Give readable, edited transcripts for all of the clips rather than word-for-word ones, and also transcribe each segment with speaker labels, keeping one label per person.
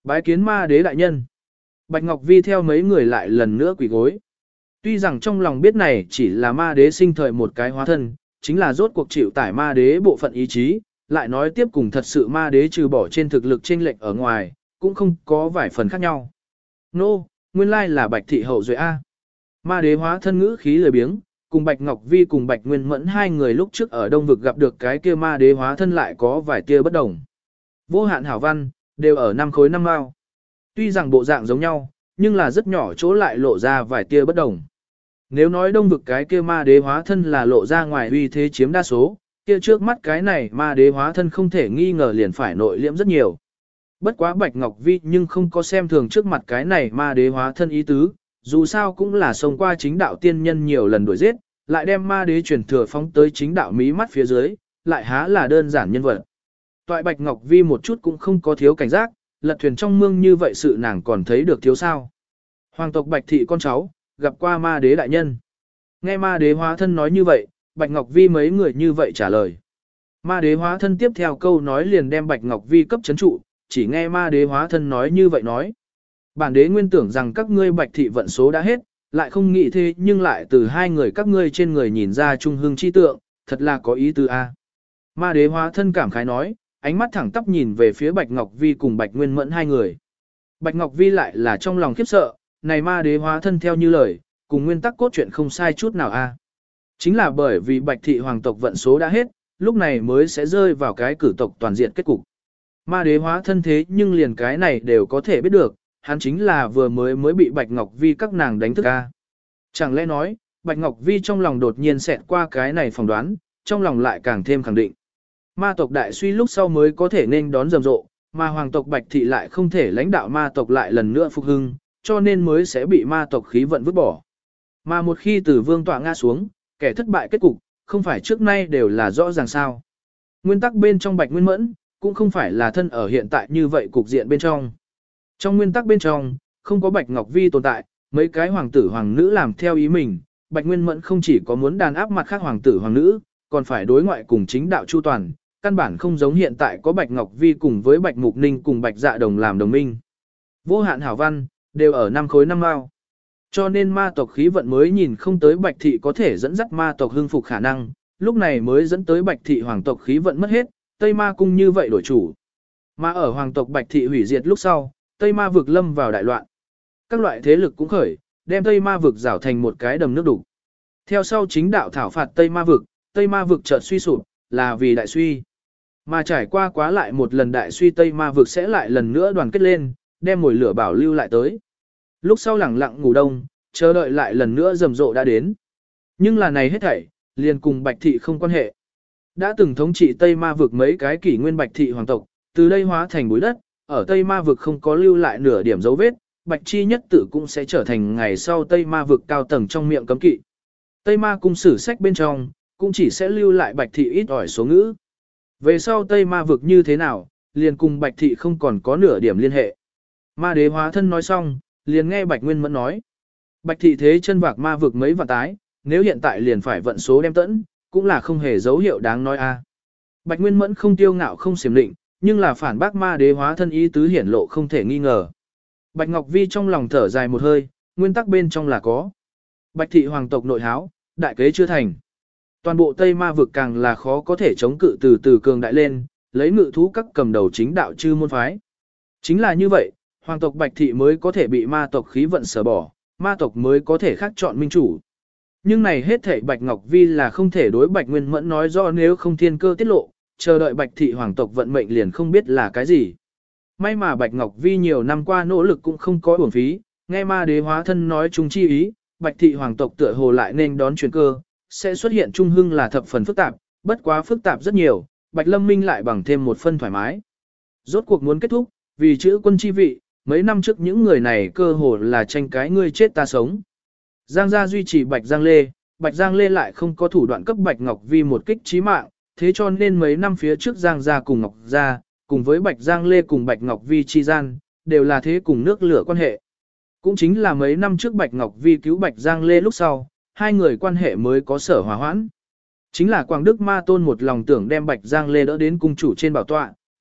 Speaker 1: Bái kiến ma đế đại nhân. Bạch Ngọc Vi theo mấy người lại lần nữa quỳ gối. Tuy rằng trong lòng biết này chỉ là ma đế sinh thời một cái hóa thân, chính là rốt cuộc chịu tải ma đế bộ phận ý chí, lại nói tiếp cùng thật sự ma đế trừ bỏ trên thực lực chênh lệch ở ngoài, cũng không có vài phần khác nhau. Nô, nguyên lai là Bạch thị hậu duệ A. Ma đế hóa thân ngữ khí lười biếng, cùng Bạch Ngọc Vi cùng Bạch Nguyên Mẫn hai người lúc trước ở Đông Vực gặp được cái kia ma đế hóa thân lại có vài tia bất đồng. Vô hạn hảo văn, đều ở 5 khối 5 mao. Tuy rằng bộ dạng giống nhau, nhưng là rất nhỏ chỗ lại lộ ra vài tia bất đồng. Nếu nói Đông Vực cái kia ma đế hóa thân là lộ ra ngoài uy thế chiếm đa số, kia trước mắt cái này ma đế hóa thân không thể nghi ngờ liền phải nội liễm rất nhiều. Bất quá Bạch Ngọc Vi nhưng không có xem thường trước mặt cái này ma đế hóa thân ý tứ, dù sao cũng là sống qua chính đạo tiên nhân nhiều lần đuổi giết, lại đem ma đế truyền thừa phóng tới chính đạo mí mắt phía dưới, lại há là đơn giản nhân vật. Toại Bạch Ngọc Vi một chút cũng không có thiếu cảnh giác, lật thuyền trong mương như vậy sự nàng còn thấy được thiếu sao. Hoàng tộc Bạch thị con cháu, gặp qua ma đế đại nhân. Nghe ma đế hóa thân nói như vậy, Bạch Ngọc Vi mấy người như vậy trả lời. Ma đế hóa thân tiếp theo câu nói liền đem Bạch Ngọc Vi cấp chấn trụ, chỉ nghe ma đế hóa thân nói như vậy nói. Bản đế nguyên tưởng rằng các ngươi Bạch thị vận số đã hết, lại không nghĩ thế nhưng lại từ hai người các ngươi trên người nhìn ra trung hương chi tượng, thật là có ý tứ a. Ma đế hóa thân cảm khái nói, ánh mắt thẳng tắp nhìn về phía Bạch Ngọc Vi cùng Bạch Nguyên Mẫn hai người. Bạch Ngọc Vi lại là trong lòng khiếp sợ, này ma đế hóa thân theo như lời, cùng nguyên tắc cốt truyện không sai chút nào a. Chính là bởi vì Bạch thị hoàng tộc vận số đã hết, lúc này mới sẽ rơi vào cái cử tộc toàn diện kết cục. Ma đế hóa thân thế nhưng liền cái này đều có thể biết được, hắn chính là vừa mới bị Bạch Ngọc Vi các nàng đánh thức a. Chẳng lẽ nói, Bạch Ngọc Vi trong lòng đột nhiên xẹt qua cái này phỏng đoán, trong lòng lại càng thêm khẳng định. Ma tộc đại suy lúc sau mới có thể nên đón rầm rộ, mà hoàng tộc Bạch thị lại không thể lãnh đạo ma tộc lại lần nữa phục hưng, cho nên mới sẽ bị ma tộc khí vận vứt bỏ. Mà một khi Tử Vương tọa ngã xuống, kẻ thất bại kết cục, không phải trước nay đều là rõ ràng sao. Nguyên tắc bên trong Bạch Nguyên Mẫn, cũng không phải là thân ở hiện tại như vậy cục diện bên trong. Trong nguyên tắc bên trong, không có Bạch Ngọc Vi tồn tại, mấy cái hoàng tử hoàng nữ làm theo ý mình, Bạch Nguyên Mẫn không chỉ có muốn đàn áp mặt khác hoàng tử hoàng nữ, còn phải đối ngoại cùng chính đạo chu toàn, căn bản không giống hiện tại có Bạch Ngọc Vi cùng với Bạch Mục Ninh cùng Bạch Dạ Đồng làm đồng minh. Vô hạn hảo văn, đều ở 5 khối 5 mao. Cho nên ma tộc khí vận mới nhìn không tới Bạch thị có thể dẫn dắt ma tộc hưng phục khả năng, lúc này mới dẫn tới Bạch thị hoàng tộc khí vận mất hết, Tây Ma cung như vậy đổi chủ. Mà ở hoàng tộc Bạch thị hủy diệt lúc sau, Tây Ma vực lâm vào đại loạn. Các loại thế lực cũng khởi, đem Tây Ma vực rảo thành một cái đầm nước đục. Theo sau chính đạo thảo phạt Tây Ma vực chợt suy sụp, là vì đại suy. Mà trải qua quá lại một lần đại suy Tây Ma vực sẽ lại lần nữa đoàn kết lên, đem mồi lửa bảo lưu lại tới. Lúc sau lẳng lặng ngủ đông, chờ đợi lại lần nữa rầm rộ đã đến. Nhưng là này hết thảy, liền cùng Bạch thị không quan hệ. Đã từng thống trị Tây Ma vực mấy cái kỷ nguyên Bạch thị hoàng tộc, từ đây hóa thành bụi đất, ở Tây Ma vực không có lưu lại nửa điểm dấu vết, Bạch chi nhất tử cũng sẽ trở thành ngày sau Tây Ma vực cao tầng trong miệng cấm kỵ. Tây Ma cung sử sách bên trong, cũng chỉ sẽ lưu lại Bạch thị ít ỏi số ngữ. Về sau Tây Ma vực như thế nào, liền cùng Bạch thị không còn có nửa điểm liên hệ. Ma đế hóa thân nói xong, liền nghe Bạch Nguyên Mẫn nói. Bạch thị thế chân vạc ma vực mấy vạn tái, nếu hiện tại liền phải vận số đem tẫn, cũng là không hề dấu hiệu đáng nói a. Bạch Nguyên Mẫn không tiêu ngạo không xiểm định, nhưng là phản bác ma đế hóa thân ý tứ hiển lộ không thể nghi ngờ. Bạch Ngọc Vi trong lòng thở dài một hơi, nguyên tắc bên trong là có. Bạch thị hoàng tộc nội háo, đại kế chưa thành. Toàn bộ Tây Ma vực càng là khó có thể chống cự từ từ cường đại lên, lấy ngự thú các cầm đầu chính đạo chư môn phái. Chính là như vậy, hoàng tộc Bạch thị mới có thể bị ma tộc khí vận sở bỏ, ma tộc mới có thể khác chọn minh chủ. Nhưng này hết thảy Bạch Ngọc Vi là không thể đối Bạch Nguyên Mẫn nói rõ, nếu không thiên cơ tiết lộ, chờ đợi Bạch thị hoàng tộc vận mệnh liền không biết là cái gì. May mà Bạch Ngọc Vi nhiều năm qua nỗ lực cũng không có uổng phí, nghe ma đế hóa thân nói chung chi ý, Bạch thị hoàng tộc tựa hồ lại nên đón chuyển cơ, sẽ xuất hiện trung hưng là thập phần phức tạp, bất quá phức tạp rất nhiều, Bạch Lâm Minh lại bằng thêm một phân thoải mái. Rốt cuộc muốn kết thúc, vì chữ quân chi vị, mấy năm trước những người này cơ hồ là tranh cái ngươi chết ta sống. Giang gia duy trì Bạch Giang Lê lại không có thủ đoạn cấp Bạch Ngọc Vi một kích chí mạng, thế cho nên mấy năm phía trước Giang gia cùng Ngọc gia, cùng với Bạch Giang Lê cùng Bạch Ngọc Vi chi gian, đều là thế cùng nước lửa quan hệ. Cũng chính là mấy năm trước Bạch Ngọc Vi cứu Bạch Giang Lê lúc sau, hai người quan hệ mới có sở hòa hoãn. Chính là Quảng Đức Ma Tôn một lòng tưởng đem Bạch Giang Lê đỡ đến cung chủ trên bảo tọa,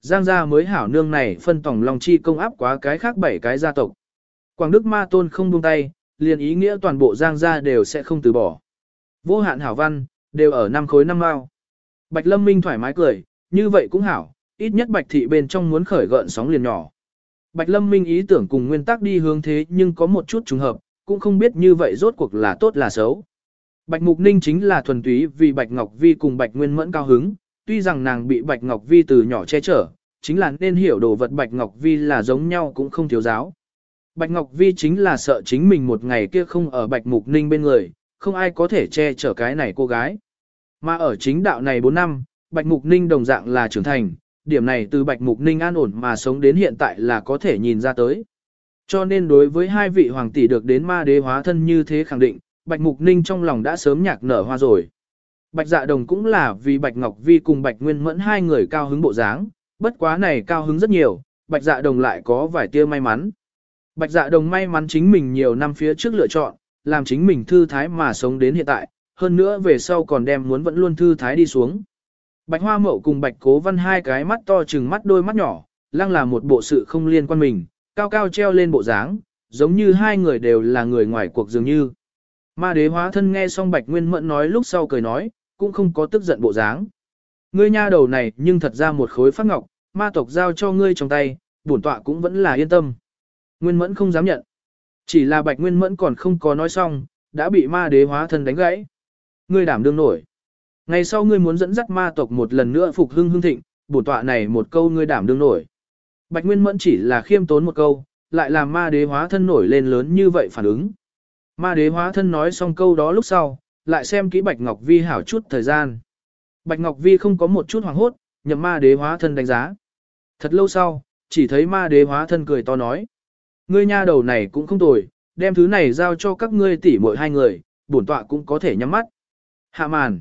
Speaker 1: Giang gia mới hảo nương này phân tổng long chi công áp quá cái khác 7 cái gia tộc. Quảng Đức Ma Tôn không buông tay, liền ý nghĩa toàn bộ Giang gia đều sẽ không từ bỏ. Vô hạn hảo văn, đều ở 5 khối 5 mao. Bạch Lâm Minh thoải mái cười, như vậy cũng hảo, ít nhất Bạch thị bên trong muốn khởi gợn sóng liền nhỏ. Bạch Lâm Minh ý tưởng cùng nguyên tắc đi hướng thế nhưng có một chút trùng hợp, cũng không biết như vậy rốt cuộc là tốt là xấu. Bạch Mục Ninh chính là thuần túy vì Bạch Ngọc Vi cùng Bạch Nguyên Mẫn cao hứng, tuy rằng nàng bị Bạch Ngọc Vi từ nhỏ che chở, chính là nên hiểu đồ vật Bạch Ngọc Vi là giống nhau cũng không thiếu giáo. Bạch Ngọc Vi chính là sợ chính mình một ngày kia không ở Bạch Mục Ninh bên người, không ai có thể che chở cái này cô gái. Mà ở chính đạo này 4 năm, Bạch Mục Ninh đồng dạng là trưởng thành, điểm này từ Bạch Mục Ninh an ổn mà sống đến hiện tại là có thể nhìn ra tới. Cho nên đối với hai vị hoàng tỷ được đến ma đế hóa thân như thế khẳng định, Bạch Mục Ninh trong lòng đã sớm nhạc nở hoa rồi. Bạch Dạ Đồng cũng là vì Bạch Ngọc Vi cùng Bạch Nguyên Mẫn hai người cao hứng bộ dáng, bất quá này cao hứng rất nhiều, Bạch Dạ Đồng lại có vài tia may mắn. Bạch Dạ Đồng may mắn chính mình nhiều năm phía trước lựa chọn, làm chính mình thư thái mà sống đến hiện tại, hơn nữa về sau còn đem muốn vẫn luôn thư thái đi xuống. Bạch Hoa Mậu cùng Bạch Cố Văn hai cái mắt to trừng mắt đôi mắt nhỏ, lăng là một bộ sự không liên quan mình, cao cao treo lên bộ dáng, giống như hai người đều là người ngoài cuộc dường như. Ma đế hóa thân nghe xong Bạch Nguyên Mẫn nói lúc sau cười nói, cũng không có tức giận bộ dáng. Ngươi nha đầu này nhưng thật ra một khối phát ngọc, ma tộc giao cho ngươi trong tay, bổn tọa cũng vẫn là yên tâm. Nguyên Mẫn không dám nhận. Chỉ là Bạch Nguyên Mẫn còn không có nói xong, đã bị ma đế hóa thân đánh gãy. Ngươi đảm đương nổi. Ngày sau ngươi muốn dẫn dắt ma tộc một lần nữa phục hưng hưng thịnh, bổn tọa này một câu ngươi đảm đương nổi. Bạch Nguyên Mẫn chỉ là khiêm tốn một câu, lại làm ma đế hóa thân nổi lên lớn như vậy phản ứng. Ma đế hóa thân nói xong câu đó lúc sau, lại xem kỹ Bạch Ngọc Vi hảo chút thời gian. Bạch Ngọc Vi không có một chút hoảng hốt, nhậm ma đế hóa thân đánh giá. Thật lâu sau, chỉ thấy ma đế hóa thân cười to nói. Ngươi nha đầu này cũng không tồi, đem thứ này giao cho các ngươi tỷ muội hai người, bổn tọa cũng có thể nhắm mắt. Hạ màn.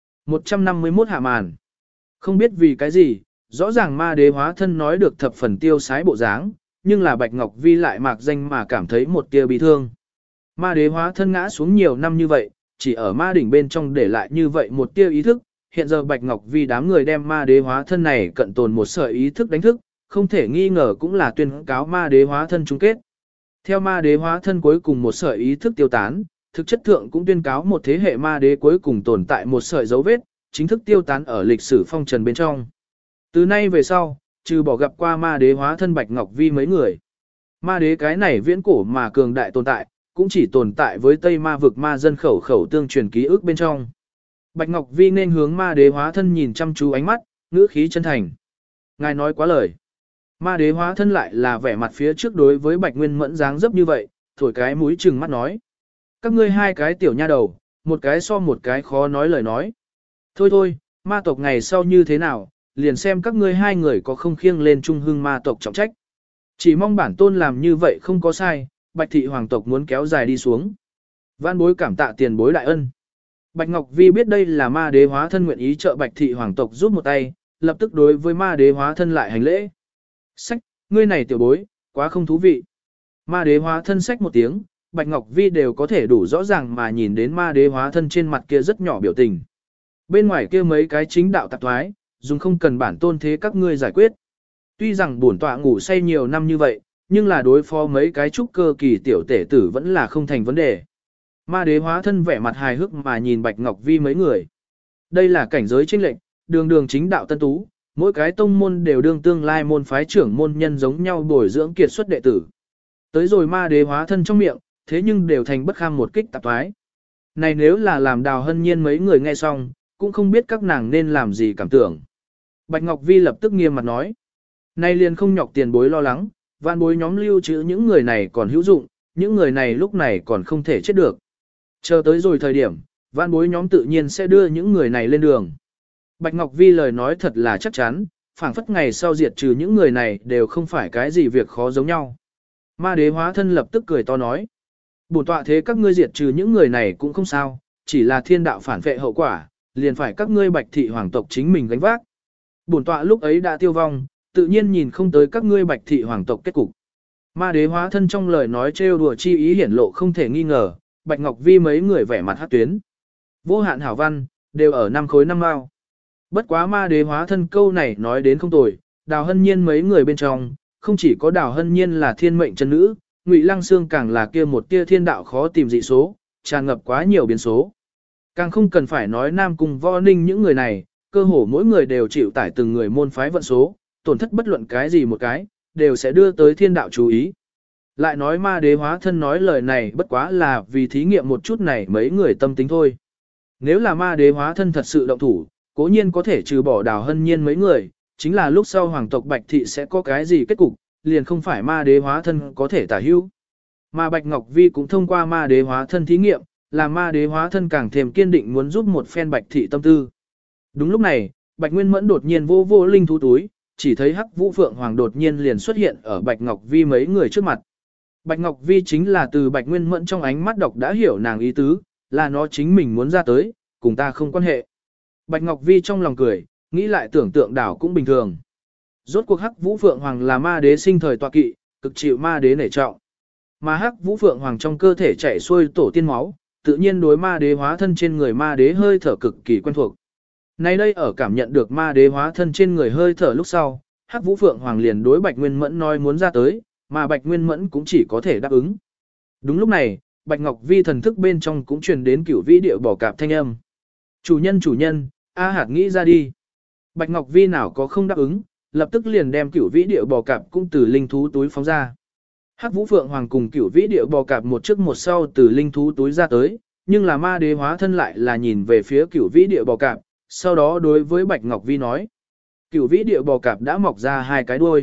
Speaker 1: 151 hạ màn. Không biết vì cái gì, rõ ràng ma đế hóa thân nói được thập phần tiêu sái bộ dáng, nhưng là Bạch Ngọc Vi lại mạc danh mà cảm thấy một tia bị thương. Ma đế hóa thân ngã xuống nhiều năm như vậy, chỉ ở ma đỉnh bên trong để lại như vậy một tia ý thức, hiện giờ Bạch Ngọc Vi đám người đem ma đế hóa thân này cận tồn một sợi ý thức đánh thức, không thể nghi ngờ cũng là tuyên cáo ma đế hóa thân chung kết. Theo ma đế hóa thân cuối cùng một sợi ý thức tiêu tán, thực chất thượng cũng tuyên cáo một thế hệ ma đế cuối cùng tồn tại một sợi dấu vết, chính thức tiêu tán ở lịch sử phong trần bên trong. Từ nay về sau, trừ bỏ gặp qua ma đế hóa thân Bạch Ngọc Vi mấy người. Ma đế cái này viễn cổ mà cường đại tồn tại, cũng chỉ tồn tại với Tây Ma vực ma dân khẩu khẩu tương truyền ký ức bên trong. Bạch Ngọc Vi nên hướng ma đế hóa thân nhìn chăm chú ánh mắt, ngữ khí chân thành. Ngài nói quá lời. Ma đế hóa thân lại là vẻ mặt phía trước đối với Bạch Nguyên Mẫn dáng dấp như vậy, thổi cái mũi trừng mắt nói. Các ngươi hai cái tiểu nha đầu, một cái so một cái khó nói lời nói. Thôi thôi, ma tộc ngày sau như thế nào, liền xem các ngươi hai người có không khiêng lên trung hưng ma tộc trọng trách. Chỉ mong bản tôn làm như vậy không có sai, Bạch thị hoàng tộc muốn kéo dài đi xuống. Vãn bối cảm tạ tiền bối đại ân. Bạch Ngọc Vi biết đây là ma đế hóa thân nguyện ý trợ Bạch thị hoàng tộc giúp một tay, lập tức đối với ma đế hóa thân lại hành lễ. Sách, ngươi này tiểu bối, quá không thú vị. Ma đế hóa thân sách một tiếng, Bạch Ngọc Vi đều có thể đủ rõ ràng mà nhìn đến ma đế hóa thân trên mặt kia rất nhỏ biểu tình. Bên ngoài kia mấy cái chính đạo tạp thoái, dùng không cần bản tôn thế các ngươi giải quyết. Tuy rằng bổn tọa ngủ say nhiều năm như vậy, nhưng là đối phó mấy cái trúc cơ kỳ tiểu tể tử vẫn là không thành vấn đề. Ma đế hóa thân vẻ mặt hài hước mà nhìn Bạch Ngọc Vi mấy người. Đây là cảnh giới chênh lệnh, đường đường chính đạo tân tú, mỗi cái tông môn đều đương tương lai môn phái trưởng môn nhân giống nhau bồi dưỡng kiệt xuất đệ tử. Tới rồi ma đế hóa thân trong miệng, thế nhưng đều thành bất kham một kích tạp thoái. Này nếu là làm Đào Hân Nhiên mấy người nghe xong, cũng không biết các nàng nên làm gì cảm tưởng. Bạch Ngọc Vi lập tức nghiêm mặt nói. Này liền không nhọc tiền bối lo lắng, vạn bối nhóm lưu trữ những người này còn hữu dụng, những người này lúc này còn không thể chết được. Chờ tới rồi thời điểm, vạn bối nhóm tự nhiên sẽ đưa những người này lên đường. Bạch Ngọc Vi lời nói thật là chắc chắn, phảng phất ngày sau diệt trừ những người này đều không phải cái gì việc khó giống nhau. Ma đế hóa thân lập tức cười to nói. Bổn tọa thế các ngươi diệt trừ những người này cũng không sao, chỉ là thiên đạo phản vệ hậu quả, liền phải các ngươi Bạch thị hoàng tộc chính mình gánh vác. Bổn tọa lúc ấy đã tiêu vong, tự nhiên nhìn không tới các ngươi Bạch thị hoàng tộc kết cục. Ma đế hóa thân trong lời nói trêu đùa chi ý hiển lộ không thể nghi ngờ, Bạch Ngọc Vi mấy người vẻ mặt hát tuyến. Vô hạn hảo văn, đều ở 5 khối 5 mao. Bất quá ma đế hóa thân câu này nói đến không tồi, Đào Hân Nhiên mấy người bên trong, không chỉ có Đào Hân Nhiên là thiên mệnh chân nữ, Ngụy Lăng Xương càng là kia một tia thiên đạo khó tìm dị số, tràn ngập quá nhiều biến số. Càng không cần phải nói Nam Cung Võ Ninh những người này, cơ hồ mỗi người đều chịu tải từng người môn phái vận số, tổn thất bất luận cái gì một cái, đều sẽ đưa tới thiên đạo chú ý. Lại nói ma đế hóa thân nói lời này bất quá là vì thí nghiệm một chút này mấy người tâm tính thôi. Nếu là ma đế hóa thân thật sự động thủ, cố nhiên có thể trừ bỏ Đào Hân Nhiên mấy người, chính là lúc sau hoàng tộc Bạch Thị sẽ có cái gì kết cục, liền không phải ma đế hóa thân có thể tả hữu. Mà Bạch Ngọc Vi cũng thông qua ma đế hóa thân thí nghiệm, làm ma đế hóa thân càng thêm kiên định muốn giúp một phen Bạch Thị tâm tư. Đúng lúc này, Bạch Nguyên Mẫn đột nhiên vô vô linh thú túi, chỉ thấy Hắc Vũ Phượng Hoàng đột nhiên liền xuất hiện ở Bạch Ngọc Vi mấy người trước mặt. Bạch Ngọc Vi chính là từ Bạch Nguyên Mẫn trong ánh mắt đọc đã hiểu nàng ý tứ, là nó chính mình muốn ra tới, cùng ta không quan hệ. Bạch Ngọc Vi trong lòng cười, nghĩ lại tưởng tượng đảo cũng bình thường. Rốt cuộc Hắc Vũ Phượng Hoàng là ma đế sinh thời tọa kỵ, cực chịu ma đế nể trọng. Mà Hắc Vũ Phượng Hoàng trong cơ thể chảy xuôi tổ tiên máu, tự nhiên đối ma đế hóa thân trên người ma đế hơi thở cực kỳ quen thuộc. Nay đây ở cảm nhận được ma đế hóa thân trên người hơi thở lúc sau, Hắc Vũ Phượng Hoàng liền đối Bạch Nguyên Mẫn nói muốn ra tới, mà Bạch Nguyên Mẫn cũng chỉ có thể đáp ứng. Đúng lúc này, Bạch Ngọc Vi thần thức bên trong cũng truyền đến cửu vĩ điệu bò cạp thanh âm. Chủ nhân, A Hạt nghĩ ra đi. Bạch Ngọc Vi nào có không đáp ứng, lập tức liền đem cửu vĩ điệu bò cạp cũng từ linh thú túi phóng ra. Hắc Vũ Phượng Hoàng cùng cửu vĩ điệu bò cạp một trước một sau từ linh thú túi ra tới, nhưng là ma đế hóa thân lại là nhìn về phía cửu vĩ điệu bò cạp, sau đó đối với Bạch Ngọc Vi nói. Cửu vĩ điệu bò cạp đã mọc ra hai cái đuôi.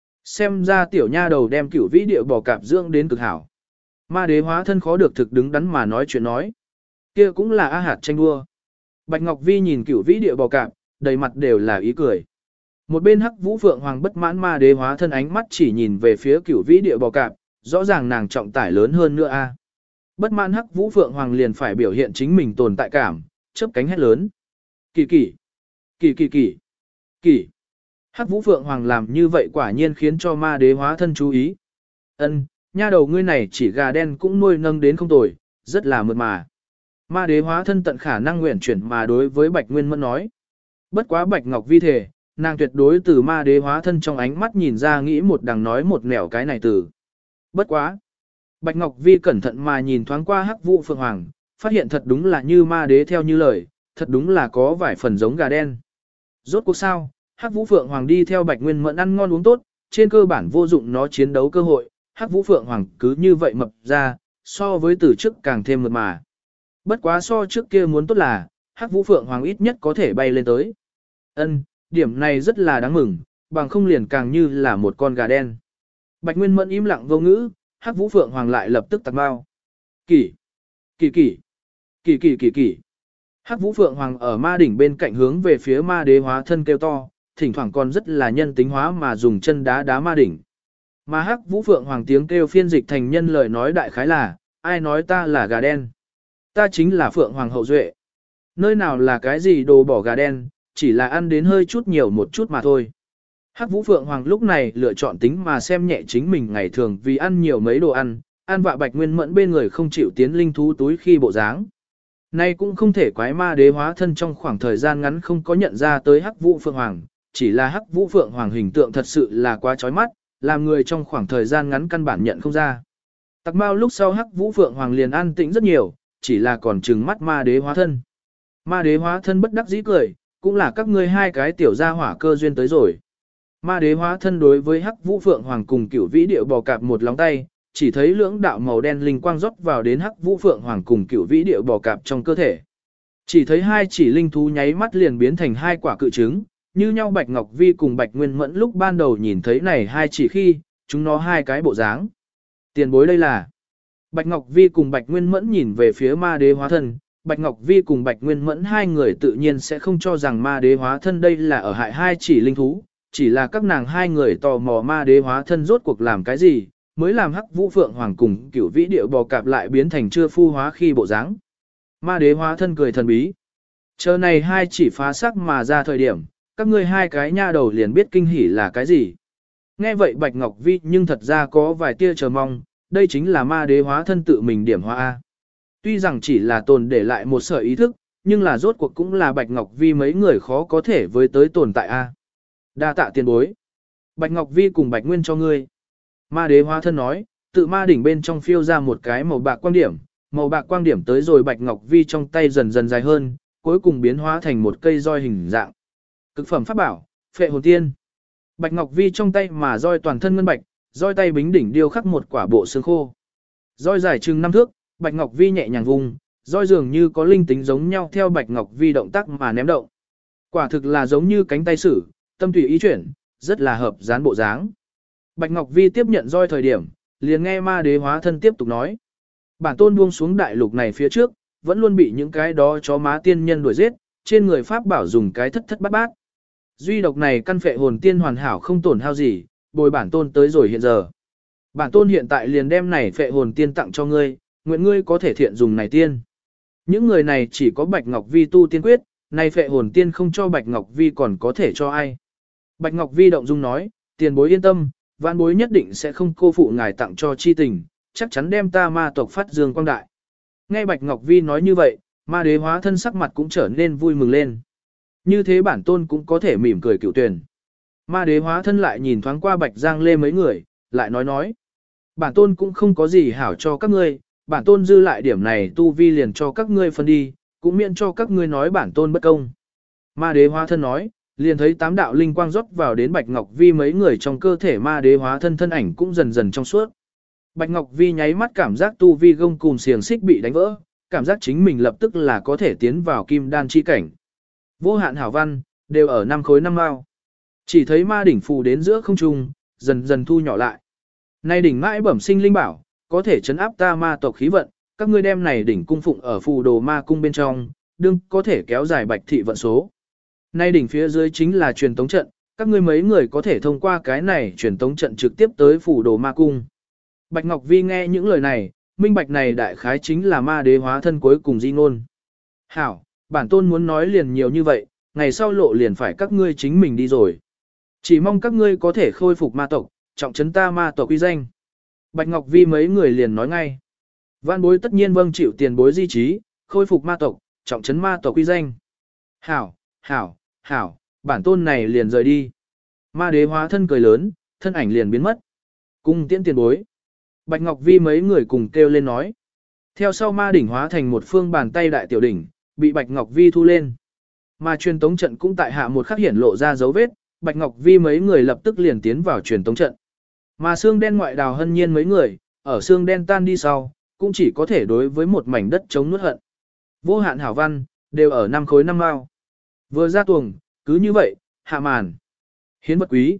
Speaker 1: Xem ra tiểu nha đầu đem cửu vĩ điệu bò cạp dưỡng đến cực hảo. Ma đế hóa thân khó được thực đứng đắn mà nói chuyện nói. Kia cũng là A Hạt tranh đua. Bạch Ngọc Vi nhìn cửu vĩ điệu bò cạp, đầy mặt đều là ý cười. Một bên Hắc Vũ Phượng Hoàng bất mãn ma đế hóa thân ánh mắt chỉ nhìn về phía cửu vĩ điệu bò cạp, rõ ràng nàng trọng tải lớn hơn nữa a. Bất mãn Hắc Vũ Phượng Hoàng liền phải biểu hiện chính mình tồn tại cảm, chớp cánh hét lớn. Kỳ kỳ, kỳ kỳ kỳ, kỳ. Hắc Vũ Phượng Hoàng làm như vậy quả nhiên khiến cho ma đế hóa thân chú ý. Ân, nha đầu ngươi này chỉ gà đen cũng nuôi nâng đến không tồi, rất là mượt mà. Ma đế hóa thân tận khả năng nguyện chuyển mà đối với Bạch Nguyên Mẫn nói. Bất quá Bạch Ngọc Vi thể, nàng tuyệt đối từ ma đế hóa thân trong ánh mắt nhìn ra nghĩ một đằng nói một nẻo cái này từ. Bất quá. Bạch Ngọc Vi cẩn thận mà nhìn thoáng qua Hắc Vũ Phượng Hoàng, phát hiện thật đúng là như ma đế theo như lời, thật đúng là có vài phần giống gà đen. Rốt cuộc sao, Hắc Vũ Phượng Hoàng đi theo Bạch Nguyên Mẫn ăn ngon uống tốt, trên cơ bản vô dụng nó chiến đấu cơ hội, Hắc Vũ Phượng Hoàng cứ như vậy mập ra, so với từ trước càng thêm mượt mà. Bất quá so trước kia muốn tốt là, Hắc Vũ Phượng Hoàng ít nhất có thể bay lên tới. Ân, điểm này rất là đáng mừng, bằng không liền càng như là một con gà đen. Bạch Nguyên Mẫn im lặng vô ngữ, Hắc Vũ Phượng Hoàng lại lập tức tạc bao. Kỳ, kỳ kỳ, kỳ kỳ kỳ kỳ. Hắc Vũ Phượng Hoàng ở ma đỉnh bên cạnh hướng về phía ma đế hóa thân kêu to, thỉnh thoảng còn rất là nhân tính hóa mà dùng chân đá đá ma đỉnh. Mà Hắc Vũ Phượng Hoàng tiếng kêu phiên dịch thành nhân lời nói đại khái là, ai nói ta là gà đen? Ta chính là Phượng Hoàng hậu duệ. Nơi nào là cái gì đồ bỏ gà đen, chỉ là ăn đến hơi chút nhiều một chút mà thôi. Hắc Vũ Phượng Hoàng lúc này lựa chọn tính mà xem nhẹ chính mình ngày thường vì ăn nhiều mấy đồ ăn vạ Bạch Nguyên Mẫn bên người không chịu tiến linh thú túi khi bộ dáng. Nay cũng không thể quái ma đế hóa thân trong khoảng thời gian ngắn không có nhận ra tới Hắc Vũ Phượng Hoàng, chỉ là Hắc Vũ Phượng Hoàng hình tượng thật sự là quá chói mắt, làm người trong khoảng thời gian ngắn căn bản nhận không ra. Tặc mau lúc sau Hắc Vũ Phượng Hoàng liền an tĩnh rất nhiều, chỉ là còn trừng mắt ma đế hóa thân. Ma đế hóa thân bất đắc dĩ cười, cũng là các ngươi hai cái tiểu gia hỏa cơ duyên tới rồi. Ma đế hóa thân đối với Hắc Vũ Phượng Hoàng cùng cửu vĩ điệu bò cạp một lóng tay, chỉ thấy lưỡng đạo màu đen linh quang rót vào đến Hắc Vũ Phượng Hoàng cùng cửu vĩ điệu bò cạp trong cơ thể. Chỉ thấy hai chỉ linh thú nháy mắt liền biến thành hai quả cự trứng, như nhau Bạch Ngọc Vi cùng Bạch Nguyên Mẫn lúc ban đầu nhìn thấy này hai chỉ khi, chúng nó hai cái bộ dáng. Tiền bối đây là. Bạch Ngọc Vi cùng Bạch Nguyên Mẫn nhìn về phía ma đế hóa thân, Bạch Ngọc Vi cùng Bạch Nguyên Mẫn hai người tự nhiên sẽ không cho rằng ma đế hóa thân đây là ở hại hai chỉ linh thú, chỉ là các nàng hai người tò mò ma đế hóa thân rốt cuộc làm cái gì, mới làm Hắc Vũ Phượng Hoàng cùng cửu vĩ điệu bò cạp lại biến thành chưa phu hóa khi bộ dáng. Ma đế hóa thân cười thần bí. Chờ này hai chỉ phá sắc mà ra thời điểm, các ngươi hai cái nha đầu liền biết kinh hỉ là cái gì. Nghe vậy Bạch Ngọc Vi nhưng thật ra có vài tia chờ mong, đây chính là ma đế hóa thân tự mình điểm hóa A. Tuy rằng chỉ là tồn để lại một sở ý thức, nhưng là rốt cuộc cũng là Bạch Ngọc Vi mấy người khó có thể với tới tồn tại A. Đa tạ tiền bối. Bạch Ngọc Vi cùng Bạch Nguyên cho ngươi. Ma đế hóa thân nói, tự ma đỉnh bên trong phiêu ra một cái màu bạc quang điểm, màu bạc quang điểm tới rồi Bạch Ngọc Vi trong tay dần dần dài hơn, cuối cùng biến hóa thành một cây roi hình dạng. Cực phẩm pháp bảo, phệ hồn tiên. Bạch Ngọc Vi trong tay mà roi toàn thân ngân bạch, roi tay bính đỉnh điêu khắc một quả bộ xương khô. Roi dài chừng 5 thước, Bạch Ngọc Vi nhẹ nhàng vùng, roi dường như có linh tính giống nhau theo Bạch Ngọc Vi động tác mà ném động. Quả thực là giống như cánh tay sử, tâm tùy ý chuyển, rất là hợp dán bộ dáng. Bạch Ngọc Vi tiếp nhận roi thời điểm, liền nghe ma đế hóa thân tiếp tục nói. Bản tôn buông xuống đại lục này phía trước, vẫn luôn bị những cái đó chó má tiên nhân đuổi giết, trên người pháp bảo dùng cái thất thất bát bát. Duy độc này căn phệ hồn tiên hoàn hảo không tổn hao gì, bồi bản tôn tới rồi hiện giờ. Bản tôn hiện tại liền đem này phệ hồn tiên tặng cho ngươi, nguyện ngươi có thể thiện dùng này tiên. Những người này chỉ có Bạch Ngọc Vi tu tiên quyết, này phệ hồn tiên không cho Bạch Ngọc Vi còn có thể cho ai. Bạch Ngọc Vi động dung nói, tiền bối yên tâm, vạn bối nhất định sẽ không cô phụ ngài tặng cho chi tình, chắc chắn đem ta ma tộc phát dương quang đại. Nghe Bạch Ngọc Vi nói như vậy, ma đế hóa thân sắc mặt cũng trở nên vui mừng lên. Như thế bản tôn cũng có thể mỉm cười cựu tuyển. Ma đế hóa thân lại nhìn thoáng qua Bạch Giang Lê mấy người, lại nói. Bản tôn cũng không có gì hảo cho các ngươi, bản tôn dư lại điểm này tu vi liền cho các ngươi phân đi, cũng miễn cho các ngươi nói bản tôn bất công. Ma đế hóa thân nói, liền thấy 8 đạo linh quang rót vào đến Bạch Ngọc Vi mấy người trong cơ thể ma đế hóa thân thân ảnh cũng dần dần trong suốt. Bạch Ngọc Vi nháy mắt cảm giác tu vi gông cùm xiềng xích bị đánh vỡ, cảm giác chính mình lập tức là có thể tiến vào kim đan chi cảnh. Vô hạn hảo văn, đều ở 5 khối 5 mao. Chỉ thấy ma đỉnh phù đến giữa không trung, dần dần thu nhỏ lại. Này đỉnh mãi bẩm sinh linh bảo, có thể chấn áp ta ma tộc khí vận, các ngươi đem này đỉnh cung phụng ở phù đồ ma cung bên trong, đương có thể kéo dài bạch thị vận số. Nay đỉnh phía dưới chính là truyền tống trận, các ngươi mấy người có thể thông qua cái này truyền tống trận trực tiếp tới phù đồ ma cung. Bạch Ngọc Vi nghe những lời này, minh bạch này đại khái chính là ma đế hóa thân cuối cùng di ngôn. Hảo, bản tôn muốn nói liền nhiều như vậy, ngày sau lộ liền phải các ngươi chính mình đi rồi. Chỉ mong các ngươi có thể khôi phục ma tộc, trọng trấn ta ma tộc uy danh. Bạch Ngọc Vi mấy người liền nói ngay. Vạn bối tất nhiên vâng chịu tiền bối di trí, khôi phục ma tộc, trọng trấn ma tộc uy danh. Hảo, hảo, hảo, bản tôn này liền rời đi. Ma đế hóa thân cười lớn, thân ảnh liền biến mất. Cung tiễn tiền bối. Bạch Ngọc Vi mấy người cùng kêu lên nói. Theo sau ma đỉnh hóa thành một phương bàn tay đại tiểu đỉnh, bị Bạch Ngọc Vi thu lên. Mà truyền tống trận cũng tại hạ một khắc hiển lộ ra dấu vết, Bạch Ngọc Vi mấy người lập tức liền tiến vào truyền tống trận. Mà xương đen ngoại đào hân nhiên mấy người, ở xương đen tan đi sau, cũng chỉ có thể đối với một mảnh đất chống nuốt hận. Vô hạn hảo văn, đều ở 5 khối 5 mao. Vừa ra tuồng, cứ như vậy, hạ màn. Hiến vật quý.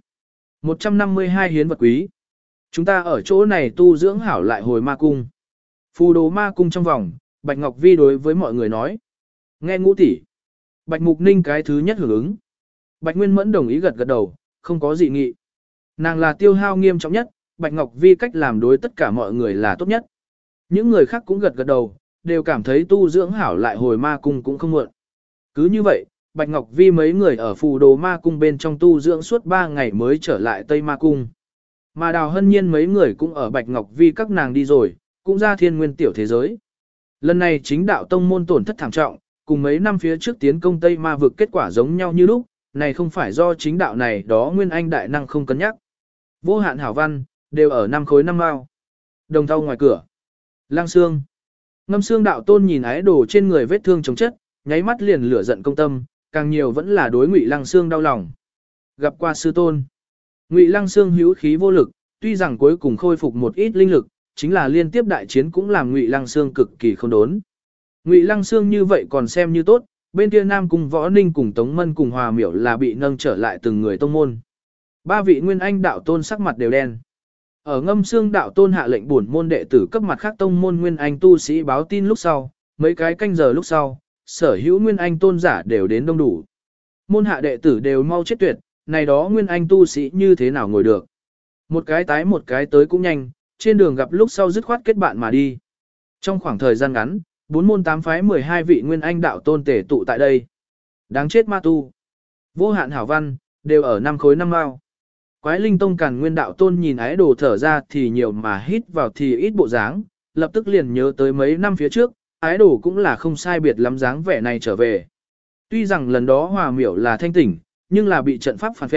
Speaker 1: 152 hiến vật quý. Chúng ta ở chỗ này tu dưỡng hảo lại hồi ma cung. Phù đồ ma cung trong vòng, Bạch Ngọc Vi đối với mọi người nói. Nghe Ngũ tỷ. Bạch Mục Ninh cái thứ nhất hưởng ứng. Bạch Nguyên Mẫn đồng ý gật gật đầu, không có dị nghị. Nàng là tiêu hao nghiêm trọng nhất, Bạch Ngọc Vi cách làm đối tất cả mọi người là tốt nhất. Những người khác cũng gật gật đầu, đều cảm thấy tu dưỡng hảo lại hồi ma cung cũng không muộn. Cứ như vậy, Bạch Ngọc Vi mấy người ở phù đồ ma cung bên trong tu dưỡng suốt 3 ngày mới trở lại Tây Ma Cung. Mà Đào Hân Nhiên mấy người cũng ở Bạch Ngọc Vi các nàng đi rồi, cũng ra thiên nguyên tiểu thế giới. Lần này chính đạo tông môn tổn thất thảm trọng, cùng mấy năm phía trước tiến công Tây Ma vực kết quả giống nhau như lúc, này không phải do chính đạo này đó Nguyên Anh đại năng không cân nhắc. Vô hạn hảo văn, đều ở 5 khối 5 mao. Đồng thau ngoài cửa. Lang Xương. Ngâm Xương đạo tôn nhìn ái đồ trên người vết thương chống chất, nháy mắt liền lửa giận công tâm, càng nhiều vẫn là đối Ngụy Lăng Xương đau lòng. Gặp qua sư tôn. Ngụy Lăng Xương hữu khí vô lực, tuy rằng cuối cùng khôi phục một ít linh lực, chính là liên tiếp đại chiến cũng làm Ngụy Lăng Xương cực kỳ không đốn. Ngụy Lăng Xương như vậy còn xem như tốt, bên kia Nam Cung Võ Ninh cùng Tống Mân cùng Hòa Miểu là bị nâng trở lại từng người tông môn. 3 vị Nguyên Anh đạo tôn sắc mặt đều đen. Ở Ngâm Xương đạo tôn hạ lệnh bổn môn đệ tử cấp mặt khác tông môn Nguyên Anh tu sĩ báo tin lúc sau, mấy cái canh giờ lúc sau, sở hữu Nguyên Anh tôn giả đều đến đông đủ. Môn hạ đệ tử đều mau chết tuyệt, này đó Nguyên Anh tu sĩ như thế nào ngồi được. Một cái tái một cái tới cũng nhanh, trên đường gặp lúc sau dứt khoát kết bạn mà đi. Trong khoảng thời gian ngắn, 4 môn 8 phái 12 vị Nguyên Anh đạo tôn tề tụ tại đây. Đáng chết ma tu. Vô hạn hảo văn, đều ở 5 khối 5 mao. Quái Linh Tông Càn Nguyên đạo tôn nhìn ái đồ thở ra thì nhiều mà hít vào thì ít bộ dáng, lập tức liền nhớ tới mấy năm phía trước, ái đồ cũng là không sai biệt lắm dáng vẻ này trở về. Tuy rằng lần đó Hòa Miểu là thanh tỉnh, nhưng là bị trận pháp phản vệ,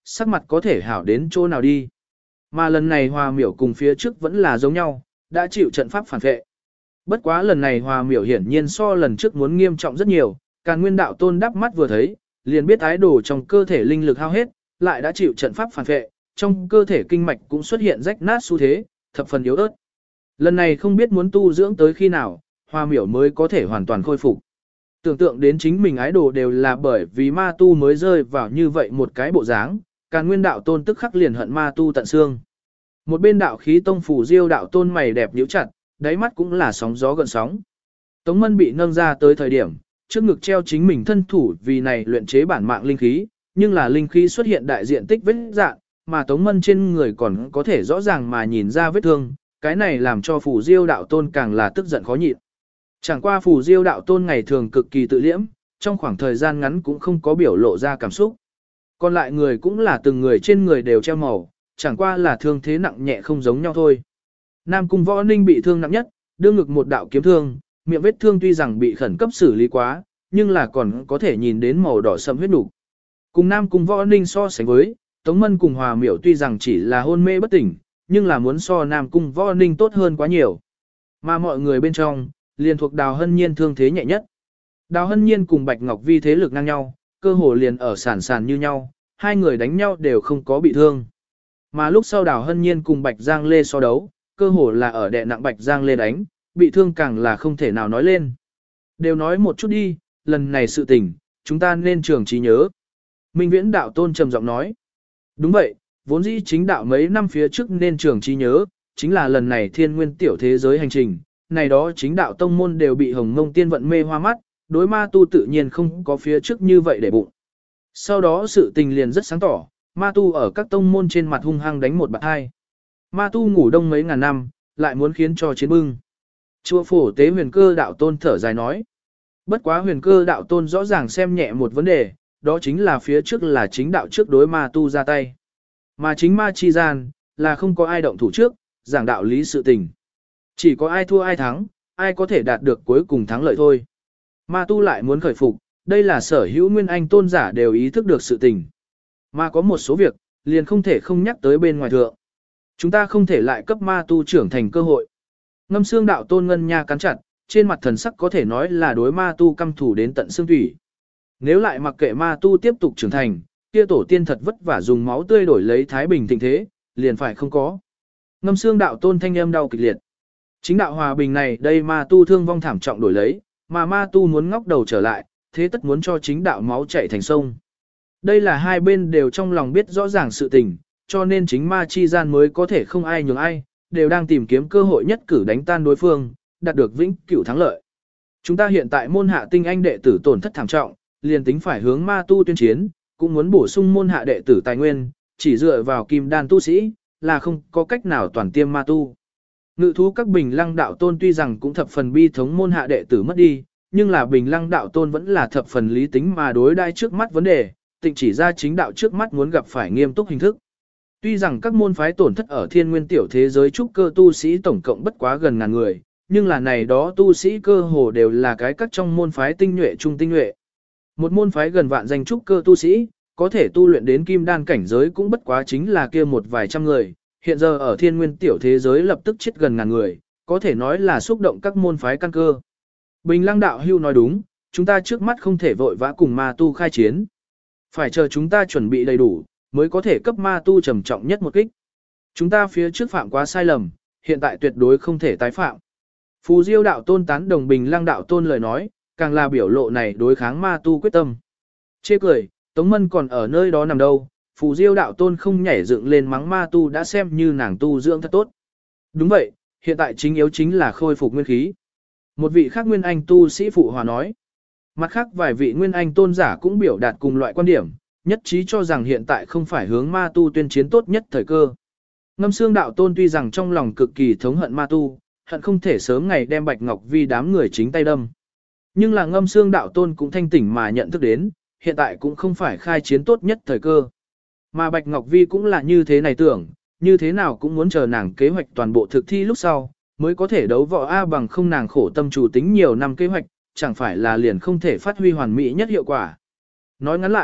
Speaker 1: sắc mặt có thể hảo đến chỗ nào đi. Mà lần này Hòa Miểu cùng phía trước vẫn là giống nhau, đã chịu trận pháp phản vệ. Bất quá lần này Hòa Miểu hiển nhiên so lần trước muốn nghiêm trọng rất nhiều, Càn Nguyên đạo tôn đắp mắt vừa thấy, liền biết ái đồ trong cơ thể linh lực hao hết, lại đã chịu trận pháp phản vệ, trong cơ thể kinh mạch cũng xuất hiện rách nát xu thế, thập phần yếu ớt. Lần này không biết muốn tu dưỡng tới khi nào, Hòa Miểu mới có thể hoàn toàn khôi phục. Tưởng tượng đến chính mình ái đồ đều là bởi vì ma tu mới rơi vào như vậy một cái bộ dáng, Càn Nguyên đạo tôn tức khắc liền hận ma tu tận xương. Một bên đạo khí tông phủ Diêu đạo tôn mày đẹp nhíu chặt, đáy mắt cũng là sóng gió gần sóng. Tống Mân bị nâng ra tới thời điểm, trước ngực treo chính mình thân thủ vì này luyện chế bản mạng linh khí, nhưng là linh khí xuất hiện đại diện tích vết dạn, mà Tống Mân trên người còn có thể rõ ràng mà nhìn ra vết thương, cái này làm cho phủ Diêu đạo tôn càng là tức giận khó nhịn. Chẳng qua phủ Diêu đạo tôn ngày thường cực kỳ tự liễm, trong khoảng thời gian ngắn cũng không có biểu lộ ra cảm xúc. Còn lại người cũng là từng người trên người đều treo màu, chẳng qua là thương thế nặng nhẹ không giống nhau thôi. Nam Cung Võ Ninh bị thương nặng nhất, đưa ngực một đạo kiếm thương, miệng vết thương tuy rằng bị khẩn cấp xử lý quá, nhưng là còn có thể nhìn đến màu đỏ sẫm huyết nục. Cùng Nam Cung Võ Ninh so sánh với, Tống Mân cùng Hòa Miểu tuy rằng chỉ là hôn mê bất tỉnh, nhưng là muốn so Nam Cung Võ Ninh tốt hơn quá nhiều. Mà mọi người bên trong, liền thuộc Đào Hân Nhiên thương thế nhẹ nhất. Đào Hân Nhiên cùng Bạch Ngọc Vi thế lực ngang nhau, cơ hồ liền ở sàn sàn như nhau, hai người đánh nhau đều không có bị thương. Mà lúc sau Đào Hân Nhiên cùng Bạch Giang Lê so đấu, cơ hồ là ở đè nặng Bạch Giang Lê đánh, bị thương càng là không thể nào nói lên. Đều nói một chút đi, lần này sự tình, chúng ta nên trường trí nhớ. Minh Viễn đạo tôn trầm giọng nói. Đúng vậy, vốn dĩ chính đạo mấy năm phía trước nên trường trí nhớ, chính là lần này thiên nguyên tiểu thế giới hành trình, này đó chính đạo tông môn đều bị hồng mông tiên vận mê hoa mắt, đối ma tu tự nhiên không có phía trước như vậy để bụng. Sau đó sự tình liền rất sáng tỏ, ma tu ở các tông môn trên mặt hung hăng đánh một bạt hai. Ma tu ngủ đông mấy ngàn năm, lại muốn khiến cho chiến bưng. Chùa Phổ Tế Huyền Cơ đạo tôn thở dài nói. Bất quá Huyền Cơ đạo tôn rõ ràng xem nhẹ một vấn đề, đó chính là phía trước là chính đạo trước đối ma tu ra tay. Mà chính ma chi gian, là không có ai động thủ trước, giảng đạo lý sự tình. Chỉ có ai thua ai thắng, ai có thể đạt được cuối cùng thắng lợi thôi. Ma tu lại muốn khởi phục, đây là sở hữu nguyên anh tôn giả đều ý thức được sự tình. Mà có một số việc, liền không thể không nhắc tới bên ngoài thượng. Chúng ta không thể lại cấp ma tu trưởng thành cơ hội. Ngâm xương đạo tôn ngân nha cắn chặt, trên mặt thần sắc có thể nói là đối ma tu căm thủ đến tận xương thủy. Nếu lại mặc kệ ma tu tiếp tục trưởng thành, kia tổ tiên thật vất vả dùng máu tươi đổi lấy thái bình thịnh thế, liền phải không có. Ngâm xương đạo tôn thanh âm đau kịch liệt. Chính đạo hòa bình này đây ma tu thương vong thảm trọng đổi lấy, mà ma tu muốn ngóc đầu trở lại, thế tất muốn cho chính đạo máu chảy thành sông. Đây là hai bên đều trong lòng biết rõ ràng sự tình, cho nên chính ma chi gian mới có thể không ai nhường ai, đều đang tìm kiếm cơ hội nhất cử đánh tan đối phương, đạt được vĩnh cửu thắng lợi. Chúng ta hiện tại môn hạ tinh anh đệ tử tổn thất thảm trọng, liền tính phải hướng ma tu tuyên chiến, cũng muốn bổ sung môn hạ đệ tử tài nguyên, chỉ dựa vào kim đan tu sĩ, là không có cách nào toàn tiêm ma tu. Ngự thú các bình lăng đạo tôn tuy rằng cũng thập phần bi thống môn hạ đệ tử mất đi, nhưng là bình lăng đạo tôn vẫn là thập phần lý tính mà đối đai trước mắt vấn đề, tịnh chỉ ra chính đạo trước mắt muốn gặp phải nghiêm túc hình thức. Tuy rằng các môn phái tổn thất ở thiên nguyên tiểu thế giới trúc cơ tu sĩ tổng cộng bất quá gần ngàn người, nhưng là này đó tu sĩ cơ hồ đều là cái các trong môn phái tinh nhuệ trung tinh nhuệ. Một môn phái gần vạn danh trúc cơ tu sĩ, có thể tu luyện đến kim đan cảnh giới cũng bất quá chính là kia một vài trăm người, hiện giờ ở thiên nguyên tiểu thế giới lập tức chết gần ngàn người, có thể nói là xúc động các môn phái căn cơ. Bình Lăng đạo hưu nói đúng, chúng ta trước mắt không thể vội vã cùng ma tu khai chiến. Phải chờ chúng ta chuẩn bị đầy đủ, mới có thể cấp ma tu trầm trọng nhất một kích. Chúng ta phía trước phạm quá sai lầm, hiện tại tuyệt đối không thể tái phạm. Phù Diêu đạo tôn tán đồng Bình Lăng đạo tôn lời nói, càng là biểu lộ này đối kháng ma tu quyết tâm. Chê cười, Tống Mân còn ở nơi đó nằm đâu, Phù Diêu đạo tôn không nhảy dựng lên mắng ma tu đã xem như nàng tu dưỡng thật tốt. Đúng vậy, hiện tại chính yếu chính là khôi phục nguyên khí. Một vị khác nguyên anh tu sĩ phụ hòa nói. Mặt khác vài vị nguyên anh tôn giả cũng biểu đạt cùng loại quan điểm, nhất trí cho rằng hiện tại không phải hướng ma tu tuyên chiến tốt nhất thời cơ. Ngâm xương đạo tôn tuy rằng trong lòng cực kỳ thống hận ma tu, hận không thể sớm ngày đem Bạch Ngọc Vi đám người chính tay đâm. Nhưng là ngâm xương đạo tôn cũng thanh tỉnh mà nhận thức đến, hiện tại cũng không phải khai chiến tốt nhất thời cơ. Mà Bạch Ngọc Vi cũng là như thế này tưởng, như thế nào cũng muốn chờ nàng kế hoạch toàn bộ thực thi lúc sau, mới có thể đấu võ A bằng không nàng khổ tâm chủ tính nhiều năm kế hoạch, chẳng phải là liền không thể phát huy hoàn mỹ nhất hiệu quả. Nói ngắn lại,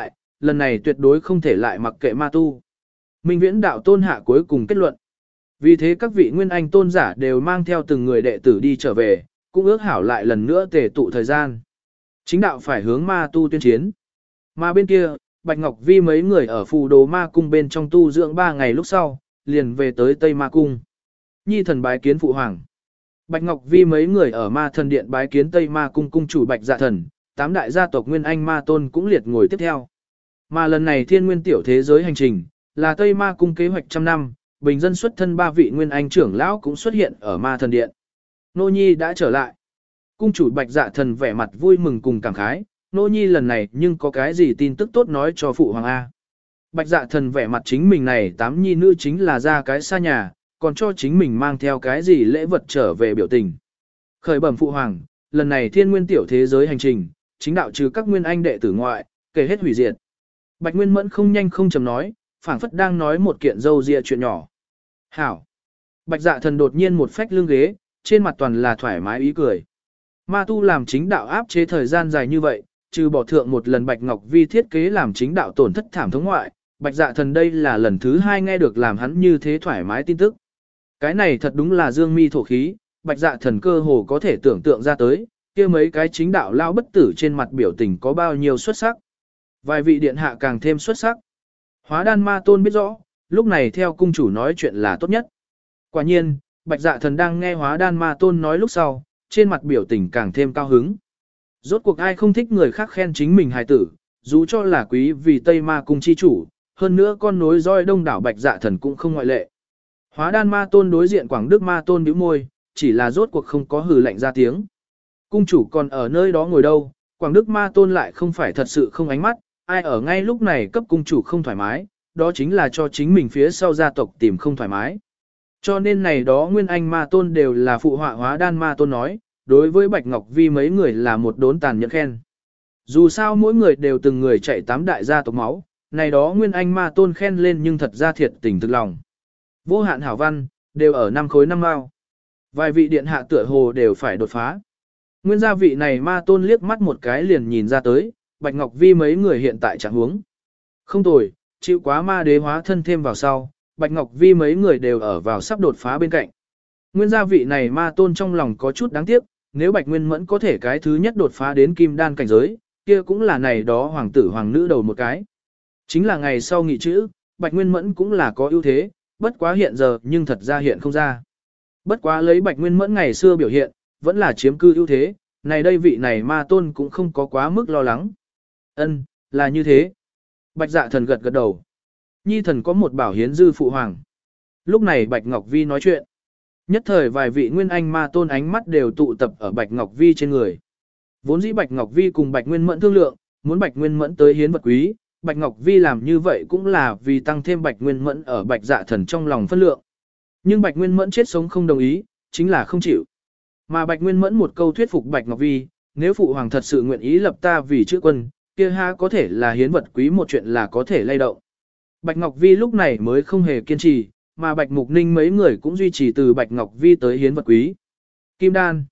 Speaker 1: lần này tuyệt đối không thể lại mặc kệ ma tu. Minh Viễn đạo tôn hạ cuối cùng kết luận. Vì thế các vị nguyên anh tôn giả đều mang theo từng người đệ tử đi trở về, cũng ước hảo lại lần nữa tề tụ thời gian. Chính đạo phải hướng ma tu tuyên chiến. Mà bên kia, Bạch Ngọc Vi mấy người ở phù đồ ma cung bên trong tu dưỡng 3 ngày lúc sau, liền về tới Tây Ma Cung. Nhi thần bái kiến phụ hoàng. Bạch Ngọc Vi mấy người ở ma thần điện bái kiến Tây Ma Cung cung chủ Bạch Dạ Thần, 8 đại gia tộc Nguyên Anh Ma Tôn cũng liệt ngồi tiếp theo. Mà lần này thiên nguyên tiểu thế giới hành trình, là Tây Ma Cung kế hoạch trăm năm, bình dân xuất thân 3 vị Nguyên Anh trưởng lão cũng xuất hiện ở ma thần điện. Nô Nhi đã trở lại. Cung chủ Bạch Dạ Thần vẻ mặt vui mừng cùng cảm khái, Nô Nhi lần này nhưng có cái gì tin tức tốt nói cho phụ hoàng A. Bạch Dạ Thần vẻ mặt chính mình này 8 nhi nữ chính là ra cái xa nhà, còn cho chính mình mang theo cái gì lễ vật trở về biểu tình. Khởi bẩm phụ hoàng, lần này thiên nguyên tiểu thế giới hành trình, chính đạo trừ các nguyên anh đệ tử ngoại, kể hết hủy diệt. Bạch Nguyên Mẫn không nhanh không chậm nói, phảng phất đang nói một kiện dâu dịa chuyện nhỏ. Hảo. Bạch Dạ Thần đột nhiên một phách lưng ghế, trên mặt toàn là thoải mái ý cười. Ma tu làm chính đạo áp chế thời gian dài như vậy, trừ bỏ thượng một lần Bạch Ngọc Vi thiết kế làm chính đạo tổn thất thảm thống ngoại, Bạch Dạ Thần đây là lần thứ 2 nghe được làm hắn như thế thoải mái tin tức. Cái này thật đúng là dương mi thổ khí, Bạch Dạ Thần cơ hồ có thể tưởng tượng ra tới, kia mấy cái chính đạo lao bất tử trên mặt biểu tình có bao nhiêu xuất sắc. Vài vị điện hạ càng thêm xuất sắc. Hóa Đan Ma Tôn biết rõ, lúc này theo cung chủ nói chuyện là tốt nhất. Quả nhiên, Bạch Dạ Thần đang nghe Hóa Đan Ma Tôn nói lúc sau, trên mặt biểu tình càng thêm cao hứng. Rốt cuộc ai không thích người khác khen chính mình hài tử, dù cho là quý vì Tây Ma Cung chi chủ, hơn nữa con nối roi đông đảo Bạch Dạ Thần cũng không ngoại lệ. Hóa Đan Ma Tôn đối diện Quảng Đức Ma Tôn bĩu môi, chỉ là rốt cuộc không có hừ lạnh ra tiếng. Cung chủ còn ở nơi đó ngồi đâu, Quảng Đức Ma Tôn lại không phải thật sự không ánh mắt, ai ở ngay lúc này cấp cung chủ không thoải mái, đó chính là cho chính mình phía sau gia tộc tìm không thoải mái. Cho nên này đó Nguyên Anh Ma Tôn đều là phụ họa Hóa Đan Ma Tôn nói, đối với Bạch Ngọc Vi mấy người là một đốn tàn nhẫn khen. Dù sao mỗi người đều từng người chạy 8 đại gia tộc máu, này đó Nguyên Anh Ma Tôn khen lên nhưng thật ra thiệt tình thực lòng. Vô hạn hảo văn, đều ở 5 khối 5 mao. Vài vị điện hạ tựa hồ đều phải đột phá. Nguyên gia vị này Ma Tôn liếc mắt một cái liền nhìn ra tới, Bạch Ngọc Vi mấy người hiện tại trạng huống. Không tồi, chịu quá ma đế hóa thân thêm vào sau, Bạch Ngọc Vi mấy người đều ở vào sắp đột phá bên cạnh. Nguyên gia vị này Ma Tôn trong lòng có chút đáng tiếc, nếu Bạch Nguyên Mẫn có thể cái thứ nhất đột phá đến kim đan cảnh giới, kia cũng là này đó hoàng tử hoàng nữ đầu một cái. Chính là ngày sau nghị chữ, Bạch Nguyên Mẫn cũng là có ưu thế, bất quá hiện giờ nhưng thật ra hiện không ra. Bất quá lấy Bạch Nguyên Mẫn ngày xưa biểu hiện, vẫn là chiếm cư ưu thế, này đây vị này Ma Tôn cũng không có quá mức lo lắng. Ân, là như thế. Bạch Dạ Thần gật gật đầu. Nhi thần có một bảo hiến dư phụ hoàng. Lúc này Bạch Ngọc Vi nói chuyện. Nhất thời vài vị Nguyên Anh Ma Tôn ánh mắt đều tụ tập ở Bạch Ngọc Vi trên người. Vốn dĩ Bạch Ngọc Vi cùng Bạch Nguyên Mẫn thương lượng, muốn Bạch Nguyên Mẫn tới hiến vật quý, Bạch Ngọc Vi làm như vậy cũng là vì tăng thêm Bạch Nguyên Mẫn ở Bạch Dạ Thần trong lòng phân lượng. Nhưng Bạch Nguyên Mẫn chết sống không đồng ý, chính là không chịu. Mà Bạch Nguyên Mẫn một câu thuyết phục Bạch Ngọc Vi, nếu phụ hoàng thật sự nguyện ý lập ta vì chữ quân, kia ha có thể là hiến vật quý một chuyện là có thể lay động. Bạch Ngọc Vi lúc này mới không hề kiên trì, mà Bạch Mục Ninh mấy người cũng duy trì từ Bạch Ngọc Vi tới hiến vật quý. Kim đan.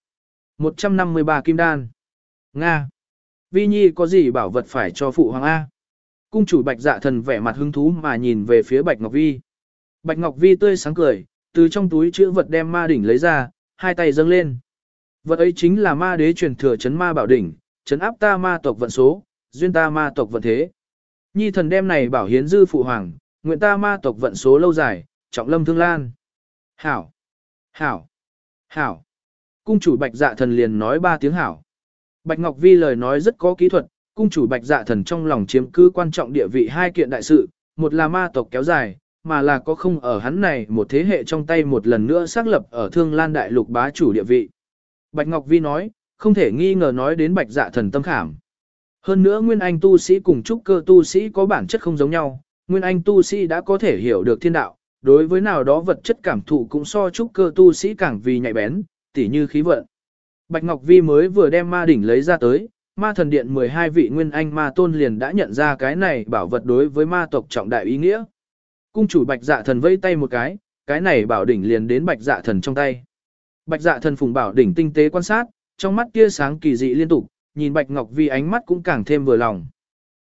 Speaker 1: 153 kim đan. Nga. Vi Nhi có gì bảo vật phải cho phụ hoàng A? Cung chủ Bạch Dạ Thần vẻ mặt hứng thú mà nhìn về phía Bạch Ngọc Vi. Bạch Ngọc Vi tươi sáng cười, từ trong túi chữ vật đem ma đỉnh lấy ra, hai tay dâng lên. Vật ấy chính là ma đế truyền thừa chấn ma bảo đỉnh, chấn áp ta ma tộc vận số, duyên ta ma tộc vận thế. Nhi thần đem này bảo hiến dư phụ hoàng, nguyện ta ma tộc vận số lâu dài, trọng lâm thương lan. Hảo, hảo, hảo. Cung chủ Bạch Dạ Thần liền nói 3 tiếng hảo. Bạch Ngọc Vi lời nói rất có kỹ thuật, cung chủ Bạch Dạ Thần trong lòng chiếm cứ quan trọng địa vị 2 kiện đại sự, một là ma tộc kéo dài, mà là có không ở hắn này một thế hệ trong tay một lần nữa xác lập ở Thương Lan đại lục bá chủ địa vị. Bạch Ngọc Vi nói, không thể nghi ngờ nói đến Bạch Dạ Thần tâm khảm. Hơn nữa Nguyên Anh tu sĩ cùng trúc cơ tu sĩ có bản chất không giống nhau, Nguyên Anh tu sĩ đã có thể hiểu được thiên đạo, đối với nào đó vật chất cảm thụ cũng so trúc cơ tu sĩ càng vì nhạy bén, tỉ như khí vận. Bạch Ngọc Vi mới vừa đem ma đỉnh lấy ra tới, ma thần điện 12 vị Nguyên Anh ma tôn liền đã nhận ra cái này bảo vật đối với ma tộc trọng đại ý nghĩa. Cung chủ Bạch Dạ Thần vẫy tay một cái này bảo đỉnh liền đến Bạch Dạ Thần trong tay. Bạch Dạ Thần phùng bảo đỉnh tinh tế quan sát, trong mắt tia sáng kỳ dị liên tục, nhìn Bạch Ngọc Vi ánh mắt cũng càng thêm vừa lòng.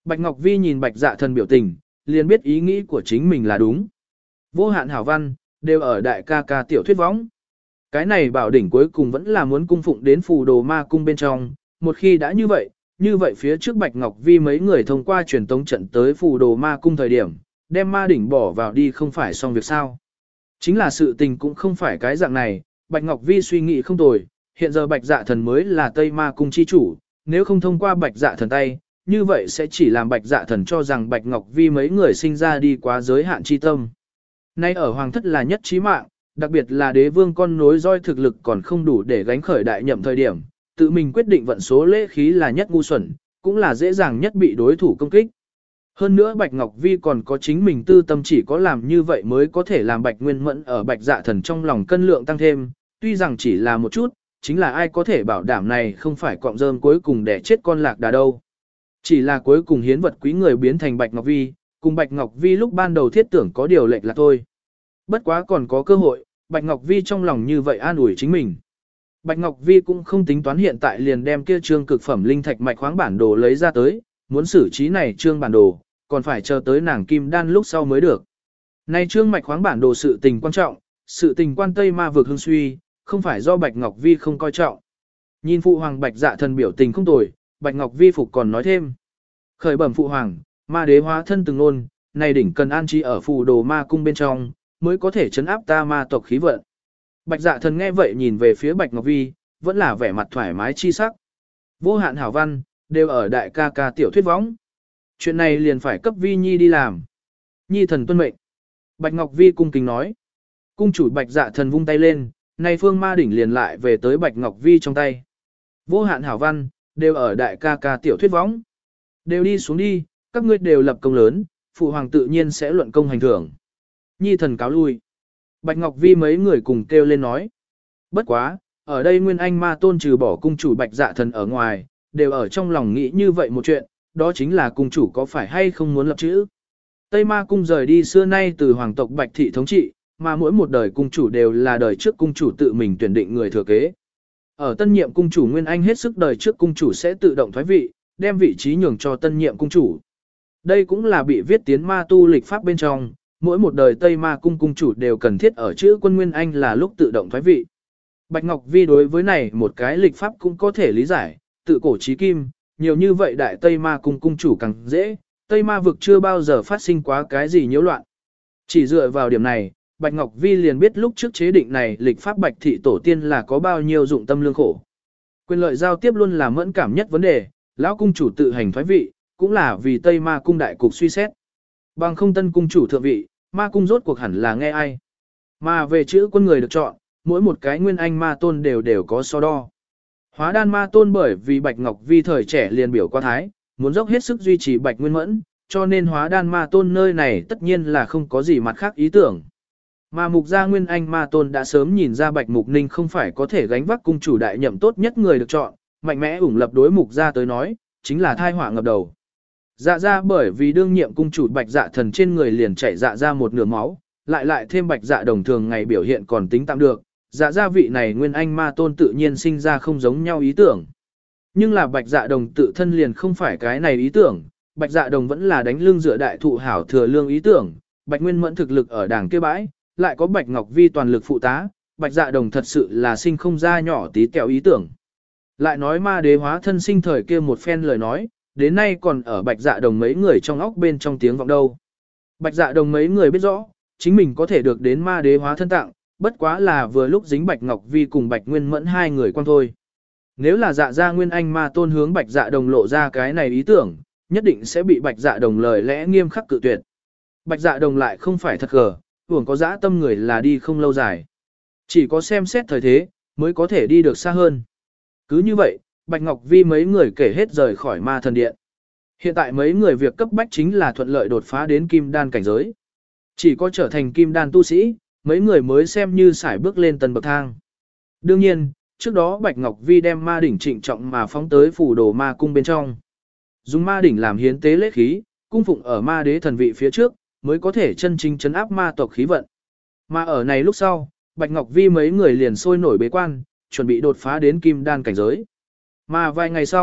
Speaker 1: Bạch Ngọc Vi nhìn Bạch Dạ Thần biểu tình, liền biết ý nghĩ của chính mình là đúng. Vô hạn hảo văn, đều ở đại ca ca tiểu thuyết võng. Cái này bảo đỉnh cuối cùng vẫn là muốn cung phụng đến phù đồ ma cung bên trong, một khi đã như vậy phía trước Bạch Ngọc Vi mấy người thông qua truyền tống trận tới phù đồ ma cung thời điểm, đem ma đỉnh bỏ vào đi không phải xong việc sao. Chính là sự tình cũng không phải cái dạng này, Bạch Ngọc Vi suy nghĩ không tồi, hiện giờ Bạch Dạ Thần mới là Tây Ma Cung chi chủ, nếu không thông qua Bạch Dạ Thần tay, như vậy sẽ chỉ làm Bạch Dạ Thần cho rằng Bạch Ngọc Vi mấy người sinh ra đi quá giới hạn chi tâm. Nay ở Hoàng thất là nhất chí mạng, đặc biệt là đế vương con nối roi thực lực còn không đủ để gánh khởi đại nhậm thời điểm, tự mình quyết định vận số lễ khí là nhất ngu xuẩn, cũng là dễ dàng nhất bị đối thủ công kích. Hơn nữa Bạch Ngọc Vi còn có chính mình tư tâm, chỉ có làm như vậy mới có thể làm Bạch Nguyên Mẫn ở Bạch Dạ Thần trong lòng cân lượng tăng thêm, tuy rằng chỉ là một chút, chính là ai có thể bảo đảm này không phải cọng rơm cuối cùng để chết con lạc đà đâu. Chỉ là cuối cùng hiến vật quý người biến thành Bạch Ngọc Vi, cùng Bạch Ngọc Vi lúc ban đầu thiết tưởng có điều lệch là thôi. Bất quá còn có cơ hội, Bạch Ngọc Vi trong lòng như vậy an ủi chính mình. Bạch Ngọc Vi cũng không tính toán hiện tại liền đem kia trương cực phẩm linh thạch mạch khoáng bản đồ lấy ra tới, muốn xử trí này trương bản đồ, còn phải chờ tới nàng kim đan lúc sau mới được. Này trương mạch khoáng bản đồ sự tình quan trọng, sự tình quan Tây Ma vực hưng suy, không phải do Bạch Ngọc Vi không coi trọng. Nhìn phụ hoàng Bạch Dạ Thần biểu tình không tồi, Bạch Ngọc Vi phục còn nói thêm. Khởi bẩm phụ hoàng, ma đế hóa thân từng nôn, này đỉnh cần an trí ở phù đồ ma cung bên trong, mới có thể chấn áp ta ma tộc khí vận. Bạch Dạ Thần nghe vậy nhìn về phía Bạch Ngọc Vi, vẫn là vẻ mặt thoải mái chi sắc. Vô hạn hảo văn, đều ở đại ca ca tiểu thuyết võng. Chuyện này liền phải cấp Vi Nhi đi làm. Nhi thần tuân mệnh. Bạch Ngọc Vi cung kính nói. Cung chủ Bạch Dạ Thần vung tay lên, nay phương ma đỉnh liền lại về tới Bạch Ngọc Vi trong tay. Vô hạn hảo văn, đều ở đại ca ca tiểu thuyết võng. Đều đi xuống đi, các ngươi đều lập công lớn, phụ hoàng tự nhiên sẽ luận công hành thưởng. Nhi thần cáo lui. Bạch Ngọc Vi mấy người cùng kêu lên nói. Bất quá, ở đây Nguyên Anh Ma Tôn trừ bỏ cung chủ Bạch Dạ Thần ở ngoài, đều ở trong lòng nghĩ như vậy một chuyện, đó chính là cung chủ có phải hay không muốn lập chữ. Tây Ma Cung rời đi xưa nay từ hoàng tộc Bạch Thị thống trị, mà mỗi một đời cung chủ đều là đời trước cung chủ tự mình tuyển định người thừa kế. Ở tân nhiệm cung chủ Nguyên Anh hết sức đời trước cung chủ sẽ tự động thoái vị, đem vị trí nhường cho tân nhiệm cung chủ. Đây cũng là bị viết tiến ma tu lịch pháp bên trong, mỗi một đời Tây Ma Cung cung chủ đều cần thiết ở chữ quân Nguyên Anh là lúc tự động thoái vị. Bạch Ngọc Vi đối với này một cái lịch pháp cũng có thể lý giải, tự cổ chí kim, nhiều như vậy đại Tây Ma Cung cung chủ càng dễ, Tây Ma vực chưa bao giờ phát sinh quá cái gì nhiễu loạn. Chỉ dựa vào điểm này, Bạch Ngọc Vi liền biết lúc trước chế định này lịch pháp Bạch Thị tổ tiên là có bao nhiêu dụng tâm lương khổ. Quyền lợi giao tiếp luôn là mẫn cảm nhất vấn đề, lão cung chủ tự hành thoái vị, cũng là vì Tây Ma Cung đại cục suy xét. Bằng không tân cung chủ thượng vị, Ma Cung rốt cuộc hẳn là nghe ai. Mà về chữ quân người được chọn, mỗi một cái Nguyên Anh Ma Tôn đều có so đo. Hóa đan Ma Tôn bởi vì Bạch Ngọc Vi thời trẻ liền biểu qua thái, muốn dốc hết sức duy trì Bạch Nguyên Mẫn, cho nên hóa đan Ma Tôn nơi này tất nhiên là không có gì mặt khác ý tưởng. Mà Mục gia Nguyên Anh Ma Tôn đã sớm nhìn ra Bạch Mục Ninh không phải có thể gánh vác cung chủ đại nhậm tốt nhất người được chọn, mạnh mẽ ủng lập đối Mục gia tới nói, chính là thai họa ngập đầu. Dạ ra bởi vì đương nhiệm cung chủ Bạch Dạ Thần trên người liền chảy dạ ra một nửa máu, lại thêm Bạch Dạ Đồng thường ngày biểu hiện còn tính tạm được, dạ gia vị này Nguyên Anh Ma Tôn tự nhiên sinh ra không giống nhau ý tưởng. Nhưng là Bạch Dạ Đồng tự thân liền không phải cái này ý tưởng, Bạch Dạ Đồng vẫn là đánh lưng dựa đại thụ hảo thừa lương ý tưởng, Bạch Nguyên Mẫn thực lực ở đảng kia bãi, lại có Bạch Ngọc Vi toàn lực phụ tá, Bạch Dạ Đồng thật sự là sinh không ra nhỏ tí kẹo ý tưởng. Lại nói ma đế hóa thân sinh thời kia một phen lời nói, đến nay còn ở Bạch Dạ Đồng mấy người trong óc bên trong tiếng vọng đâu. Bạch Dạ Đồng mấy người biết rõ, chính mình có thể được đến ma đế hóa thân tặng, bất quá là vừa lúc dính Bạch Ngọc Vi cùng Bạch Nguyên Mẫn hai người quan thôi. Nếu là dạ gia Nguyên Anh Ma Tôn hướng Bạch Dạ Đồng lộ ra cái này ý tưởng, nhất định sẽ bị Bạch Dạ Đồng lời lẽ nghiêm khắc cự tuyệt. Bạch Dạ Đồng lại không phải thật gờ, hưởng có dã tâm người là đi không lâu dài. Chỉ có xem xét thời thế, mới có thể đi được xa hơn. Cứ như vậy, Bạch Ngọc Vi mấy người kể hết rời khỏi ma thần điện. Hiện tại mấy người việc cấp bách chính là thuận lợi đột phá đến kim đan cảnh giới. Chỉ có trở thành kim đan tu sĩ, mấy người mới xem như sải bước lên tầng bậc thang. Đương nhiên, trước đó Bạch Ngọc Vi đem ma đỉnh trịnh trọng mà phóng tới phủ đồ ma cung bên trong. Dùng ma đỉnh làm hiến tế lễ khí, cung phụng ở ma đế thần vị phía trước, mới có thể chân chính trấn áp ma tộc khí vận. Mà ở này lúc sau, Bạch Ngọc Vi mấy người liền sôi nổi bế quan, chuẩn bị đột phá đến kim đan cảnh giới. Mà vài ngày sau,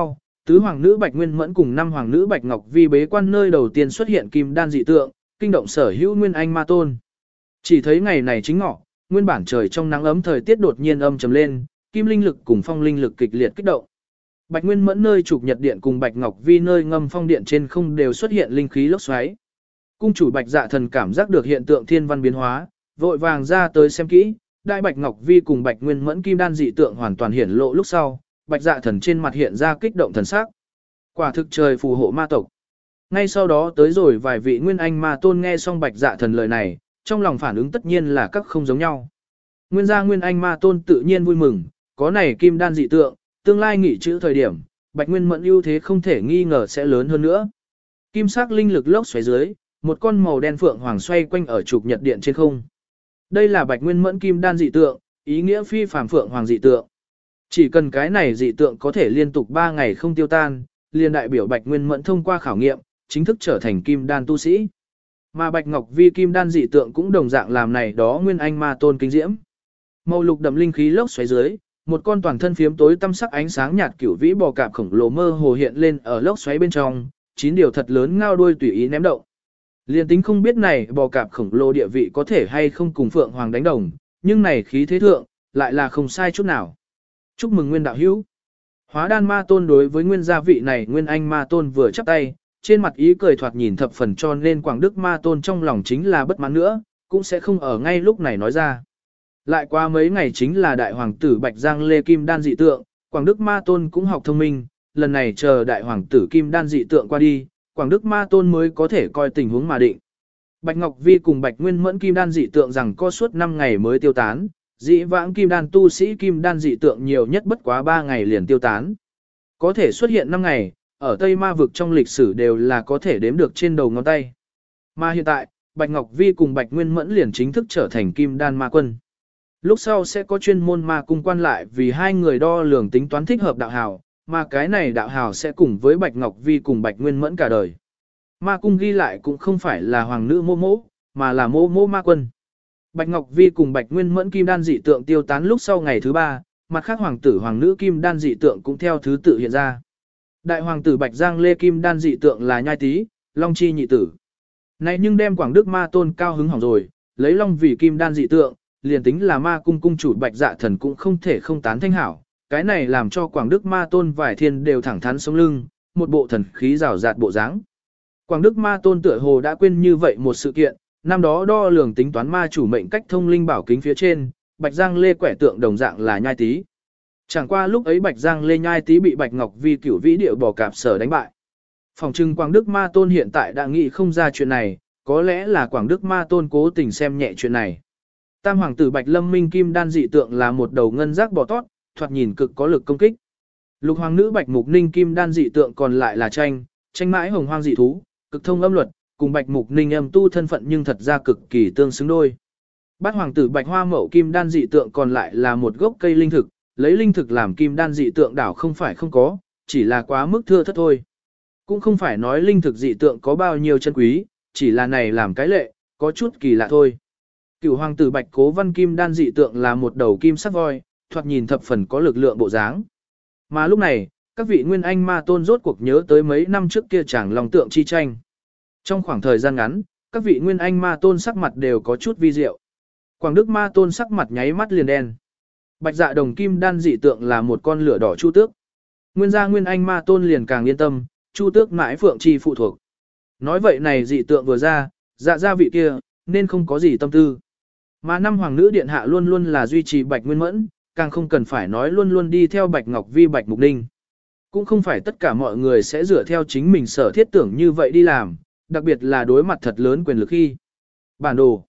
Speaker 1: Tứ hoàng nữ Bạch Nguyên Mẫn cùng năm hoàng nữ Bạch Ngọc Vi bế quan nơi đầu tiên xuất hiện kim đan dị tượng, kinh động sở hữu Nguyên Anh Ma Tôn. Chỉ thấy ngày này chính ngọ, nguyên bản trời trong nắng ấm thời tiết đột nhiên âm trầm lên, kim linh lực cùng phong linh lực kịch liệt kích động. Bạch Nguyên Mẫn nơi trục nhật điện cùng Bạch Ngọc Vi nơi ngâm phong điện trên không đều xuất hiện linh khí lốc xoáy. Cung chủ Bạch Dạ Thần cảm giác được hiện tượng thiên văn biến hóa, vội vàng ra tới xem kỹ, đại Bạch Ngọc Vi cùng Bạch Nguyên Mẫn kim đan dị tượng hoàn toàn hiển lộ lúc sau, Bạch Dạ Thần trên mặt hiện ra kích động thần sắc. Quả thực trời phù hộ ma tộc. Ngay sau đó tới rồi vài vị Nguyên Anh Ma Tôn nghe xong Bạch Dạ Thần lời này, trong lòng phản ứng tất nhiên là các không giống nhau. Nguyên gia Nguyên Anh Ma Tôn tự nhiên vui mừng, có này kim đan dị tượng, tương lai nghị chữ thời điểm, Bạch Nguyên Mẫn ưu thế không thể nghi ngờ sẽ lớn hơn nữa. Kim sắc linh lực lốc xoáy dưới, một con màu đen phượng hoàng xoay quanh ở trục nhật điện trên không. Đây là Bạch Nguyên Mẫn kim đan dị tượng, ý nghĩa phi phàm phượng hoàng dị tượng. Chỉ cần cái này dị tượng có thể liên tục 3 ngày không tiêu tan, liền đại biểu Bạch Nguyên Mẫn thông qua khảo nghiệm, chính thức trở thành kim đan tu sĩ. Mà Bạch Ngọc Vi kim đan dị tượng cũng đồng dạng làm này đó Nguyên Anh Ma Tôn kinh diễm. Màu lục đậm linh khí lốc xoáy dưới, một con toàn thân phiếm tối tăm sắc ánh sáng nhạt cửu vĩ bò cạp khổng lồ mơ hồ hiện lên ở lốc xoáy bên trong, 9 điều thật lớn ngao đuôi tùy ý ném động. Liên tính không biết này bò cạp khổng lồ địa vị có thể hay không cùng Phượng Hoàng đánh đồng, nhưng này khí thế thượng, lại là không sai chút nào. Chúc mừng Nguyên đạo hữu. Hóa đan ma tôn đối với nguyên gia vị này Nguyên Anh ma tôn vừa chắp tay, trên mặt ý cười thoạt nhìn thập phần, cho nên Quảng Đức ma tôn trong lòng chính là bất mãn nữa, cũng sẽ không ở ngay lúc này nói ra. Lại qua mấy ngày chính là đại hoàng tử Bạch Giang Lê Kim Đan dị tượng, Quảng Đức ma tôn cũng học thông minh, lần này chờ đại hoàng tử Kim Đan dị tượng qua đi, Quảng Đức ma tôn mới có thể coi tình huống mà định. Bạch Ngọc Vi cùng Bạch Nguyên Mẫn Kim Đan dị tượng rằng có suốt 5 ngày mới tiêu tán, dĩ vãng Kim Đan tu sĩ Kim Đan dị tượng nhiều nhất bất quá 3 ngày liền tiêu tán. Có thể xuất hiện 5 ngày, ở Tây Ma vực trong lịch sử đều là có thể đếm được trên đầu ngón tay. Mà hiện tại, Bạch Ngọc Vi cùng Bạch Nguyên Mẫn liền chính thức trở thành Kim Đan ma quân. Lúc sau sẽ có chuyên môn ma cung quan lại vì hai người đo lường tính toán thích hợp đạo hào, mà cái này đạo hào sẽ cùng với Bạch Ngọc Vi cùng Bạch Nguyên Mẫn cả đời. Ma cung ghi lại cũng không phải là hoàng nữ mô mỗ, mà là mô mỗ ma quân. Bạch Ngọc Vi cùng Bạch Nguyên Mẫn kim đan dị tượng tiêu tán lúc sau ngày thứ 3, mặt khác hoàng tử hoàng nữ kim đan dị tượng cũng theo thứ tự hiện ra. Đại hoàng tử Bạch Giang Lê kim đan dị tượng là Nhai Tý, Long Chi nhị tử. Này nhưng đem Quảng Đức ma tôn cao hứng hỏng rồi, lấy Long vì kim đan dị tượng, liền tính là ma cung cung chủ Bạch Dạ Thần cũng không thể không tán thanh hảo. Cái này làm cho Quảng Đức ma tôn vài thiên đều thẳng thắn sống lưng, một bộ thần khí rào rạt bộ dáng. Quảng Đức ma tôn tựa hồ đã quên như vậy một sự kiện, năm đó đo lường tính toán ma chủ mệnh cách thông linh bảo kính phía trên, Bạch Giang Lê quẻ tượng đồng dạng là Nhai Tý. Chẳng qua lúc ấy Bạch Giang Lê Nhai Tý bị Bạch Ngọc Vi cửu vĩ điệu bò cạp sở đánh bại. Phòng trưng Quảng Đức ma tôn hiện tại đã nghĩ không ra chuyện này, có lẽ là Quảng Đức ma tôn cố tình xem nhẹ chuyện này. Tam hoàng tử Bạch Lâm Minh kim đan dị tượng là một đầu ngân giác bò tót, thoạt nhìn cực có lực công kích. Lục hoàng nữ Bạch Mục Ninh kim đan dị tượng còn lại là tranh mãi hồng hoang dị thú, cực thông âm luật, cùng Bạch Mục Ninh âm tu thân phận nhưng thật ra cực kỳ tương xứng đôi. Bát hoàng tử Bạch Hoa Mậu kim đan dị tượng còn lại là một gốc cây linh thực, lấy linh thực làm kim đan dị tượng đảo không phải không có, chỉ là quá mức thưa thớt thôi. Cũng không phải nói linh thực dị tượng có bao nhiêu chân quý, chỉ là này làm cái lệ, có chút kỳ lạ thôi. Cửu hoàng tử Bạch Cố Văn kim đan dị tượng là một đầu kim sắc voi, thoạt nhìn thập phần có lực lượng bộ dáng. Mà lúc này, các vị Nguyên Anh ma tôn rốt cuộc nhớ tới mấy năm trước kia chàng lòng tượng chi tranh. Trong khoảng thời gian ngắn, các vị Nguyên Anh ma tôn sắc mặt đều có chút vi diệu. Quảng Đức ma tôn sắc mặt nháy mắt liền đen. Bạch Dạ đồng kim đan dị tượng là một con lửa đỏ chu tước. Nguyên gia Nguyên Anh ma tôn liền càng yên tâm, chu tước mãi phượng chi phụ thuộc. Nói vậy này dị tượng vừa ra, dạ gia vị kia, nên không có gì tâm tư. Mà năm hoàng nữ điện hạ luôn luôn là duy trì Bạch Nguyên Mẫn, càng không cần phải nói luôn luôn đi theo Bạch Ngọc Vi Bạch Mục Ninh. Cũng không phải tất cả mọi người sẽ dựa theo chính mình sở thiết tưởng như vậy đi làm, đặc biệt là đối mặt thật lớn quyền lực khi. Bản đồ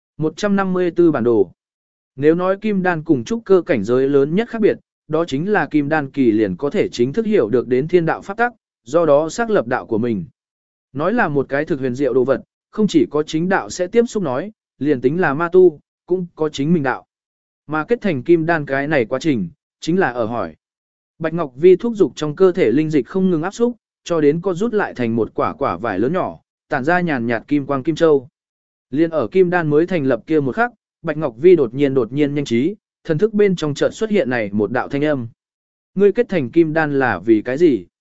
Speaker 1: 154 bản đồ. Nếu nói kim đan cùng trúc cơ cảnh giới lớn nhất khác biệt, đó chính là kim đan kỳ liền có thể chính thức hiểu được đến thiên đạo pháp tắc, do đó xác lập đạo của mình. Nói là một cái thực huyền diệu đồ vật, không chỉ có chính đạo sẽ tiếp xúc nói, liền tính là ma tu, cũng có chính mình đạo. Mà kết thành kim đan cái này quá trình, chính là ở hỏi. Bạch Ngọc Vi thúc dục trong cơ thể linh dịch không ngừng áp xúc, cho đến có rút lại thành một quả quả vải lớn nhỏ, tản ra nhàn nhạt kim quang kim châu. Liên ở kim đan mới thành lập kia một khắc, Bạch Ngọc Vi đột nhiên nhanh trí, thần thức bên trong chợt xuất hiện này một đạo thanh âm. Ngươi kết thành kim đan là vì cái gì?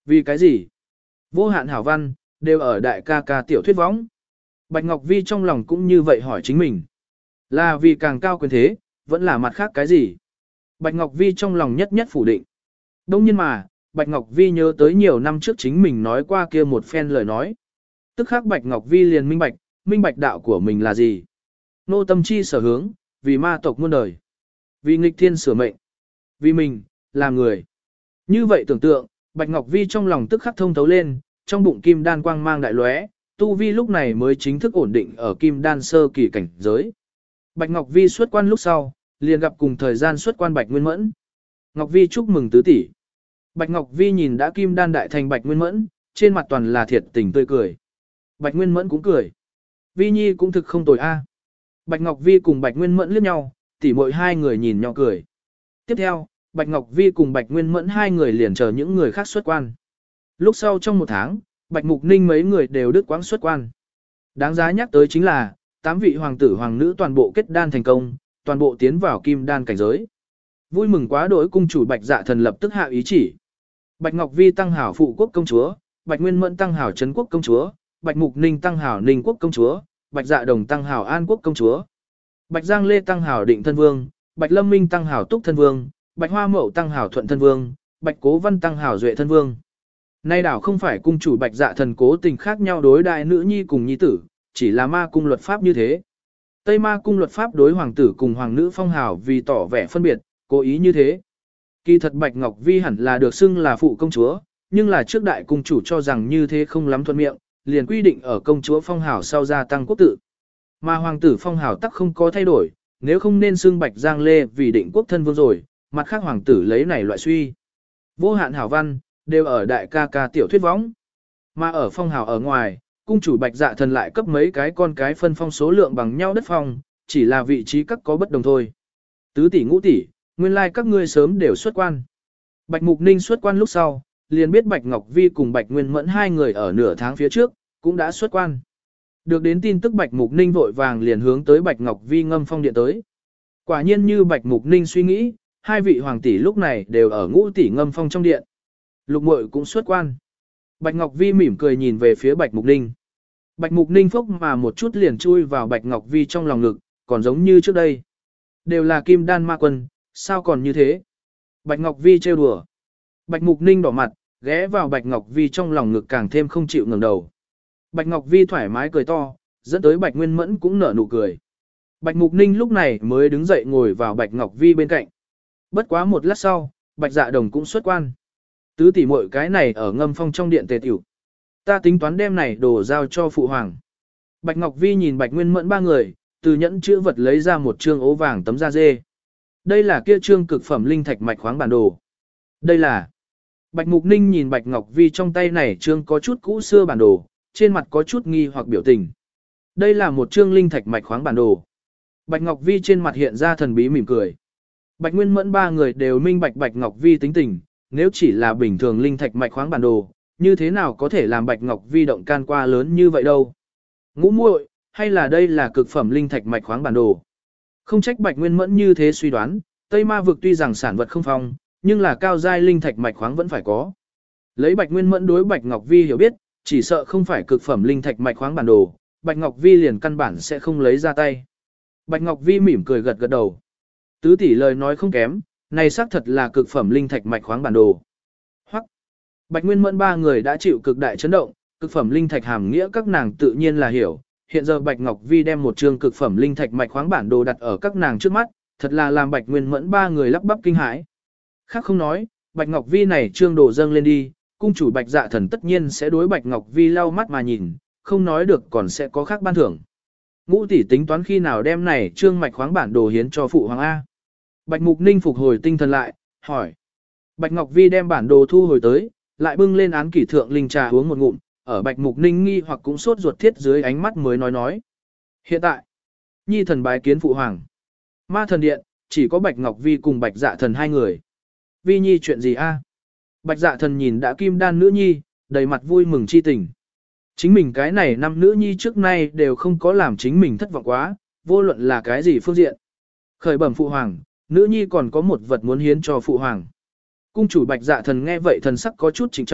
Speaker 1: Vì cái gì? Vô hạn hảo văn, đều ở đại ca ca tiểu thuyết võng. Bạch Ngọc Vi trong lòng cũng như vậy hỏi chính mình. Là vì càng cao quyền thế, vẫn là mặt khác cái gì? Bạch Ngọc Vi trong lòng nhất nhất phủ định. Đông nhiên mà, Bạch Ngọc Vi nhớ tới nhiều năm trước chính mình nói qua kia một phen lời nói. Tức khắc Bạch Ngọc Vi liền minh bạch đạo của mình là gì? Nô tâm chi sở hướng, vì ma tộc muôn đời. Vì nghịch thiên sửa mệnh. Vì mình, là người. Như vậy tưởng tượng, Bạch Ngọc Vi trong lòng tức khắc thông thấu lên, trong bụng kim đan quang mang đại lóe, tu vi lúc này mới chính thức ổn định ở kim đan sơ kỳ cảnh giới. Bạch Ngọc Vi xuất quan lúc sau, liền gặp cùng thời gian xuất quan Bạch Nguyên Mẫn. Ngọc Vi chúc mừng tứ tỷ. Bạch Ngọc Vi nhìn đã kim đan đại thành Bạch Nguyên Mẫn, trên mặt toàn là thiệt tình tươi cười. Bạch Nguyên Mẫn cũng cười. Vi Nhi cũng thực không tồi a. Bạch Ngọc Vi cùng Bạch Nguyên Mẫn liếc nhau, tỉ muội hai người nhìn nhau cười. Tiếp theo, Bạch Ngọc Vi cùng Bạch Nguyên Mẫn hai người liền chờ những người khác xuất quan. Lúc sau trong một tháng, Bạch Mục Ninh mấy người đều đứt quãng xuất quan. Đáng giá nhắc tới chính là, 8 vị hoàng tử hoàng nữ toàn bộ kết đan thành công, toàn bộ tiến vào kim đan cảnh giới. Vui mừng quá đỗi cung chủ Bạch Dạ Thần lập tức hạ ý chỉ. Bạch Ngọc Vi tăng hảo phụ quốc công chúa, Bạch Nguyên Mẫn tăng hảo trấn quốc công chúa, Bạch Mục Ninh tăng hảo ninh quốc công chúa, Bạch Dạ Đồng tăng hảo an quốc công chúa. Bạch Giang Lê tăng hảo định thân vương, Bạch Lâm Minh tăng hảo túc thân vương, Bạch Hoa Mậu tăng hảo thuận thân vương, Bạch Cố Văn tăng hảo duệ thân vương. Nay đảo không phải cung chủ Bạch Dạ Thần cố tình khác nhau đối đại nữ nhi cùng nhi tử, chỉ là ma cung luật pháp như thế. Tây ma cung luật pháp đối hoàng tử cùng hoàng nữ phong hảo vì tỏ vẻ phân biệt, cố ý như thế. Kỳ thật Bạch Ngọc Vi hẳn là được xưng là phụ công chúa, nhưng là trước đại cung chủ cho rằng như thế không lắm thuận miệng, liền quy định ở công chúa phong hảo sau gia tăng quốc tự. Mà hoàng tử phong hảo tắc không có thay đổi, nếu không nên xưng Bạch Giang Lê vì định quốc thân vương rồi, mặt khác hoàng tử lấy này loại suy. Vô hạn hảo văn, đều ở đại ca ca tiểu thuyết võng. Mà ở phong hảo ở ngoài, cung chủ Bạch Dạ Thần lại cấp mấy cái con cái phân phong số lượng bằng nhau đất phong, chỉ là vị trí các có bất đồng thôi. Tứ tỷ ngũ tỷ, nguyên lai các ngươi sớm đều xuất quan. Bạch Mục Ninh xuất quan lúc sau, liền biết Bạch Ngọc Vi cùng Bạch Nguyên Mẫn hai người ở nửa tháng phía trước, cũng đã xuất quan. Được đến tin tức Bạch Mục Ninh vội vàng liền hướng tới Bạch Ngọc Vi ngâm phong điện tới. Quả nhiên như Bạch Mục Ninh suy nghĩ, hai vị hoàng tỷ lúc này đều ở ngũ tỷ ngâm phong trong điện. Lục Muội cũng xuất quan. Bạch Ngọc Vi mỉm cười nhìn về phía Bạch Mục Ninh. Bạch Mục Ninh phốc mà một chút liền chui vào Bạch Ngọc Vi trong lòng ngực, còn giống như trước đây. Đều là kim đan ma quân, sao còn như thế? Bạch Ngọc Vi trêu đùa. Bạch Mục Ninh đỏ mặt, ghé vào Bạch Ngọc Vi trong lòng ngực càng thêm không chịu ngẩng đầu. Bạch Ngọc Vi thoải mái cười to, dẫn tới Bạch Nguyên Mẫn cũng nở nụ cười. Bạch Mục Ninh lúc này mới đứng dậy ngồi vào Bạch Ngọc Vi bên cạnh. Bất quá một lát sau, Bạch Dạ Đồng cũng xuất quan. Tứ tỷ muội cái này ở ngâm phong trong điện tề tiểu. Ta tính toán đem này đồ giao cho phụ hoàng. Bạch Ngọc Vi nhìn Bạch Nguyên Mẫn ba người, từ nhẫn chữ vật lấy ra một trương ố vàng tấm da dê. Đây là kia trương cực phẩm linh thạch mạch khoáng bản đồ. Đây là. Bạch Mục Ninh nhìn Bạch Ngọc Vi trong tay này trương có chút cũ xưa bản đồ, trên mặt có chút nghi hoặc biểu tình. Đây là một trương linh thạch mạch khoáng bản đồ. Bạch Ngọc Vi trên mặt hiện ra thần bí mỉm cười. Bạch Nguyên Mẫn ba người đều minh bạch Bạch Ngọc Vi tính tình, nếu chỉ là bình thường linh thạch mạch khoáng bản đồ, như thế nào có thể làm Bạch Ngọc Vi động can qua lớn như vậy đâu. Ngũ muội, hay là đây là cực phẩm linh thạch mạch khoáng bản đồ. Không trách Bạch Nguyên Mẫn như thế suy đoán, Tây Ma vực tuy rằng sản vật không phong, nhưng là cao giai linh thạch mạch khoáng vẫn phải có. Lấy Bạch Nguyên Mẫn đối Bạch Ngọc Vi hiểu biết, chỉ sợ không phải cực phẩm linh thạch mạch khoáng bản đồ, Bạch Ngọc Vi liền căn bản sẽ không lấy ra tay. Bạch Ngọc Vi mỉm cười gật gật đầu. Tứ tỷ lời nói không kém, này xác thật là cực phẩm linh thạch mạch khoáng bản đồ. Hoặc Bạch Nguyên Mẫn ba người đã chịu cực đại chấn động, cực phẩm linh thạch hàm nghĩa các nàng tự nhiên là hiểu. Hiện giờ Bạch Ngọc Vi đem một chương cực phẩm linh thạch mạch khoáng bản đồ đặt ở các nàng trước mắt, thật là làm Bạch Nguyên Mẫn ba người lắp bắp kinh hãi. Khác không nói, Bạch Ngọc Vi này trương đồ dâng lên đi, cung chủ Bạch Dạ Thần tất nhiên sẽ đối Bạch Ngọc Vi lau mắt mà nhìn, không nói được còn sẽ có khác ban thưởng. Ngũ tỷ tính toán khi nào đem này trương mạch khoáng bản đồ hiến cho phụ hoàng A. Bạch Mục Ninh phục hồi tinh thần lại, hỏi. Bạch Ngọc Vi đem bản đồ thu hồi tới, lại bưng lên án kỷ thượng linh trà uống một ngụm, ở Bạch Mục Ninh nghi hoặc cũng sốt ruột thiết dưới ánh mắt mới nói. Hiện tại, nhi thần bái kiến phụ hoàng. Ma thần điện, chỉ có Bạch Ngọc Vi cùng Bạch Dạ Thần hai người. Vi nhi chuyện gì a? Bạch Dạ Thần nhìn đã kim đan nữ nhi, đầy mặt vui mừng chi tình. Chính mình cái này năm nữ nhi trước nay đều không có làm chính mình thất vọng quá, vô luận là cái gì phương diện. Khởi bẩm phụ hoàng, nữ nhi còn có một vật muốn hiến cho phụ hoàng. Cung chủ Bạch Dạ Thần nghe vậy thần sắc có chút trịnh trọng,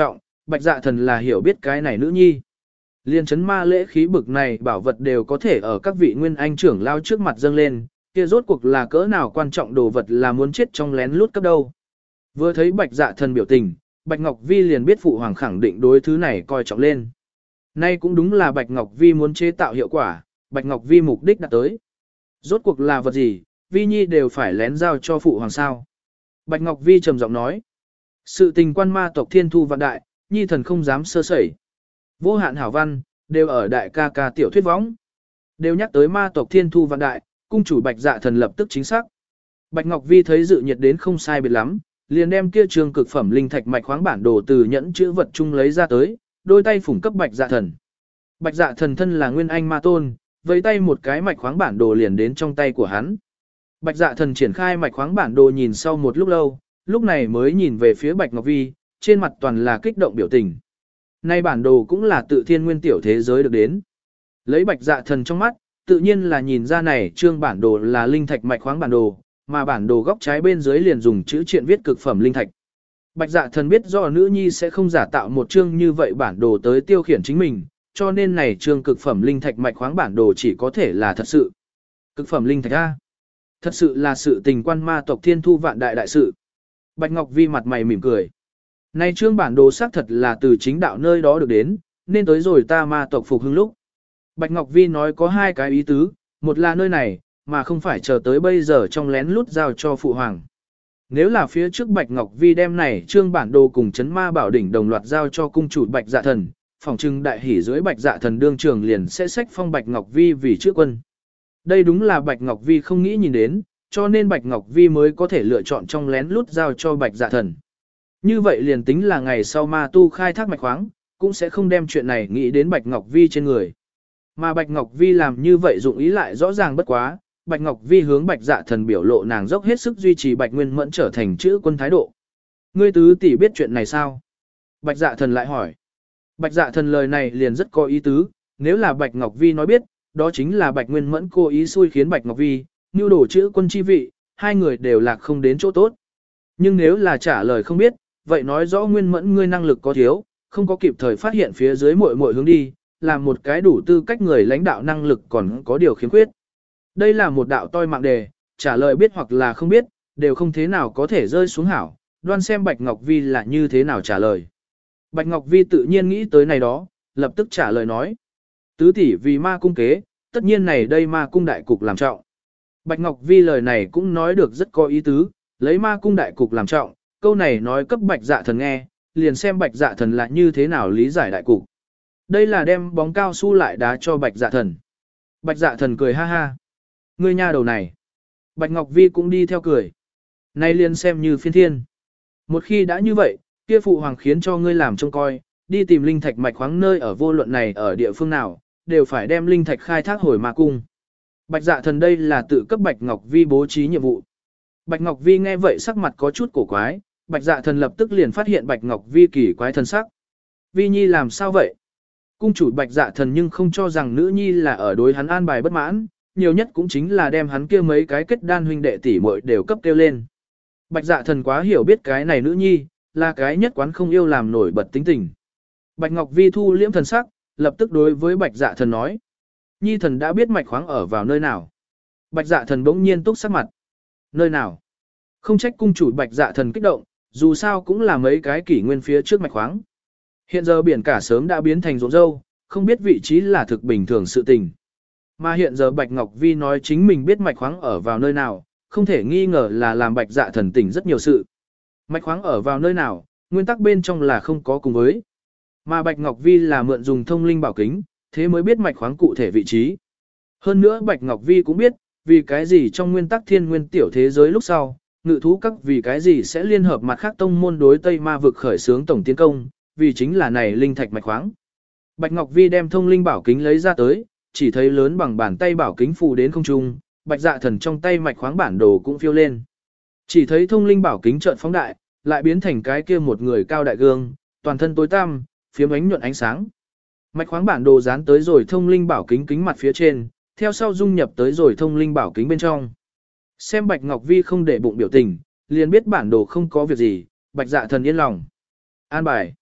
Speaker 1: Bạch Dạ Thần là hiểu biết cái này nữ nhi. Liên chấn ma lễ khí bực này bảo vật đều có thể ở các vị nguyên anh trưởng lao trước mặt dâng lên, kia rốt cuộc là cỡ nào quan trọng đồ vật là muốn chết trong lén lút cấp đâu. Vừa thấy Bạch Dạ Thần biểu tình, Bạch Ngọc Vi liền biết phụ hoàng khẳng định đối thứ này coi trọng lên. Nay cũng đúng là Bạch Ngọc Vi muốn chế tạo hiệu quả, Bạch Ngọc Vi mục đích đạt tới. Rốt cuộc là vật gì, Vi Nhi đều phải lén giao cho phụ hoàng sao. Bạch Ngọc Vi trầm giọng nói. Sự tình quan ma tộc thiên thu vạn đại, Nhi thần không dám sơ sẩy. Vô hạn hảo văn, đều ở đại ca ca tiểu thuyết võng. Đều nhắc tới ma tộc thiên thu vạn đại, cung chủ Bạch Dạ Thần lập tức chính xác. Bạch Ngọc Vi thấy dự nhiệt đến không sai biệt lắm, liền đem kia trường cực phẩm linh thạch mạch khoáng bản đồ từ nhẫn chữ vật chung lấy ra tới, đôi tay phủng cấp Bạch Dạ Thần. Bạch Dạ Thần thân là nguyên anh ma tôn, với tay một cái mạch khoáng bản đồ liền đến trong tay của hắn. Bạch Dạ Thần triển khai mạch khoáng bản đồ nhìn sau một lúc lâu, lúc này mới nhìn về phía Bạch Ngọc Vi, trên mặt toàn là kích động biểu tình. Nay bản đồ cũng là tự thiên nguyên tiểu thế giới được đến. Lấy Bạch Dạ Thần trong mắt, tự nhiên là nhìn ra này trương bản đồ là linh thạch mạch khoáng bản đồ, mà bản đồ góc trái bên dưới liền dùng chữ triện viết cực phẩm linh thạch. Bạch Dạ Thần biết do nữ nhi sẽ không giả tạo một chương như vậy bản đồ tới tiêu khiển chính mình, cho nên này trương cực phẩm linh thạch mạch khoáng bản đồ chỉ có thể là thật sự. Cực phẩm linh thạch A. Thật sự là sự tình quan ma tộc thiên thu vạn đại đại sự. Bạch Ngọc Vi mặt mày mỉm cười. Này trương bản đồ xác thật là từ chính đạo nơi đó được đến, nên tới rồi ta ma tộc phục hưng lúc. Bạch Ngọc Vi nói có hai cái ý tứ, một là nơi này, mà không phải chờ tới bây giờ trong lén lút giao cho phụ hoàng. Nếu là phía trước Bạch Ngọc Vi đem này trương bản đồ cùng chấn ma bảo đỉnh đồng loạt giao cho cung chủ Bạch Dạ Thần, phòng trưng đại hỉ dưới Bạch Dạ Thần đương trường liền sẽ sách phong Bạch Ngọc Vi vì trước quân. Đây đúng là Bạch Ngọc Vi không nghĩ nhìn đến, cho nên Bạch Ngọc Vi mới có thể lựa chọn trong lén lút giao cho Bạch Dạ Thần. Như vậy liền tính là ngày sau ma tu khai thác mạch khoáng, cũng sẽ không đem chuyện này nghĩ đến Bạch Ngọc Vi trên người. Mà Bạch Ngọc Vi làm như vậy dụng ý lại rõ ràng bất quá, Bạch Ngọc Vi hướng Bạch Dạ Thần biểu lộ nàng dốc hết sức duy trì Bạch Nguyên Mẫn trở thành chữ quân thái độ. Ngươi tứ tỷ biết chuyện này sao? Bạch Dạ Thần lại hỏi. Bạch Dạ Thần lời này liền rất có ý tứ, nếu là Bạch Ngọc Vi nói biết, đó chính là Bạch Nguyên Mẫn cố ý xui khiến Bạch Ngọc Vi, nưu đổ chữ quân chi vị, hai người đều lạc không đến chỗ tốt. Nhưng nếu là trả lời không biết, vậy nói rõ Nguyên Mẫn ngươi năng lực có thiếu, không có kịp thời phát hiện phía dưới muội muội hướng đi, làm một cái đủ tư cách người lãnh đạo năng lực còn có điều khiếm khuyết. Đây là một đạo toi mạng đề, trả lời biết hoặc là không biết, đều không thế nào có thể rơi xuống hảo, đoan xem Bạch Ngọc Vi là như thế nào trả lời. Bạch Ngọc Vi tự nhiên nghĩ tới này đó, lập tức trả lời nói. Tứ tỷ vì ma cung kế, tất nhiên này đây ma cung đại cục làm trọng. Bạch Ngọc Vi lời này cũng nói được rất có ý tứ, lấy ma cung đại cục làm trọng, câu này nói cấp Bạch Dạ Thần nghe, liền xem Bạch Dạ Thần là như thế nào lý giải đại cục. Đây là đem bóng cao su lại đá cho Bạch Dạ Thần. Bạch Dạ Thần cười ha ha. Ngươi nha đầu này. Bạch Ngọc Vi cũng đi theo cười. Nay liền xem như phiên thiên. Một khi đã như vậy, kia phụ hoàng khiến cho ngươi làm trông coi, đi tìm linh thạch mạch khoáng nơi ở vô luận này ở địa phương nào, đều phải đem linh thạch khai thác hồi ma cung. Bạch Dạ Thần đây là tự cấp Bạch Ngọc Vi bố trí nhiệm vụ. Bạch Ngọc Vi nghe vậy sắc mặt có chút cổ quái, Bạch Dạ Thần lập tức liền phát hiện Bạch Ngọc Vi kỳ quái thân sắc. Vi Nhi làm sao vậy? Cung chủ Bạch Dạ Thần nhưng không cho rằng nữ nhi là ở đối hắn an bài bất mãn, nhiều nhất cũng chính là đem hắn kia mấy cái kết đan huynh đệ tỷ muội đều cấp kêu lên. Bạch Dạ Thần quá hiểu biết cái này nữ nhi, là cái nhất quán không yêu làm nổi bật tính tình. Bạch Ngọc Vi thu liễm thần sắc, lập tức đối với Bạch Dạ Thần nói. Nhi thần đã biết mạch khoáng ở vào nơi nào. Bạch Dạ Thần bỗng nhiên túc sắc mặt. Nơi nào? Không trách cung chủ Bạch Dạ Thần kích động, dù sao cũng là mấy cái kỷ nguyên phía trước mạch khoáng. Hiện giờ biển cả sớm đã biến thành ruộng dâu, không biết vị trí là thực bình thường sự tình. Mà hiện giờ Bạch Ngọc Vi nói chính mình biết mạch khoáng ở vào nơi nào, không thể nghi ngờ là làm Bạch Dạ Thần tỉnh rất nhiều sự. Mạch khoáng ở vào nơi nào, nguyên tắc bên trong là không có cùng với. Mà Bạch Ngọc Vi là mượn dùng thông linh bảo kính, thế mới biết mạch khoáng cụ thể vị trí. Hơn nữa Bạch Ngọc Vi cũng biết, vì cái gì trong nguyên tắc thiên nguyên tiểu thế giới lúc sau, ngự thú các vì cái gì sẽ liên hợp mặt khác tông môn đối Tây Ma vực khởi xướng tổng tiến công, vì chính là này linh thạch mạch khoáng. Bạch Ngọc Vi đem thông linh bảo kính lấy ra tới, chỉ thấy lớn bằng bàn tay bảo kính phù đến không trung, Bạch Dạ Thần trong tay mạch khoáng bản đồ cũng phiêu lên. Chỉ thấy thông linh bảo kính chợt phóng đại, lại biến thành cái kia một người cao đại gương, toàn thân tối tăm, phiếm ánh nhuận ánh sáng. Mạch khoáng bản đồ dán tới rồi thông linh bảo kính kính mặt phía trên, theo sau dung nhập tới rồi thông linh bảo kính bên trong. Xem Bạch Ngọc Vi không để bụng biểu tình, liền biết bản đồ không có việc gì, Bạch Dạ Thần yên lòng. An bài.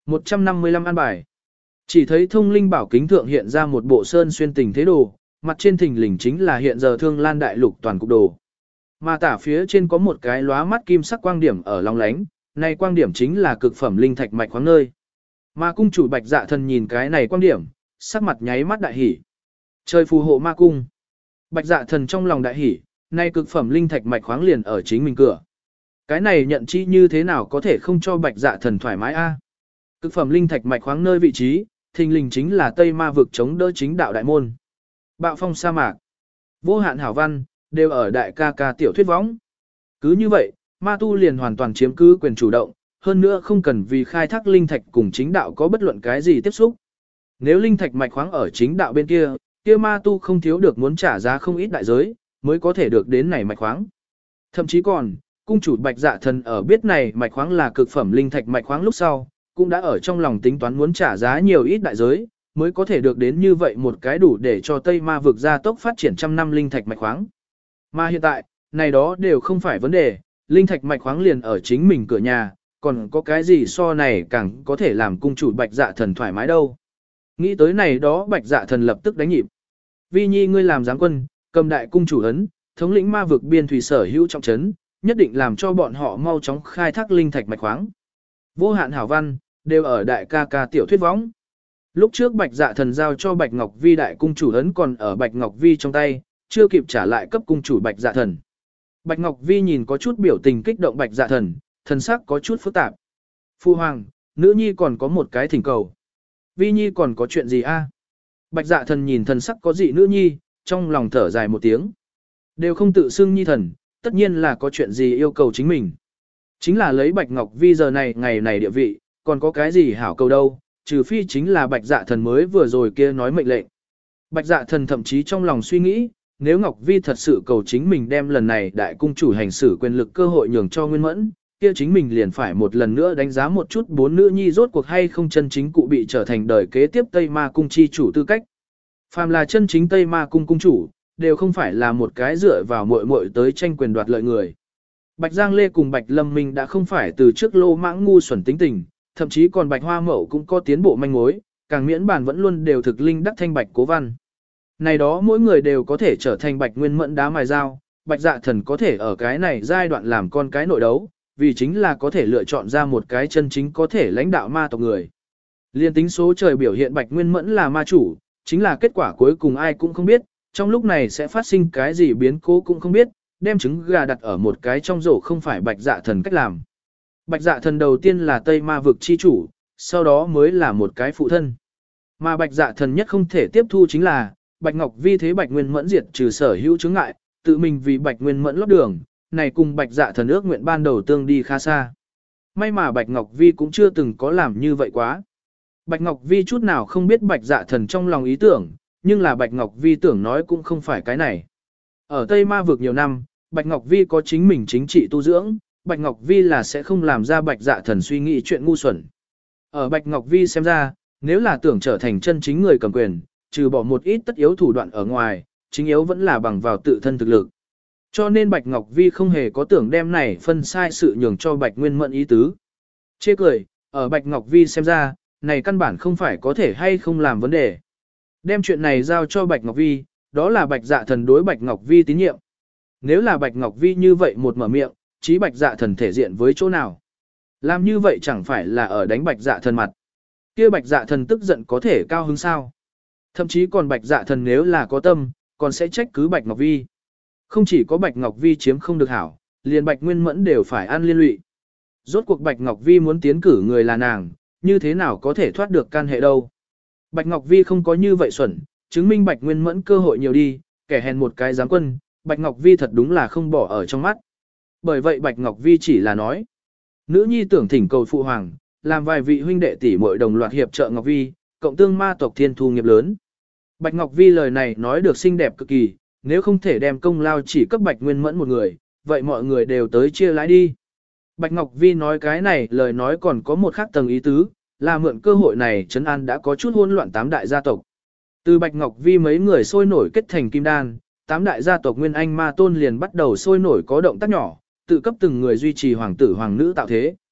Speaker 1: 155 an bài. Chỉ thấy thông linh bảo kính thượng hiện ra một bộ sơn xuyên tình thế đồ, mặt trên thình lình chính là hiện giờ Thương Lan đại lục toàn cục đồ. Mà tả phía trên có một cái lóa mắt kim sắc quang điểm ở long lánh, này quang điểm chính là cực phẩm linh thạch mạch khoáng nơi. Mà cung chủ Bạch Dạ Thần nhìn cái này quang điểm, sắc mặt nháy mắt đại hỉ. Trời phù hộ ma cung. Bạch Dạ Thần trong lòng đại hỉ, này cực phẩm linh thạch mạch khoáng liền ở chính mình cửa. Cái này nhận chi như thế nào có thể không cho Bạch Dạ Thần thoải mái a? Cực phẩm linh thạch mạch khoáng nơi vị trí, thình lình chính là Tây Ma vực chống đỡ chính đạo đại môn. Bạo phong sa mạc, vô hạn hảo văn, đều ở đại ca ca tiểu thuyết võng. Cứ như vậy, ma tu liền hoàn toàn chiếm cứ quyền chủ động, hơn nữa không cần vì khai thác linh thạch cùng chính đạo có bất luận cái gì tiếp xúc. Nếu linh thạch mạch khoáng ở chính đạo bên kia, kia ma tu không thiếu được muốn trả giá không ít đại giới, mới có thể được đến này mạch khoáng. Thậm chí còn, cung chủ Bạch Dạ Thần ở biết này mạch khoáng là cực phẩm linh thạch mạch khoáng lúc sau, cũng đã ở trong lòng tính toán muốn trả giá nhiều ít đại giới, mới có thể được đến như vậy một cái đủ để cho Tây Ma vực gia tốc phát triển trăm năm linh thạch mạch khoáng. Mà hiện tại, này đó đều không phải vấn đề, linh thạch mạch khoáng liền ở chính mình cửa nhà, còn có cái gì so này càng có thể làm cung chủ Bạch Dạ Thần thoải mái đâu. Nghĩ tới này đó Bạch Dạ Thần lập tức đánh nhịp. Vi Nhi ngươi làm giáng quân, cầm đại cung chủ ấn, thống lĩnh ma vực biên thủy sở hữu trọng trấn, nhất định làm cho bọn họ mau chóng khai thác linh thạch mạch khoáng. Vô hạn hảo văn, đều ở đại ca ca tiểu thuyết võng. Lúc trước Bạch Dạ Thần giao cho Bạch Ngọc Vi đại cung chủ ấn còn ở Bạch Ngọc Vi trong tay, chưa kịp trả lại cấp cung chủ Bạch Dạ Thần. Bạch Ngọc Vi nhìn có chút biểu tình kích động Bạch Dạ Thần, thần sắc có chút phức tạp. Phu hoàng, nữ nhi còn có một cái thỉnh cầu. Vi Nhi còn có chuyện gì a? Bạch Dạ Thần nhìn thần sắc có dị nữ nhi, trong lòng thở dài một tiếng. Đều không tự xưng nhi thần, tất nhiên là có chuyện gì yêu cầu chính mình. Chính là lấy Bạch Ngọc Vi giờ này ngày này địa vị, còn có cái gì hảo cầu đâu, trừ phi chính là Bạch Dạ Thần mới vừa rồi kia nói mệnh lệnh. Bạch Dạ Thần thậm chí trong lòng suy nghĩ, nếu Ngọc Vi thật sự cầu chính mình đem lần này đại cung chủ hành xử quyền lực cơ hội nhường cho Nguyên Mẫn, kia chính mình liền phải một lần nữa đánh giá một chút bốn nữ nhi rốt cuộc hay không chân chính cụ bị trở thành đời kế tiếp Tây Ma cung chi chủ tư cách. Phàm là chân chính Tây Ma cung cung chủ, đều không phải là một cái dựa vào muội muội tới tranh quyền đoạt lợi người. Bạch Giang Lê cùng Bạch Lâm Minh đã không phải từ trước lô mãng ngu xuẩn tính tình, thậm chí còn Bạch Hoa Mậu cũng có tiến bộ manh mối, càng miễn bản vẫn luôn đều thực linh đắc thanh Bạch Cố Văn. Này đó mỗi người đều có thể trở thành Bạch Nguyên Mẫn đá mài dao, Bạch Dạ Thần có thể ở cái này giai đoạn làm con cái nội đấu, vì chính là có thể lựa chọn ra một cái chân chính có thể lãnh đạo ma tộc người. Liên tính số trời biểu hiện Bạch Nguyên Mẫn là ma chủ, chính là kết quả cuối cùng ai cũng không biết, trong lúc này sẽ phát sinh cái gì biến cố cũng không biết, đem trứng gà đặt ở một cái trong rổ không phải Bạch Dạ Thần cách làm. Bạch Dạ Thần đầu tiên là Tây Ma vực chi chủ, sau đó mới là một cái phụ thân. Mà Bạch Dạ Thần nhất không thể tiếp thu chính là, Bạch Ngọc Vi thế Bạch Nguyên Mẫn diệt trừ sở hữu chướng ngại, tự mình vì Bạch Nguyên Mẫn lót đường, này cùng Bạch Dạ Thần ước nguyện ban đầu tương đi khá xa. May mà Bạch Ngọc Vi cũng chưa từng có làm như vậy quá. Bạch Ngọc Vi chút nào không biết Bạch Dạ Thần trong lòng ý tưởng, nhưng là Bạch Ngọc Vi tưởng nói cũng không phải cái này. Ở Tây Ma vực nhiều năm, Bạch Ngọc Vi có chính mình chính trị tu dưỡng, Bạch Ngọc Vi là sẽ không làm ra Bạch Dạ Thần suy nghĩ chuyện ngu xuẩn. Ở Bạch Ngọc Vi xem ra, nếu là tưởng trở thành chân chính người cầm quyền, trừ bỏ một ít tất yếu thủ đoạn ở ngoài, chính yếu vẫn là bằng vào tự thân thực lực. Cho nên Bạch Ngọc Vi không hề có tưởng đem này phân sai sự nhường cho Bạch Nguyên Mẫn ý tứ. Chê cười, ở Bạch Ngọc Vi xem ra, này căn bản không phải có thể hay không làm vấn đề. Đem chuyện này giao cho Bạch Ngọc Vi, đó là Bạch Dạ Thần đối Bạch Ngọc Vi tín nhiệm. Nếu là Bạch Ngọc Vi như vậy một mở miệng, chí Bạch Dạ Thần thể diện với chỗ nào? Làm như vậy chẳng phải là ở đánh Bạch Dạ Thần mặt. Kia Bạch Dạ Thần tức giận có thể cao hứng sao? Thậm chí còn Bạch Dạ Thần nếu là có tâm, còn sẽ trách cứ Bạch Ngọc Vi. Không chỉ có Bạch Ngọc Vi chiếm không được hảo, liền Bạch Nguyên Mẫn đều phải ăn liên lụy. Rốt cuộc Bạch Ngọc Vi muốn tiến cử người là nàng, như thế nào có thể thoát được can hệ đâu? Bạch Ngọc Vi không có như vậy xuẩn, chứng minh Bạch Nguyên Mẫn cơ hội nhiều đi, kẻ hèn một cái giáng quân, Bạch Ngọc Vi thật đúng là không bỏ ở trong mắt. Bởi vậy Bạch Ngọc Vi chỉ là nói, nữ nhi tưởng thỉnh cầu phụ hoàng, làm vài vị huynh đệ tỷ muội đồng loạt hiệp trợ Ngọc Vi, cộng tương ma tộc thiên thu nghiệp lớn. Bạch Ngọc Vi lời này nói được xinh đẹp cực kỳ, nếu không thể đem công lao chỉ cấp Bạch Nguyên Mẫn một người, vậy mọi người đều tới chia lãi đi. Bạch Ngọc Vi nói cái này lời nói còn có một khác tầng ý tứ, là mượn cơ hội này Trấn An đã có chút hỗn loạn tám đại gia tộc. Từ Bạch Ngọc Vi mấy người sôi nổi kết thành kim đan, tám đại gia tộc Nguyên Anh Ma Tôn liền bắt đầu sôi nổi có động tác nhỏ, tự cấp từng người duy trì hoàng tử hoàng nữ tạo thế.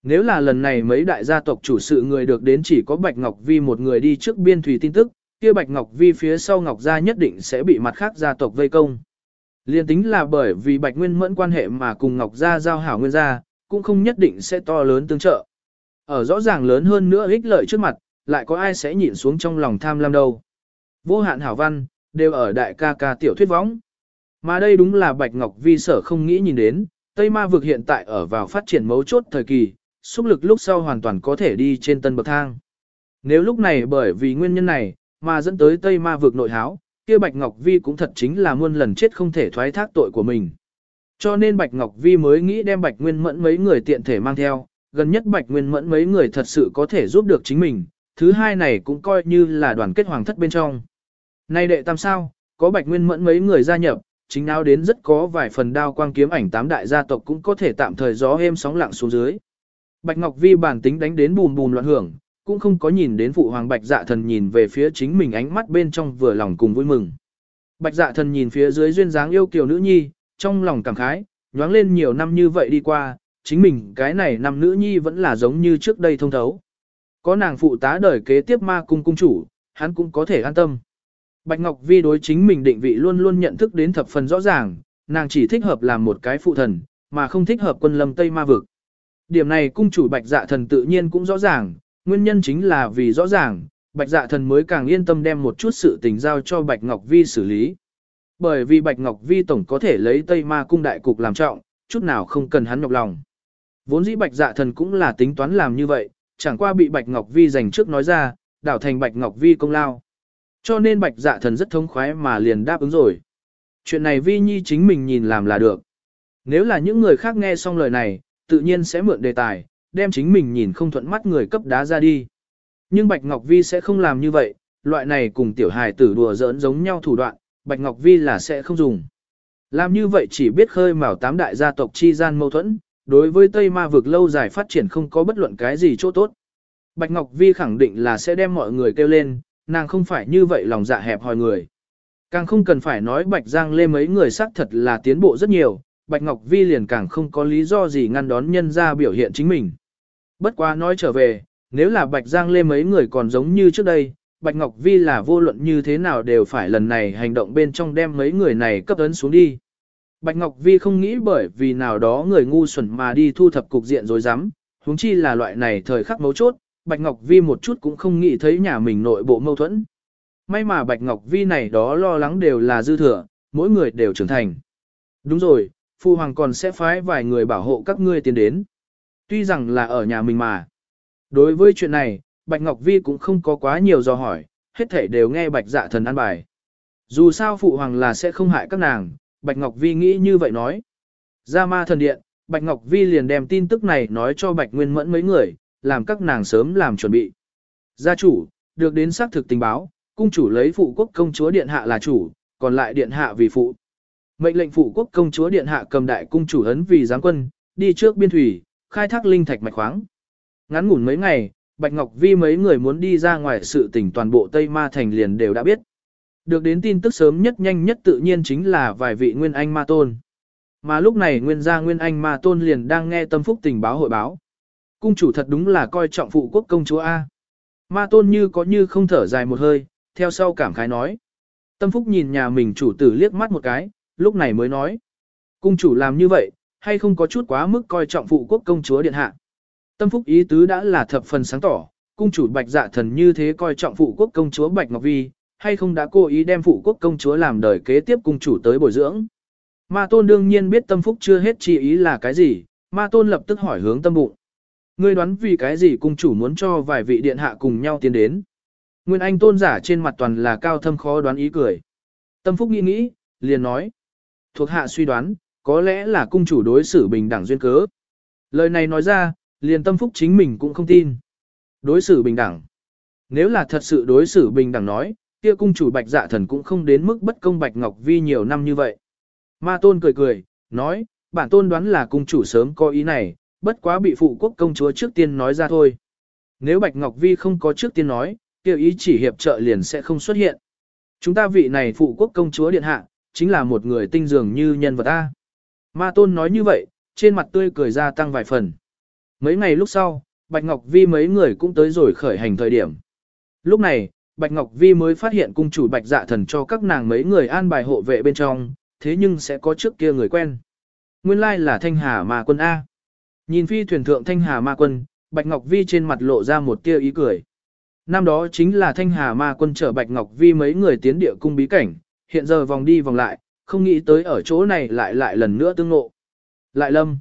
Speaker 1: Nếu là lần này mấy đại gia tộc chủ sự người được đến chỉ có Bạch Ngọc Vi một người đi trước biên thủy tin tức, kia Bạch Ngọc Vi phía sau Ngọc gia nhất định sẽ bị mặt khác gia tộc vây công. Liên tính là bởi vì Bạch Nguyên Mẫn quan hệ mà cùng Ngọc gia giao hảo Nguyên gia, cũng không nhất định sẽ to lớn tương trợ. Ở rõ ràng lớn hơn nữa ích lợi trước mặt, lại có ai sẽ nhịn xuống trong lòng tham lam đâu. Vô hạn hảo văn, đều ở đại ca ca tiểu thuyết võng. Mà đây đúng là Bạch Ngọc Vi sở không nghĩ nhìn đến, Tây Ma vực hiện tại ở vào phát triển mấu chốt thời kỳ, xúc lực lúc sau hoàn toàn có thể đi trên tân bậc thang. Nếu lúc này bởi vì nguyên nhân này, mà dẫn tới Tây Ma vực nội háo, kia Bạch Ngọc Vi cũng thật chính là muôn lần chết không thể thoái thác tội của mình. Cho nên Bạch Ngọc Vi mới nghĩ đem Bạch Nguyên Mẫn mấy người tiện thể mang theo, gần nhất Bạch Nguyên Mẫn mấy người thật sự có thể giúp được chính mình, thứ hai này cũng coi như là đoàn kết hoàng thất bên trong. Nay đệ tam sao, có Bạch Nguyên Mẫn mấy người gia nhập, chính nào đến rất có vài phần đao quang kiếm ảnh tám đại gia tộc cũng có thể tạm thời gió êm sóng lặng xuống dưới. Bạch Ngọc Vi bản tính đánh đến bùm bùm loạn hưởng, cũng không có nhìn đến phụ hoàng Bạch Dạ Thần nhìn về phía chính mình ánh mắt bên trong vừa lòng cùng vui mừng. Bạch Dạ Thần nhìn phía dưới duyên dáng yêu kiều nữ nhi, trong lòng cảm khái, nhoáng lên nhiều năm như vậy đi qua, chính mình cái này năm nữ nhi vẫn là giống như trước đây thông thấu. Có nàng phụ tá đời kế tiếp ma cung cung chủ, hắn cũng có thể an tâm. Bạch Ngọc Vi đối chính mình định vị luôn luôn nhận thức đến thập phần rõ ràng, nàng chỉ thích hợp làm một cái phụ thần, mà không thích hợp quân lâm Tây Ma vực. Điểm này cung chủ Bạch Dạ Thần tự nhiên cũng rõ ràng, nguyên nhân chính là vì rõ ràng, Bạch Dạ Thần mới càng yên tâm đem một chút sự tình giao cho Bạch Ngọc Vi xử lý. Bởi vì Bạch Ngọc Vi tổng có thể lấy Tây Ma cung đại cục làm trọng, chút nào không cần hắn nhọc lòng. Vốn dĩ Bạch Dạ Thần cũng là tính toán làm như vậy, chẳng qua bị Bạch Ngọc Vi dành trước nói ra, đảo thành Bạch Ngọc Vi công lao. Cho nên Bạch Dạ Thần rất thống khoái mà liền đáp ứng rồi. Chuyện này Vi Nhi chính mình nhìn làm là được. Nếu là những người khác nghe xong lời này, tự nhiên sẽ mượn đề tài, đem chính mình nhìn không thuận mắt người cấp đá ra đi. Nhưng Bạch Ngọc Vi sẽ không làm như vậy, loại này cùng tiểu hài tử đùa giỡn giống nhau thủ đoạn, Bạch Ngọc Vi là sẽ không dùng. Làm như vậy chỉ biết khơi mào tám đại gia tộc chi gian mâu thuẫn, đối với Tây Ma vực lâu dài phát triển không có bất luận cái gì chỗ tốt. Bạch Ngọc Vi khẳng định là sẽ đem mọi người kêu lên, nàng không phải như vậy lòng dạ hẹp hòi người. Càng không cần phải nói Bạch Giang Lê mấy người xác thật là tiến bộ rất nhiều, Bạch Ngọc Vi liền càng không có lý do gì ngăn đón nhân ra biểu hiện chính mình. Bất quá nói trở về, nếu là Bạch Giang Lê mấy người còn giống như trước đây, Bạch Ngọc Vi là vô luận như thế nào đều phải lần này hành động bên trong đem mấy người này cấp ấn xuống đi. Bạch Ngọc Vi không nghĩ bởi vì nào đó người ngu xuẩn mà đi thu thập cục diện rồi dám, huống chi là loại này thời khắc mấu chốt, Bạch Ngọc Vi một chút cũng không nghĩ thấy nhà mình nội bộ mâu thuẫn. May mà Bạch Ngọc Vi này đó lo lắng đều là dư thừa, mỗi người đều trưởng thành. Đúng rồi, Phu Hoàng còn sẽ phái vài người bảo hộ các ngươi tiến đến. Tuy rằng là ở nhà mình mà. Đối với chuyện này, Bạch Ngọc Vi cũng không có quá nhiều do hỏi, hết thảy đều nghe Bạch Dạ Thần an bài. Dù sao Phụ Hoàng là sẽ không hại các nàng, Bạch Ngọc Vi nghĩ như vậy nói. Ra ma thần điện, Bạch Ngọc Vi liền đem tin tức này nói cho Bạch Nguyên Mẫn mấy người, làm các nàng sớm làm chuẩn bị. Gia chủ, được đến xác thực tình báo, cung chủ lấy phụ quốc công chúa điện hạ là chủ, còn lại điện hạ vì phụ. Mệnh lệnh phụ quốc công chúa điện hạ cầm đại cung chủ ấn vì giáng quân, đi trước biên thủy, khai thác linh thạch mạch khoáng. Ngắn ngủn mấy ngày, Bạch Ngọc Vi mấy người muốn đi ra ngoài sự tình toàn bộ Tây Ma thành liền đều đã biết. Được đến tin tức sớm nhất nhanh nhất tự nhiên chính là vài vị Nguyên Anh Ma Tôn. Mà lúc này Nguyên gia Nguyên Anh Ma Tôn liền đang nghe Tâm Phúc tình báo hội báo. Cung chủ thật đúng là coi trọng phụ quốc công chúa A. Ma Tôn như có như không thở dài một hơi, theo sau cảm khái nói. Tâm Phúc nhìn nhà mình chủ tử liếc mắt một cái, lúc này mới nói. Cung chủ làm như vậy, hay không có chút quá mức coi trọng phụ quốc công chúa điện hạ. Tâm Phúc ý tứ đã là thập phần sáng tỏ, cung chủ Bạch Dạ Thần như thế coi trọng phụ quốc công chúa Bạch Ngọc Vi, hay không đã cố ý đem phụ quốc công chúa làm đời kế tiếp cung chủ tới bồi dưỡng. Ma Tôn đương nhiên biết Tâm Phúc chưa hết chi ý là cái gì, Ma Tôn lập tức hỏi hướng Tâm Bụng. Ngươi đoán vì cái gì cung chủ muốn cho vài vị điện hạ cùng nhau tiến đến. Nguyên Anh tôn giả trên mặt toàn là cao thâm khó đoán ý cười. Tâm Phúc nghĩ nghĩ, liền nói. Thuộc hạ suy đoán, có lẽ là cung chủ đối xử bình đẳng duyên cớ. Lời này nói ra, liền Tâm Phúc chính mình cũng không tin. Đối xử bình đẳng. Nếu là thật sự đối xử bình đẳng nói, kia cung chủ Bạch Dạ Thần cũng không đến mức bất công Bạch Ngọc Vi nhiều năm như vậy. Ma Tôn cười cười, nói, bản tôn đoán là cung chủ sớm có ý này, bất quá bị phụ quốc công chúa trước tiên nói ra thôi. Nếu Bạch Ngọc Vi không có trước tiên nói, kia ý chỉ hiệp trợ liền sẽ không xuất hiện. Chúng ta vị này phụ quốc công chúa điện hạ, chính là một người tinh dường như nhân vật A. Ma Tôn nói như vậy, trên mặt tươi cười gia tăng vài phần. Mấy ngày lúc sau, Bạch Ngọc Vi mấy người cũng tới rồi khởi hành thời điểm. Lúc này, Bạch Ngọc Vi mới phát hiện cung chủ Bạch Dạ Thần cho các nàng mấy người an bài hộ vệ bên trong, thế nhưng sẽ có trước kia người quen. Nguyên lai là Thanh Hà Ma Quân A. Nhìn phi thuyền thượng Thanh Hà Ma Quân, Bạch Ngọc Vi trên mặt lộ ra một tia ý cười. Năm đó chính là Thanh Hà Ma Quân chở Bạch Ngọc Vi mấy người tiến địa cung bí cảnh, hiện giờ vòng đi vòng lại, không nghĩ tới ở chỗ này lại lần nữa tương ngộ. Lại Lâm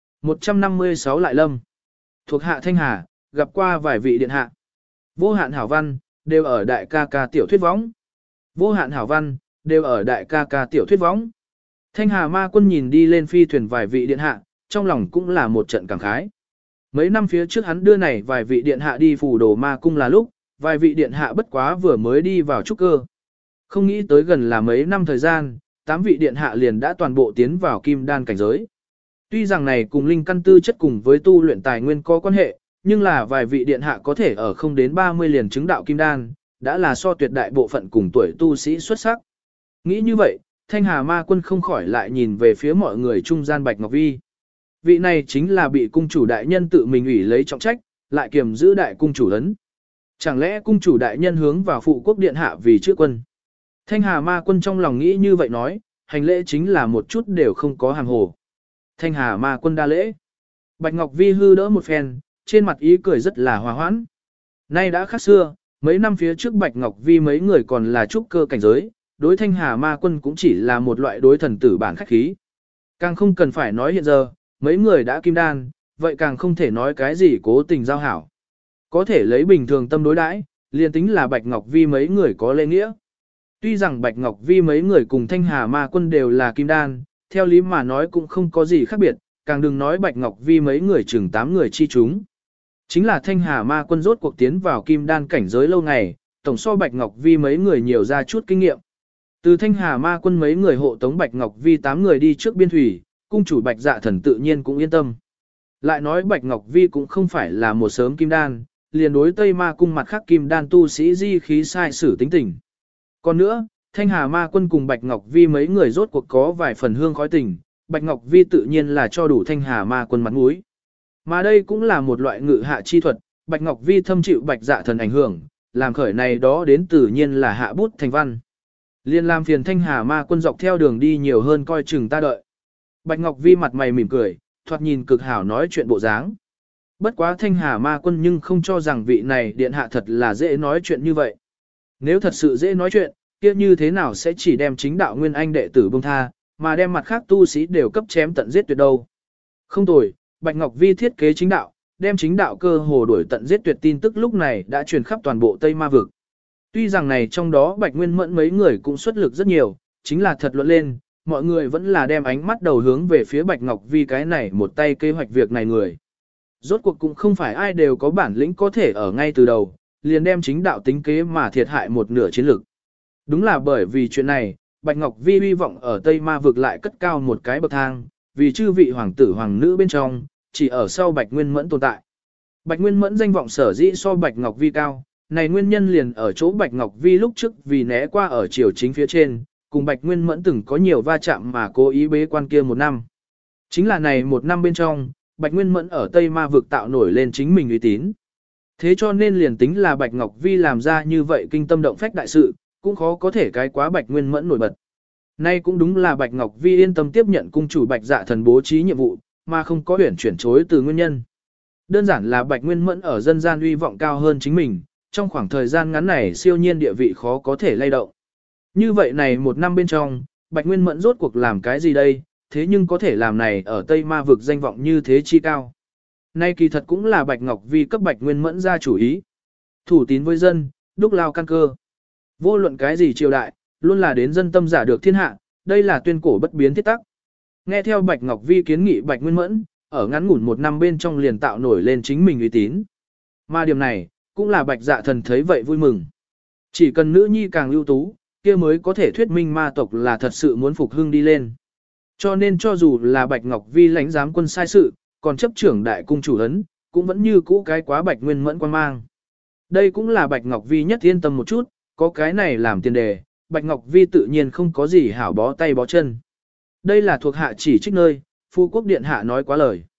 Speaker 1: 156 Lại Lâm thuộc hạ Thanh Hà, gặp qua vài vị điện hạ. Vô hạn hảo văn, đều ở đại ca ca tiểu thuyết võng. Vô hạn hảo văn, đều ở đại ca ca tiểu thuyết võng. Thanh Hà Ma Quân nhìn đi lên phi thuyền vài vị điện hạ, trong lòng cũng là một trận cảm khái. Mấy năm phía trước hắn đưa này vài vị điện hạ đi phù đồ ma cung là lúc, vài vị điện hạ bất quá vừa mới đi vào trúc cơ. Không nghĩ tới gần là mấy năm thời gian, 8 vị điện hạ liền đã toàn bộ tiến vào kim đan cảnh giới. Tuy rằng này cùng linh căn tư chất cùng với tu luyện tài nguyên có quan hệ, nhưng là vài vị điện hạ có thể ở không đến 30 liền chứng đạo kim đan, đã là so tuyệt đại bộ phận cùng tuổi tu sĩ xuất sắc. Nghĩ như vậy, Thanh Hà Ma Quân không khỏi lại nhìn về phía mọi người trung gian Bạch Ngọc Vi. Vị này chính là bị cung chủ đại nhân tự mình ủy lấy trọng trách, lại kiềm giữ đại cung chủ ấn. Chẳng lẽ cung chủ đại nhân hướng vào phụ quốc điện hạ vì trước quân? Thanh Hà Ma Quân trong lòng nghĩ như vậy nói, hành lễ chính là một chút đều không có hàm hồ. Thanh Hà Ma Quân đa lễ. Bạch Ngọc Vi hư đỡ một phen, trên mặt ý cười rất là hòa hoãn. Nay đã khác xưa, mấy năm phía trước Bạch Ngọc Vi mấy người còn là trúc cơ cảnh giới, đối Thanh Hà Ma Quân cũng chỉ là một loại đối thần tử bản khách khí. Càng không cần phải nói hiện giờ, mấy người đã kim đan, vậy càng không thể nói cái gì cố tình giao hảo. Có thể lấy bình thường tâm đối đãi, liền tính là Bạch Ngọc Vi mấy người có lễ nghĩa. Tuy rằng Bạch Ngọc Vi mấy người cùng Thanh Hà Ma Quân đều là kim đan, theo lý mà nói cũng không có gì khác biệt, càng đừng nói Bạch Ngọc Vi mấy người chừng 8 người chi chúng. Chính là Thanh Hà Ma Quân rốt cuộc tiến vào kim đan cảnh giới lâu ngày, tổng so Bạch Ngọc Vi mấy người nhiều ra chút kinh nghiệm. Từ Thanh Hà Ma Quân mấy người hộ tống Bạch Ngọc Vi 8 người đi trước biên thủy, cung chủ Bạch Dạ Thần tự nhiên cũng yên tâm. Lại nói Bạch Ngọc Vi cũng không phải là một sớm kim đan, liền đối Tây Ma cung mặt khác kim đan tu sĩ di khí sai sử tính tình. Còn nữa, Thanh Hà Ma Quân cùng Bạch Ngọc Vi mấy người rốt cuộc có vài phần hương khói tình, Bạch Ngọc Vi tự nhiên là cho đủ Thanh Hà Ma Quân mặt mũi. Mà đây cũng là một loại ngự hạ chi thuật, Bạch Ngọc Vi thâm chịu Bạch Dạ Thần ảnh hưởng, làm khởi này đó đến tự nhiên là hạ bút thành văn. Liên làm phiền Thanh Hà Ma Quân dọc theo đường đi nhiều hơn coi chừng ta đợi. Bạch Ngọc Vi mặt mày mỉm cười, thoạt nhìn cực hảo nói chuyện bộ dáng. Bất quá Thanh Hà Ma Quân nhưng không cho rằng vị này điện hạ thật là dễ nói chuyện như vậy. Nếu thật sự dễ nói chuyện, kia như thế nào sẽ chỉ đem chính đạo nguyên anh đệ tử buông tha, mà đem mặt khác tu sĩ đều cấp chém tận giết tuyệt đâu. Không tồi, Bạch Ngọc Vi thiết kế chính đạo, đem chính đạo cơ hồ đuổi tận giết tuyệt tin tức lúc này đã truyền khắp toàn bộ Tây Ma vực. Tuy rằng này trong đó Bạch Nguyên Mẫn mấy người cũng xuất lực rất nhiều, chính là thật luận lên, mọi người vẫn là đem ánh mắt đầu hướng về phía Bạch Ngọc Vi cái này một tay kế hoạch việc này người. Rốt cuộc cũng không phải ai đều có bản lĩnh có thể ở ngay từ đầu, liền đem chính đạo tính kế mà thiệt hại một nửa chiến lực. Đúng là bởi vì chuyện này, Bạch Ngọc Vi hy vọng ở Tây Ma vực lại cất cao một cái bậc thang, vì chư vị hoàng tử hoàng nữ bên trong, chỉ ở sau Bạch Nguyên Mẫn tồn tại. Bạch Nguyên Mẫn danh vọng sở dĩ so Bạch Ngọc Vi cao, này nguyên nhân liền ở chỗ Bạch Ngọc Vi lúc trước vì né qua ở triều chính phía trên, cùng Bạch Nguyên Mẫn từng có nhiều va chạm mà cố ý bế quan kia một năm. Chính là này một năm bên trong, Bạch Nguyên Mẫn ở Tây Ma vực tạo nổi lên chính mình uy tín. Thế cho nên liền tính là Bạch Ngọc Vi làm ra như vậy kinh tâm động phách đại sự, cũng khó có thể cái quá Bạch Nguyên Mẫn nổi bật. Nay cũng đúng là Bạch Ngọc Vi yên tâm tiếp nhận cung chủ Bạch Dạ Thần bố trí nhiệm vụ, mà không có huyển chuyển chối từ nguyên nhân. Đơn giản là Bạch Nguyên Mẫn ở dân gian uy vọng cao hơn chính mình, trong khoảng thời gian ngắn này siêu nhiên địa vị khó có thể lay động. Như vậy này một năm bên trong, Bạch Nguyên Mẫn rốt cuộc làm cái gì đây, thế nhưng có thể làm này ở Tây Ma vực danh vọng như thế chi cao. Nay kỳ thật cũng là Bạch Ngọc Vi cấp Bạch Nguyên Mẫn ra chủ ý. Thủ tín với dân, đúc lao căn cơ. Vô luận cái gì triều đại, luôn là đến dân tâm giả được thiên hạ, đây là tuyên cổ bất biến thiết tắc. Nghe theo Bạch Ngọc Vi kiến nghị Bạch Nguyên Mẫn, ở ngắn ngủn một năm bên trong liền tạo nổi lên chính mình uy tín. Mà điểm này, cũng là Bạch Dạ Thần thấy vậy vui mừng. Chỉ cần nữ nhi càng ưu tú, kia mới có thể thuyết minh ma tộc là thật sự muốn phục hưng đi lên. Cho nên cho dù là Bạch Ngọc Vi lãnh giám quân sai sự, còn chấp trưởng đại cung chủ ấn, cũng vẫn như cũ cái quá Bạch Nguyên Mẫn quan mang. Đây cũng là Bạch Ngọc Vi nhất yên tâm một chút, có cái này làm tiền đề, Bạch Ngọc Vi tự nhiên không có gì hảo bó tay bó chân. Đây là thuộc hạ chỉ trích nơi, phu quốc điện hạ nói quá lời.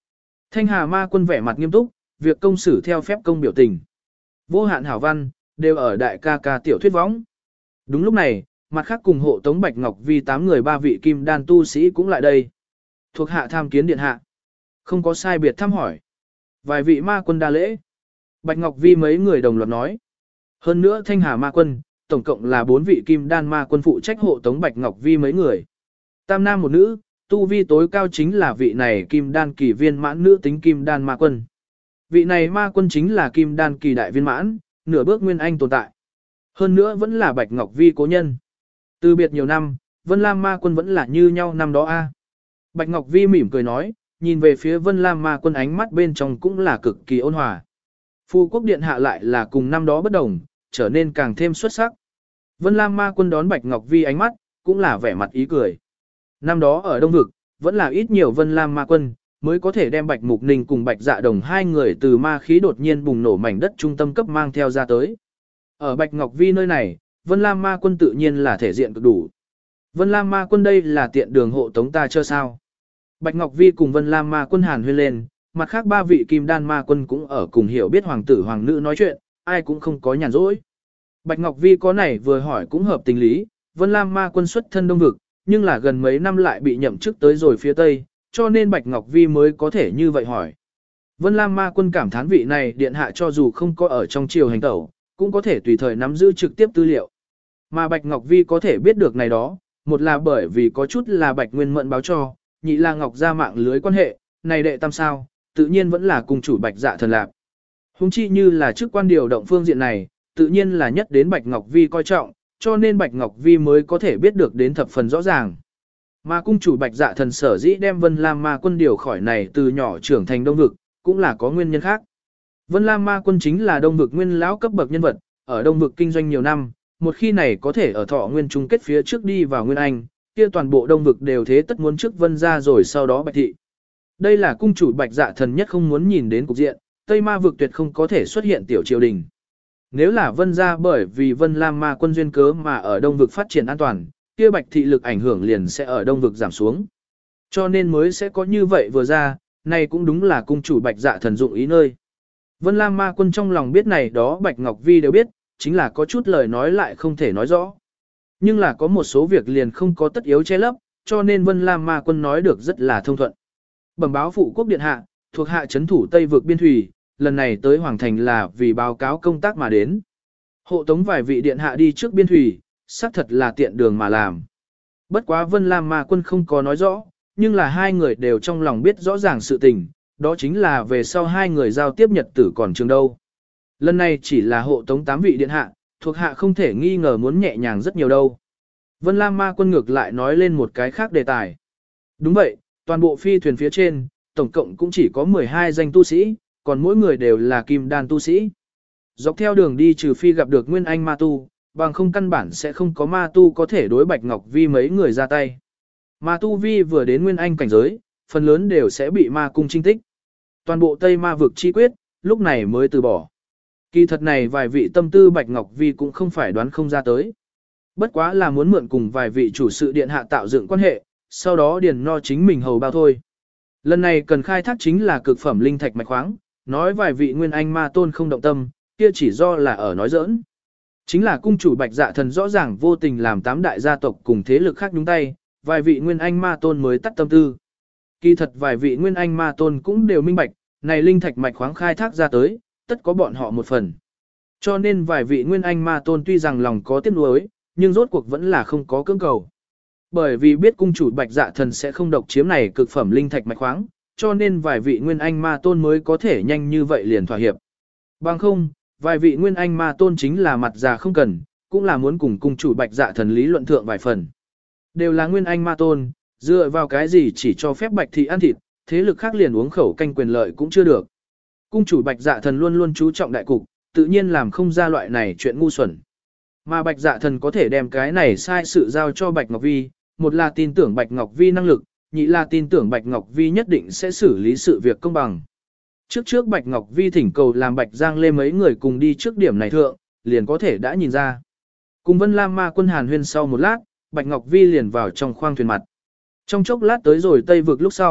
Speaker 1: Thanh Hà ma quân vẻ mặt nghiêm túc, việc công xử theo phép công biểu tình. Vô hạn hảo văn, đều ở đại ca ca tiểu thuyết võng. Đúng lúc này, mặt khác cùng hộ tống Bạch Ngọc Vi 8 người 3 vị kim đan tu sĩ cũng lại đây. Thuộc hạ tham kiến điện hạ. Không có sai biệt thăm hỏi. Vài vị ma quân đa lễ. Bạch Ngọc Vi mấy người đồng loạt nói. Hơn nữa Thanh Hà ma quân, tổng cộng là 4 vị kim đan ma quân phụ trách hộ tống Bạch Ngọc Vi mấy người. Tam nam một nữ, tu vi tối cao chính là vị này kim đan kỳ viên mãn nữ tính kim đan ma quân. Vị này ma quân chính là kim đan kỳ đại viên mãn, nửa bước nguyên anh tồn tại. Hơn nữa vẫn là Bạch Ngọc Vi cố nhân. Từ biệt nhiều năm, Vân Lam ma quân vẫn là như nhau năm đó a. Bạch Ngọc Vi mỉm cười nói, nhìn về phía Vân Lam ma quân ánh mắt bên trong cũng là cực kỳ ôn hòa. Phu quốc điện hạ lại là cùng năm đó bất đồng, trở nên càng thêm xuất sắc. Vân Lam ma quân đón Bạch Ngọc Vi ánh mắt, cũng là vẻ mặt ý cười. Năm đó ở Đông Vực, vẫn là ít nhiều Vân Lam ma quân, mới có thể đem Bạch Mục Ninh cùng Bạch Dạ Đồng hai người từ ma khí đột nhiên bùng nổ mảnh đất trung tâm cấp mang theo ra tới. Ở Bạch Ngọc Vi nơi này, Vân Lam ma quân tự nhiên là thể diện cực đủ. Vân Lam ma quân đây là tiện đường hộ tống ta chưa sao. Bạch Ngọc Vi cùng Vân Lam ma quân hàn huyên lên, mặt khác 3 vị kim đan ma quân cũng ở cùng hiểu biết hoàng tử hoàng nữ nói chuyện, ai cũng không có nhàn rỗi. Bạch Ngọc Vi có này vừa hỏi cũng hợp tình lý, Vân Lam ma quân xuất thân Đông Vực, nhưng là gần mấy năm lại bị nhậm chức tới rồi phía Tây, cho nên Bạch Ngọc Vi mới có thể như vậy hỏi. Vân Lam ma quân cảm thán vị này điện hạ cho dù không có ở trong triều hành tẩu, cũng có thể tùy thời nắm giữ trực tiếp tư liệu. Mà Bạch Ngọc Vi có thể biết được này đó, một là bởi vì có chút là Bạch Nguyên Mận báo cho, nhị là Ngọc ra mạng lưới quan hệ, này đệ tam sao, tự nhiên vẫn là cùng chủ Bạch Dạ Thần Lạp. Hùng chi như là chức quan điều động phương diện này, tự nhiên là nhất đến Bạch Ngọc Vi coi trọng, cho nên Bạch Ngọc Vi mới có thể biết được đến thập phần rõ ràng. Mà cung chủ Bạch Dạ Thần sở dĩ đem Vân Lam ma quân điều khỏi này từ nhỏ trưởng thành Đông Vực, cũng là có nguyên nhân khác. Vân Lam ma quân chính là Đông Vực nguyên lão cấp bậc nhân vật, ở Đông Vực kinh doanh nhiều năm, một khi này có thể ở thọ nguyên chung kết phía trước đi vào Nguyên Anh, kia toàn bộ Đông Vực đều thế tất muốn trước Vân ra rồi sau đó Bạch thị. Đây là cung chủ Bạch Dạ Thần nhất không muốn nhìn đến cục diện, Tây Ma vực tuyệt không có thể xuất hiện tiểu triều đình. Nếu là Vân ra bởi vì Vân Lam ma quân duyên cớ mà ở Đông Vực phát triển an toàn, kia Bạch thị lực ảnh hưởng liền sẽ ở Đông Vực giảm xuống. Cho nên mới sẽ có như vậy vừa ra, này cũng đúng là cung chủ Bạch Dạ Thần dụng ý nơi. Vân Lam ma quân trong lòng biết này đó Bạch Ngọc Vi đều biết, chính là có chút lời nói lại không thể nói rõ. Nhưng là có một số việc liền không có tất yếu che lấp, cho nên Vân Lam ma quân nói được rất là thông thuận. Bẩm báo phụ quốc điện hạ, thuộc hạ trấn thủ Tây vực biên thủy, lần này tới Hoàng Thành là vì báo cáo công tác mà đến. Hộ tống vài vị điện hạ đi trước biên thủy, xác thật là tiện đường mà làm. Bất quá Vân Lam ma quân không có nói rõ, nhưng là hai người đều trong lòng biết rõ ràng sự tình, đó chính là về sau hai người giao tiếp nhật tử còn trường đâu. Lần này chỉ là hộ tống 8 vị điện hạ, thuộc hạ không thể nghi ngờ muốn nhẹ nhàng rất nhiều đâu. Vân Lam ma quân ngược lại nói lên một cái khác đề tài. Đúng vậy, toàn bộ phi thuyền phía trên, tổng cộng cũng chỉ có 12 danh tu sĩ, còn mỗi người đều là kim đan tu sĩ. Dọc theo đường đi trừ phi gặp được Nguyên Anh ma tu, bằng không căn bản sẽ không có ma tu có thể đối Bạch Ngọc Vi mấy người ra tay. Ma tu vi vừa đến Nguyên Anh cảnh giới, phần lớn đều sẽ bị ma cung chinh tích. Toàn bộ Tây Ma vực chi quyết, lúc này mới từ bỏ. Kỳ thật này vài vị tâm tư Bạch Ngọc Vi cũng không phải đoán không ra tới. Bất quá là muốn mượn cùng vài vị chủ sự điện hạ tạo dựng quan hệ, sau đó điền no chính mình hầu bao thôi. Lần này cần khai thác chính là cực phẩm linh thạch mạch khoáng, nói vài vị Nguyên Anh ma tôn không động tâm, kia chỉ do là ở nói giỡn. Chính là cung chủ Bạch Dạ Thần rõ ràng vô tình làm 8 đại gia tộc cùng thế lực khác nhúng tay, vài vị Nguyên Anh ma tôn mới tắt tâm tư. Kỳ thật vài vị Nguyên Anh ma tôn cũng đều minh bạch, này linh thạch mạch khoáng khai thác ra tới, tất có bọn họ một phần. Cho nên vài vị Nguyên Anh ma tôn tuy rằng lòng có tiếc nuối, nhưng rốt cuộc vẫn là không có cưỡng cầu. Bởi vì biết cung chủ Bạch Dạ Thần sẽ không độc chiếm này cực phẩm linh thạch mạch khoáng, cho nên vài vị Nguyên Anh ma tôn mới có thể nhanh như vậy liền thỏa hiệp. Bằng không, vài vị Nguyên Anh ma tôn chính là mặt già không cần, cũng là muốn cùng cung chủ Bạch Dạ Thần lý luận thượng vài phần. Đều là Nguyên Anh ma tôn, dựa vào cái gì chỉ cho phép Bạch thị ăn thịt, thế lực khác liền uống khẩu canh quyền lợi cũng chưa được. Cung chủ Bạch Dạ Thần luôn luôn chú trọng đại cục, tự nhiên làm không ra loại này chuyện ngu xuẩn. Mà Bạch Dạ Thần có thể đem cái này sai sự giao cho Bạch Ngọc Vi, một là tin tưởng Bạch Ngọc Vi năng lực, nhị là tin tưởng Bạch Ngọc Vi nhất định sẽ xử lý sự việc công bằng. Trước Bạch Ngọc Vi thỉnh cầu làm Bạch Giang Lê mấy người cùng đi trước điểm này thượng, liền có thể đã nhìn ra. Cùng Vân Lam ma quân hàn huyên sau một lát, Bạch Ngọc Vi liền vào trong khoang thuyền mặt. Trong chốc lát tới rồi Tây vực lúc sau,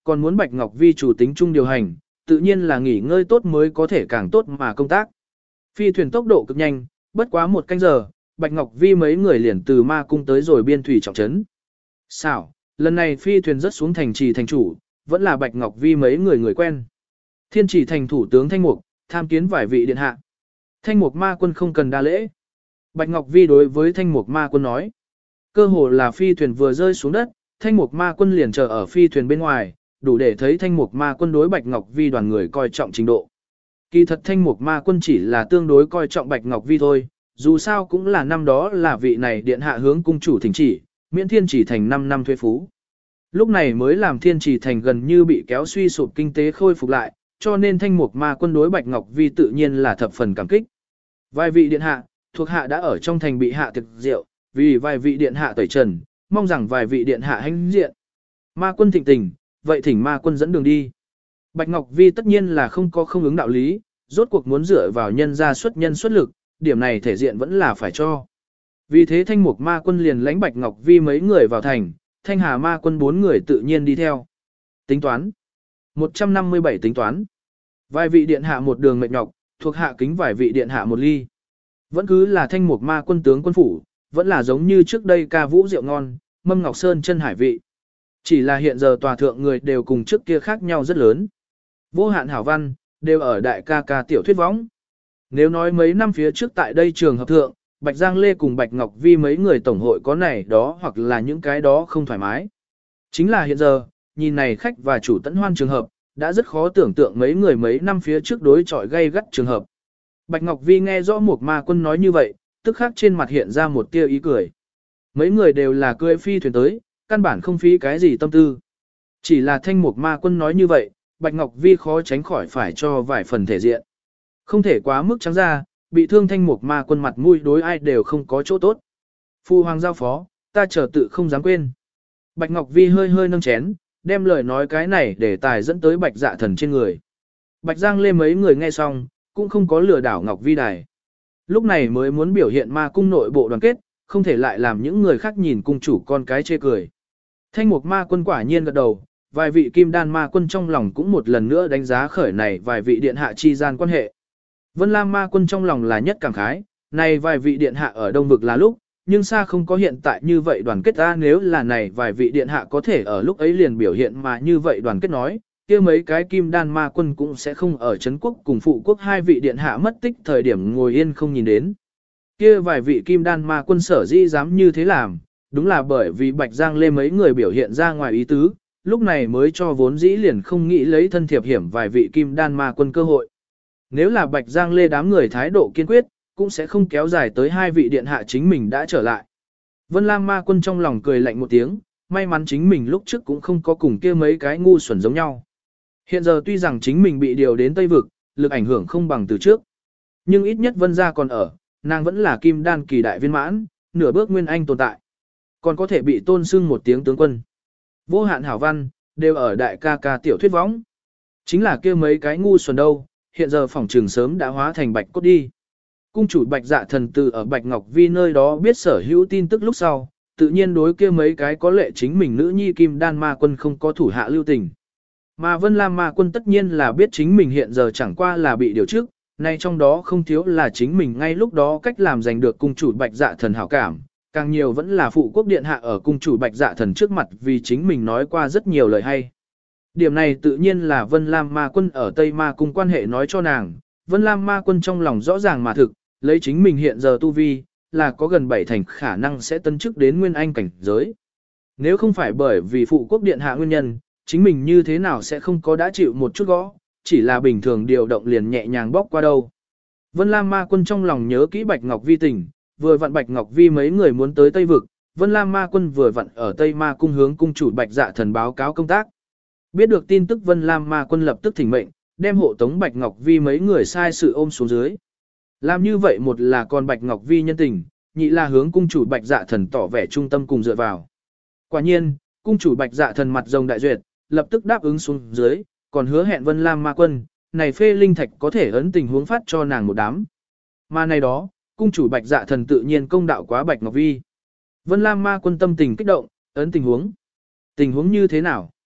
Speaker 1: Còn muốn Bạch Ngọc Vi chủ tính chung điều hành, tự nhiên là nghỉ ngơi tốt mới có thể càng tốt mà công tác. Phi thuyền tốc độ cực nhanh, bất quá 1 canh giờ, Bạch Ngọc Vi mấy người liền từ ma cung tới rồi biên thủy trọng trấn. Xảo, lần này phi thuyền rớt xuống thành trì thành chủ, vẫn là Bạch Ngọc Vi mấy người quen. Thiên Chỉ thành thủ tướng Thanh Mục, tham kiến vài vị điện hạ. Thanh Mục ma quân không cần đa lễ. Bạch Ngọc Vi đối với Thanh Mục ma quân nói. Cơ hồ là phi thuyền vừa rơi xuống đất, Thanh Mục ma quân liền chờ ở phi thuyền bên ngoài, đủ để thấy Thanh Mục ma quân đối Bạch Ngọc Vi đoàn người coi trọng trình độ. Kỳ thật Thanh Mục ma quân chỉ là tương đối coi trọng Bạch Ngọc Vi thôi, dù sao cũng là năm đó là vị này điện hạ hướng cung chủ thỉnh chỉ, miễn Thiên Chỉ thành 5 năm thuế phú. Lúc này mới làm Thiên Chỉ thành gần như bị kéo suy sụp kinh tế khôi phục lại, cho nên Thanh Mục ma quân đối Bạch Ngọc Vi tự nhiên là thập phần cảm kích. Vài vị điện hạ, thuộc hạ đã ở trong thành bị hạ tiệc rượu, vì vài vị điện hạ tẩy trần, mong rằng vài vị điện hạ hãnh diện. Ma quân thịnh tình, vậy thỉnh ma quân dẫn đường đi. Bạch Ngọc Vi tất nhiên là không có không ứng đạo lý, rốt cuộc muốn dựa vào nhân gia xuất nhân xuất lực, điểm này thể diện vẫn là phải cho. Vì thế Thanh Mục ma quân liền lãnh Bạch Ngọc Vi mấy người vào thành, Thanh Hà ma quân 4 người tự nhiên đi theo. Tính toán. 157 tính toán. Vài vị điện hạ một đường mệt nhọc, thuộc hạ kính vài vị điện hạ một ly. Vẫn cứ là Thanh Mục ma quân tướng quân phủ, vẫn là giống như trước đây ca vũ rượu ngon, mâm ngọc sơn chân hải vị. Chỉ là hiện giờ tòa thượng người đều cùng trước kia khác nhau rất lớn. Vô hạn hảo văn, đều ở đại ca ca tiểu thuyết võng. Nếu nói mấy năm phía trước tại đây trường hợp thượng, Bạch Giang Lê cùng Bạch Ngọc Vi mấy người tổng hội có này đó hoặc là những cái đó không thoải mái. Chính là hiện giờ, nhìn này khách và chủ tẫn hoan trường hợp, đã rất khó tưởng tượng mấy người mấy năm phía trước đối chọi gây gắt trường hợp. Bạch Ngọc Vi nghe rõ Mục ma quân nói như vậy, tức khắc trên mặt hiện ra một tia ý cười. Mấy người đều là cưỡi phi thuyền tới, căn bản không phí cái gì tâm tư. Chỉ là Thanh Mục ma quân nói như vậy, Bạch Ngọc Vi khó tránh khỏi phải cho vài phần thể diện. Không thể quá mức trắng ra, bị thương Thanh Mục ma quân mặt mũi đối ai đều không có chỗ tốt. Phu hoàng giao phó, ta chờ tự không dám quên. Bạch Ngọc Vi hơi hơi nâng chén, đem lời nói cái này để tài dẫn tới Bạch Dạ Thần trên người. Bạch Giang Lê mấy người nghe xong, cũng không có lừa đảo Ngọc Vi đài. Lúc này mới muốn biểu hiện ma cung nội bộ đoàn kết, không thể lại làm những người khác nhìn cung chủ con cái chê cười. Thanh Mục ma quân quả nhiên gật đầu, vài vị kim đan ma quân trong lòng cũng một lần nữa đánh giá khởi này vài vị điện hạ chi gian quan hệ. Vân Lam ma quân trong lòng là nhất cảm khái, này vài vị điện hạ ở Đông Vực là lúc, nhưng xa không có hiện tại như vậy đoàn kết ta, nếu là này vài vị điện hạ có thể ở lúc ấy liền biểu hiện mà như vậy đoàn kết nói, kia mấy cái kim đan ma quân cũng sẽ không ở Trấn Quốc cùng Phụ Quốc hai vị điện hạ mất tích thời điểm ngồi yên không nhìn đến. Kia vài vị kim đan ma quân sở dĩ dám như thế làm, đúng là bởi vì Bạch Giang Lê mấy người biểu hiện ra ngoài ý tứ, lúc này mới cho vốn dĩ liền không nghĩ lấy thân thiệp hiểm vài vị kim đan ma quân cơ hội. Nếu là Bạch Giang Lê đám người thái độ kiên quyết, cũng sẽ không kéo dài tới hai vị điện hạ chính mình đã trở lại. Vân Lam ma quân trong lòng cười lạnh một tiếng, may mắn chính mình lúc trước cũng không có cùng kia mấy cái ngu xuẩn giống nhau. Hiện giờ tuy rằng chính mình bị điều đến Tây Vực, lực ảnh hưởng không bằng từ trước. Nhưng ít nhất Vân gia còn ở, nàng vẫn là kim đan kỳ đại viên mãn, nửa bước nguyên anh tồn tại. Còn có thể bị tôn xưng một tiếng tướng quân. Vô hạn hảo văn, đều ở đại ca ca tiểu thuyết võng. Chính là kia mấy cái ngu xuẩn đâu, hiện giờ phỏng trường sớm đã hóa thành bạch cốt đi. Cung chủ Bạch Dạ Thần từ ở Bạch Ngọc Vi nơi đó biết sở hữu tin tức lúc sau, tự nhiên đối kia mấy cái có lệ chính mình nữ nhi kim đan ma quân không có thủ hạ lưu tình. Mà Vân Lam ma quân tất nhiên là biết chính mình hiện giờ chẳng qua là bị điều trước, nay trong đó không thiếu là chính mình ngay lúc đó cách làm giành được cung chủ Bạch Dạ Thần hảo cảm, càng nhiều vẫn là phụ quốc điện hạ ở cung chủ Bạch Dạ Thần trước mặt vì chính mình nói qua rất nhiều lời hay. Điểm này tự nhiên là Vân Lam ma quân ở Tây Ma cung quan hệ nói cho nàng, Vân Lam ma quân trong lòng rõ ràng mà thực, lấy chính mình hiện giờ tu vi, là có gần 7 thành khả năng sẽ tân chức đến nguyên anh cảnh giới. Nếu không phải bởi vì phụ quốc điện hạ nguyên nhân, chính mình như thế nào sẽ không có đã chịu một chút gõ, chỉ là bình thường điều động liền nhẹ nhàng bóc qua đâu. Vân Lam ma quân trong lòng nhớ kỹ Bạch Ngọc Vi tình, vừa vặn Bạch Ngọc Vi mấy người muốn tới Tây Vực, Vân Lam ma quân vừa vặn ở Tây Ma cung hướng cung chủ Bạch Dạ Thần báo cáo công tác. Biết được tin tức Vân Lam ma quân lập tức thỉnh mệnh, đem hộ tống Bạch Ngọc Vi mấy người sai sự ôm xuống dưới. Làm như vậy một là còn Bạch Ngọc Vi nhân tình, nhị là hướng cung chủ Bạch Dạ Thần tỏ vẻ trung tâm cùng dựa vào. Quả nhiên, cung chủ Bạch Dạ Thần mặt rồng đại duyệt, lập tức đáp ứng xuống dưới, còn hứa hẹn Vân Lam ma quân, này phê linh thạch có thể ấn tình huống phát cho nàng một đám. Mà này đó, cung chủ Bạch Dạ Thần tự nhiên công đạo quá Bạch Ngọc Vi. Vân Lam ma quân tâm tình kích động, ấn tình huống. Tình huống như thế nào?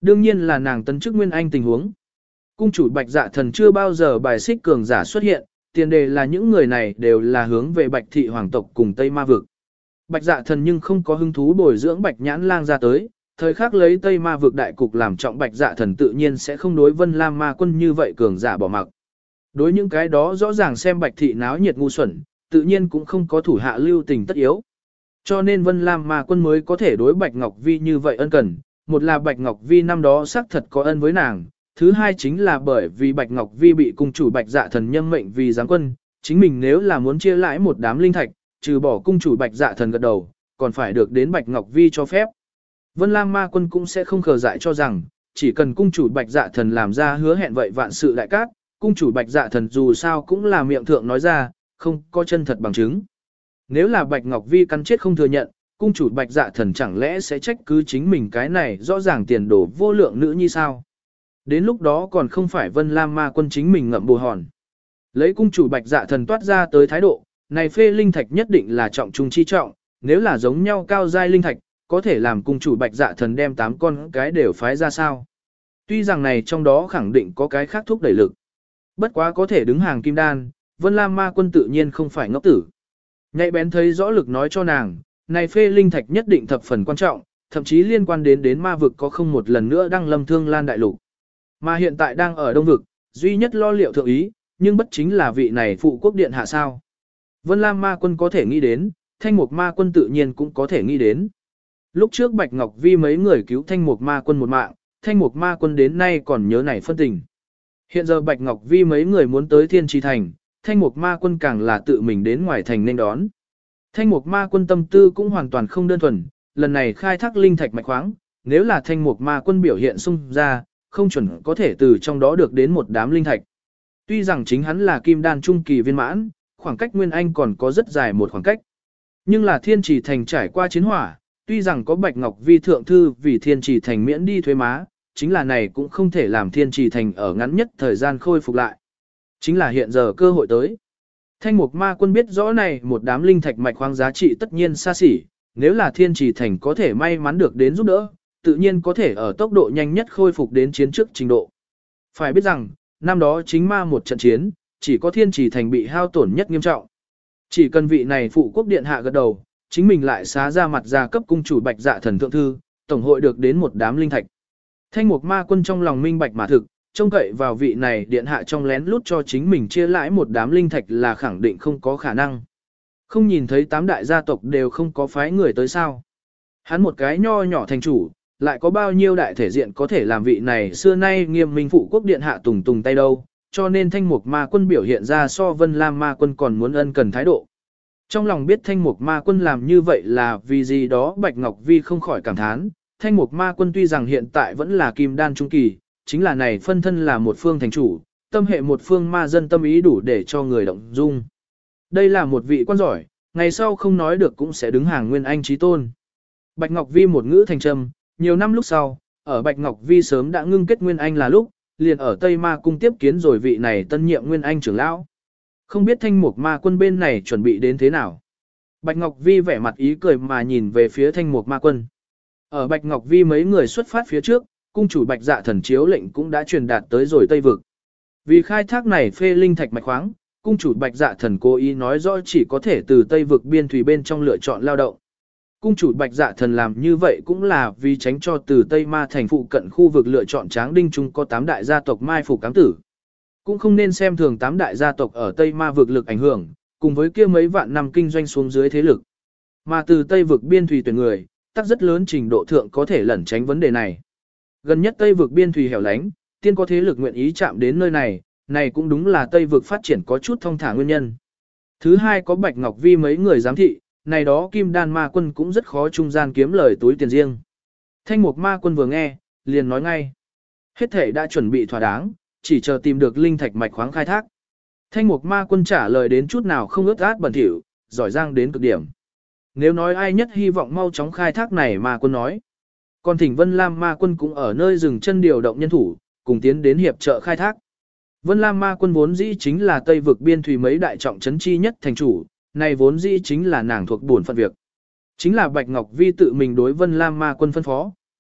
Speaker 1: Đương nhiên là nàng tấn chức Nguyên Anh tình huống. Cung chủ Bạch Dạ Thần chưa bao giờ bài xích cường giả xuất hiện, tiền đề là những người này đều là hướng về Bạch thị hoàng tộc cùng Tây Ma vực. Bạch Dạ Thần nhưng không có hứng thú bồi dưỡng Bạch Nhãn Lang ra tới, thời khắc lấy Tây Ma vực đại cục làm trọng, Bạch Dạ Thần tự nhiên sẽ không đối Vân Lam Ma Quân như vậy cường giả bỏ mặc. Đối những cái đó rõ ràng xem Bạch thị náo nhiệt ngu xuẩn, tự nhiên cũng không có thủ hạ lưu tình tất yếu. Cho nên Vân Lam Ma Quân mới có thể đối Bạch Ngọc Vi như vậy ân cần, một là Bạch Ngọc Vi năm đó xác thật có ân với nàng, thứ hai chính là bởi vì Bạch Ngọc Vi bị cung chủ Bạch Dạ Thần nhâm mệnh vì giáng quân, chính mình nếu là muốn chia lãi một đám linh thạch, trừ bỏ cung chủ Bạch Dạ Thần gật đầu, còn phải được đến Bạch Ngọc Vi cho phép. Vân Lam Ma Quân cũng sẽ không khờ dại cho rằng, chỉ cần cung chủ Bạch Dạ Thần làm ra hứa hẹn vậy vạn sự đại cát, cung chủ Bạch Dạ Thần dù sao cũng là miệng thượng nói ra, không có chân thật bằng chứng. Nếu là Bạch Ngọc Vi cắn chết không thừa nhận, cung chủ Bạch Dạ Thần chẳng lẽ sẽ trách cứ chính mình cái này rõ ràng tiền đồ vô lượng nữ như sao? Đến lúc đó còn không phải Vân Lam Ma Quân chính mình ngậm bù hòn. Lấy cung chủ Bạch Dạ Thần toát ra tới thái độ, này phê linh thạch nhất định là trọng trung chi trọng, nếu là giống nhau cao giai linh thạch, có thể làm cung chủ Bạch Dạ Thần đem 8 con cái đều phái ra sao. Tuy rằng này trong đó khẳng định có cái khác thúc đẩy lực. Bất quá có thể đứng hàng kim đan, Vân Lam Ma Quân tự nhiên không phải ngốc tử. Nhạy bén thấy rõ lực nói cho nàng, này phê linh thạch nhất định thập phần quan trọng, thậm chí liên quan đến ma vực có không một lần nữa đăng lâm Thương Lan đại lục. Mà hiện tại đang ở Đông vực, duy nhất lo liệu thượng ý, nhưng bất chính là vị này phụ quốc điện hạ sao. Vân Lam Ma Quân có thể nghĩ đến, Thanh Mục Ma Quân tự nhiên cũng có thể nghĩ đến. Lúc trước Bạch Ngọc Vi mấy người cứu Thanh Mục Ma Quân một mạng, Thanh Mục Ma Quân đến nay còn nhớ này phân tình. Hiện giờ Bạch Ngọc Vi mấy người muốn tới Thiên Trì Thành, Thanh Mục Ma Quân càng là tự mình đến ngoài thành nên đón. Thanh Mục Ma Quân tâm tư cũng hoàn toàn không đơn thuần, lần này khai thác linh thạch mạch khoáng, nếu là Thanh Mục Ma Quân biểu hiện sung ra, không chuẩn có thể từ trong đó được đến một đám linh thạch. Tuy rằng chính hắn là kim đan trung kỳ viên mãn, khoảng cách Nguyên Anh còn có rất dài một khoảng cách. Nhưng là Thiên Trì Thành trải qua chiến hỏa, tuy rằng có Bạch Ngọc Vi thượng thư vì Thiên Trì Thành miễn đi thuế má, chính là này cũng không thể làm Thiên Trì Thành ở ngắn nhất thời gian khôi phục lại. Chính là hiện giờ cơ hội tới. Thanh Mục Ma Quân biết rõ này một đám linh thạch mạch khoáng giá trị tất nhiên xa xỉ, nếu là Thiên Trì Thành có thể may mắn được đến giúp đỡ, tự nhiên có thể ở tốc độ nhanh nhất khôi phục đến chiến trước trình độ. Phải biết rằng, năm đó chính ma một trận chiến, chỉ có Thiên Trì Thành bị hao tổn nhất nghiêm trọng. Chỉ cần vị này phụ quốc điện hạ gật đầu, chính mình lại xá ra mặt ra cấp cung chủ Bạch Dạ Thần thượng thư, tổng hội được đến một đám linh thạch. Thanh Mục Ma Quân trong lòng minh bạch mà thực, trông cậy vào vị này điện hạ trong lén lút cho chính mình chia lãi một đám linh thạch là khẳng định không có khả năng. Không nhìn thấy 8 đại gia tộc đều không có phái người tới sao. Hắn một cái nho nhỏ thành chủ, lại có bao nhiêu đại thể diện có thể làm vị này xưa nay nghiêm minh phụ quốc điện hạ tùng tùng tay đâu, cho nên Thanh Mục Ma Quân biểu hiện ra so Vân Lam Ma Quân còn muốn ân cần thái độ. Trong lòng biết Thanh Mục Ma Quân làm như vậy là vì gì đó Bạch Ngọc Vi không khỏi cảm thán, Thanh Mục Ma Quân tuy rằng hiện tại vẫn là kim đan trung kỳ, chính là này phân thân là một phương thành chủ, tâm hệ một phương ma dân tâm ý đủ để cho người động dung. Đây là một vị quan giỏi, ngày sau không nói được cũng sẽ đứng hàng Nguyên Anh chí tôn. Bạch Ngọc Vi một ngữ thành trầm, nhiều năm lúc sau, ở Bạch Ngọc Vi sớm đã ngưng kết Nguyên Anh là lúc, liền ở Tây Ma Cung tiếp kiến rồi vị này tân nhiệm Nguyên Anh trưởng lão. Không biết Thanh Mục Ma Quân bên này chuẩn bị đến thế nào. Bạch Ngọc Vi vẻ mặt ý cười mà nhìn về phía Thanh Mục Ma Quân. Ở Bạch Ngọc Vi mấy người xuất phát phía trước, cung chủ Bạch Dạ Thần chiếu lệnh cũng đã truyền đạt tới rồi Tây Vực. Vì khai thác này phê linh thạch mạch khoáng, cung chủ Bạch Dạ Thần cố ý nói rõ chỉ có thể từ Tây Vực biên thủy bên trong lựa chọn lao động. Cung chủ Bạch Dạ Thần làm như vậy cũng là vì tránh cho từ Tây Ma thành phụ cận khu vực lựa chọn Tráng Đinh Trung có 8 đại gia tộc mai phục cám tử. Cũng không nên xem thường 8 đại gia tộc ở Tây Ma vực lực ảnh hưởng, cùng với kia mấy vạn năm kinh doanh xuống dưới thế lực. Mà từ Tây vực biên thủy tuyển người, tác rất lớn trình độ thượng có thể lẩn tránh vấn đề này. Gần nhất Tây vực biên thủy hẻo lánh, tiên có thế lực nguyện ý chạm đến nơi này, này cũng đúng là Tây vực phát triển có chút thông thả nguyên nhân. Thứ hai có Bạch Ngọc Vi mấy người giám thị, này đó Kim Đan Ma Quân cũng rất khó trung gian kiếm lời túi tiền riêng. Thanh Mục Ma Quân vừa nghe, liền nói ngay. Hết thể đã chuẩn bị thỏa đáng, chỉ chờ tìm được linh thạch mạch khoáng khai thác. Thanh Mục Ma Quân trả lời đến chút nào không ướt át bẩn thỉu, giỏi giang đến cực điểm. Nếu nói ai nhất hy vọng mau chóng khai thác này Ma Quân nói. Còn Thỉnh Vân Lam Ma Quân cũng ở nơi dừng chân điều động nhân thủ, cùng tiến đến hiệp trợ khai thác. Vân Lam Ma Quân vốn dĩ chính là Tây vực biên thủy mấy đại trọng trấn chi nhất thành chủ, này vốn dĩ chính là nàng thuộc bổn phận việc. Chính là Bạch Ngọc Vi tự mình đối Vân Lam Ma Quân phân phó,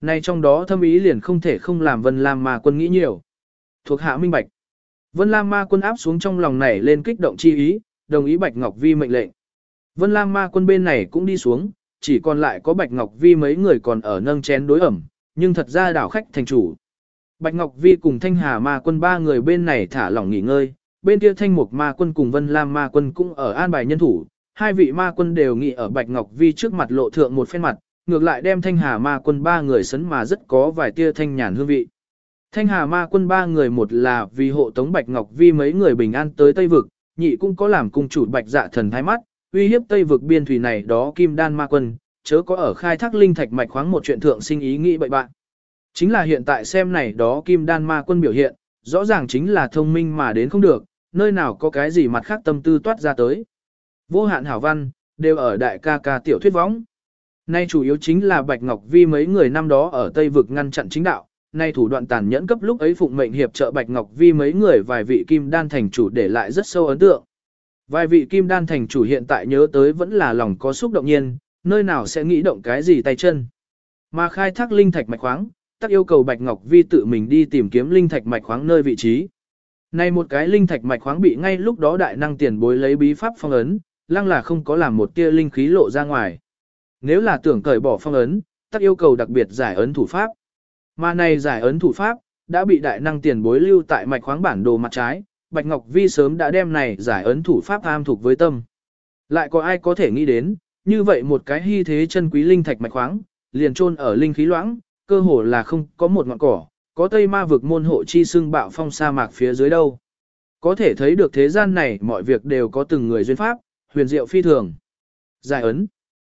Speaker 1: Này trong đó thâm ý liền không thể không làm Vân Lam Ma Quân nghĩ nhiều. Thuộc hạ minh bạch. Vân Lam Ma Quân áp xuống trong lòng nảy lên kích động chi ý, đồng ý Bạch Ngọc Vi mệnh lệnh. Vân Lam Ma Quân bên này cũng đi xuống, chỉ còn lại có Bạch Ngọc Vi mấy người còn ở nâng chén đối ẩm, nhưng thật ra đảo khách thành chủ. Bạch Ngọc Vi cùng Thanh Hà Ma Quân ba người bên này thả lỏng nghỉ ngơi, bên kia Thanh Mục Ma Quân cùng Vân Lam Ma Quân cũng ở an bài nhân thủ, hai vị Ma Quân đều nghỉ ở Bạch Ngọc Vi trước mặt lộ thượng một phen mặt, ngược lại đem Thanh Hà Ma Quân ba người sấn mà rất có vài tia thanh nhàn hương vị. Thanh Hà Ma Quân ba người một là vì hộ tống Bạch Ngọc Vi mấy người bình an tới Tây Vực, nhị cũng có làm cung chủ Bạch Dạ Thần thái mắt, uy hiếp Tây Vực biên thủy này đó Kim Đan Ma Quân, chớ có ở khai thác linh thạch mạch khoáng một chuyện thượng sinh ý nghĩ bậy bạn. Chính là hiện tại xem này đó Kim Đan Ma Quân biểu hiện, rõ ràng chính là thông minh mà đến không được, nơi nào có cái gì mặt khác tâm tư toát ra tới. Vô hạn hảo văn, đều ở đại ca ca tiểu thuyết võng. Nay chủ yếu chính là Bạch Ngọc Vi mấy người năm đó ở Tây Vực ngăn chặn chính đạo, nay thủ đoạn tàn nhẫn cấp lúc ấy phụng mệnh hiệp trợ Bạch Ngọc Vi mấy người vài vị Kim Đan thành chủ để lại rất sâu ấn tượng. Vài vị Kim Đan thành chủ hiện tại nhớ tới vẫn là lòng có xúc động nhiên, nơi nào sẽ nghĩ động cái gì tay chân. Mà khai thác linh thạch mạch khoáng, tất yêu cầu Bạch Ngọc Vi tự mình đi tìm kiếm linh thạch mạch khoáng nơi vị trí. Nay một cái linh thạch mạch khoáng bị ngay lúc đó đại năng tiền bối lấy bí pháp phong ấn, lăng là không có làm một tia linh khí lộ ra ngoài. Nếu là tưởng cởi bỏ phong ấn, tất yêu cầu đặc biệt giải ấn thủ pháp. Mà này giải ấn thủ pháp, đã bị đại năng tiền bối lưu tại mạch khoáng bản đồ mặt trái, Bạch Ngọc Vi sớm đã đem này giải ấn thủ pháp am thuộc với tâm. Lại có ai có thể nghĩ đến, như vậy một cái hy thế chân quý linh thạch mạch khoáng, liền chôn ở linh khí loãng, cơ hồ là không có một ngọn cỏ, có Tây Ma vực môn hộ chi xưng bạo phong sa mạc phía dưới đâu. Có thể thấy được thế gian này mọi việc đều có từng người duyên pháp, huyền diệu phi thường. Giải ấn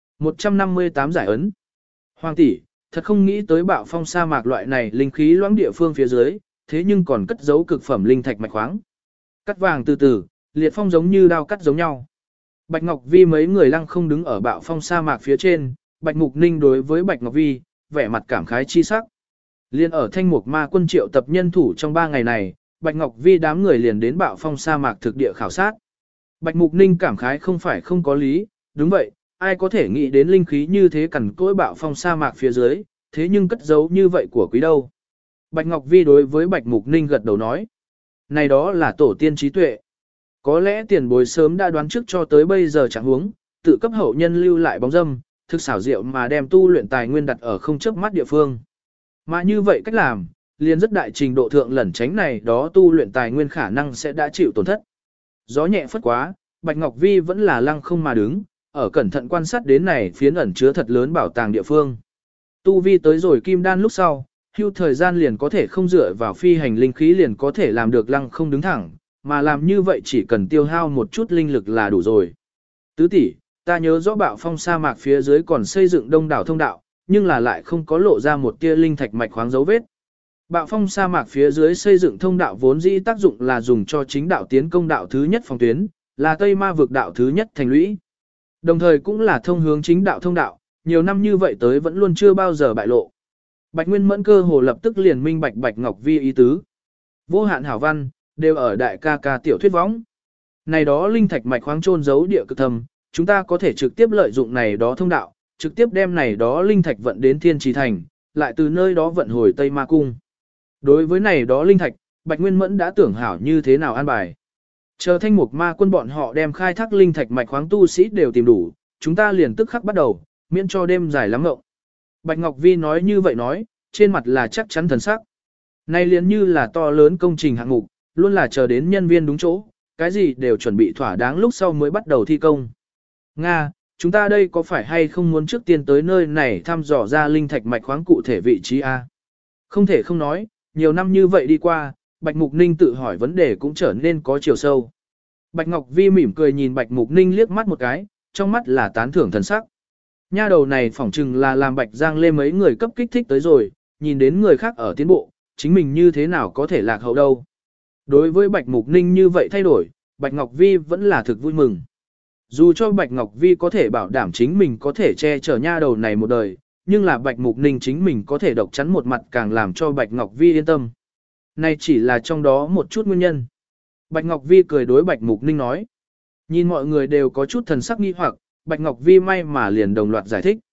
Speaker 1: 158 giải ấn. Hoàng tỷ, thật không nghĩ tới bạo phong sa mạc loại này linh khí loãng địa phương phía dưới, thế nhưng còn cất giấu cực phẩm linh thạch mạch khoáng. Cắt vàng từ từ, liệt phong giống như đao cắt giống nhau. Bạch Ngọc Vi mấy người lăng không đứng ở bạo phong sa mạc phía trên, Bạch Mục Ninh đối với Bạch Ngọc Vi, vẻ mặt cảm khái chi sắc. Liên ở Thanh Mục Ma Quân triệu tập nhân thủ trong 3 ngày này, Bạch Ngọc Vi đám người liền đến bạo phong sa mạc thực địa khảo sát. Bạch Mục Ninh cảm khái không phải không có lý, đúng vậy, ai có thể nghĩ đến linh khí như thế cằn cỗi bạo phong sa mạc phía dưới, thế nhưng cất giấu như vậy của quý đâu. Bạch Ngọc Vi đối với Bạch Mục Ninh gật đầu nói, này đó là tổ tiên trí tuệ. Có lẽ tiền bối sớm đã đoán trước cho tới bây giờ chẳng huống, tự cấp hậu nhân lưu lại bóng dâm, thực xảo diệu mà đem tu luyện tài nguyên đặt ở không chớp mắt địa phương. Mà như vậy cách làm, liền rất đại trình độ thượng lẩn tránh này đó tu luyện tài nguyên khả năng sẽ đã chịu tổn thất. Gió nhẹ phất quá, Bạch Ngọc Vi vẫn là lăng không mà đứng, ở cẩn thận quan sát đến này phiến ẩn chứa thật lớn bảo tàng địa phương. Tu vi tới rồi kim đan lúc sau, hưu thời gian liền có thể không dựa vào phi hành linh khí liền có thể làm được lăng không đứng thẳng, mà làm như vậy chỉ cần tiêu hao một chút linh lực là đủ rồi. Tứ tỷ, ta nhớ rõ bạo phong sa mạc phía dưới còn xây dựng đông đảo thông đạo, nhưng là lại không có lộ ra một tia linh thạch mạch khoáng dấu vết. Bạo phong sa mạc phía dưới xây dựng thông đạo vốn dĩ tác dụng là dùng cho chính đạo tiến công đạo thứ nhất phòng tuyến, là Tây Ma vực đạo thứ nhất thành lũy. Đồng thời cũng là thông hướng chính đạo thông đạo, nhiều năm như vậy tới vẫn luôn chưa bao giờ bại lộ. Bạch Nguyên Mẫn cơ hồ lập tức liền minh bạch Bạch Ngọc Vi ý tứ. Vô hạn hảo văn, đều ở đại ca ca tiểu thuyết võng. Này đó linh thạch mạch khoáng trôn giấu địa cực thâm, chúng ta có thể trực tiếp lợi dụng này đó thông đạo, trực tiếp đem này đó linh thạch vận đến Thiên Trì Thành, lại từ nơi đó vận hồi Tây Ma Cung. Đối với này đó linh thạch, Bạch Nguyên Mẫn đã tưởng hảo như thế nào an bài. Chờ Thanh Mục Ma Quân bọn họ đem khai thác linh thạch mạch khoáng tu sĩ đều tìm đủ, chúng ta liền tức khắc bắt đầu, miễn cho đêm dài lắm ngộng. Bạch Ngọc Vi nói như vậy nói, trên mặt là chắc chắn thần sắc. Nay liền như là to lớn công trình hạng mục, luôn là chờ đến nhân viên đúng chỗ, cái gì đều chuẩn bị thỏa đáng lúc sau mới bắt đầu thi công. Nga, chúng ta đây có phải hay không muốn trước tiên tới nơi này thăm dò ra linh thạch mạch khoáng cụ thể vị trí A? Không thể không nói, nhiều năm như vậy đi qua, Bạch Mục Ninh tự hỏi vấn đề cũng trở nên có chiều sâu. Bạch Ngọc Vi mỉm cười nhìn Bạch Mục Ninh liếc mắt một cái, trong mắt là tán thưởng thần sắc. Nha đầu này phỏng chừng là làm Bạch Giang Lê mấy người cấp kích thích tới rồi, nhìn đến người khác ở tiến bộ, chính mình như thế nào có thể lạc hậu đâu. Đối với Bạch Mục Ninh như vậy thay đổi, Bạch Ngọc Vi vẫn là thực vui mừng. Dù cho Bạch Ngọc Vi có thể bảo đảm chính mình có thể che chở nha đầu này một đời, nhưng là Bạch Mục Ninh chính mình có thể độc chắn một mặt càng làm cho Bạch Ngọc Vi yên tâm. Này chỉ là trong đó một chút nguyên nhân. Bạch Ngọc Vi cười đối Bạch Mục Ninh nói. Nhìn mọi người đều có chút thần sắc nghi hoặc, Bạch Ngọc Vi may mà liền đồng loạt giải thích.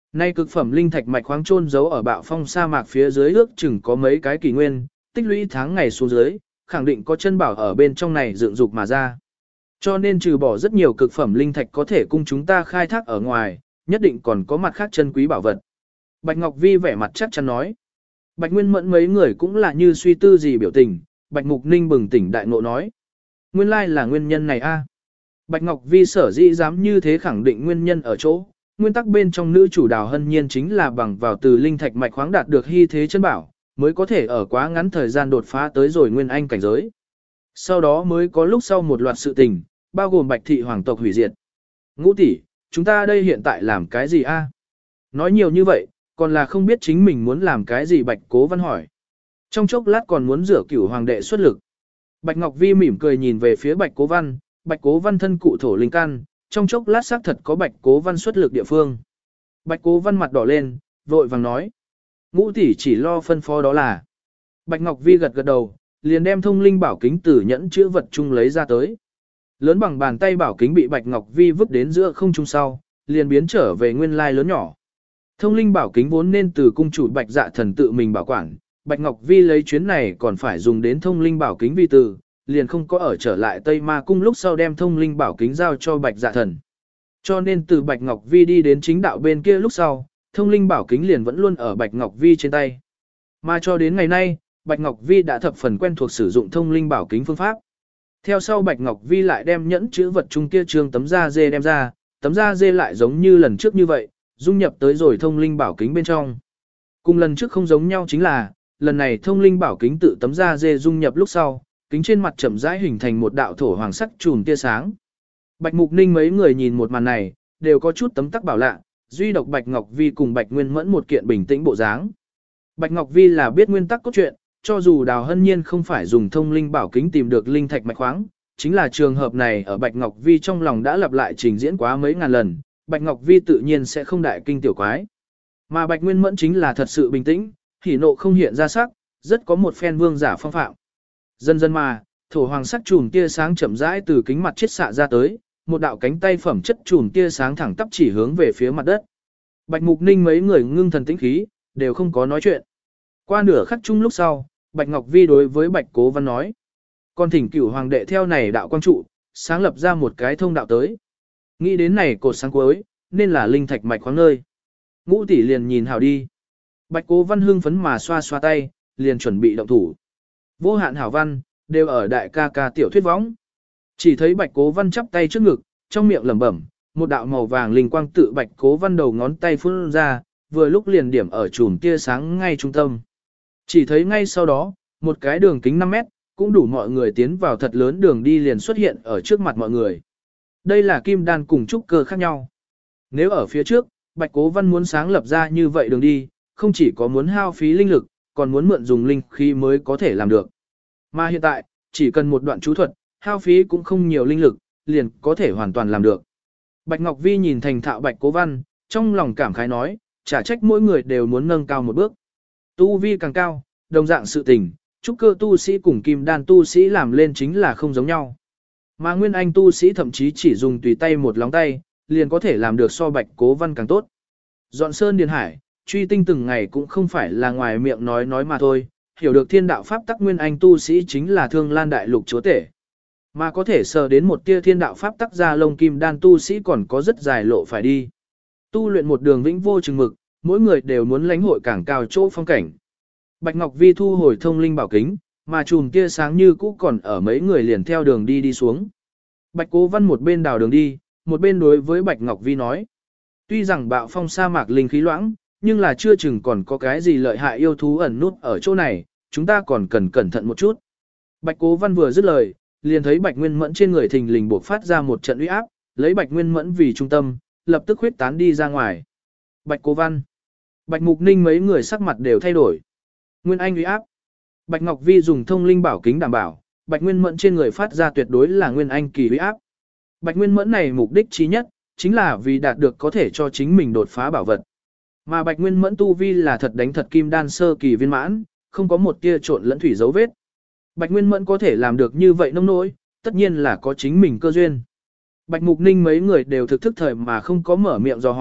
Speaker 1: Nay cực phẩm linh thạch mạch khoáng chôn giấu ở bạo phong sa mạc phía dưới ước chừng có mấy cái kỷ nguyên, tích lũy tháng ngày xuống dưới, khẳng định có chân bảo ở bên trong này dựng dục mà ra. Cho nên trừ bỏ rất nhiều cực phẩm linh thạch có thể cung chúng ta khai thác ở ngoài, nhất định còn có mặt khác chân quý bảo vật. Bạch Ngọc Vi vẻ mặt chắc chắn nói. Bạch Nguyên Mẫn mấy người cũng là như suy tư gì biểu tình, Bạch Mục Ninh bừng tỉnh đại ngộ nói. Nguyên lai là nguyên nhân này a. Bạch Ngọc Vi sở dĩ dám như thế khẳng định nguyên nhân ở chỗ, nguyên tắc bên trong nữ chủ Đào Hân Nhiên chính là bằng vào từ linh thạch mạch khoáng đạt được hy thế chân bảo, mới có thể ở quá ngắn thời gian đột phá tới rồi nguyên anh cảnh giới. Sau đó mới có lúc sau một loạt sự tình, bao gồm Bạch thị hoàng tộc hủy diệt. Ngũ tỷ, chúng ta đây hiện tại làm cái gì a? Nói nhiều như vậy, còn là không biết chính mình muốn làm cái gì. Bạch Cố Văn hỏi. Trong chốc lát còn muốn rửa cửu hoàng đệ xuất lực. Bạch Ngọc Vi mỉm cười nhìn về phía Bạch Cố Văn, Bạch Cố Văn thân cụ thổ linh căn, trong chốc lát xác thật có Bạch Cố Văn xuất lực địa phương. Bạch Cố Văn mặt đỏ lên, vội vàng nói. Ngũ tỷ chỉ lo phân phó đó là. Bạch Ngọc Vi gật gật đầu, liền đem thông linh bảo kính từ nhẫn chữ vật chung lấy ra tới. Lớn bằng bàn tay bảo kính bị Bạch Ngọc Vi vứt đến giữa không trung sau, liền biến trở về nguyên lai lớn nhỏ. Thông linh bảo kính vốn nên từ cung chủ Bạch Dạ Thần tự mình bảo quản, Bạch Ngọc Vi lấy chuyến này còn phải dùng đến thông linh bảo kính vi từ, liền không có ở trở lại Tây Ma Cung lúc sau đem thông linh bảo kính giao cho Bạch Dạ Thần. Cho nên từ Bạch Ngọc Vi đi đến chính đạo bên kia lúc sau, thông linh bảo kính liền vẫn luôn ở Bạch Ngọc Vi trên tay. Mà cho đến ngày nay, Bạch Ngọc Vi đã thập phần quen thuộc sử dụng thông linh bảo kính phương pháp. Theo sau Bạch Ngọc Vi lại đem nhẫn chữ vật chung kia trương tấm da dê đem ra, tấm da dê lại giống như lần trước như vậy, dung nhập tới rồi thông linh bảo kính bên trong. Cùng lần trước không giống nhau chính là, lần này thông linh bảo kính tự tấm da dê dung nhập lúc sau, kính trên mặt chậm rãi hình thành một đạo thổ hoàng sắc chùm tia sáng. Bạch Mục Ninh mấy người nhìn một màn này, đều có chút tấm tắc bảo lạ, duy độc Bạch Ngọc Vi cùng Bạch Nguyên Mẫn một kiện bình tĩnh bộ dáng. Bạch Ngọc Vi là biết nguyên tắc cốt truyện, cho dù Đào Hân Nhiên không phải dùng thông linh bảo kính tìm được linh thạch mạch khoáng, chính là trường hợp này ở Bạch Ngọc Vi trong lòng đã lặp lại trình diễn quá mấy ngàn lần, Bạch Ngọc Vi tự nhiên sẽ không đại kinh tiểu quái. Mà Bạch Nguyên Mẫn chính là thật sự bình tĩnh, hỉ nộ không hiện ra sắc, rất có một phen vương giả phong phạm. Dần dần mà, thổ hoàng sắc chùm tia sáng chậm rãi từ kính mặt chiết xạ ra tới, một đạo cánh tay phẩm chất chùm tia sáng thẳng tắp chỉ hướng về phía mặt đất. Bạch Mục Ninh mấy người ngưng thần tĩnh khí, đều không có nói chuyện. Qua nửa khắc chung lúc sau, Bạch Ngọc Vi đối với Bạch Cố Văn nói: "Con thỉnh cửu hoàng đệ theo này đạo quang trụ, sáng lập ra một cái thông đạo tới. Nghĩ đến này cột sáng cuối, nên là linh thạch mạch khoáng nơi." Ngũ tỷ liền nhìn hảo đi. Bạch Cố Văn hưng phấn mà xoa xoa tay, liền chuẩn bị động thủ. Vô hạn hảo văn, đều ở đại ca ca tiểu thuyết võng. Chỉ thấy Bạch Cố Văn chắp tay trước ngực, trong miệng lẩm bẩm, một đạo màu vàng linh quang tự Bạch Cố Văn đầu ngón tay phun ra, vừa lúc liền điểm ở chùm tia sáng ngay trung tâm. Chỉ thấy ngay sau đó, một cái đường kính 5 mét, cũng đủ mọi người tiến vào thật lớn đường đi liền xuất hiện ở trước mặt mọi người. Đây là kim đan cùng trúc cơ khác nhau. Nếu ở phía trước, Bạch Cố Văn muốn sáng lập ra như vậy đường đi, không chỉ có muốn hao phí linh lực, còn muốn mượn dùng linh khí mới có thể làm được. Mà hiện tại, chỉ cần một đoạn chú thuật, hao phí cũng không nhiều linh lực, liền có thể hoàn toàn làm được. Bạch Ngọc Vi nhìn thành thạo Bạch Cố Văn, trong lòng cảm khái nói, chả trách mỗi người đều muốn nâng cao một bước. Tu vi càng cao, đồng dạng sự tình, trúc cơ tu sĩ cùng kim đan tu sĩ làm lên chính là không giống nhau. Mà nguyên anh tu sĩ thậm chí chỉ dùng tùy tay một lóng tay, liền có thể làm được so Bạch Cố Văn càng tốt. Dọn sơn điền hải, truy tinh từng ngày cũng không phải là ngoài miệng nói mà thôi, hiểu được thiên đạo pháp tắc nguyên anh tu sĩ chính là Thương Lan đại lục chúa tể. Mà có thể sờ đến một tia thiên đạo pháp tắc ra lông kim đan tu sĩ còn có rất dài lộ phải đi. Tu luyện một đường vĩnh vô chừng mực, mỗi người đều muốn lãnh hội càng cao chỗ phong cảnh. Bạch Ngọc Vi thu hồi thông linh bảo kính, mà chùm tia sáng như cũ còn ở mấy người liền theo đường đi xuống. Bạch Cố Văn một bên đào đường đi, một bên đối với Bạch Ngọc Vi nói. Tuy rằng bạo phong sa mạc linh khí loãng, nhưng là chưa chừng còn có cái gì lợi hại yêu thú ẩn nút ở chỗ này, chúng ta còn cần cẩn thận một chút. Bạch Cố Văn vừa dứt lời, liền thấy Bạch Nguyên Mẫn trên người thình lình bộc phát ra một trận uy áp, lấy Bạch Nguyên Mẫn vì trung tâm, lập tức huyết tán đi ra ngoài. Bạch Cố Văn, Bạch Mục Ninh mấy người sắc mặt đều thay đổi. Nguyên Anh uy áp. Bạch Ngọc Vi dùng thông linh bảo kính đảm bảo, Bạch Nguyên Mẫn trên người phát ra tuyệt đối là Nguyên Anh kỳ uy áp. Bạch Nguyên Mẫn này mục đích chí nhất, chính là vì đạt được có thể cho chính mình đột phá bảo vật. Mà Bạch Nguyên Mẫn tu vi là thật đánh thật kim đan sơ kỳ viên mãn, không có một tia trộn lẫn thủy dấu vết. Bạch Nguyên Mẫn có thể làm được như vậy nông nỗi, tất nhiên là có chính mình cơ duyên. Bạch Mục Ninh mấy người đều thực thức thời mà không có mở miệng dò hỏi,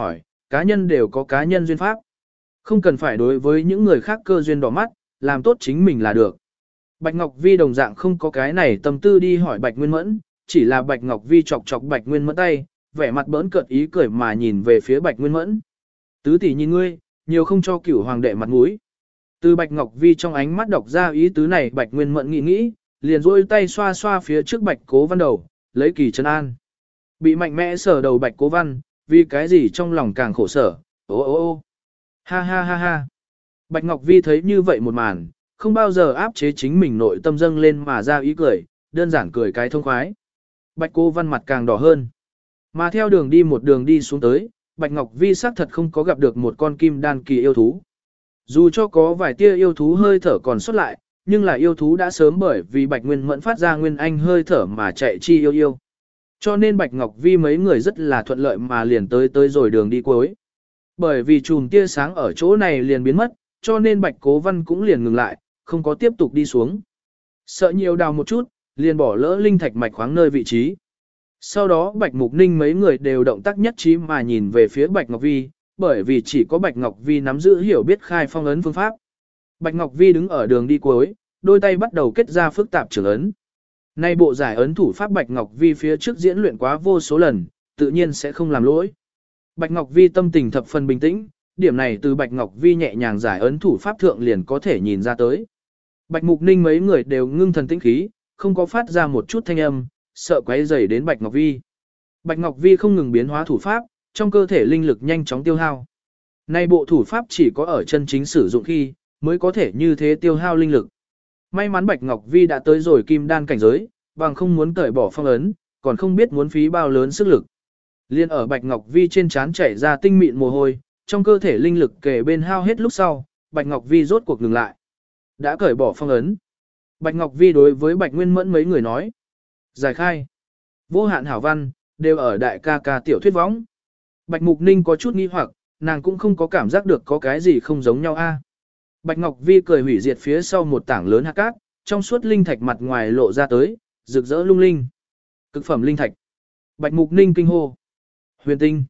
Speaker 1: cá nhân đều có cá nhân duyên pháp. Không cần phải đối với những người khác cơ duyên đỏ mắt, làm tốt chính mình là được. Bạch Ngọc Vi đồng dạng không có cái này tâm tư đi hỏi Bạch Nguyên Mẫn, chỉ là Bạch Ngọc Vi chọc chọc Bạch Nguyên Mẫn tay, vẻ mặt bỡn cợt ý cười mà nhìn về phía Bạch Nguyên Mẫn. Tứ tỷ nhìn ngươi, nhiều không cho cửu hoàng đệ mặt mũi. Từ Bạch Ngọc Vi trong ánh mắt đọc ra ý tứ này Bạch Nguyên Mẫn nghĩ, liền duỗi tay xoa xoa phía trước Bạch Cố Văn đầu, lấy kỳ trấn an. Bị mạnh mẽ sờ đầu Bạch Cố Văn, vì cái gì trong lòng càng khổ sở, ô ô ô. Ha ha ha ha. Bạch Ngọc Vi thấy như vậy một màn, không bao giờ áp chế chính mình nội tâm dâng lên mà ra ý cười, đơn giản cười cái thông khoái. Bạch Cố Văn mặt càng đỏ hơn. Mà theo đường đi một đường đi xuống tới, Bạch Ngọc Vi xác thật không có gặp được một con kim đan kỳ yêu thú. Dù cho có vài tia yêu thú hơi thở còn xuất lại, nhưng là yêu thú đã sớm bởi vì Bạch Nguyên Mẫn phát ra nguyên anh hơi thở mà chạy chi yêu yêu. Cho nên Bạch Ngọc Vi mấy người rất là thuận lợi mà liền tới rồi đường đi cuối. Bởi vì chùm tia sáng ở chỗ này liền biến mất, cho nên Bạch Cố Văn cũng liền ngừng lại, không có tiếp tục đi xuống. Sợ nhiều đào một chút, liền bỏ lỡ linh thạch mạch khoáng nơi vị trí. Sau đó Bạch Mục Ninh mấy người đều động tác nhất trí mà nhìn về phía Bạch Ngọc Vi, bởi vì chỉ có Bạch Ngọc Vi nắm giữ hiểu biết khai phong ấn phương pháp. Bạch Ngọc Vi đứng ở đường đi cuối, đôi tay bắt đầu kết ra phức tạp trường ấn. Nay bộ giải ấn thủ pháp Bạch Ngọc Vi phía trước diễn luyện quá vô số lần, tự nhiên sẽ không làm lỗi. Bạch Ngọc Vi tâm tình thập phần bình tĩnh, điểm này từ Bạch Ngọc Vi nhẹ nhàng giải ấn thủ pháp thượng liền có thể nhìn ra tới. Bạch Mục Ninh mấy người đều ngưng thần tĩnh khí, không có phát ra một chút thanh âm, sợ quấy rầy đến Bạch Ngọc Vi. Bạch Ngọc Vi không ngừng biến hóa thủ pháp, trong cơ thể linh lực nhanh chóng tiêu hao. Nay bộ thủ pháp chỉ có ở chân chính sử dụng khi, mới có thể như thế tiêu hao linh lực. May mắn Bạch Ngọc Vi đã tới rồi kim đan cảnh giới, bằng không muốn cởi bỏ phong ấn, còn không biết muốn phí bao lớn sức lực. Liên ở Bạch Ngọc Vi trên trán chảy ra tinh mịn mồ hôi, trong cơ thể linh lực kể bên hao hết lúc sau, Bạch Ngọc Vi rốt cuộc ngừng lại. Đã cởi bỏ phong ấn. Bạch Ngọc Vi đối với Bạch Nguyên Mẫn mấy người nói. Giải khai. Vô hạn hảo văn, đều ở đại ca ca tiểu thuyết võng. Bạch Mục Ninh có chút nghi hoặc, nàng cũng không có cảm giác được có cái gì không giống nhau a. Bạch Ngọc Vi cười hủy diệt phía sau một tảng lớn hạt cát, trong suốt linh thạch mặt ngoài lộ ra tới, rực rỡ lung linh. Cực phẩm linh thạch. Bạch Mục Ninh kinh hô. Huyền tinh.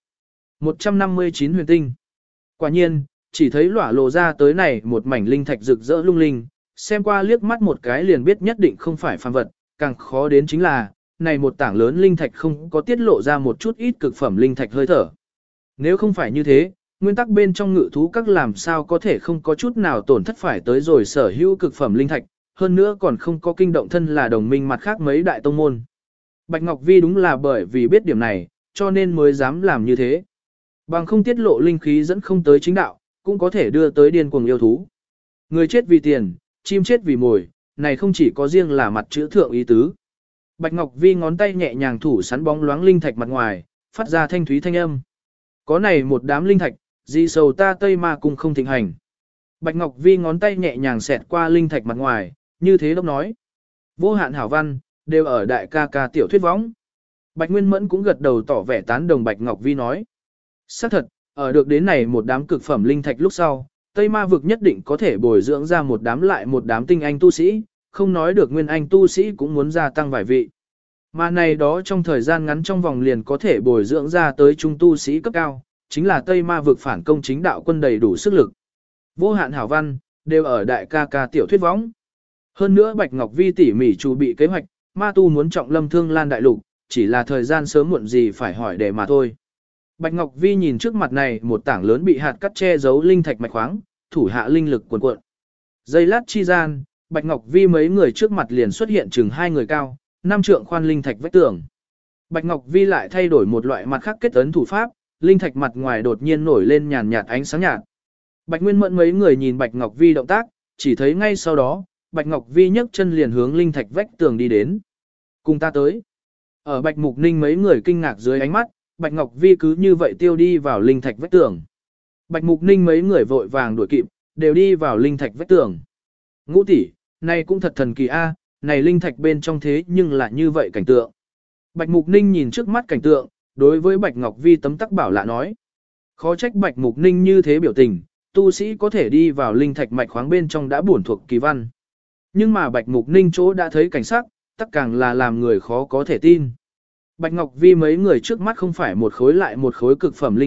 Speaker 1: 159 huyền tinh. Quả nhiên, chỉ thấy lỏa lộ ra tới này một mảnh linh thạch rực rỡ lung linh, xem qua liếc mắt một cái liền biết nhất định không phải phàm vật, càng khó đến chính là, này một tảng lớn linh thạch không có tiết lộ ra một chút ít cực phẩm linh thạch hơi thở. Nếu không phải như thế, nguyên tắc bên trong ngự thú các làm sao có thể không có chút nào tổn thất phải tới rồi sở hữu cực phẩm linh thạch, hơn nữa còn không có kinh động thân là đồng minh mặt khác mấy đại tông môn. Bạch Ngọc Vi đúng là bởi vì biết điểm này, cho nên mới dám làm như thế. Bằng không tiết lộ linh khí dẫn không tới chính đạo, cũng có thể đưa tới điên cuồng yêu thú. Người chết vì tiền, chim chết vì mồi, này không chỉ có riêng là mặt chữ thượng ý tứ. Bạch Ngọc Vi ngón tay nhẹ nhàng thủ sắn bóng loáng linh thạch mặt ngoài, phát ra thanh thúy thanh âm. Có này một đám linh thạch, dị sầu ta Tây Ma cùng không thịnh hành. Bạch Ngọc Vi ngón tay nhẹ nhàng xẹt qua linh thạch mặt ngoài, như thế đốc nói. Vô hạn hảo văn, đều ở đại ca ca tiểu thuyết võng. Bạch Nguyên Mẫn cũng gật đầu tỏ vẻ tán đồng Bạch Ngọc Vi nói. Xác thật, ở được đến này một đám cực phẩm linh thạch lúc sau, Tây Ma vực nhất định có thể bồi dưỡng ra một đám lại một đám tinh anh tu sĩ, không nói được nguyên anh tu sĩ cũng muốn gia tăng vài vị. Mà này đó trong thời gian ngắn trong vòng liền có thể bồi dưỡng ra tới trung tu sĩ cấp cao, chính là Tây Ma vực phản công chính đạo quân đầy đủ sức lực. Vô hạn hảo văn, đều ở đại ca ca tiểu thuyết võng. Hơn nữa Bạch Ngọc Vi tỉ mỉ chuẩn bị kế hoạch, ma tu muốn trọng lâm Thương Lan đại lục, chỉ là thời gian sớm muộn gì phải hỏi để mà thôi. Bạch Ngọc Vi nhìn trước mặt này một tảng lớn bị hạt cắt che giấu linh thạch mạch khoáng, thủ hạ linh lực cuồn cuộn. Giây lát chi gian, Bạch Ngọc Vi mấy người trước mặt liền xuất hiện chừng 2 người cao, 5 trượng khoan linh thạch vách tường. Bạch Ngọc Vi lại thay đổi một loại mặt khác kết ấn thủ pháp, linh thạch mặt ngoài đột nhiên nổi lên nhàn nhạt ánh sáng nhạt. Bạch Nguyên Mẫn mấy người nhìn Bạch Ngọc Vi động tác, chỉ thấy ngay sau đó, Bạch Ngọc Vi nhấc chân liền hướng linh thạch vách tường đi đến. Cùng ta tới. Ở Bạch Mục Ninh mấy người kinh ngạc dưới ánh mắt, Bạch Ngọc Vi cứ như vậy tiêu đi vào linh thạch vách tường. Bạch Mục Ninh mấy người vội vàng đuổi kịp, đều đi vào linh thạch vách tường. Ngũ tỷ, này cũng thật thần kỳ a, này linh thạch bên trong thế nhưng lại như vậy cảnh tượng. Bạch Mục Ninh nhìn trước mắt cảnh tượng, đối với Bạch Ngọc Vi tấm tắc bảo lạ nói. Khó trách Bạch Mục Ninh như thế biểu tình, tu sĩ có thể đi vào linh thạch mạch khoáng bên trong đã bổn thuộc kỳ văn. Nhưng mà Bạch Mục Ninh chỗ đã thấy cảnh sắc, tất càng là làm người khó có thể tin. Bạch Ngọc Vi mấy người trước mắt không phải một khối lại một khối cực phẩm linh thạch,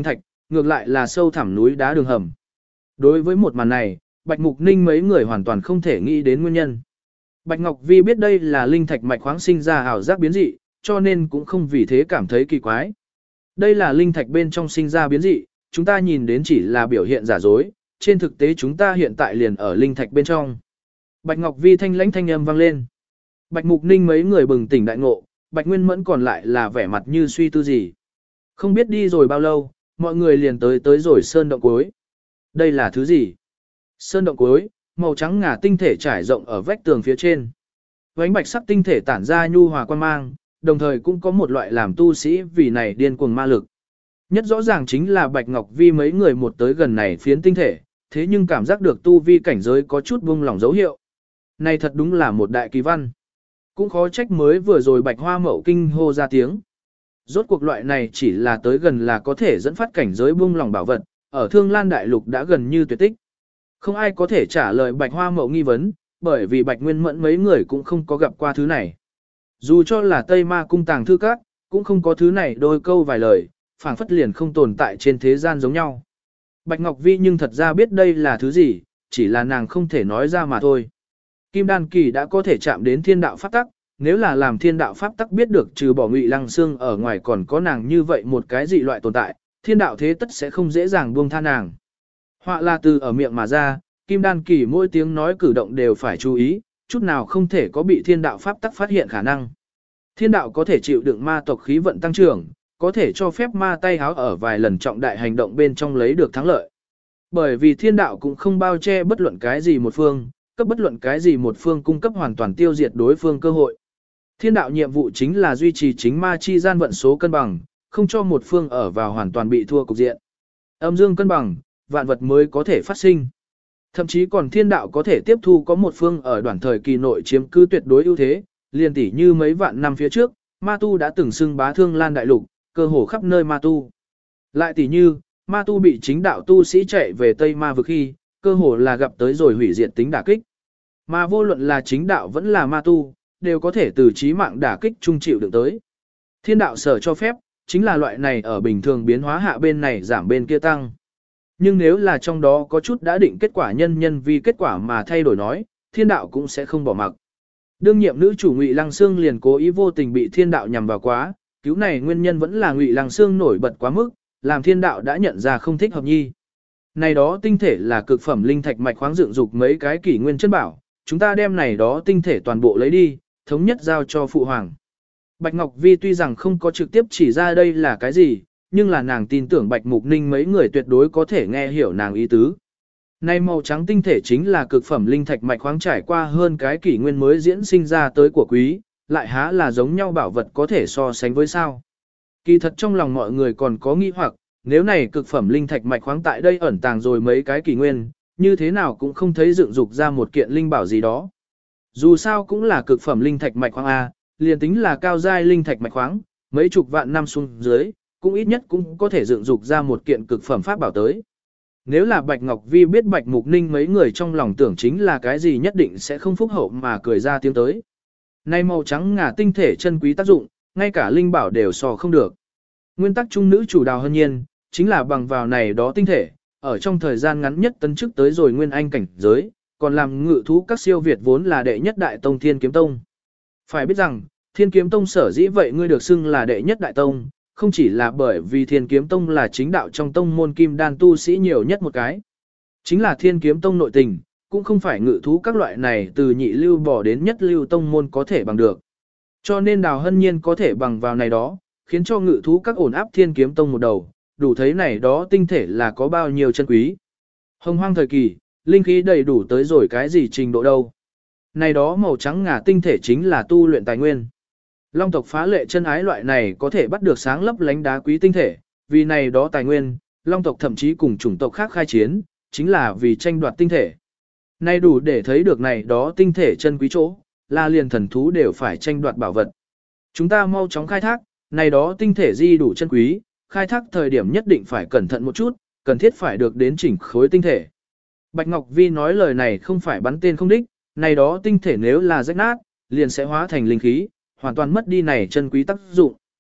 Speaker 1: ngược lại là sâu thẳm núi đá đường hầm. Đối với một màn này, Bạch Mục Ninh mấy người hoàn toàn không thể nghĩ đến nguyên nhân. Bạch Ngọc Vi biết đây là linh thạch mạch khoáng sinh ra ảo giác biến dị, cho nên cũng không vì thế cảm thấy kỳ quái. Đây là linh thạch bên trong sinh ra biến dị, chúng ta nhìn đến chỉ là biểu hiện giả dối, trên thực tế chúng ta hiện tại liền ở linh thạch bên trong. Bạch Ngọc Vi thanh lãnh thanh âm vang lên. Bạch Mục Ninh mấy người bừng tỉnh đại ngộ, Bạch Nguyên Mẫn còn lại là vẻ mặt như suy tư gì. Không biết đi rồi bao lâu, mọi người liền tới rồi sơn động cuối. Đây là thứ gì? Sơn động cuối, màu trắng ngà tinh thể trải rộng ở vách tường phía trên. Vánh bạch sắc tinh thể tản ra nhu hòa quan mang, đồng thời cũng có một loại làm tu sĩ vì này điên cuồng ma lực. Nhất rõ ràng chính là Bạch Ngọc Vi mấy người một tới gần này phiến tinh thể, thế nhưng cảm giác được tu vi cảnh giới có chút buông lỏng dấu hiệu. Này thật đúng là một đại kỳ văn. Cũng khó trách mới vừa rồi Bạch Hoa Mậu kinh hô ra tiếng. Rốt cuộc loại này chỉ là tới gần là có thể dẫn phát cảnh giới buông lỏng bảo vật, ở Thương Lan Đại Lục đã gần như tuyệt tích. Không ai có thể trả lời Bạch Hoa Mậu nghi vấn, bởi vì Bạch Nguyên Mẫn mấy người cũng không có gặp qua thứ này. Dù cho là Tây Ma cung tàng thư các, cũng không có thứ này đôi câu vài lời, phảng phất liền không tồn tại trên thế gian giống nhau. Bạch Ngọc Vi nhưng thật ra biết đây là thứ gì, chỉ là nàng không thể nói ra mà thôi. Kim Đan kỳ đã có thể chạm đến thiên đạo pháp tắc, nếu là làm thiên đạo pháp tắc biết được trừ bỏ Ngụy Lăng Xương ở ngoài còn có nàng như vậy một cái dị loại tồn tại, thiên đạo thế tất sẽ không dễ dàng buông tha nàng. Họa là từ ở miệng mà ra, Kim Đan kỳ mỗi tiếng nói cử động đều phải chú ý, chút nào không thể có bị thiên đạo pháp tắc phát hiện khả năng. Thiên đạo có thể chịu đựng ma tộc khí vận tăng trưởng, có thể cho phép ma tay háo ở vài lần trọng đại hành động bên trong lấy được thắng lợi. Bởi vì thiên đạo cũng không bao che bất luận cái gì một phương, cấp bất luận cái gì một phương cung cấp hoàn toàn tiêu diệt đối phương cơ hội. Thiên đạo nhiệm vụ chính là duy trì chính ma chi gian vận số cân bằng, không cho một phương ở vào hoàn toàn bị thua cục diện. Âm dương cân bằng, vạn vật mới có thể phát sinh. Thậm chí còn thiên đạo có thể tiếp thu có một phương ở đoạn thời kỳ nội chiếm cứ tuyệt đối ưu thế, liền tỉ như mấy vạn năm phía trước, ma tu đã từng xưng bá Thương Lan Đại Lục, cơ hồ khắp nơi ma tu. Lại tỉ như, ma tu bị chính đạo tu sĩ chạy về Tây Ma vực khi, cơ hồ là gặp tới rồi hủy diệt tính đả kích. Mà vô luận là chính đạo vẫn là ma tu, đều có thể từ chí mạng đả kích trung chịu được tới. Thiên đạo sở cho phép, chính là loại này ở bình thường biến hóa hạ bên này giảm bên kia tăng. Nhưng nếu là trong đó có chút đã định kết quả nhân vì kết quả mà thay đổi nói, thiên đạo cũng sẽ không bỏ mặc. Đương nhiệm nữ chủ Ngụy Lăng Xương liền cố ý vô tình bị thiên đạo nhằm vào quá, cứu này nguyên nhân vẫn là Ngụy Lăng Xương nổi bật quá mức, làm thiên đạo đã nhận ra không thích hợp nhi. Này đó tinh thể là cực phẩm linh thạch mạch khoáng dựng dục mấy cái kỷ nguyên chân bảo, chúng ta đem này đó tinh thể toàn bộ lấy đi, thống nhất giao cho phụ hoàng. Bạch Ngọc Vi tuy rằng không có trực tiếp chỉ ra đây là cái gì, nhưng là nàng tin tưởng Bạch Mục Ninh mấy người tuyệt đối có thể nghe hiểu nàng ý tứ. Này màu trắng tinh thể chính là cực phẩm linh thạch mạch khoáng trải qua hơn cái kỷ nguyên mới diễn sinh ra tới của quý, lại há là giống nhau bảo vật có thể so sánh với sao. Kỳ thật trong lòng mọi người còn có nghi hoặc, nếu này cực phẩm linh thạch mạch khoáng tại đây ẩn tàng rồi mấy cái kỷ nguyên, như thế nào cũng không thấy dựng dục ra một kiện linh bảo gì đó. Dù sao cũng là cực phẩm linh thạch mạch khoáng A, liền tính là cao giai linh thạch mạch khoáng, mấy chục vạn năm xuống dưới, cũng ít nhất cũng có thể dựng dục ra một kiện cực phẩm pháp bảo tới. Nếu là Bạch Ngọc Vi biết Bạch Mục Ninh mấy người trong lòng tưởng chính là cái gì nhất định sẽ không phúc hậu mà cười ra tiếng tới. Nay màu trắng ngà tinh thể chân quý tác dụng, ngay cả linh bảo đều so không được. Nguyên tắc trung nữ chủ Đào Hân Nhiên, chính là bằng vào này đó tinh thể, ở trong thời gian ngắn nhất tấn chức tới rồi nguyên anh cảnh giới, còn làm ngự thú các siêu việt vốn là đệ nhất đại tông Thiên Kiếm Tông. Phải biết rằng, Thiên Kiếm Tông sở dĩ vậy ngươi được xưng là đệ nhất đại tông, không chỉ là bởi vì Thiên Kiếm Tông là chính đạo trong tông môn kim đan tu sĩ nhiều nhất một cái. Chính là Thiên Kiếm Tông nội tình, cũng không phải ngự thú các loại này từ nhị lưu bỏ đến nhất lưu tông môn có thể bằng được. Cho nên Đào Hân Nhiên có thể bằng vào này đó, khiến cho ngự thú các ổn áp Thiên Kiếm Tông một đầu, đủ thấy này đó tinh thể là có bao nhiêu chân quý. Hồng hoang thời kỳ, linh khí đầy đủ tới rồi cái gì trình độ đâu. Này đó màu trắng ngà tinh thể chính là tu luyện tài nguyên. Long tộc phá lệ chân ái loại này có thể bắt được sáng lấp lánh đá quý tinh thể, vì này đó tài nguyên, Long tộc thậm chí cùng chủng tộc khác khai chiến, chính là vì tranh đoạt tinh thể. Này đủ để thấy được này đó tinh thể chân quý chỗ, là liền thần thú đều phải tranh đoạt bảo vật. Chúng ta mau chóng khai thác, này đó tinh thể di đủ chân quý, khai thác thời điểm nhất định phải cẩn thận một chút, cần thiết phải được đến chỉnh khối tinh thể. Bạch Ngọc Vi nói lời này không phải bắn tên không đích, này đó tinh thể nếu là rách nát, liền sẽ hóa thành linh khí, hoàn toàn mất đi này chân quý tác dụng.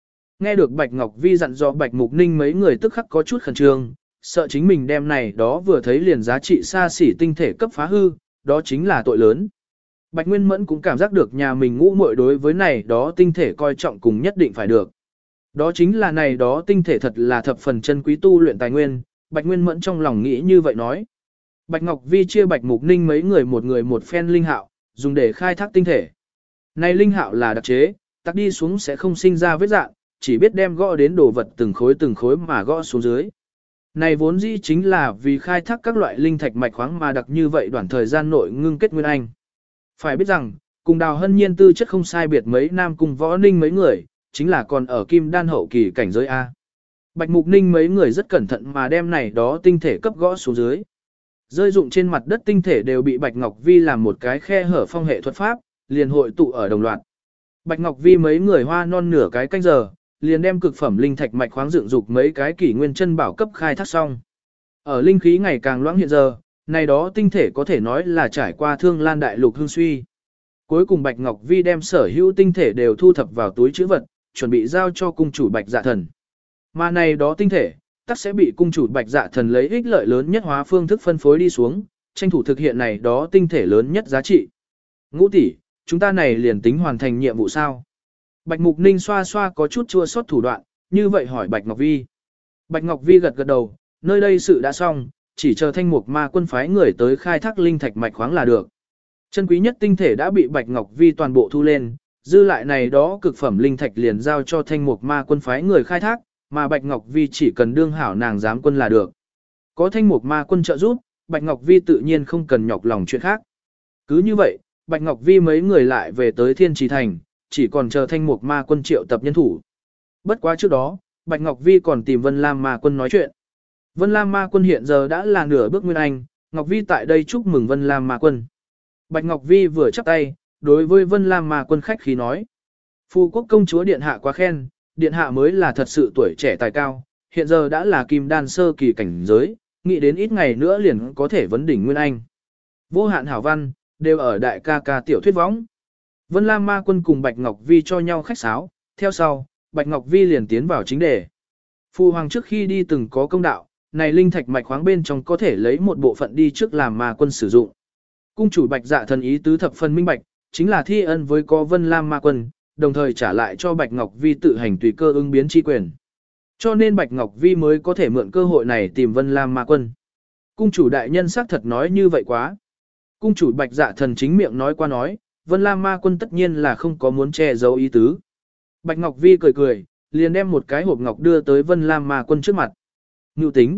Speaker 1: Nghe được Bạch Ngọc Vi dặn dò Bạch Mục Ninh mấy người tức khắc có chút khẩn trương, sợ chính mình đem này đó vừa thấy liền giá trị xa xỉ tinh thể cấp phá hư, đó chính là tội lớn. Bạch Nguyên Mẫn cũng cảm giác được nhà mình ngũ muội đối với này đó tinh thể coi trọng cùng nhất định phải được. Đó chính là này đó tinh thể thật là thập phần chân quý tu luyện tài nguyên, Bạch Nguyên Mẫn trong lòng nghĩ như vậy nói. Bạch Ngọc Vi chia Bạch Mục Ninh mấy người một phen linh hạo, dùng để khai thác tinh thể. Này linh hạo là đặc chế, tắc đi xuống sẽ không sinh ra vết dạn, chỉ biết đem gõ đến đồ vật từng khối mà gõ xuống dưới. Này vốn dĩ chính là vì khai thác các loại linh thạch mạch khoáng mà đặc như vậy đoạn thời gian nội ngưng kết nguyên anh. Phải biết rằng, cùng Đào Hân Nhiên tư chất không sai biệt mấy nam cùng Võ Ninh mấy người, chính là còn ở kim đan hậu kỳ cảnh giới A. Bạch Mục Ninh mấy người rất cẩn thận mà đem này đó tinh thể cấp gõ xuống dưới. Rơi dụng trên mặt đất tinh thể đều bị Bạch Ngọc Vi làm một cái khe hở phong hệ thuật pháp, liền hội tụ ở đồng loạt. Bạch Ngọc Vi mấy người hoa non nửa cái canh giờ, liền đem cực phẩm linh thạch mạch khoáng dựng dục mấy cái kỷ nguyên chân bảo cấp khai thác xong. Ở linh khí ngày càng loãng hiện giờ, này đó tinh thể có thể nói là trải qua Thương Lan đại lục hưng suy. Cuối cùng Bạch Ngọc Vi đem sở hữu tinh thể đều thu thập vào túi trữ vật, chuẩn bị giao cho cung chủ Bạch Dạ Thần. Mà này đó tinh thể, tất sẽ bị cung chủ Bạch Dạ Thần lấy ích lợi lớn nhất hóa phương thức phân phối đi xuống, tranh thủ thực hiện này đó tinh thể lớn nhất giá trị. Ngũ tỷ, chúng ta này liền tính hoàn thành nhiệm vụ sao? Bạch Mục Ninh xoa xoa có chút chua xót thủ đoạn, như vậy hỏi Bạch Ngọc Vi. Bạch Ngọc Vi gật gật đầu, nơi đây sự đã xong, chỉ chờ Thanh Mục Ma quân phái người tới khai thác linh thạch mạch khoáng là được. Chân quý nhất tinh thể đã bị Bạch Ngọc Vi toàn bộ thu lên, dư lại này đó cực phẩm linh thạch liền giao cho Thanh Mục Ma quân phái người khai thác, mà Bạch Ngọc Vi chỉ cần đương hảo nàng giám quân là được. Có Thanh Mục Ma quân trợ giúp, Bạch Ngọc Vi tự nhiên không cần nhọc lòng chuyện khác. Cứ như vậy, Bạch Ngọc Vi mấy người lại về tới Thiên Trì Thành, chỉ còn chờ Thanh Mục Ma quân triệu tập nhân thủ. Bất quá trước đó, Bạch Ngọc Vi còn tìm Vân Lam Ma quân nói chuyện. Vân Lam Ma quân hiện giờ đã là nửa bước nguyên anh, Ngọc Vi tại đây chúc mừng Vân Lam Ma quân. Bạch Ngọc Vi vừa chắp tay, đối với Vân Lam Ma quân khách khí nói. Phu quốc công chúa điện hạ quá khen, điện hạ mới là thật sự tuổi trẻ tài cao, hiện giờ đã là kim đan sơ kỳ cảnh giới, nghĩ đến ít ngày nữa liền có thể vấn đỉnh nguyên anh. Vô hạn hảo văn, đều ở đại ca ca tiểu thuyết võng. Vân Lam Ma quân cùng Bạch Ngọc Vi cho nhau khách sáo, theo sau, Bạch Ngọc Vi liền tiến vào chính đề. Phu hoàng trước khi đi từng có công đạo, này linh thạch mạch khoáng bên trong có thể lấy một bộ phận đi trước làm ma quân sử dụng. Cung chủ Bạch Dạ Thần ý tứ thập phân minh bạch, chính là thi ân với có Vân Lam Ma quân, đồng thời trả lại cho Bạch Ngọc Vi tự hành tùy cơ ứng biến chi quyền. Cho nên Bạch Ngọc Vi mới có thể mượn cơ hội này tìm Vân Lam Ma quân. Cung chủ đại nhân xác thật nói như vậy quá. Cung chủ Bạch Dạ Thần chính miệng nói qua nói, Vân Lam Ma quân tất nhiên là không có muốn che giấu ý tứ. Bạch Ngọc Vi cười cười, liền đem một cái hộp ngọc đưa tới Vân Lam Ma quân trước mặt. Mưu tính.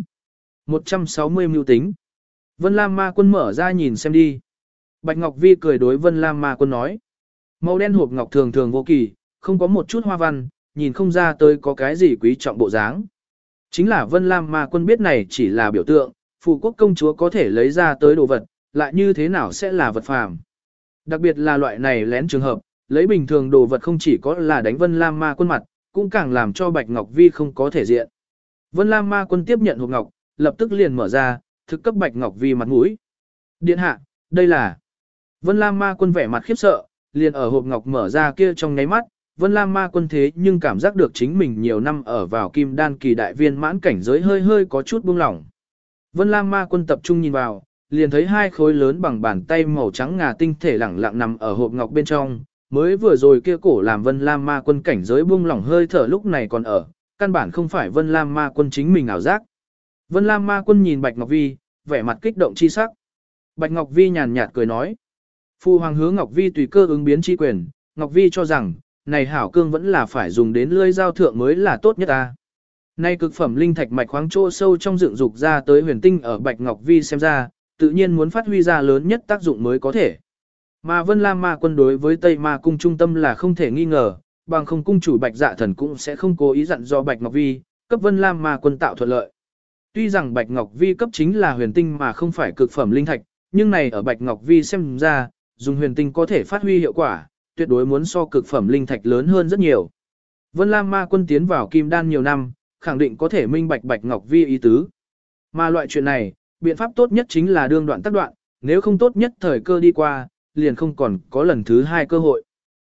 Speaker 1: 160 mưu tính. Vân Lam Ma quân mở ra nhìn xem đi. Bạch Ngọc Vi cười đối Vân Lam Ma quân nói. Màu đen hộp ngọc thường thường vô kỳ, không có một chút hoa văn, nhìn không ra tới có cái gì quý trọng bộ dáng. Chính là Vân Lam Ma quân biết này chỉ là biểu tượng, phụ quốc công chúa có thể lấy ra tới đồ vật, lại như thế nào sẽ là vật phàm. Đặc biệt là loại này lén trường hợp, lấy bình thường đồ vật không chỉ có là đánh Vân Lam Ma quân mặt, cũng càng làm cho Bạch Ngọc Vi không có thể diện. Vân Lam Ma quân tiếp nhận hộp ngọc, lập tức liền mở ra, thực cấp Bạch Ngọc Vi mặt mũi. Điện hạ, đây là... Vân Lam Ma quân vẻ mặt khiếp sợ, liền ở hộp ngọc mở ra kia trong nháy mắt, Vân Lam Ma quân thế nhưng cảm giác được chính mình nhiều năm ở vào kim đan kỳ đại viên mãn cảnh giới hơi hơi có chút buông lỏng. Vân Lam Ma quân tập trung nhìn vào, liền thấy hai khối lớn bằng bàn tay màu trắng ngà tinh thể lẳng lặng nằm ở hộp ngọc bên trong, mới vừa rồi kia cổ làm Vân Lam Ma quân cảnh giới buông lỏng hơi thở lúc này còn ở, căn bản không phải Vân Lam Ma quân chính mình ảo giác. Vân Lam Ma quân nhìn Bạch Ngọc Vi, vẻ mặt kích động chi sắc. Bạch Ngọc Vi nhàn nhạt cười nói. Phu hoàng hứa Ngọc Vi tùy cơ ứng biến chi quyền, Ngọc Vi cho rằng, này hảo cương vẫn là phải dùng đến lưỡi dao thượng mới là tốt nhất ta. Nay cực phẩm linh thạch mạch khoáng chỗ sâu trong dựng dục ra tới huyền tinh ở Bạch Ngọc Vi xem ra, tự nhiên muốn phát huy ra lớn nhất tác dụng mới có thể. Mà Vân Lam Ma quân đối với Tây Ma cung trung tâm là không thể nghi ngờ, bằng không cung chủ Bạch Dạ Thần cũng sẽ không cố ý dặn do Bạch Ngọc Vi, cấp Vân Lam Ma quân tạo thuận lợi. Tuy rằng Bạch Ngọc Vi cấp chính là huyền tinh mà không phải cực phẩm linh thạch, nhưng này ở Bạch Ngọc Vi xem ra, dùng huyền tinh có thể phát huy hiệu quả, tuyệt đối muốn so cực phẩm linh thạch lớn hơn rất nhiều. Vân Lam Ma quân tiến vào kim đan nhiều năm, khẳng định có thể minh bạch Bạch Ngọc Vi ý tứ. Mà loại chuyện này, biện pháp tốt nhất chính là đương đoạn tác đoạn, nếu không tốt nhất thời cơ đi qua, liền không còn có lần thứ hai cơ hội.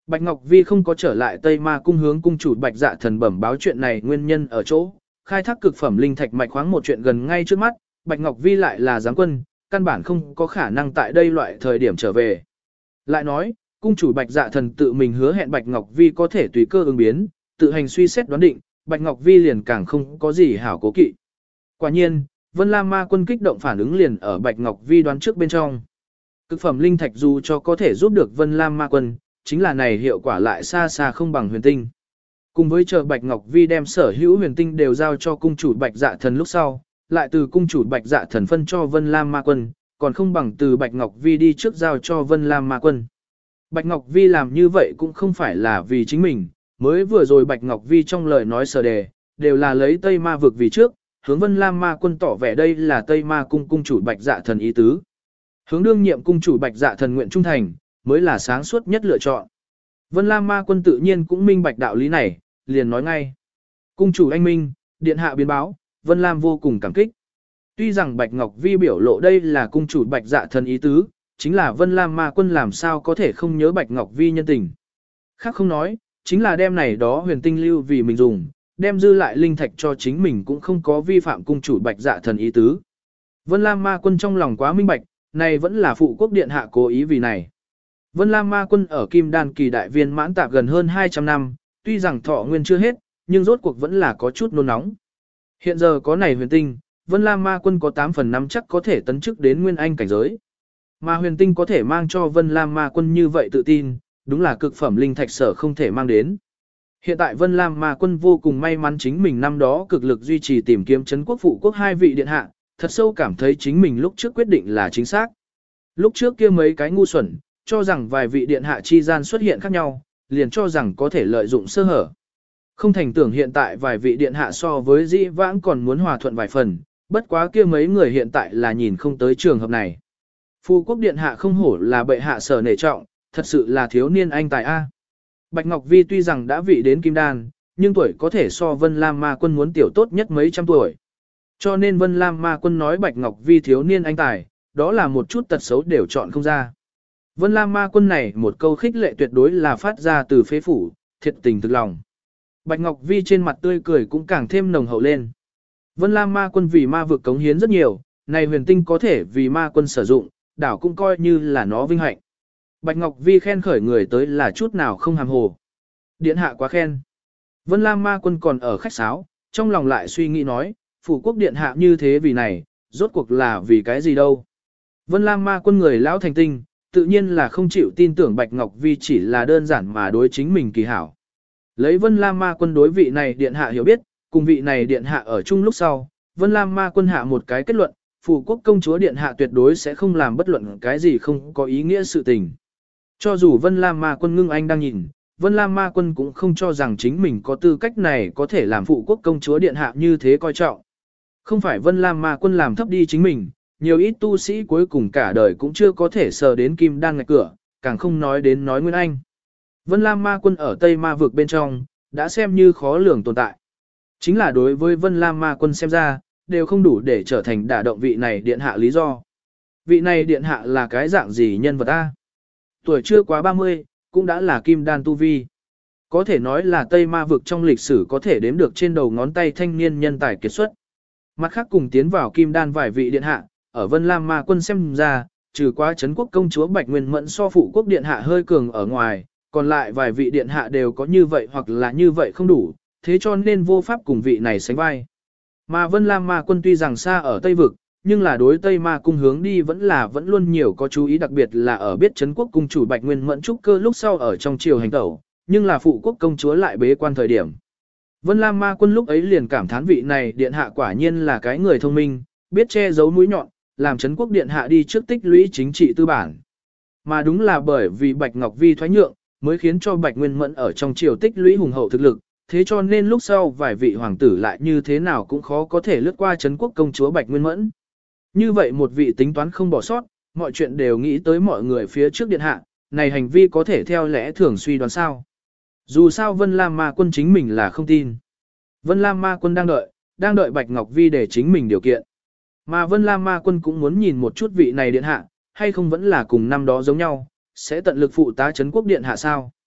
Speaker 1: Bạch Ngọc Vi không có trở lại Tây Ma cung hướng cung chủ Bạch Dạ Thần bẩm báo chuyện này nguyên nhân ở chỗ, khai thác cực phẩm linh thạch mạch khoáng một chuyện gần ngay trước mắt, Bạch Ngọc Vi lại là giáng quân, căn bản không có khả năng tại đây loại thời điểm trở về. Lại nói, cung chủ Bạch Dạ Thần tự mình hứa hẹn Bạch Ngọc Vi có thể tùy cơ ứng biến, tự hành suy xét đoán định, Bạch Ngọc Vi liền càng không có gì hảo cố kỵ. Quả nhiên, Vân Lam Ma Quân kích động phản ứng liền ở Bạch Ngọc Vi đoán trước bên trong. Cực phẩm linh thạch dù cho có thể giúp được Vân Lam Ma Quân, chính là này hiệu quả lại xa xa không bằng huyền tinh. Cùng với chờ Bạch Ngọc Vi đem sở hữu huyền tinh đều giao cho cung chủ Bạch Dạ Thần lúc sau, lại từ cung chủ Bạch Dạ Thần phân cho Vân Lam Ma Quân, còn không bằng từ Bạch Ngọc Vi đi trước giao cho Vân Lam Ma Quân. Bạch Ngọc Vi làm như vậy cũng không phải là vì chính mình, mới vừa rồi Bạch Ngọc Vi trong lời nói sở đề, đều là lấy Tây Ma vực vì trước, hướng Vân Lam Ma Quân tỏ vẻ đây là Tây Ma cung cung chủ Bạch Dạ Thần ý tứ. Hướng đương nhiệm cung chủ Bạch Dạ Thần nguyện trung thành, mới là sáng suốt nhất lựa chọn. Vân Lam Ma Quân tự nhiên cũng minh bạch đạo lý này, liền nói ngay. Cung chủ anh minh, điện hạ biến báo, Vân Lam vô cùng cảm kích. Tuy rằng Bạch Ngọc Vi biểu lộ đây là cung chủ Bạch Dạ Thần ý tứ, chính là Vân Lam Ma Quân làm sao có thể không nhớ Bạch Ngọc Vi nhân tình. Khác không nói, chính là đem này đó huyền tinh lưu vì mình dùng, đem dư lại linh thạch cho chính mình cũng không có vi phạm cung chủ Bạch Dạ Thần ý tứ. Vân Lam Ma Quân trong lòng quá minh bạch, này vẫn là phụ quốc điện hạ cố ý vì này. Vân Lam Ma Quân ở Kim Đan kỳ đại viên mãn tạp gần hơn 200 năm, tuy rằng thọ nguyên chưa hết, nhưng rốt cuộc vẫn là có chút nôn nóng. Hiện giờ có này huyền tinh, Vân Lam Ma Quân có 8 phần 5 chắc có thể tấn chức đến nguyên anh cảnh giới. Mà huyền tinh có thể mang cho Vân Lam Ma Quân như vậy tự tin, đúng là cực phẩm linh thạch sở không thể mang đến. Hiện tại Vân Lam Ma Quân vô cùng may mắn chính mình năm đó cực lực duy trì tìm kiếm trấn quốc phụ quốc hai vị điện hạ, thật sâu cảm thấy chính mình lúc trước quyết định là chính xác. Lúc trước kia mấy cái ngu xuẩn, cho rằng vài vị điện hạ chi gian xuất hiện khác nhau, liền cho rằng có thể lợi dụng sơ hở. Không thành tưởng hiện tại vài vị điện hạ so với dĩ vãng còn muốn hòa thuận vài phần, bất quá kia mấy người hiện tại là nhìn không tới trường hợp này. Phụ quốc điện hạ không hổ là bệ hạ sở nể trọng, thật sự là thiếu niên anh tài A. Bạch Ngọc Vi tuy rằng đã vị đến kim đan, nhưng tuổi có thể so Vân Lam Ma Quân muốn tiểu tốt nhất mấy trăm tuổi. Cho nên Vân Lam Ma Quân nói Bạch Ngọc Vi thiếu niên anh tài, đó là một chút tật xấu đều chọn không ra. Vân Lam Ma Quân này một câu khích lệ tuyệt đối là phát ra từ phế phủ, thiệt tình thực lòng. Bạch Ngọc Vi trên mặt tươi cười cũng càng thêm nồng hậu lên. Vân Lam Ma Quân vì ma vực cống hiến rất nhiều, này huyền tinh có thể vì ma quân sử dụng, đảo cũng coi như là nó vinh hạnh. Bạch Ngọc Vi khen khởi người tới là chút nào không hàm hồ. Điện hạ quá khen. Vân Lam Ma Quân còn ở khách sáo, trong lòng lại suy nghĩ nói, phủ quốc điện hạ như thế vì này, rốt cuộc là vì cái gì đâu. Vân Lam Ma Quân người lão thành tinh, tự nhiên là không chịu tin tưởng Bạch Ngọc Vi chỉ là đơn giản mà đối chính mình kỳ hảo. Lấy Vân Lam Ma Quân đối vị này điện hạ hiểu biết, cùng vị này điện hạ ở chung lúc sau, Vân Lam Ma Quân hạ một cái kết luận, phủ quốc công chúa điện hạ tuyệt đối sẽ không làm bất luận cái gì không có ý nghĩa sự tình. Cho dù Vân Lam Ma Quân ngưng anh đang nhìn, Vân Lam Ma Quân cũng không cho rằng chính mình có tư cách này có thể làm phụ quốc công chúa điện hạ như thế coi trọng. Không phải Vân Lam Ma Quân làm thấp đi chính mình, nhiều ít tu sĩ cuối cùng cả đời cũng chưa có thể sờ đến kim đan ngạch cửa, càng không nói đến nói nguyên anh. Vân Lam Ma Quân ở Tây Ma vực bên trong, đã xem như khó lường tồn tại. Chính là đối với Vân Lam Ma Quân xem ra, đều không đủ để trở thành đả động vị này điện hạ lý do. Vị này điện hạ là cái dạng gì nhân vật a? Tuổi chưa quá 30, cũng đã là kim đan tu vi. Có thể nói là Tây Ma vực trong lịch sử có thể đếm được trên đầu ngón tay thanh niên nhân tài kiệt xuất. Mặt khác cùng tiến vào kim đan vài vị điện hạ, ở Vân Lam Ma Quân xem ra, trừ quá Trấn quốc công chúa Bạch Nguyên Mẫn so phụ quốc điện hạ hơi cường ở ngoài, còn lại vài vị điện hạ đều có như vậy hoặc là như vậy không đủ, thế cho nên vô pháp cùng vị này sánh vai. Mà Vân Lam Ma Quân tuy rằng xa ở Tây vực, nhưng là đối Tây Ma cung hướng đi vẫn luôn nhiều có chú ý, đặc biệt là ở biết Trấn quốc cung chủ Bạch Nguyên Mẫn trúc cơ lúc sau ở trong triều hành tẩu, nhưng là phụ quốc công chúa lại bế quan thời điểm. Vân Lam Ma Quân lúc ấy liền cảm thán vị này điện hạ quả nhiên là cái người thông minh, biết che giấu mũi nhọn, làm Trấn quốc điện hạ đi trước tích lũy chính trị tư bản. Mà đúng là bởi vì Bạch Ngọc Vi thoái nhượng, mới khiến cho Bạch Nguyên Mẫn ở trong triều tích lũy hùng hậu thực lực, thế cho nên lúc sau vài vị hoàng tử lại như thế nào cũng khó có thể lướt qua Trấn quốc công chúa Bạch Nguyên Mẫn. Như vậy một vị tính toán không bỏ sót, mọi chuyện đều nghĩ tới mọi người phía trước điện hạ, này hành vi có thể theo lẽ thường suy đoán sao. Dù sao Vân Lam Ma Quân chính mình là không tin. Vân Lam Ma Quân đang đợi Bạch Ngọc Vi để chính mình điều kiện. Mà Vân Lam Ma Quân cũng muốn nhìn một chút vị này điện hạ, hay không vẫn là cùng năm đó giống nhau, sẽ tận lực phụ tá Trấn quốc điện hạ sao.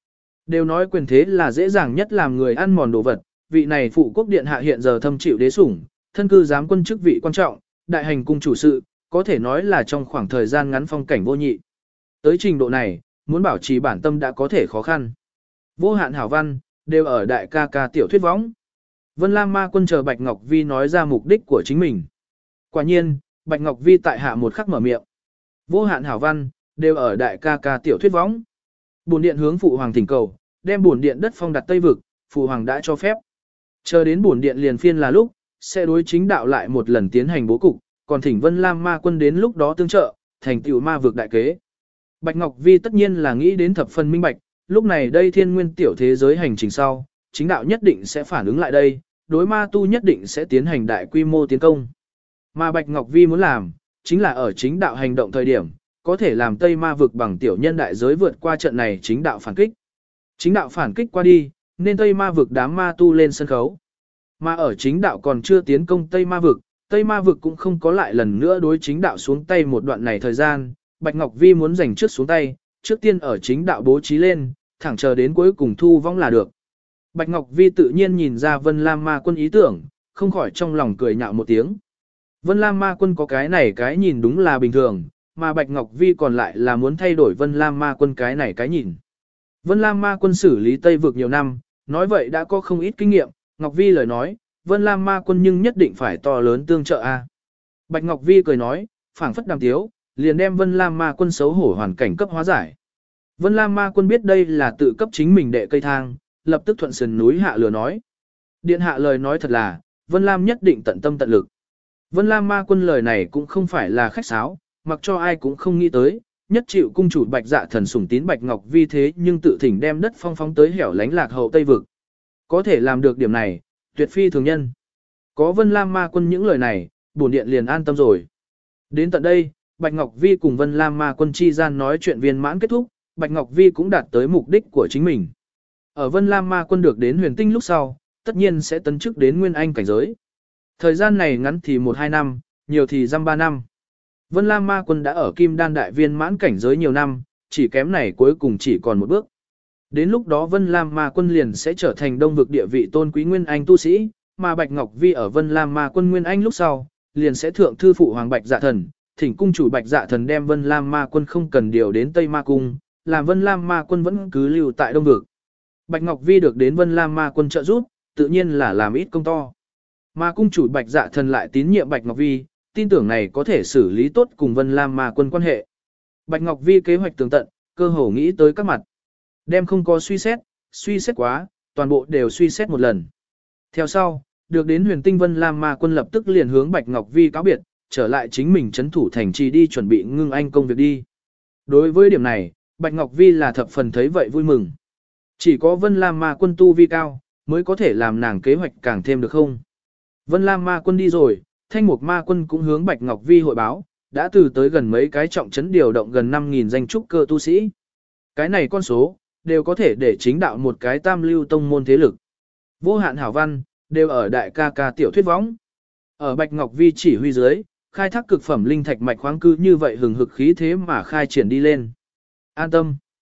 Speaker 1: Đều nói quyền thế là dễ dàng nhất làm người ăn mòn đồ vật, vị này phụ quốc điện hạ hiện giờ thâm chịu đế sủng, thân cư giám quân chức vị quan trọng, đại hành cung chủ sự, có thể nói là trong khoảng thời gian ngắn phong cảnh vô nhị. Tới trình độ này, muốn bảo trì bản tâm đã có thể khó khăn. Vô hạn hảo văn, đều ở đại ca ca tiểu thuyết võng. Vân Lam Ma Quân chờ Bạch Ngọc Vi nói ra mục đích của chính mình. Quả nhiên, Bạch Ngọc Vi tại hạ một khắc mở miệng. Vô hạn hảo văn, đều ở đại ca ca tiểu thuyết võng. Bổn điện hướng phụ hoàng thỉnh cầu, đem bổn điện đất phong đặt Tây vực, phụ hoàng đã cho phép. Chờ đến bổn điện liền phiên là lúc, sẽ đối chính đạo lại một lần tiến hành bố cục, còn thỉnh Vân Lam Ma Quân đến lúc đó tương trợ, thành tựu ma vực đại kế. Bạch Ngọc Vi tất nhiên là nghĩ đến thập phần minh bạch, lúc này đây thiên nguyên tiểu thế giới hành trình sau, chính đạo nhất định sẽ phản ứng lại đây, đối ma tu nhất định sẽ tiến hành đại quy mô tiến công. Mà Bạch Ngọc Vi muốn làm, chính là ở chính đạo hành động thời điểm, có thể làm Tây ma vực bằng tiểu nhân đại giới vượt qua trận này chính đạo phản kích. Chính đạo phản kích qua đi, nên Tây ma vực đám ma tu lên sân khấu. Mà ở chính đạo còn chưa tiến công Tây ma vực cũng không có lại lần nữa đối chính đạo xuống tay một đoạn này thời gian, Bạch Ngọc Vi muốn giành trước xuống tay, trước tiên ở chính đạo bố trí lên, thẳng chờ đến cuối cùng thu vong là được. Bạch Ngọc Vi tự nhiên nhìn ra Vân Lam Ma Quân ý tưởng, không khỏi trong lòng cười nhạo một tiếng. Vân Lam Ma Quân có cái này cái nhìn đúng là bình thường, mà Bạch Ngọc Vi còn lại là muốn thay đổi Vân Lam Ma Quân cái này cái nhìn. Vân Lam Ma Quân xử lý Tây vực nhiều năm, nói vậy đã có không ít kinh nghiệm, Ngọc Vi lời nói, Vân Lam Ma Quân nhưng nhất định phải to lớn tương trợ a. Bạch Ngọc Vi cười nói, phảng phất đàm tiếu, liền đem Vân Lam Ma Quân xấu hổ hoàn cảnh cấp hóa giải. Vân Lam Ma Quân biết đây là tự cấp chính mình đệ cây thang, lập tức thuận sườn núi hạ lừa nói. Điện hạ lời nói thật là, Vân Lam nhất định tận tâm tận lực. Vân Lam Ma Quân lời này cũng không phải là khách sáo, mặc cho ai cũng không nghĩ tới, nhất chịu cung chủ Bạch Dạ Thần sủng tín Bạch Ngọc Vi thế nhưng tự thỉnh đem đất phong phóng tới hẻo lánh lạc hậu Tây vực. Có thể làm được điểm này, tuyệt phi thường nhân. Có Vân Lam Ma Quân những lời này, bổn điện liền an tâm rồi. Đến tận đây, Bạch Ngọc Vi cùng Vân Lam Ma Quân chi gian nói chuyện viên mãn kết thúc, Bạch Ngọc Vi cũng đạt tới mục đích của chính mình. Ở Vân Lam Ma Quân được đến huyền tinh lúc sau, tất nhiên sẽ tấn chức đến nguyên anh cảnh giới. Thời gian này ngắn thì 1-2 năm, nhiều thì dăm 3 năm. Vân Lam Ma Quân đã ở Kim Đan đại viên mãn cảnh giới nhiều năm, chỉ kém này cuối cùng chỉ còn một bước. Đến lúc đó Vân Lam Ma Quân liền sẽ trở thành đông vực địa vị tôn quý nguyên anh tu sĩ, mà Bạch Ngọc Vi ở Vân Lam Ma Quân nguyên anh lúc sau, liền sẽ thượng thư phụ hoàng Bạch Dạ Thần, thỉnh cung chủ Bạch Dạ Thần đem Vân Lam Ma Quân không cần điều đến Tây Ma Cung, làm Vân Lam Ma Quân vẫn cứ lưu tại đông vực. Bạch Ngọc Vi được đến Vân Lam Ma Quân trợ giúp, tự nhiên là làm ít công to. Mà cung chủ Bạch Dạ Thần lại tín nhiệm Bạch Ngọc Vi, tin tưởng này có thể xử lý tốt cùng Vân Lam Ma Quân quan hệ. Bạch Ngọc Vi kế hoạch tường tận, cơ hồ nghĩ tới các mặt. Đem không có suy xét quá, toàn bộ đều suy xét một lần. Theo sau, được đến huyền tinh Vân Lam Ma Quân lập tức liền hướng Bạch Ngọc Vi cáo biệt, trở lại chính mình trấn thủ thành trì đi chuẩn bị ngưng anh công việc đi. Đối với điểm này, Bạch Ngọc Vi là thập phần thấy vậy vui mừng. Chỉ có Vân Lam Ma Quân tu vi cao, mới có thể làm nàng kế hoạch càng thêm được không. Vân Lam Ma Quân đi rồi, Thanh Mục Ma Quân cũng hướng Bạch Ngọc Vi hội báo, đã từ tới gần mấy cái trọng trấn điều động gần 5.000 danh trúc cơ tu sĩ. Cái này con số, đều có thể để chính đạo một cái tam lưu tông môn thế lực. Vô hạn hảo văn, đều ở đại ca ca tiểu thuyết võng. Ở Bạch Ngọc Vi chỉ huy dưới, khai thác cực phẩm linh thạch mạch khoáng cư như vậy hừng hực khí thế mà khai triển đi lên. An tâm.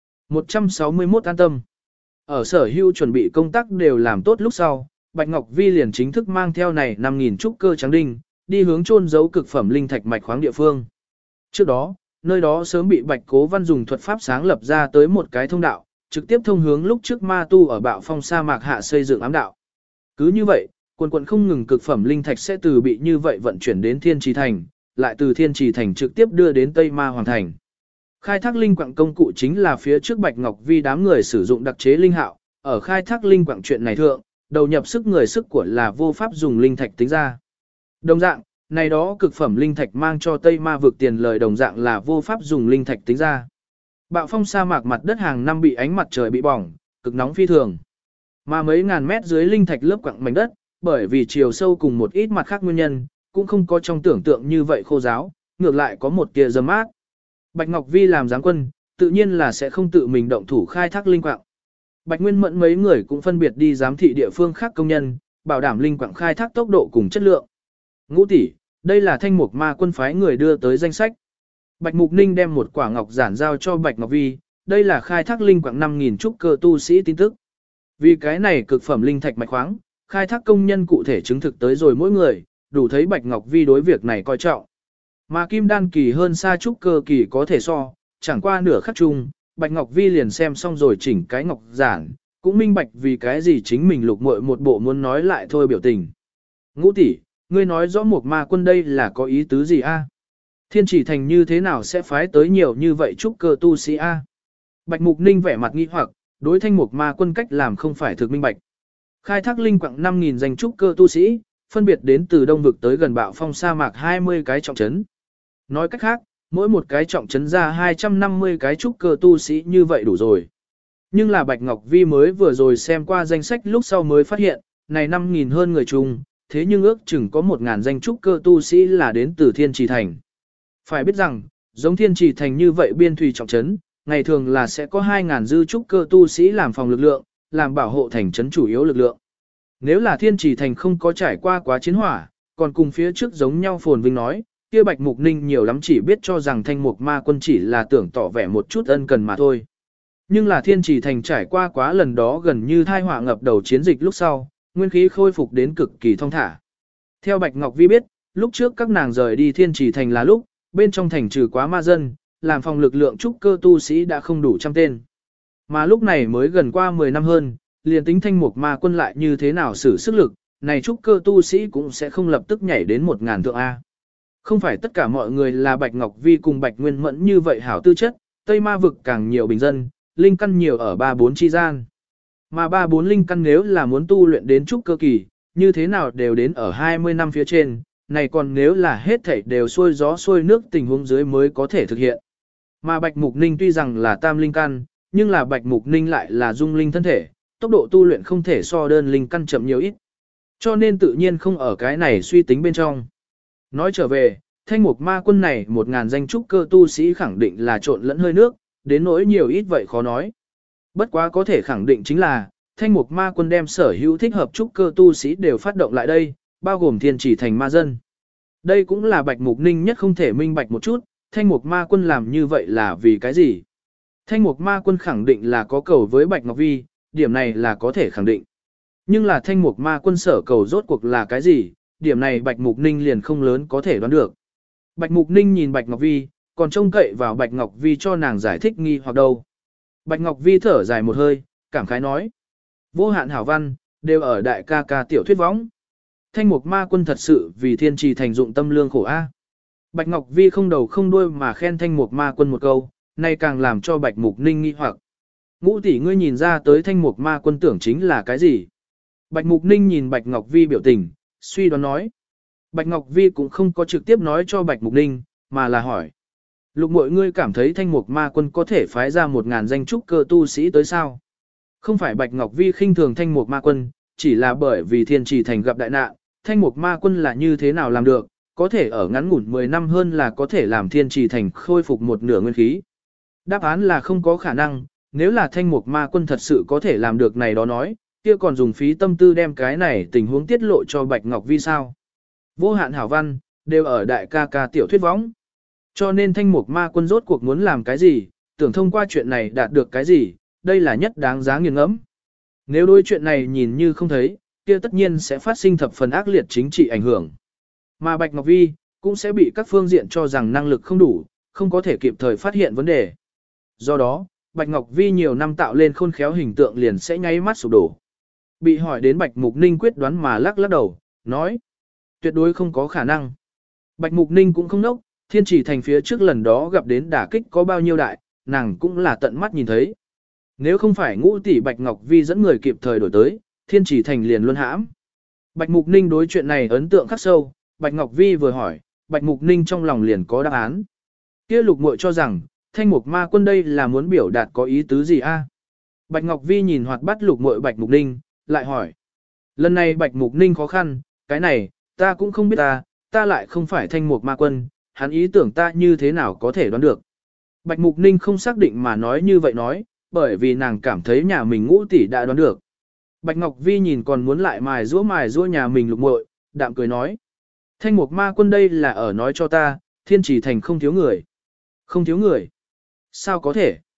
Speaker 1: 161 an tâm. Ở sở hữu chuẩn bị công tác đều làm tốt lúc sau, Bạch Ngọc Vi liền chính thức mang theo này 5.000 trúc cơ trắng đinh, đi hướng chôn giấu cực phẩm linh thạch mạch khoáng địa phương. Trước đó, nơi đó sớm bị Bạch Cố Văn dùng thuật pháp sáng lập ra tới một cái thông đạo, trực tiếp thông hướng lúc trước ma tu ở Bạo Phong sa mạc hạ xây dựng ám đạo. Cứ như vậy, quần không ngừng cực phẩm linh thạch sẽ từ bị như vậy vận chuyển đến Thiên Trì Thành, lại từ Thiên Trì Thành trực tiếp đưa đến Tây Ma Hoàng Thành. Khai thác linh quặng công cụ chính là phía trước Bạch Ngọc Vi đám người sử dụng đặc chế linh hạo, ở khai thác linh quặng chuyện này thượng, đầu nhập sức người sức của là vô pháp dùng linh thạch tính ra. Đồng dạng, này đó cực phẩm linh thạch mang cho Tây Ma vực tiền lời đồng dạng là vô pháp dùng linh thạch tính ra. Bạo Phong sa mạc mặt đất hàng năm bị ánh mặt trời bị bỏng, cực nóng phi thường. Mà mấy ngàn mét dưới linh thạch lớp quặng mảnh đất, bởi vì chiều sâu cùng một ít mặt khác nguyên nhân, cũng không có trong tưởng tượng như vậy khô ráo, ngược lại có một tia dâm mát. Bạch Ngọc Vi làm giáng quân, tự nhiên là sẽ không tự mình động thủ khai thác linh quặng. Bạch Nguyên Mẫn mấy người cũng phân biệt đi giám thị địa phương khác công nhân, bảo đảm linh quặng khai thác tốc độ cùng chất lượng. Ngũ tỷ, đây là Thanh Mục Ma Quân phái người đưa tới danh sách. Bạch Mục Ninh đem một quả ngọc giản giao cho Bạch Ngọc Vi, đây là khai thác linh quạng 5.000 trúc cơ tu sĩ tin tức. Vì cái này cực phẩm linh thạch mạch khoáng, khai thác công nhân cụ thể chứng thực tới rồi mỗi người, đủ thấy Bạch Ngọc Vi đối việc này coi trọng. Mà kim đan kỳ hơn xa trúc cơ kỳ có thể so, chẳng qua nửa khắc chung, Bạch Ngọc Vi liền xem xong rồi chỉnh cái ngọc giản, cũng minh bạch vì cái gì chính mình lục muội một bộ muốn nói lại thôi biểu tình. Ngũ tỷ, ngươi nói rõ một ma quân đây là có ý tứ gì a? Thiên chỉ thành như thế nào sẽ phái tới nhiều như vậy trúc cơ tu sĩ a? Bạch Mục Ninh vẻ mặt nghi hoặc, đối thanh mục ma quân cách làm không phải thực minh bạch. Khai thác linh quặng 5.000 danh trúc cơ tu sĩ, phân biệt đến từ đông vực tới gần bạo phong sa mạc 20 cái trọng trấn. Nói cách khác, mỗi một cái trọng trấn ra 250 cái trúc cơ tu sĩ như vậy đủ rồi. Nhưng là Bạch Ngọc Vi mới vừa rồi xem qua danh sách lúc sau mới phát hiện, này 5.000 hơn người chung, thế nhưng ước chừng có 1.000 danh trúc cơ tu sĩ là đến từ Thiên Trì Thành. Phải biết rằng, giống Thiên Trì Thành như vậy biên thủy trọng trấn, ngày thường là sẽ có 2.000 dư trúc cơ tu sĩ làm phòng lực lượng, làm bảo hộ thành trấn chủ yếu lực lượng. Nếu là Thiên Trì Thành không có trải qua quá chiến hỏa, còn cùng phía trước giống nhau phồn vinh nói, kia Bạch Mục Ninh nhiều lắm chỉ biết cho rằng thanh mục ma quân chỉ là tưởng tỏ vẻ một chút ân cần mà thôi. Nhưng là Thiên Trì Thành trải qua quá lần đó gần như thai họa ngập đầu chiến dịch lúc sau, nguyên khí khôi phục đến cực kỳ thong thả. Theo Bạch Ngọc Vi biết, lúc trước các nàng rời đi Thiên Trì Thành là lúc, bên trong thành trừ quá ma dân, làm phòng lực lượng trúc cơ tu sĩ đã không đủ trăm tên. Mà lúc này mới gần qua 10 năm hơn, liền tính thanh mục ma quân lại như thế nào sử sức lực, này trúc cơ tu sĩ cũng sẽ không lập tức nhảy đến 1.000 thượng A. Không phải tất cả mọi người là Bạch Ngọc Vi cùng Bạch Nguyên Mẫn như vậy hảo tư chất, Tây Ma vực càng nhiều bình dân, linh căn nhiều ở 3-4 chi gian. Mà 3-4 linh căn nếu là muốn tu luyện đến trúc cơ kỳ, như thế nào đều đến ở 20 năm phía trên, này còn nếu là hết thảy đều xuôi gió xuôi nước tình huống dưới mới có thể thực hiện. Mà Bạch Mục Ninh tuy rằng là tam linh căn, nhưng là Bạch Mục Ninh lại là dung linh thân thể, tốc độ tu luyện không thể so đơn linh căn chậm nhiều ít. Cho nên tự nhiên không ở cái này suy tính bên trong. Nói trở về, thanh mục ma quân này 1.000 danh trúc cơ tu sĩ khẳng định là trộn lẫn hơi nước, đến nỗi nhiều ít vậy khó nói. Bất quá có thể khẳng định chính là, thanh mục ma quân đem sở hữu thích hợp trúc cơ tu sĩ đều phát động lại đây, bao gồm Thiên Chỉ Thành ma dân. Đây cũng là Bạch Mục Ninh nhất không thể minh bạch một chút, thanh mục ma quân làm như vậy là vì cái gì? Thanh mục ma quân khẳng định là có cầu với Bạch Ngọc Vi, điểm này là có thể khẳng định. Nhưng là thanh mục ma quân sở cầu rốt cuộc là cái gì? Điểm này Bạch Mục Ninh liền không lớn có thể đoán được. Bạch Mục Ninh nhìn Bạch Ngọc Vi, còn trông cậy vào Bạch Ngọc Vi cho nàng giải thích nghi hoặc đâu. Bạch Ngọc Vi thở dài một hơi, cảm khái nói. Vô hạn hảo văn, đều ở đại ca ca tiểu thuyết võng. Thanh mục ma quân thật sự vì Thiên Trì Thành dụng tâm lương khổ A. Bạch Ngọc Vi không đầu không đuôi mà khen thanh mục ma quân một câu, nay càng làm cho Bạch Mục Ninh nghi hoặc. Ngũ tỷ ngươi nhìn ra tới thanh mục ma quân tưởng chính là cái gì? Bạch Mục Ninh nhìn Bạch Ngọc Vi biểu tình, suy đoán nói. Bạch Ngọc Vi cũng không có trực tiếp nói cho Bạch Mục Ninh, mà là hỏi. Lục muội ngươi cảm thấy thanh mục ma quân có thể phái ra 1.000 danh trúc cơ tu sĩ tới sao? Không phải Bạch Ngọc Vi khinh thường thanh mục ma quân, chỉ là bởi vì Thiên Trì Thành gặp đại nạn, thanh mục ma quân là như thế nào làm được, có thể ở ngắn ngủn 10 năm hơn là có thể làm Thiên Trì Thành khôi phục một nửa nguyên khí. Đáp án là không có khả năng, nếu là thanh mục ma quân thật sự có thể làm được này đó nói, kia còn dùng phí tâm tư đem cái này tình huống tiết lộ cho Bạch Ngọc Vi sao? Vô hạn hảo văn, đều ở đại ca ca tiểu thuyết võng. Cho nên thanh mục ma quân rốt cuộc muốn làm cái gì, tưởng thông qua chuyện này đạt được cái gì, đây là nhất đáng giá nghiền ngẫm. Nếu đối chuyện này nhìn như không thấy, kia tất nhiên sẽ phát sinh thập phần ác liệt chính trị ảnh hưởng. Mà Bạch Ngọc Vi, cũng sẽ bị các phương diện cho rằng năng lực không đủ, không có thể kịp thời phát hiện vấn đề. Do đó, Bạch Ngọc Vi nhiều năm tạo lên khôn khéo hình tượng liền sẽ nháy mắt sụp đổ. Bị hỏi đến Bạch Mục Ninh quyết đoán mà lắc lắc đầu, nói. Tuyệt đối không có khả năng. Bạch Mục Ninh cũng không nốc, Thiên Chỉ Thành phía trước lần đó gặp đến đả kích có bao nhiêu đại, nàng cũng là tận mắt nhìn thấy. Nếu không phải ngũ tỷ Bạch Ngọc Vi dẫn người kịp thời đổi tới, Thiên Chỉ Thành liền luôn hãm. Bạch Mục Ninh đối chuyện này ấn tượng khắc sâu, Bạch Ngọc Vi vừa hỏi, Bạch Mục Ninh trong lòng liền có đáp án. Kia Lục muội cho rằng, thanh mục ma quân đây là muốn biểu đạt có ý tứ gì a? Bạch Ngọc Vi nhìn hoạt bát Lục muội Bạch Mục Ninh, lại hỏi. Lần này Bạch Mục Ninh khó khăn, cái này, ta cũng không biết ta lại không phải thanh mục ma quân, hắn ý tưởng ta như thế nào có thể đoán được. Bạch Mục Ninh không xác định mà nói như vậy nói, bởi vì nàng cảm thấy nhà mình ngũ tỷ đã đoán được. Bạch Ngọc Vi nhìn còn muốn lại mài giũa nhà mình Lục muội, đạm cười nói. Thanh mục ma quân đây là ở nói cho ta, Thiên Chỉ Thành không thiếu người. Không thiếu người. Sao có thể?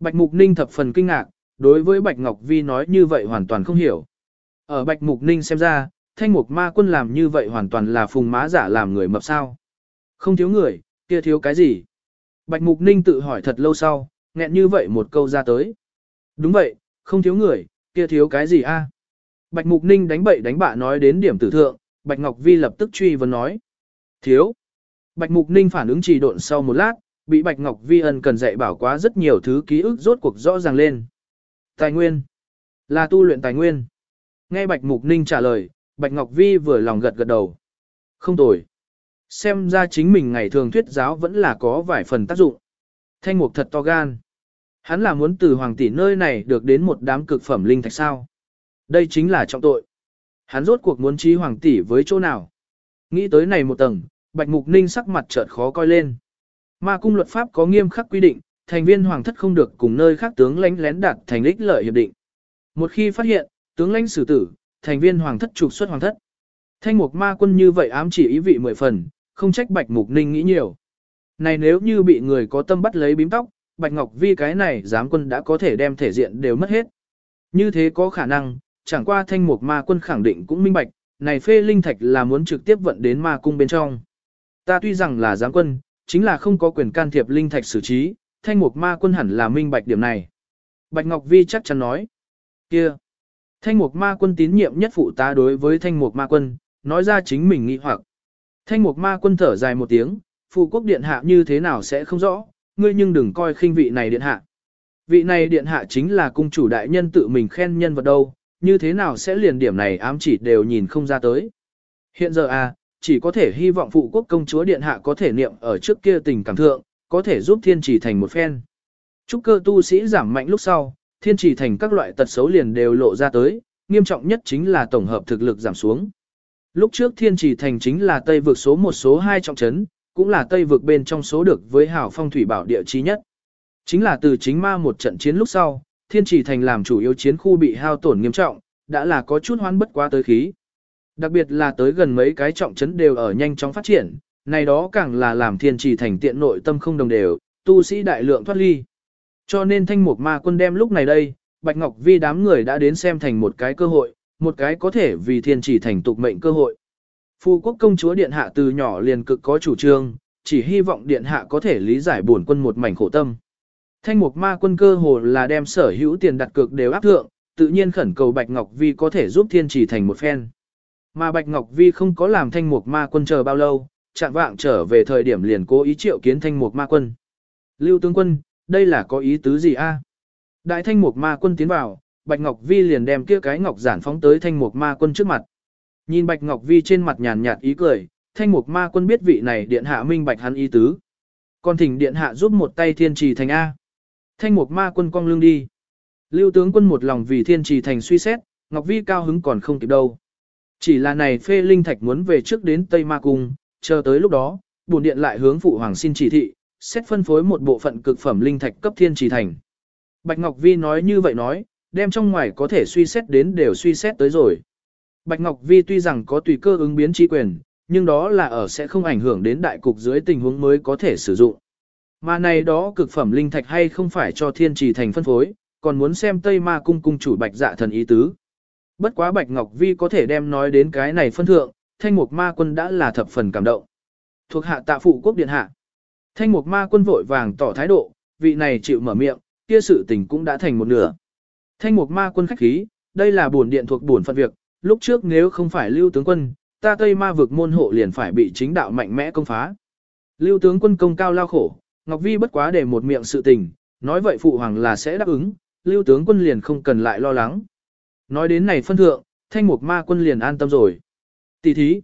Speaker 1: Bạch Mục Ninh thập phần kinh ngạc, đối với Bạch Ngọc Vi nói như vậy hoàn toàn không hiểu. Ở Bạch Mục Ninh xem ra, Thanh Mục Ma Quân làm như vậy hoàn toàn là phùng má giả làm người mập sao. Không thiếu người, kia thiếu cái gì? Bạch Mục Ninh tự hỏi thật lâu sau, nghẹn như vậy một câu ra tới. Đúng vậy, không thiếu người, kia thiếu cái gì a? Bạch Mục Ninh đánh bậy đánh bạ nói đến điểm tử thượng, Bạch Ngọc Vi lập tức truy vấn nói. Thiếu. Bạch Mục Ninh phản ứng trì độn sau một lát, bị Bạch Ngọc Vi ân cần dạy bảo quá rất nhiều thứ ký ức rốt cuộc rõ ràng lên. Tài nguyên. Là tu luyện tài nguyên. Nghe Bạch Mục Ninh trả lời, Bạch Ngọc Vi vừa lòng gật gật đầu. Không tồi. Xem ra chính mình ngày thường thuyết giáo vẫn là có vài phần tác dụng. Thanh Mục thật to gan. Hắn là muốn từ hoàng tỷ nơi này được đến một đám cực phẩm linh thạch sao. Đây chính là trọng tội. Hắn rốt cuộc muốn trí hoàng tỷ với chỗ nào. Nghĩ tới này một tầng, Bạch Mục Ninh sắc mặt chợt khó coi lên. Ma cung luật pháp có nghiêm khắc quy định, thành viên hoàng thất không được cùng nơi khác tướng lãnh lén đạt thành ích lợi hiệp định. Một khi phát hiện, tướng lãnh xử tử, thành viên hoàng thất trục xuất hoàng thất. Thanh Mục Ma Quân như vậy ám chỉ ý vị 10 phần, không trách Bạch Mục Ninh nghĩ nhiều. Này nếu như bị người có tâm bắt lấy bím tóc, Bạch Ngọc Vi cái này giám quân đã có thể đem thể diện đều mất hết. Như thế có khả năng, chẳng qua Thanh Mục Ma Quân khẳng định cũng minh bạch, này phê linh thạch là muốn trực tiếp vận đến ma cung bên trong. Ta tuy rằng là giám quân, chính là không có quyền can thiệp linh thạch xử trí, Thanh Mục Ma Quân hẳn là minh bạch điểm này. Bạch Ngọc Vi chắc chắn nói. Kia. Thanh Mục Ma Quân tín nhiệm nhất phụ tá đối với Thanh Mục Ma Quân, nói ra chính mình nghĩ hoặc. Thanh Mục Ma Quân thở dài một tiếng, phụ quốc điện hạ như thế nào sẽ không rõ, ngươi nhưng đừng coi khinh vị này điện hạ. Vị này điện hạ chính là cung chủ đại nhân tự mình khen nhân vật đâu, như thế nào sẽ liền điểm này ám chỉ đều nhìn không ra tới. Hiện giờ chỉ có thể hy vọng phụ quốc công chúa điện hạ có thể niệm ở trước kia tình cảm thượng, có thể giúp thiên chỉ thành một phen. Trúc cơ tu sĩ giảm mạnh lúc sau, thiên chỉ thành các loại tật xấu liền đều lộ ra tới, nghiêm trọng nhất chính là tổng hợp thực lực giảm xuống. Lúc trước thiên chỉ thành chính là Tây vực số 1 số 2 trọng trấn, cũng là Tây vực bên trong số được với hảo phong thủy bảo địa chí nhất. Chính là từ chính ma một trận chiến lúc sau, thiên chỉ thành làm chủ yếu chiến khu bị hao tổn nghiêm trọng, đã là có chút hoán bất quá tới khí. Đặc biệt là tới gần mấy cái trọng trấn đều ở nhanh chóng phát triển, này đó càng là làm thiên chỉ thành tiện nội tâm không đồng đều, tu sĩ đại lượng thoát ly. Cho nên Thanh Mục Ma Quân đem lúc này đây, Bạch Ngọc Vi đám người đã đến xem thành một cái cơ hội, một cái có thể vì thiên chỉ thành tục mệnh cơ hội. Phu quốc công chúa điện hạ từ nhỏ liền cực có chủ trương, chỉ hy vọng điện hạ có thể lý giải bổn quân một mảnh khổ tâm. Thanh Mục Ma Quân cơ hồ là đem sở hữu tiền đặt cược đều áp thượng, tự nhiên khẩn cầu Bạch Ngọc Vi có thể giúp thiên chỉ thành một phen. Mà Bạch Ngọc Vi không có làm Thanh Mục Ma Quân chờ bao lâu, chạng vạng trở về thời điểm liền cố ý triệu kiến Thanh Mục Ma Quân. Lưu tướng quân, đây là có ý tứ gì a? Đại Thanh Mục Ma Quân tiến vào, Bạch Ngọc Vi liền đem kia cái ngọc giản phóng tới Thanh Mục Ma Quân trước mặt. Nhìn Bạch Ngọc Vi trên mặt nhàn nhạt ý cười, Thanh Mục Ma Quân biết vị này điện hạ minh bạch hắn ý tứ. Còn thỉnh điện hạ giúp một tay thiên trì thành A. Thanh Mục Ma Quân cong lưng đi. Lưu tướng quân một lòng vì thiên trì thành suy xét, Ngọc Vi cao hứng còn không kịp đâu. Chỉ là này phê linh thạch muốn về trước đến Tây Ma Cung, chờ tới lúc đó, bổn điện lại hướng phụ hoàng xin chỉ thị, xét phân phối một bộ phận cực phẩm linh thạch cấp thiên trì thành. Bạch Ngọc Vi nói như vậy nói, đem trong ngoài có thể suy xét đến đều suy xét tới rồi. Bạch Ngọc Vi tuy rằng có tùy cơ ứng biến chi quyền, nhưng đó là ở sẽ không ảnh hưởng đến đại cục dưới tình huống mới có thể sử dụng. Mà này đó cực phẩm linh thạch hay không phải cho thiên trì thành phân phối, còn muốn xem Tây Ma Cung cung chủ Bạch Dạ thần ý tứ. Bất quá Bạch Ngọc Vi có thể đem nói đến cái này phân thượng, Thanh Mục Ma Quân đã là thập phần cảm động. Thuộc hạ tạ phụ quốc điện hạ. Thanh Mục Ma Quân vội vàng tỏ thái độ, vị này chịu mở miệng, kia sự tình cũng đã thành một nửa. Thanh Mục Ma Quân khách khí, đây là bổn điện thuộc bổn phận việc, lúc trước nếu không phải Lưu tướng quân, ta Tây Ma vực môn hộ liền phải bị chính đạo mạnh mẽ công phá. Lưu tướng quân công cao lao khổ, Ngọc Vi bất quá để một miệng sự tình, nói vậy phụ hoàng là sẽ đáp ứng, Lưu tướng quân liền không cần lại lo lắng. Nói đến này phân thượng, Thanh Mục Ma Quân liền an tâm rồi. Tỷ thí.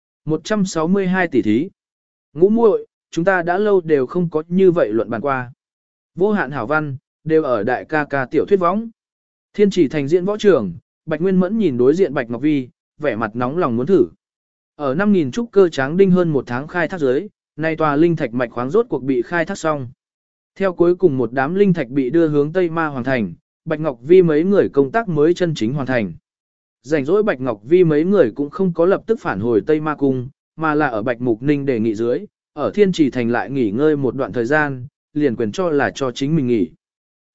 Speaker 1: 162 tỷ thí. Ngũ muội, chúng ta đã lâu đều không có như vậy luận bàn qua. Vô hạn hảo văn, đều ở đại ca ca tiểu thuyết võng. Thiên chỉ thành diễn võ trường, Bạch Nguyên Mẫn nhìn đối diện Bạch Ngọc Vi, vẻ mặt nóng lòng muốn thử. Ở 5.000 trúc cơ tráng đinh hơn một tháng khai thác giới, nay tòa linh thạch mạch khoáng rốt cuộc bị khai thác xong. Theo cuối cùng một đám linh thạch bị đưa hướng Tây Ma hoàn thành, Bạch Ngọc Vi mấy người công tác mới chân chính hoàn thành. Rảnh rỗi Bạch Ngọc Vi mấy người cũng không có lập tức phản hồi Tây Ma Cung, mà là ở Bạch Mục Ninh đề nghị dưới, ở Thiên Trì Thành lại nghỉ ngơi một đoạn thời gian, liền quyền cho là cho chính mình nghỉ.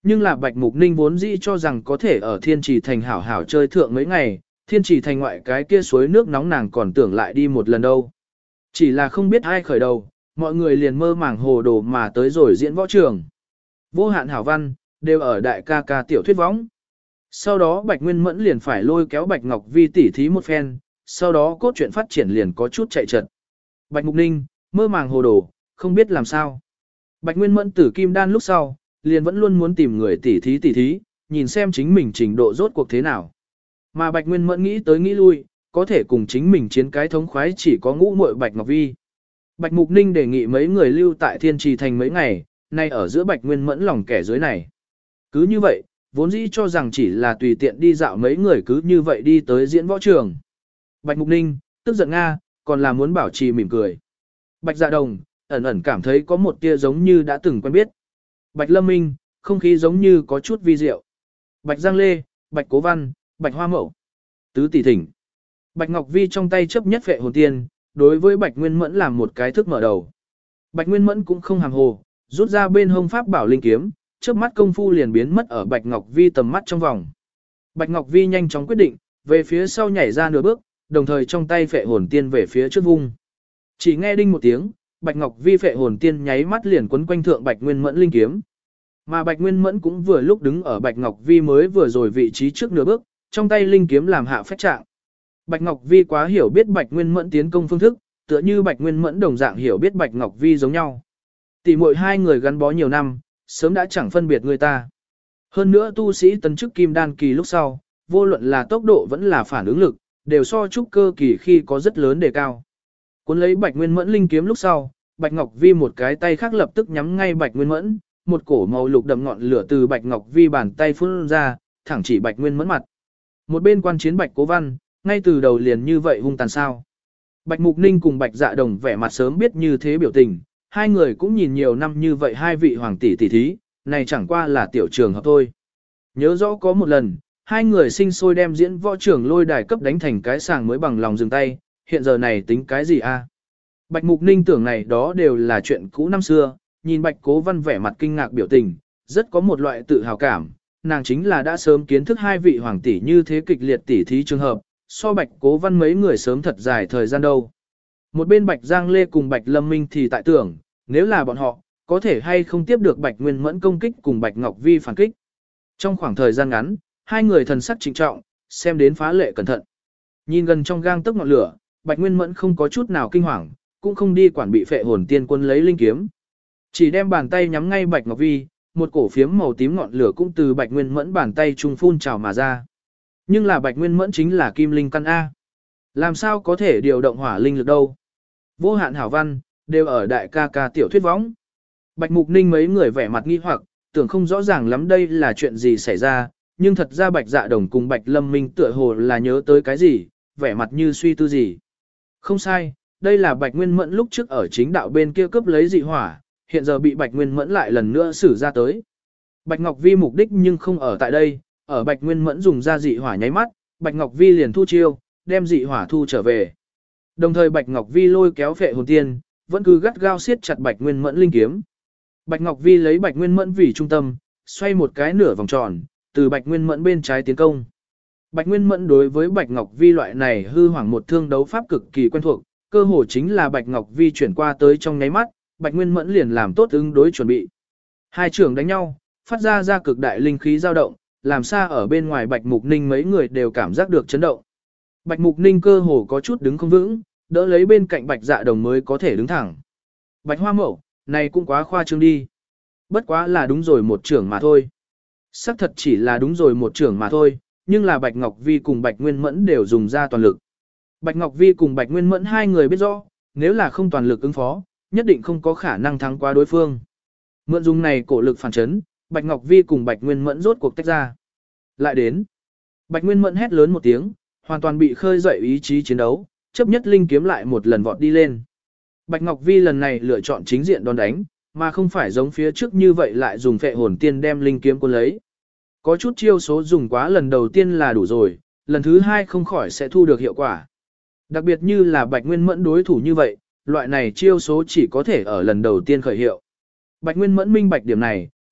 Speaker 1: Nhưng là Bạch Mục Ninh vốn dĩ cho rằng có thể ở Thiên Trì Thành hảo hảo chơi thượng mấy ngày, Thiên Trì Thành ngoại cái kia suối nước nóng nàng còn tưởng lại đi một lần đâu. Chỉ là không biết ai khởi đầu, mọi người liền mơ màng hồ đồ mà tới rồi diễn võ trường. Vô hạn hảo văn, đều ở đại ca ca tiểu thuyết võng. Sau đó Bạch Nguyên Mẫn liền phải lôi kéo Bạch Ngọc Vi tỉ thí một phen, sau đó cốt truyện phát triển liền có chút chạy trật. Bạch Mục Ninh, mơ màng hồ đồ, không biết làm sao. Bạch Nguyên Mẫn tử kim đan lúc sau, liền vẫn luôn muốn tìm người tỉ thí, nhìn xem chính mình trình độ rốt cuộc thế nào. Mà Bạch Nguyên Mẫn nghĩ tới nghĩ lui, có thể cùng chính mình chiến cái thống khoái chỉ có ngũ muội Bạch Ngọc Vi. Bạch Mục Ninh đề nghị mấy người lưu tại Thiên Trì Thành mấy ngày, nay ở giữa Bạch Nguyên Mẫn lòng kẻ dưới này. Cứ như vậy, vốn dĩ cho rằng chỉ là tùy tiện đi dạo mấy người cứ như vậy đi tới diễn võ trường. Bạch Mục Ninh, tức giận Nga, còn là muốn bảo trì mỉm cười. Bạch Dạ Đồng, ẩn ẩn cảm thấy có một tia giống như đã từng quen biết. Bạch Lâm Minh, không khí giống như có chút vi diệu. Bạch Giang Lê, Bạch Cố Văn, Bạch Hoa Mậu. Tứ tỷ thỉnh. Bạch Ngọc Vi trong tay chấp nhất phệ hồn tiên, đối với Bạch Nguyên Mẫn làm một cái thức mở đầu. Bạch Nguyên Mẫn cũng không hàm hồ, rút ra bên hông pháp bảo linh kiếm, trước mắt công phu liền biến mất ở Bạch Ngọc Vi tầm mắt trong vòng. Bạch Ngọc Vi nhanh chóng quyết định, về phía sau nhảy ra nửa bước, đồng thời trong tay phệ hồn tiên về phía trước vung. Chỉ nghe đinh một tiếng, Bạch Ngọc Vi phệ hồn tiên nháy mắt liền quấn quanh thượng Bạch Nguyên Mẫn linh kiếm. Mà Bạch Nguyên Mẫn cũng vừa lúc đứng ở Bạch Ngọc Vi mới vừa rồi vị trí trước nửa bước, trong tay linh kiếm làm hạ phách trạng. Bạch Ngọc Vi quá hiểu biết Bạch Nguyên Mẫn tiến công phương thức, tựa như Bạch Nguyên Mẫn đồng dạng hiểu biết Bạch Ngọc Vi giống nhau. Tỷ muội hai người gắn bó nhiều năm, sớm đã chẳng phân biệt người ta. Hơn nữa tu sĩ tấn chức kim đan kỳ lúc sau, vô luận là tốc độ vẫn là phản ứng lực, đều so trúc cơ kỳ khi có rất lớn đề cao. Cuốn lấy Bạch Nguyên Mẫn linh kiếm lúc sau, Bạch Ngọc Vi một cái tay khác lập tức nhắm ngay Bạch Nguyên Mẫn, một cổ màu lục đậm ngọn lửa từ Bạch Ngọc Vi bàn tay phun ra, thẳng chỉ Bạch Nguyên Mẫn mặt. Một bên quan chiến Bạch Cố Văn, ngay từ đầu liền như vậy hung tàn sao. Bạch Mục Ninh cùng Bạch Dạ Đồng vẻ mặt sớm biết như thế biểu tình, hai người cũng nhìn nhiều năm như vậy hai vị hoàng tỷ tỷ thí, này chẳng qua là tiểu trường hợp thôi. Nhớ rõ có một lần, hai người sinh sôi đem diễn võ trưởng lôi đài cấp đánh thành cái sàng mới bằng lòng dừng tay, hiện giờ này tính cái gì a? Bạch Mục Ninh tưởng này đó đều là chuyện cũ năm xưa, nhìn Bạch Cố Văn vẻ mặt kinh ngạc biểu tình, rất có một loại tự hào cảm, nàng chính là đã sớm kiến thức hai vị hoàng tỷ như thế kịch liệt tỷ thí trường hợp, so Bạch Cố Văn mấy người sớm thật dài thời gian đâu. Một bên Bạch Giang Lê cùng Bạch Lâm Minh thì tại tưởng, nếu là bọn họ, có thể hay không tiếp được Bạch Nguyên Mẫn công kích cùng Bạch Ngọc Vi phản kích. Trong khoảng thời gian ngắn, hai người thần sắc trịnh trọng, xem đến phá lệ cẩn thận. Nhìn gần trong gang tấc ngọn lửa, Bạch Nguyên Mẫn không có chút nào kinh hoàng, cũng không đi quản bị phệ hồn tiên quân lấy linh kiếm. Chỉ đem bàn tay nhắm ngay Bạch Ngọc Vi, một cổ phiếm màu tím ngọn lửa cũng từ Bạch Nguyên Mẫn bàn tay trung phun trào mà ra. Nhưng là Bạch Nguyên Mẫn chính là kim linh căn A. Làm sao có thể điều động hỏa linh lực đâu? Vô hạn hảo văn, đều ở đại ca ca tiểu thuyết võng. Bạch Mục Ninh mấy người vẻ mặt nghi hoặc, tưởng không rõ ràng lắm đây là chuyện gì xảy ra, nhưng thật ra Bạch Dạ Đồng cùng Bạch Lâm Minh tựa hồ là nhớ tới cái gì, vẻ mặt như suy tư gì. Không sai, đây là Bạch Nguyên Mẫn lúc trước ở chính đạo bên kia cướp lấy dị hỏa, hiện giờ bị Bạch Nguyên Mẫn lại lần nữa xử ra tới. Bạch Ngọc Vi mục đích nhưng không ở tại đây, ở Bạch Nguyên Mẫn dùng ra dị hỏa nháy mắt, Bạch Ngọc Vi liền thu chiêu, đem dị hỏa thu trở về. Đồng thời Bạch Ngọc Vi lôi kéo phệ hồn tiên, vẫn cứ gắt gao siết chặt Bạch Nguyên Mẫn linh kiếm. Bạch Ngọc Vi lấy Bạch Nguyên Mẫn vì trung tâm, xoay một cái nửa vòng tròn, từ Bạch Nguyên Mẫn bên trái tiến công. Bạch Nguyên Mẫn đối với Bạch Ngọc Vi loại này hư hoảng một thương đấu pháp cực kỳ quen thuộc, cơ hồ chính là Bạch Ngọc Vi chuyển qua tới trong nháy mắt, Bạch Nguyên Mẫn liền làm tốt ứng đối chuẩn bị. Hai trưởng đánh nhau, phát ra cực đại linh khí dao động, làm sao ở bên ngoài Bạch Mục Ninh mấy người đều cảm giác được chấn động. Bạch Mục Ninh cơ hồ có chút đứng không vững, đỡ lấy bên cạnh Bạch Dạ Đồng mới có thể đứng thẳng. Bạch Hoa Mậu, này cũng quá khoa trương đi. Bất quá là đúng rồi một trưởng mà thôi. Sắc thật chỉ là đúng rồi một trưởng mà thôi, nhưng là Bạch Ngọc Vi cùng Bạch Nguyên Mẫn đều dùng ra toàn lực. Bạch Ngọc Vi cùng Bạch Nguyên Mẫn hai người biết rõ, nếu là không toàn lực ứng phó, nhất định không có khả năng thắng qua đối phương. Mượn dùng này cổ lực phản chấn, Bạch Ngọc Vi cùng Bạch Nguyên Mẫn rốt cuộc tách ra. Lại đến. Bạch Nguyên Mẫn hét lớn một tiếng, hoàn toàn bị khơi dậy ý chí chiến đấu, chấp nhất linh kiếm lại một lần vọt đi lên. Bạch Ngọc Vi lần này lựa chọn chính diện đòn đánh, mà không phải giống phía trước như vậy lại dùng phệ hồn tiên đem linh kiếm cuốn lấy. Có chút chiêu số dùng quá lần đầu tiên là đủ rồi, lần thứ hai không khỏi sẽ thu được hiệu quả. Đặc biệt như là Bạch Nguyên Mẫn đối thủ như vậy, loại này chiêu số chỉ có thể ở lần đầu tiên khởi hiệu. Bạch Nguyên Mẫn minh bạch điểm này,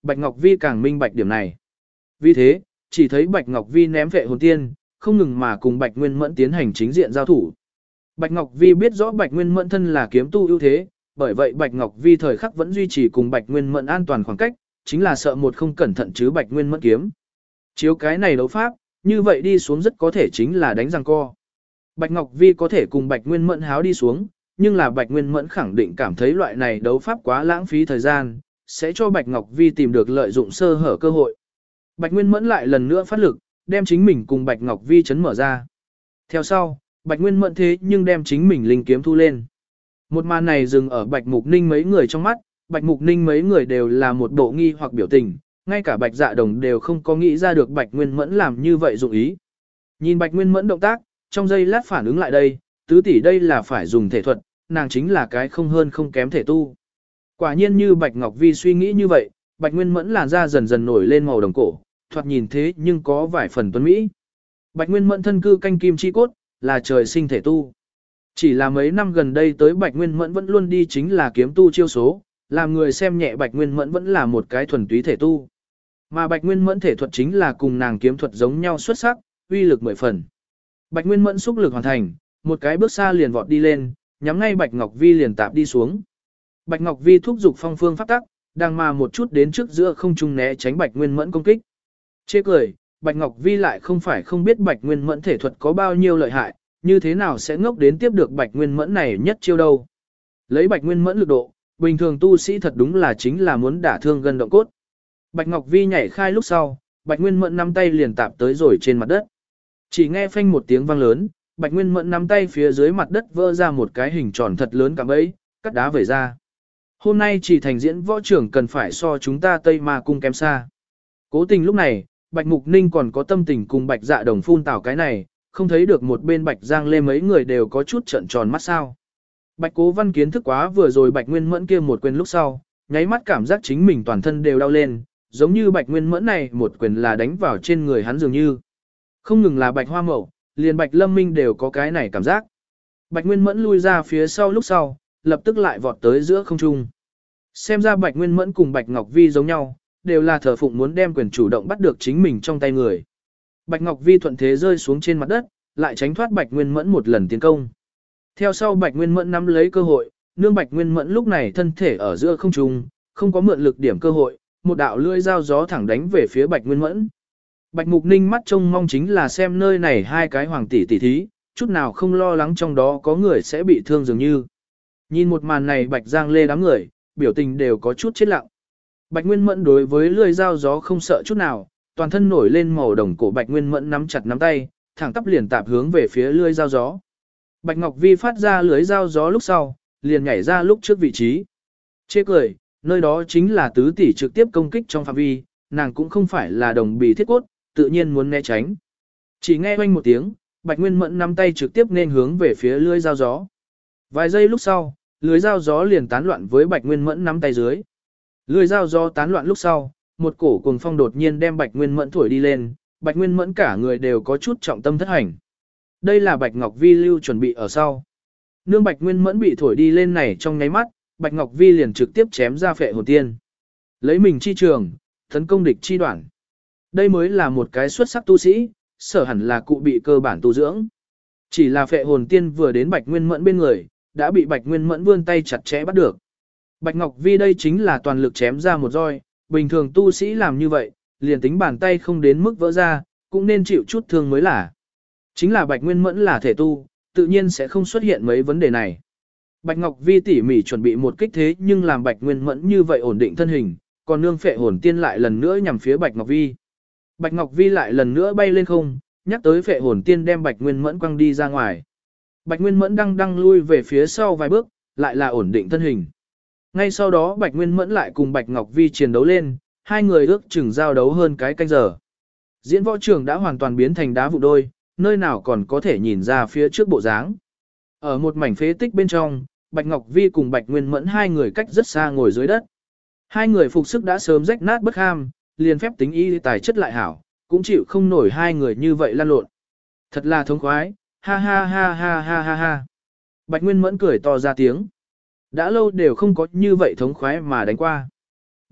Speaker 1: Bạch Ngọc Vi càng minh bạch điểm này. Vì thế, chỉ thấy Bạch Ngọc Vi ném Phệ Hồn Tiên, không ngừng mà cùng Bạch Nguyên Mẫn tiến hành chính diện giao thủ. Bạch Ngọc Vi biết rõ Bạch Nguyên Mẫn thân là kiếm tu ưu thế, bởi vậy Bạch Ngọc Vi thời khắc vẫn duy trì cùng Bạch Nguyên Mẫn an toàn khoảng cách, chính là sợ một không cẩn thận chứ Bạch Nguyên Mẫn kiếm. Chiếu cái này đấu pháp, như vậy đi xuống rất có thể chính là đánh răng co. Bạch Ngọc Vi có thể cùng Bạch Nguyên Mẫn háo đi xuống, nhưng là Bạch Nguyên Mẫn khẳng định cảm thấy loại này đấu pháp quá lãng phí thời gian, sẽ cho Bạch Ngọc Vi tìm được lợi dụng sơ hở cơ hội. Bạch Nguyên Mẫn lại lần nữa phát lực, đem chính mình cùng Bạch Ngọc Vi chấn mở ra. Theo sau, Bạch Nguyên Mẫn thế nhưng đem chính mình linh kiếm thu lên. Một màn này dừng ở Bạch Mục Ninh mấy người trong mắt, Bạch Mục Ninh mấy người đều là một bộ nghi hoặc biểu tình, ngay cả Bạch Dạ Đồng đều không có nghĩ ra được Bạch Nguyên Mẫn làm như vậy dụng ý. Nhìn Bạch Nguyên Mẫn động tác, trong giây lát phản ứng lại đây, tứ tỷ đây là phải dùng thể thuật, nàng chính là cái không hơn không kém thể tu. Quả nhiên như Bạch Ngọc Vi suy nghĩ như vậy, Bạch Nguyên Mẫn làn da dần dần nổi lên màu đồng cổ, thoạt nhìn thế nhưng có vài phần tuấn mỹ. Bạch Nguyên Mẫn thân cư canh kim chi cốt, là trời sinh thể tu. Chỉ là mấy năm gần đây tới Bạch Nguyên Mẫn vẫn luôn đi chính là kiếm tu chiêu số, làm người xem nhẹ Bạch Nguyên Mẫn vẫn là một cái thuần túy thể tu. Mà Bạch Nguyên Mẫn thể thuật chính là cùng nàng kiếm thuật giống nhau xuất sắc, uy lực 10 phần. Bạch Nguyên Mẫn xúc lực hoàn thành, một cái bước xa liền vọt đi lên, nhắm ngay Bạch Ngọc Vi liền tạp đi xuống. Bạch Ngọc Vi thúc giục phong phương pháp tắc, đang mà một chút đến trước giữa không trung né tránh Bạch Nguyên Mẫn công kích. Chê cười, Bạch Ngọc Vi lại không phải không biết Bạch Nguyên Mẫn thể thuật có bao nhiêu lợi hại, như thế nào sẽ ngốc đến tiếp được Bạch Nguyên Mẫn này nhất chiêu đâu. Lấy Bạch Nguyên Mẫn lực độ, bình thường tu sĩ thật đúng là chính là muốn đả thương gân động cốt. Bạch Ngọc Vi nhảy khai lúc sau, Bạch Nguyên Mẫn nắm tay liền tạp tới rồi trên mặt đất. Chỉ nghe phanh một tiếng vang lớn, Bạch Nguyên Mẫn nắm tay phía dưới mặt đất vỡ ra một cái hình tròn thật lớn cả bấy, cắt đá vẩy ra. Hôm nay chỉ thành diễn võ trưởng cần phải so chúng ta Tây Ma Cung kém xa. Cố tình lúc này, Bạch Mục Ninh còn có tâm tình cùng Bạch Dạ Đồng phun tảo cái này, không thấy được một bên Bạch Giang Lê mấy người đều có chút trận tròn mắt sao. Bạch Cố Văn kiến thức quá vừa rồi Bạch Nguyên Mẫn kia một quyền lúc sau, nháy mắt cảm giác chính mình toàn thân đều đau lên, giống như Bạch Nguyên Mẫn này một quyền là đánh vào trên người hắn dường như. Không ngừng là Bạch Hoa Mậu, liền Bạch Lâm Minh đều có cái này cảm giác. Bạch Nguyên Mẫn lui ra phía sau lúc sau, lập tức lại vọt tới giữa không trung. Xem ra Bạch Nguyên Mẫn cùng Bạch Ngọc Vi giống nhau, đều là thờ phụng muốn đem quyền chủ động bắt được chính mình trong tay người. Bạch Ngọc Vi thuận thế rơi xuống trên mặt đất, lại tránh thoát Bạch Nguyên Mẫn một lần tiến công. Theo sau Bạch Nguyên Mẫn nắm lấy cơ hội, nương Bạch Nguyên Mẫn lúc này thân thể ở giữa không trung, không có mượn lực điểm cơ hội, một đạo lưỡi dao gió thẳng đánh về phía Bạch Nguyên Mẫn. Bạch Mục Ninh mắt trông mong chính là xem nơi này hai cái hoàng tỷ tỷ thí, chút nào không lo lắng trong đó có người sẽ bị thương dường như. Nhìn một màn này Bạch Giang Lê đám người, biểu tình đều có chút chết lặng. Bạch Nguyên Mẫn đối với lưỡi dao gió không sợ chút nào, toàn thân nổi lên màu đồng cổ Bạch Nguyên Mẫn nắm chặt nắm tay, thẳng tắp liền tạp hướng về phía lưỡi dao gió. Bạch Ngọc Vi phát ra lưỡi dao gió lúc sau, liền nhảy ra lúc trước vị trí. Chê cười, nơi đó chính là tứ tỷ trực tiếp công kích trong phạm vi, nàng cũng không phải là đồng bì thiết cốt, tự nhiên muốn né tránh. Chỉ nghe oanh một tiếng, Bạch Nguyên Mẫn nắm tay trực tiếp nên hướng về phía lưỡi dao gió. Vài giây lúc sau, lưỡi dao gió liền tán loạn với Bạch Nguyên Mẫn nắm tay dưới. Lưỡi dao gió tán loạn lúc sau, một cổ cuồng phong đột nhiên đem Bạch Nguyên Mẫn thổi đi lên, Bạch Nguyên Mẫn cả người đều có chút trọng tâm thất hành. Đây là Bạch Ngọc Vi lưu chuẩn bị ở sau. Nương Bạch Nguyên Mẫn bị thổi đi lên này trong nháy mắt, Bạch Ngọc Vi liền trực tiếp chém ra Phệ Hồn Tiên. Lấy mình chi trường, tấn công địch chi đoạn. Đây mới là một cái xuất sắc tu sĩ, sở hẳn là cụ bị cơ bản tu dưỡng. Chỉ là Phệ Hồn Tiên vừa đến Bạch Nguyên Mẫn bên người, đã bị Bạch Nguyên Mẫn vươn tay chặt chẽ bắt được. Bạch Ngọc Vi đây chính là toàn lực chém ra một roi, bình thường tu sĩ làm như vậy, liền tính bàn tay không đến mức vỡ ra, cũng nên chịu chút thương mới là. Chính là Bạch Nguyên Mẫn là thể tu, tự nhiên sẽ không xuất hiện mấy vấn đề này. Bạch Ngọc Vi tỉ mỉ chuẩn bị một kích thế nhưng làm Bạch Nguyên Mẫn như vậy ổn định thân hình, còn nương Phệ Hồn Tiên lại lần nữa nhằm phía Bạch Ngọc Vi. Bạch Ngọc Vi lại lần nữa bay lên không, nhắc tới Phệ Hồn Tiên đem Bạch Nguyên Mẫn quăng đi ra ngoài. Bạch Nguyên Mẫn đang lui về phía sau vài bước, lại là ổn định thân hình. Ngay sau đó Bạch Nguyên Mẫn lại cùng Bạch Ngọc Vi chiến đấu lên, hai người ước chừng giao đấu hơn cái canh giờ. Diễn võ trường đã hoàn toàn biến thành đá vụ đôi, nơi nào còn có thể nhìn ra phía trước bộ dáng. Ở một mảnh phế tích bên trong, Bạch Ngọc Vi cùng Bạch Nguyên Mẫn hai người cách rất xa ngồi dưới đất. Hai người phục sức đã sớm rách nát bất ham, liền phép tính y tài chất lại hảo, cũng chịu không nổi hai người như vậy lăn lộn. Thật là thống khoái, ha ha ha ha ha ha ha. Bạch Nguyên Mẫn cười to ra tiếng. Đã lâu đều không có như vậy thống khoái mà đánh qua.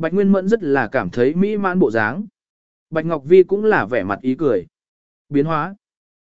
Speaker 1: Bạch Nguyên Mẫn rất là cảm thấy mỹ mãn bộ dáng. Bạch Ngọc Vi cũng là vẻ mặt ý cười. Biến hóa.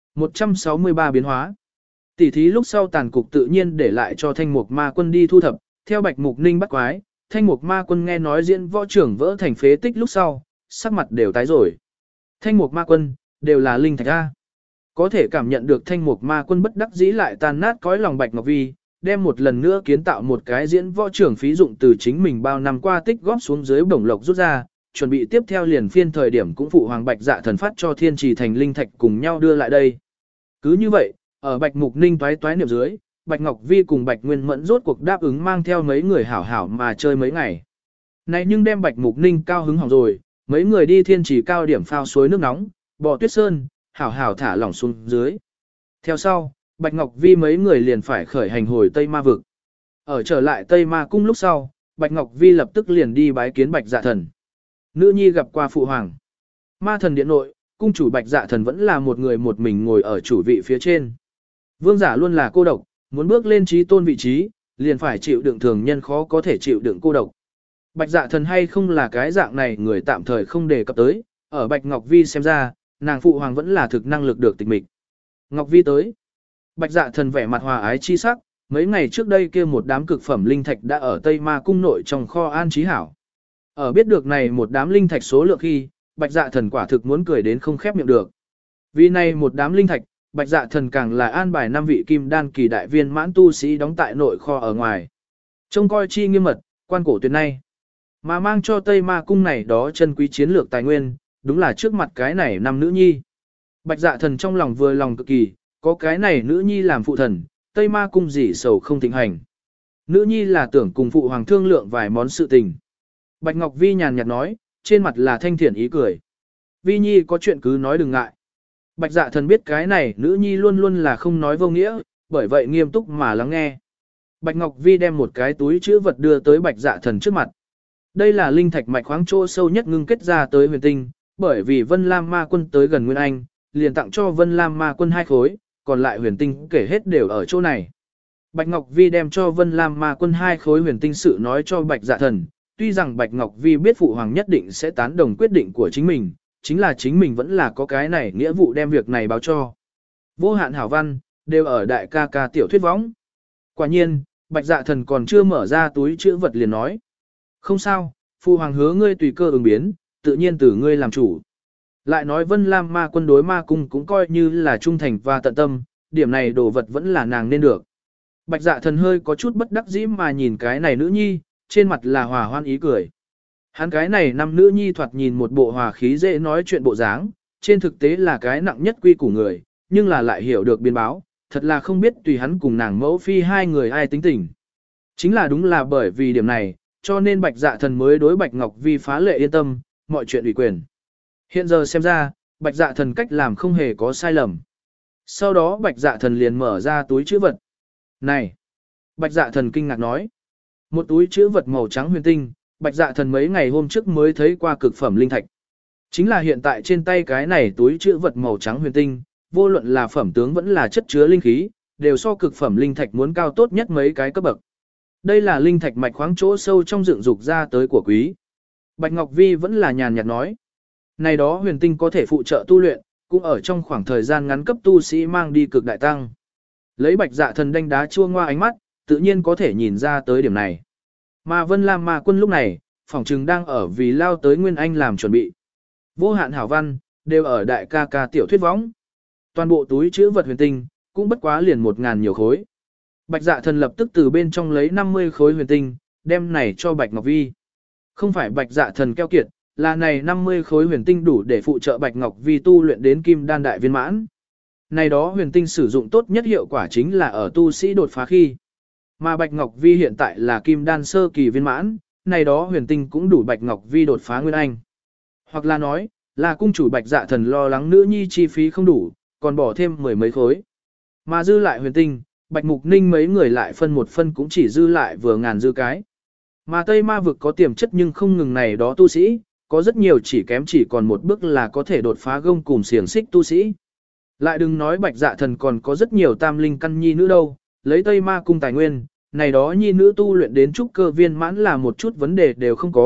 Speaker 1: 163 biến hóa. Tỉ thí lúc sau tàn cục tự nhiên để lại cho Thanh Mục Ma Quân đi thu thập, theo Bạch Mục Ninh bắt quái, Thanh Mục Ma Quân nghe nói diễn võ trưởng vỡ thành phế tích lúc sau, sắc mặt đều tái rồi. Thanh Mục Ma Quân, đều là linh thạch a. Có thể cảm nhận được Thanh Mục Ma Quân bất đắc dĩ lại tan nát cõi lòng Bạch Ngọc Vi, đem một lần nữa kiến tạo một cái diễn võ trưởng phí dụng từ chính mình bao năm qua tích góp xuống dưới bổng lộc rút ra, chuẩn bị tiếp theo liền phiên thời điểm cũng phụ hoàng Bạch Dạ Thần phát cho Thiên Trì Thành linh thạch cùng nhau đưa lại đây. Cứ như vậy, ở Bạch Mục Ninh toái toái niệm dưới, Bạch Ngọc Vi cùng Bạch Nguyên Mẫn rốt cuộc đáp ứng mang theo mấy người hảo hảo mà chơi mấy ngày. Này nhưng đem Bạch Mục Ninh cao hứng hỏng rồi, mấy người đi Thiên Trì cao điểm phao suối nước nóng, bò tuyết sơn, hảo hảo thả lỏng xuống dưới. Theo sau, Bạch Ngọc Vi mấy người liền phải khởi hành hồi Tây Ma Vực. Ở trở lại Tây Ma Cung lúc sau, Bạch Ngọc Vi lập tức liền đi bái kiến Bạch Dạ Thần. Nữ nhi gặp qua phụ hoàng. Ma thần điện nội, cung chủ Bạch Dạ Thần vẫn là một người một mình ngồi ở chủ vị phía trên. Vương giả luôn là cô độc, muốn bước lên trí tôn vị trí, liền phải chịu đựng thường nhân khó có thể chịu đựng cô độc. Bạch Dạ Thần hay không là cái dạng này người tạm thời không đề cập tới, ở Bạch Ngọc Vi xem ra, nàng phụ hoàng vẫn là thực năng lực được tịch mịch. Ngọc Vi tới. Bạch Dạ Thần vẻ mặt hòa ái chi sắc, mấy ngày trước đây kia một đám cực phẩm linh thạch đã ở Tây Ma Cung nội trong kho an trí hảo. Ở biết được này một đám linh thạch số lượng khi, Bạch Dạ Thần quả thực muốn cười đến không khép miệng được. Vì này một đám linh thạch, Bạch Dạ Thần càng là an bài 5 vị kim đan kỳ đại viên mãn tu sĩ đóng tại nội kho ở ngoài. Trông coi chi nghiêm mật, quan cổ tuyệt nay. Mà mang cho Tây Ma Cung này đó chân quý chiến lược tài nguyên, đúng là trước mặt cái này năm nữ nhi. Bạch Dạ Thần trong lòng vừa lòng cực kỳ, có cái này nữ nhi làm phụ thần, Tây Ma Cung gì sầu không thịnh hành. Nữ nhi là tưởng cùng phụ hoàng thương lượng vài món sự tình. Bạch Ngọc Vi nhàn nhạt nói, trên mặt là thanh thiện ý cười. Vi nhi có chuyện cứ nói đừng ngại. Bạch Dạ Thần biết cái này nữ nhi luôn luôn là không nói vô nghĩa, bởi vậy nghiêm túc mà lắng nghe. Bạch Ngọc Vi đem một cái túi chữ vật đưa tới Bạch Dạ Thần trước mặt. Đây là linh thạch mạch khoáng chỗ sâu nhất ngưng kết ra tới huyền tinh, bởi vì Vân Lam Ma Quân tới gần Nguyên Anh, liền tặng cho Vân Lam Ma Quân 2 khối, còn lại huyền tinh kể hết đều ở chỗ này. Bạch Ngọc Vi đem cho Vân Lam Ma Quân 2 khối huyền tinh sự nói cho Bạch Dạ Thần, tuy rằng Bạch Ngọc Vi biết phụ hoàng nhất định sẽ tán đồng quyết định của chính mình, chính là chính mình vẫn là có cái này nghĩa vụ đem việc này báo cho. Vô hạn hảo văn, đều ở đại ca ca tiểu thuyết võng. Quả nhiên, Bạch Dạ Thần còn chưa mở ra túi chữ vật liền nói. Không sao, phụ hoàng hứa ngươi tùy cơ ứng biến, tự nhiên từ ngươi làm chủ. Lại nói Vân Lam Ma Quân đối ma cung cũng coi như là trung thành và tận tâm, điểm này đồ vật vẫn là nàng nên được. Bạch Dạ Thần hơi có chút bất đắc dĩ mà nhìn cái này nữ nhi, trên mặt là hòa hoan ý cười. Hắn cái này năm nữ nhi thoạt nhìn một bộ hòa khí dễ nói chuyện bộ dáng, trên thực tế là cái nặng nhất quy củ người, nhưng là lại hiểu được biên báo, thật là không biết tùy hắn cùng nàng mẫu phi hai người ai tính tình. Chính là đúng là bởi vì điểm này, cho nên Bạch Dạ Thần mới đối Bạch Ngọc Vi phá lệ yên tâm, mọi chuyện ủy quyền. Hiện giờ xem ra, Bạch Dạ Thần cách làm không hề có sai lầm. Sau đó Bạch Dạ Thần liền mở ra túi chữ vật. Này! Bạch Dạ Thần kinh ngạc nói. Một túi chữ vật màu trắng huyền tinh, Bạch Dạ Thần mấy ngày hôm trước mới thấy qua cực phẩm linh thạch. Chính là hiện tại trên tay cái này túi chữ vật màu trắng huyền tinh, vô luận là phẩm tướng vẫn là chất chứa linh khí, đều so cực phẩm linh thạch muốn cao tốt nhất mấy cái cấp bậc. Đây là linh thạch mạch khoáng chỗ sâu trong dựng dục ra tới của quý. Bạch Ngọc Vi vẫn là nhàn nhạt nói. Này đó huyền tinh có thể phụ trợ tu luyện, cũng ở trong khoảng thời gian ngắn cấp tu sĩ mang đi cực đại tăng. Lấy Bạch Dạ Thần đánh đá chua ngoa ánh mắt, tự nhiên có thể nhìn ra tới điểm này. Mà Vân Lam Ma Quân lúc này, phỏng trừng đang ở vì lao tới Nguyên Anh làm chuẩn bị. Vô hạn hảo văn, đều ở đại ca ca tiểu thuyết võng. Toàn bộ túi chữ vật huyền tinh, cũng bất quá liền 1.000 nhiều khối. Bạch Dạ Thần lập tức từ bên trong lấy 50 khối huyền tinh, đem này cho Bạch Ngọc Vi. Không phải Bạch Dạ Thần keo kiệt, là này 50 khối huyền tinh đủ để phụ trợ Bạch Ngọc Vi tu luyện đến kim đan đại viên mãn. Này đó huyền tinh sử dụng tốt nhất hiệu quả chính là ở tu sĩ đột phá khi. Mà Bạch Ngọc Vi hiện tại là kim đan sơ kỳ viên mãn, này đó huyền tinh cũng đủ Bạch Ngọc Vi đột phá nguyên anh. Hoặc là nói, là cung chủ Bạch Dạ Thần lo lắng nữ nhi chi phí không đủ, còn bỏ thêm 10 mấy khối. Mà dư lại huyền tinh, Bạch Mục Ninh mấy người lại phân một phân cũng chỉ dư lại vừa ngàn dư cái. Mà Tây Ma vực có tiềm chất nhưng không ngừng này đó tu sĩ, có rất nhiều chỉ kém chỉ còn một bước là có thể đột phá gông cùng xiềng xích tu sĩ. Lại đừng nói Bạch Dạ Thần còn có rất nhiều tam linh căn nhi nữ đâu, lấy Tây Ma cung tài nguyên, này đó nhi nữ tu luyện đến trúc cơ viên mãn là một chút vấn đề đều không có,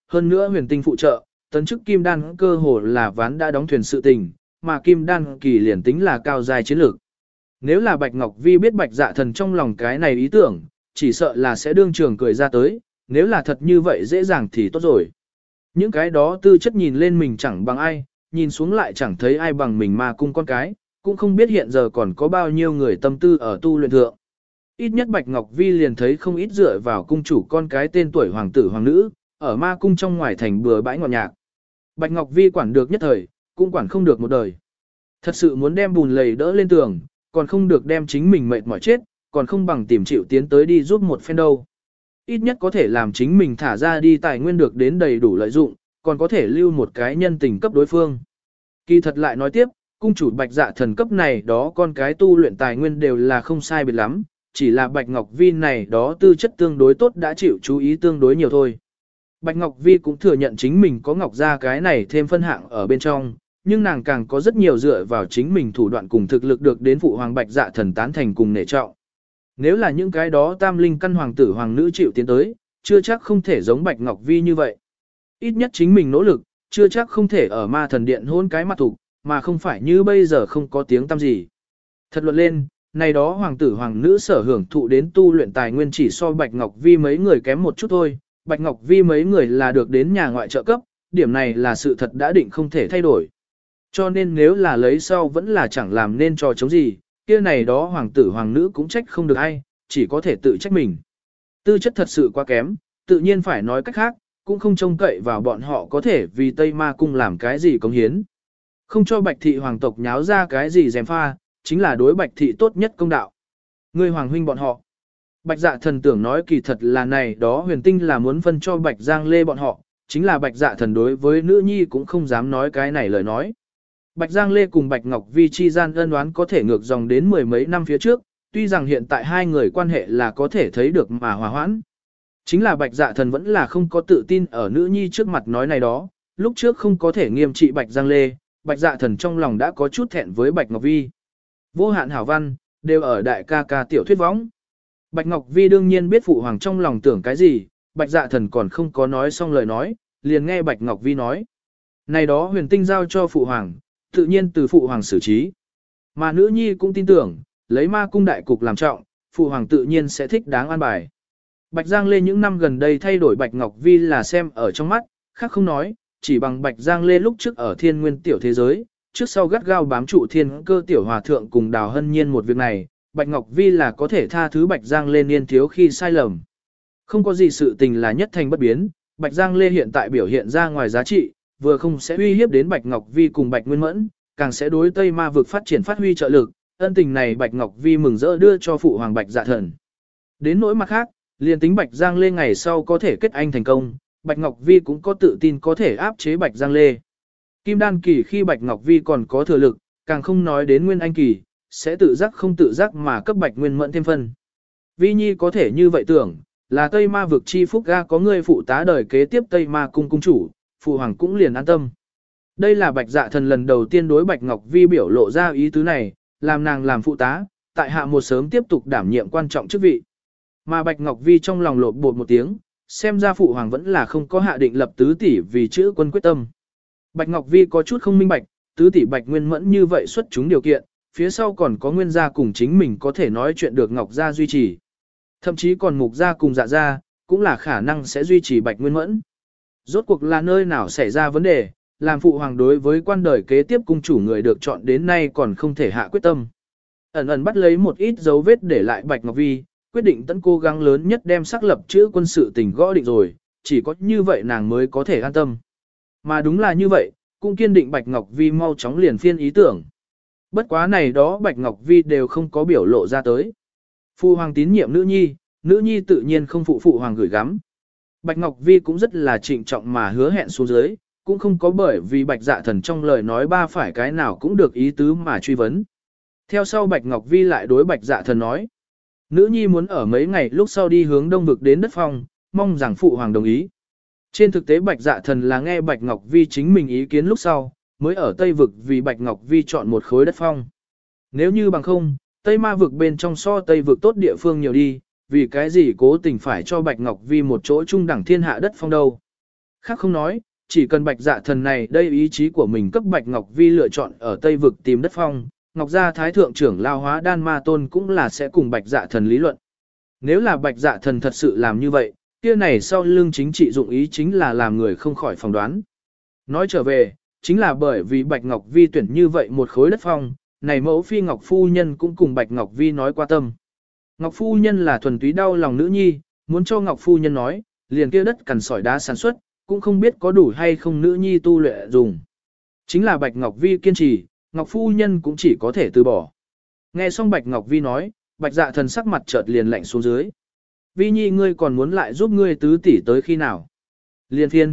Speaker 1: hơn nữa huyền tinh phụ trợ, tấn chức kim đan cơ hồ là ván đã đóng thuyền sự tình, mà kim đan kỳ liền tính là cao dài chiến lược. Nếu là Bạch Ngọc Vi biết Bạch Dạ Thần trong lòng cái này ý tưởng, chỉ sợ là sẽ đương trường cười ra tới, nếu là thật như vậy dễ dàng thì tốt rồi. Những cái đó tư chất nhìn lên mình chẳng bằng ai, nhìn xuống lại chẳng thấy ai bằng mình mà cung con cái, cũng không biết hiện giờ còn có bao nhiêu người tâm tư ở tu luyện thượng. Ít nhất Bạch Ngọc Vi liền thấy không ít dựa vào cung chủ con cái tên tuổi hoàng tử hoàng nữ, ở ma cung trong ngoài thành bừa bãi ngọt nhạc. Bạch Ngọc Vi quản được nhất thời, cũng quản không được một đời. Thật sự muốn đem bùn lầy đỡ lên tường, còn không được đem chính mình mệt mỏi chết, còn không bằng tìm chịu tiến tới đi giúp một phen đâu. Ít nhất có thể làm chính mình thả ra đi tài nguyên được đến đầy đủ lợi dụng, còn có thể lưu một cái nhân tình cấp đối phương. Kỳ thật lại nói tiếp, cung chủ Bạch Dạ Thần cấp này đó con cái tu luyện tài nguyên đều là không sai biệt lắm, chỉ là Bạch Ngọc Vi này đó tư chất tương đối tốt đã chịu chú ý tương đối nhiều thôi. Bạch Ngọc Vi cũng thừa nhận chính mình có Ngọc Gia cái này thêm phân hạng ở bên trong, nhưng nàng càng có rất nhiều dựa vào chính mình thủ đoạn cùng thực lực được đến phụ hoàng Bạch Dạ Thần tán thành cùng nể trọng. Nếu là những cái đó tam linh căn hoàng tử hoàng nữ chịu tiến tới, chưa chắc không thể giống Bạch Ngọc Vi như vậy. Ít nhất chính mình nỗ lực, chưa chắc không thể ở ma thần điện hôn cái mặt thủ, mà không phải như bây giờ không có tiếng tăm gì. Thật luận lên, này đó hoàng tử hoàng nữ sở hưởng thụ đến tu luyện tài nguyên chỉ so Bạch Ngọc Vi mấy người kém một chút thôi, Bạch Ngọc Vi mấy người là được đến nhà ngoại trợ cấp, điểm này là sự thật đã định không thể thay đổi. Cho nên nếu là lấy sau vẫn là chẳng làm nên trò chống gì, kia này đó hoàng tử hoàng nữ cũng trách không được ai, chỉ có thể tự trách mình. Tư chất thật sự quá kém, tự nhiên phải nói cách khác, cũng không trông cậy vào bọn họ có thể vì Tây Ma Cung làm cái gì cống hiến. Không cho Bạch thị hoàng tộc nháo ra cái gì dèm pha, chính là đối Bạch thị tốt nhất công đạo. Người hoàng huynh bọn họ. Bạch Dạ Thần tưởng nói kỳ thật là này đó huyền tinh là muốn phân cho Bạch Giang Lê bọn họ, chính là Bạch Dạ Thần đối với nữ nhi cũng không dám nói cái này lời nói. Bạch Giang Lê cùng Bạch Ngọc Vi chi gian ân oán có thể ngược dòng đến mười mấy năm phía trước, tuy rằng hiện tại hai người quan hệ là có thể thấy được mà hòa hoãn. Chính là Bạch Dạ Thần vẫn là không có tự tin ở nữ nhi trước mặt nói này đó, lúc trước không có thể nghiêm trị Bạch Giang Lê, Bạch Dạ Thần trong lòng đã có chút thẹn với Bạch Ngọc Vi. Vô hạn hảo văn, đều ở đại ca ca tiểu thuyết võng. Bạch Ngọc Vi đương nhiên biết phụ hoàng trong lòng tưởng cái gì, Bạch Dạ Thần còn không có nói xong lời nói, liền nghe Bạch Ngọc Vi nói. Này đó huyền tinh giao cho phụ hoàng, tự nhiên từ phụ hoàng xử trí. Mà nữ nhi cũng tin tưởng, lấy ma cung đại cục làm trọng, phụ hoàng tự nhiên sẽ thích đáng an bài. Bạch Giang Lê những năm gần đây thay đổi Bạch Ngọc Vi là xem ở trong mắt, khác không nói, chỉ bằng Bạch Giang Lê lúc trước ở thiên nguyên tiểu thế giới, trước sau gắt gao bám trụ thiên cơ tiểu hòa thượng cùng Đào Hân Nhiên một việc này, Bạch Ngọc Vi là có thể tha thứ Bạch Giang Lê niên thiếu khi sai lầm. Không có gì sự tình là nhất thành bất biến, Bạch Giang Lê hiện tại biểu hiện ra ngoài giá trị, vừa không sẽ uy hiếp đến Bạch Ngọc Vi cùng Bạch Nguyên Mẫn, càng sẽ đối Tây Ma vực phát triển phát huy trợ lực, ân tình này Bạch Ngọc Vi mừng rỡ đưa cho phụ hoàng Bạch Dạ Thần. Đến nỗi mặt khác, liền tính Bạch Giang Lê ngày sau có thể kết anh thành công, Bạch Ngọc Vi cũng có tự tin có thể áp chế Bạch Giang Lê. Kim đan kỳ khi Bạch Ngọc Vi còn có thừa lực, càng không nói đến nguyên anh kỳ, sẽ tự giác không tự giác mà cấp Bạch Nguyên Mẫn thêm phân. Vi Nhi có thể như vậy tưởng, là Tây Ma vực chi phúc ga có người phụ tá đời kế tiếp Tây Ma cung cung chủ, phụ hoàng cũng liền an tâm. Đây là Bạch Dạ Thần lần đầu tiên đối Bạch Ngọc Vi biểu lộ ra ý tứ này, làm nàng làm phụ tá, tại hạ một sớm tiếp tục đảm nhiệm quan trọng chức vị. Mà Bạch Ngọc Vi trong lòng lột bột một tiếng, xem ra phụ hoàng vẫn là không có hạ định lập tứ tỷ vì chữ quân quyết tâm. Bạch Ngọc Vi có chút không minh bạch, tứ tỷ Bạch Nguyên Mẫn như vậy xuất chúng điều kiện, phía sau còn có Nguyên gia cùng chính mình có thể nói chuyện được Ngọc gia duy trì. Thậm chí còn Mục gia cùng Dạ gia, cũng là khả năng sẽ duy trì Bạch Nguyên Mẫn. Rốt cuộc là nơi nào xảy ra vấn đề, làm phụ hoàng đối với quan đời kế tiếp cung chủ người được chọn đến nay còn không thể hạ quyết tâm. Ẩn ẩn bắt lấy một ít dấu vết để lại Bạch Ngọc Vi, quyết định tận cố gắng lớn nhất đem xác lập chữ quân sự tình gõ định rồi, chỉ có như vậy nàng mới có thể an tâm. Mà đúng là như vậy, cũng kiên định Bạch Ngọc Vi mau chóng liền phiên ý tưởng. Bất quá này đó Bạch Ngọc Vi đều không có biểu lộ ra tới. Phụ hoàng tín nhiệm nữ nhi tự nhiên không phụ hoàng gửi gắm. Bạch Ngọc Vi cũng rất là trịnh trọng mà hứa hẹn xuống dưới, cũng không có bởi vì Bạch Dạ Thần trong lời nói ba phải cái nào cũng được ý tứ mà truy vấn. Theo sau Bạch Ngọc Vi lại đối Bạch Dạ Thần nói, nữ nhi muốn ở mấy ngày lúc sau đi hướng đông vực đến đất phong, mong rằng phụ hoàng đồng ý. Trên thực tế Bạch Dạ Thần là nghe Bạch Ngọc Vi chính mình ý kiến lúc sau, mới ở Tây vực vì Bạch Ngọc Vi chọn một khối đất phong. Nếu như bằng không, Tây Ma vực bên trong so Tây vực tốt địa phương nhiều đi, vì cái gì cố tình phải cho Bạch Ngọc Vi một chỗ trung đẳng thiên hạ đất phong đâu. Khác không nói, chỉ cần Bạch Dạ Thần này đây ý chí của mình cấp Bạch Ngọc Vi lựa chọn ở Tây vực tìm đất phong, Ngọc Gia Thái Thượng trưởng lao hóa đan ma tôn cũng là sẽ cùng Bạch Dạ Thần lý luận. Nếu là Bạch Dạ Thần thật sự làm như vậy, kia này sau lưng chính trị dụng ý chính là làm người không khỏi phỏng đoán. Nói trở về, chính là bởi vì Bạch Ngọc Vi tuyển như vậy một khối đất phong, này mẫu phi Ngọc Phu Nhân cũng cùng Bạch Ngọc Vi nói qua tâm. Ngọc Phu Nhân là thuần túy đau lòng nữ nhi, muốn cho Ngọc Phu Nhân nói, liền kia đất cằn sỏi đá sản xuất, cũng không biết có đủ hay không nữ nhi tu luyện dùng. Chính là Bạch Ngọc Vi kiên trì, Ngọc Phu Nhân cũng chỉ có thể từ bỏ. Nghe xong Bạch Ngọc Vi nói, Bạch Dạ Thần sắc mặt chợt liền lạnh xuống dưới. Vi nhi ngươi còn muốn lại giúp ngươi tứ tỷ tới khi nào? Liên phiên.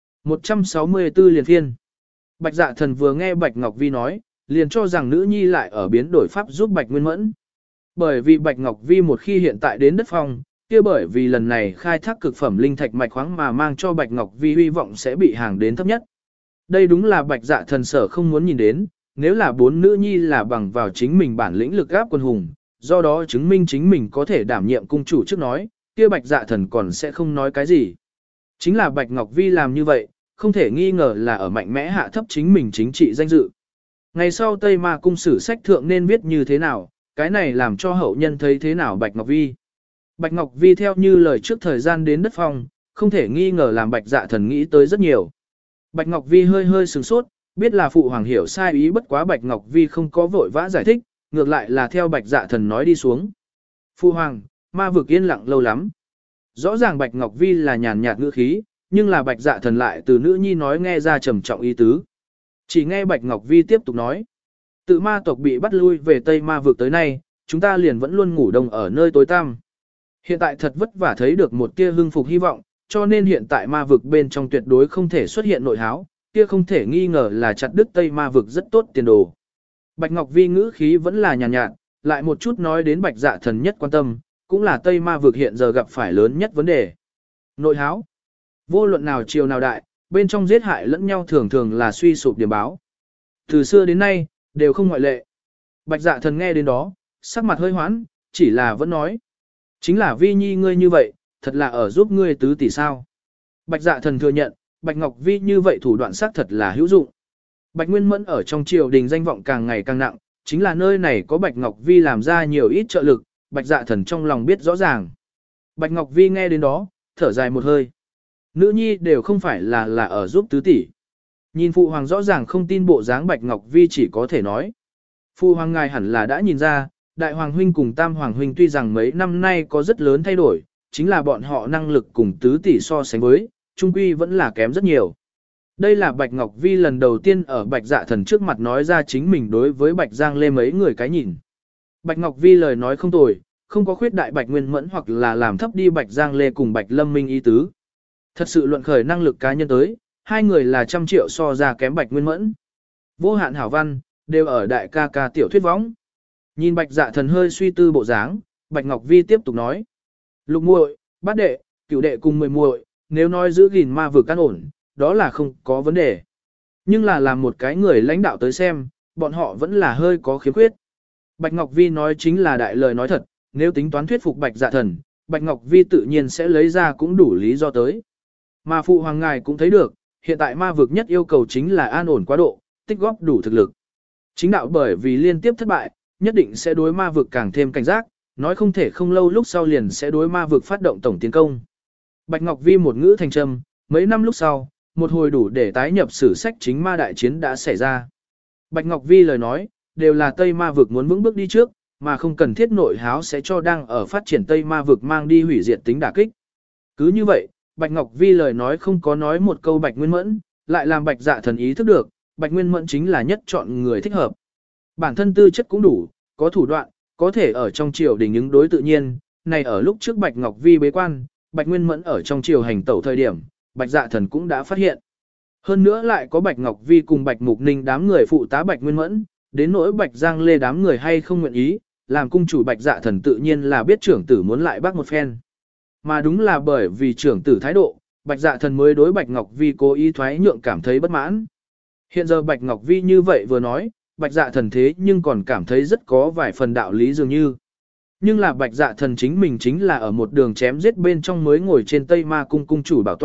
Speaker 1: 164 liên phiên. Bạch Dạ Thần vừa nghe Bạch Ngọc Vi nói, liền cho rằng nữ nhi lại ở biến đổi pháp giúp Bạch Nguyên Mẫn. Bởi vì Bạch Ngọc Vi một khi hiện tại đến đất phong, kia bởi vì lần này khai thác cực phẩm linh thạch mạch khoáng mà mang cho Bạch Ngọc Vi hy vọng sẽ bị hàng đến thấp nhất. Đây đúng là Bạch Dạ Thần sở không muốn nhìn đến, nếu là bốn nữ nhi là bằng vào chính mình bản lĩnh lực gáp quân hùng, do đó chứng minh chính mình có thể đảm nhiệm cung chủ trước nói, kia Bạch Dạ Thần còn sẽ không nói cái gì. Chính là Bạch Ngọc Vi làm như vậy, không thể nghi ngờ là ở mạnh mẽ hạ thấp chính mình chính trị danh dự. Ngày sau Tây Ma cung sử sách thượng nên viết như thế nào, cái này làm cho hậu nhân thấy thế nào Bạch Ngọc Vi. Bạch Ngọc Vi theo như lời trước thời gian đến đất phong, không thể nghi ngờ làm Bạch Dạ Thần nghĩ tới rất nhiều. Bạch Ngọc Vi hơi hơi sửng sốt, biết là phụ hoàng hiểu sai ý, bất quá Bạch Ngọc Vi không có vội vã giải thích, ngược lại là theo Bạch Dạ Thần nói đi xuống. Phụ hoàng, ma vực yên lặng lâu lắm. Rõ ràng Bạch Ngọc Vi là nhàn nhạt ngữ khí, nhưng là Bạch Dạ Thần lại từ nữ nhi nói nghe ra trầm trọng ý tứ. Chỉ nghe Bạch Ngọc Vi tiếp tục nói. Tự ma tộc bị bắt lui về Tây Ma vực tới nay, chúng ta liền vẫn luôn ngủ đông ở nơi tối tăm. Hiện tại thật vất vả thấy được một tia hưng phục hy vọng, cho nên hiện tại ma vực bên trong tuyệt đối không thể xuất hiện nội háo, kia không thể nghi ngờ là chặt đứt Tây Ma vực rất tốt tiền đồ. Bạch Ngọc Vi ngữ khí vẫn là nhàn nhạt, lại một chút nói đến Bạch Dạ Thần nhất quan tâm, cũng là Tây Ma vực hiện giờ gặp phải lớn nhất vấn đề. Nội háo. Vô luận nào triều nào đại, bên trong giết hại lẫn nhau thường thường là suy sụp điểm báo. Từ xưa đến nay, đều không ngoại lệ. Bạch Dạ Thần nghe đến đó, sắc mặt hơi hoãn, chỉ là vẫn nói. Chính là Vi nhi ngươi như vậy, thật là ở giúp ngươi tứ tỷ sao. Bạch Dạ Thần thừa nhận, Bạch Ngọc Vi như vậy thủ đoạn xác thật là hữu dụng. Bạch Nguyên Mẫn ở trong triều đình danh vọng càng ngày càng nặng, chính là nơi này có Bạch Ngọc Vi làm ra nhiều ít trợ lực, Bạch Dạ Thần trong lòng biết rõ ràng. Bạch Ngọc Vi nghe đến đó, thở dài một hơi. Nữ nhi đều không phải là ở giúp tứ tỷ. Nhìn phụ hoàng rõ ràng không tin bộ dáng Bạch Ngọc Vi chỉ có thể nói. Phụ hoàng ngài hẳn là đã nhìn ra, đại hoàng huynh cùng tam hoàng huynh tuy rằng mấy năm nay có rất lớn thay đổi, chính là bọn họ năng lực cùng tứ tỷ so sánh với, trung quy vẫn là kém rất nhiều. Đây là Bạch Ngọc Vi lần đầu tiên ở Bạch Dạ Thần trước mặt nói ra chính mình đối với Bạch Giang Lê mấy người cái nhìn. Bạch Ngọc Vi lời nói không tồi, không có khuyết đại Bạch Nguyên Mẫn hoặc là làm thấp đi Bạch Giang Lê cùng Bạch Lâm Minh ý tứ. Thật sự luận khởi năng lực cá nhân tới, hai người là trăm triệu so ra kém Bạch Nguyên Mẫn. Vô hạn hảo văn, đều ở đại ca ca tiểu thuyết võng. Nhìn Bạch Dạ Thần hơi suy tư bộ dáng, Bạch Ngọc Vi tiếp tục nói. Lục muội, bát đệ, cửu đệ cùng 10 muội, nếu nói giữ gìn ma vực an ổn, đó là không có vấn đề. Nhưng là làm một cái người lãnh đạo tới xem, bọn họ vẫn là hơi có khiếm khuyết. Bạch Ngọc Vi nói chính là đại lời nói thật, nếu tính toán thuyết phục Bạch Dạ Thần, Bạch Ngọc Vi tự nhiên sẽ lấy ra cũng đủ lý do tới. Mà phụ hoàng ngài cũng thấy được, hiện tại ma vực nhất yêu cầu chính là an ổn quá độ, tích góp đủ thực lực. Chính đạo bởi vì liên tiếp thất bại, nhất định sẽ đối ma vực càng thêm cảnh giác, nói không thể không lâu lúc sau liền sẽ đối ma vực phát động tổng tiến công. Bạch Ngọc Vi một ngữ thành trầm, mấy năm lúc sau, một hồi đủ để tái nhập sử sách chính ma đại chiến đã xảy ra. Bạch Ngọc Vi lời nói, đều là Tây ma vực muốn vững bước đi trước, mà không cần thiết nội háo sẽ cho đang ở phát triển Tây ma vực mang đi hủy diệt tính đả kích. Cứ như vậy, Bạch Ngọc Vi lời nói không có nói một câu Bạch Nguyên Mẫn, lại làm Bạch Dạ Thần ý thức được, Bạch Nguyên Mẫn chính là nhất chọn người thích hợp. Bản thân tư chất cũng đủ, có thủ đoạn, có thể ở trong triều đình ứng đối tự nhiên, này ở lúc trước Bạch Ngọc Vi bế quan, Bạch Nguyên Mẫn ở trong triều hành tẩu thời điểm, Bạch Dạ Thần cũng đã phát hiện. Hơn nữa lại có Bạch Ngọc Vi cùng Bạch Mục Ninh đám người phụ tá Bạch Nguyên Mẫn, đến nỗi Bạch Giang Lê đám người hay không nguyện ý, làm cung chủ Bạch Dạ Thần tự nhiên là biết trưởng tử muốn lại bác một phen. Mà đúng là bởi vì trưởng tử thái độ, Bạch Dạ Thần mới đối Bạch Ngọc Vi cố ý thoái nhượng cảm thấy bất mãn. Hiện giờ Bạch Ngọc Vi như vậy vừa nói, Bạch Dạ Thần thế nhưng còn cảm thấy rất có vài phần đạo lý dường như. Nhưng là Bạch Dạ Thần chính mình chính là ở một đường chém giết bên trong mới ngồi trên Tây Ma cung cung chủ bảo tọa,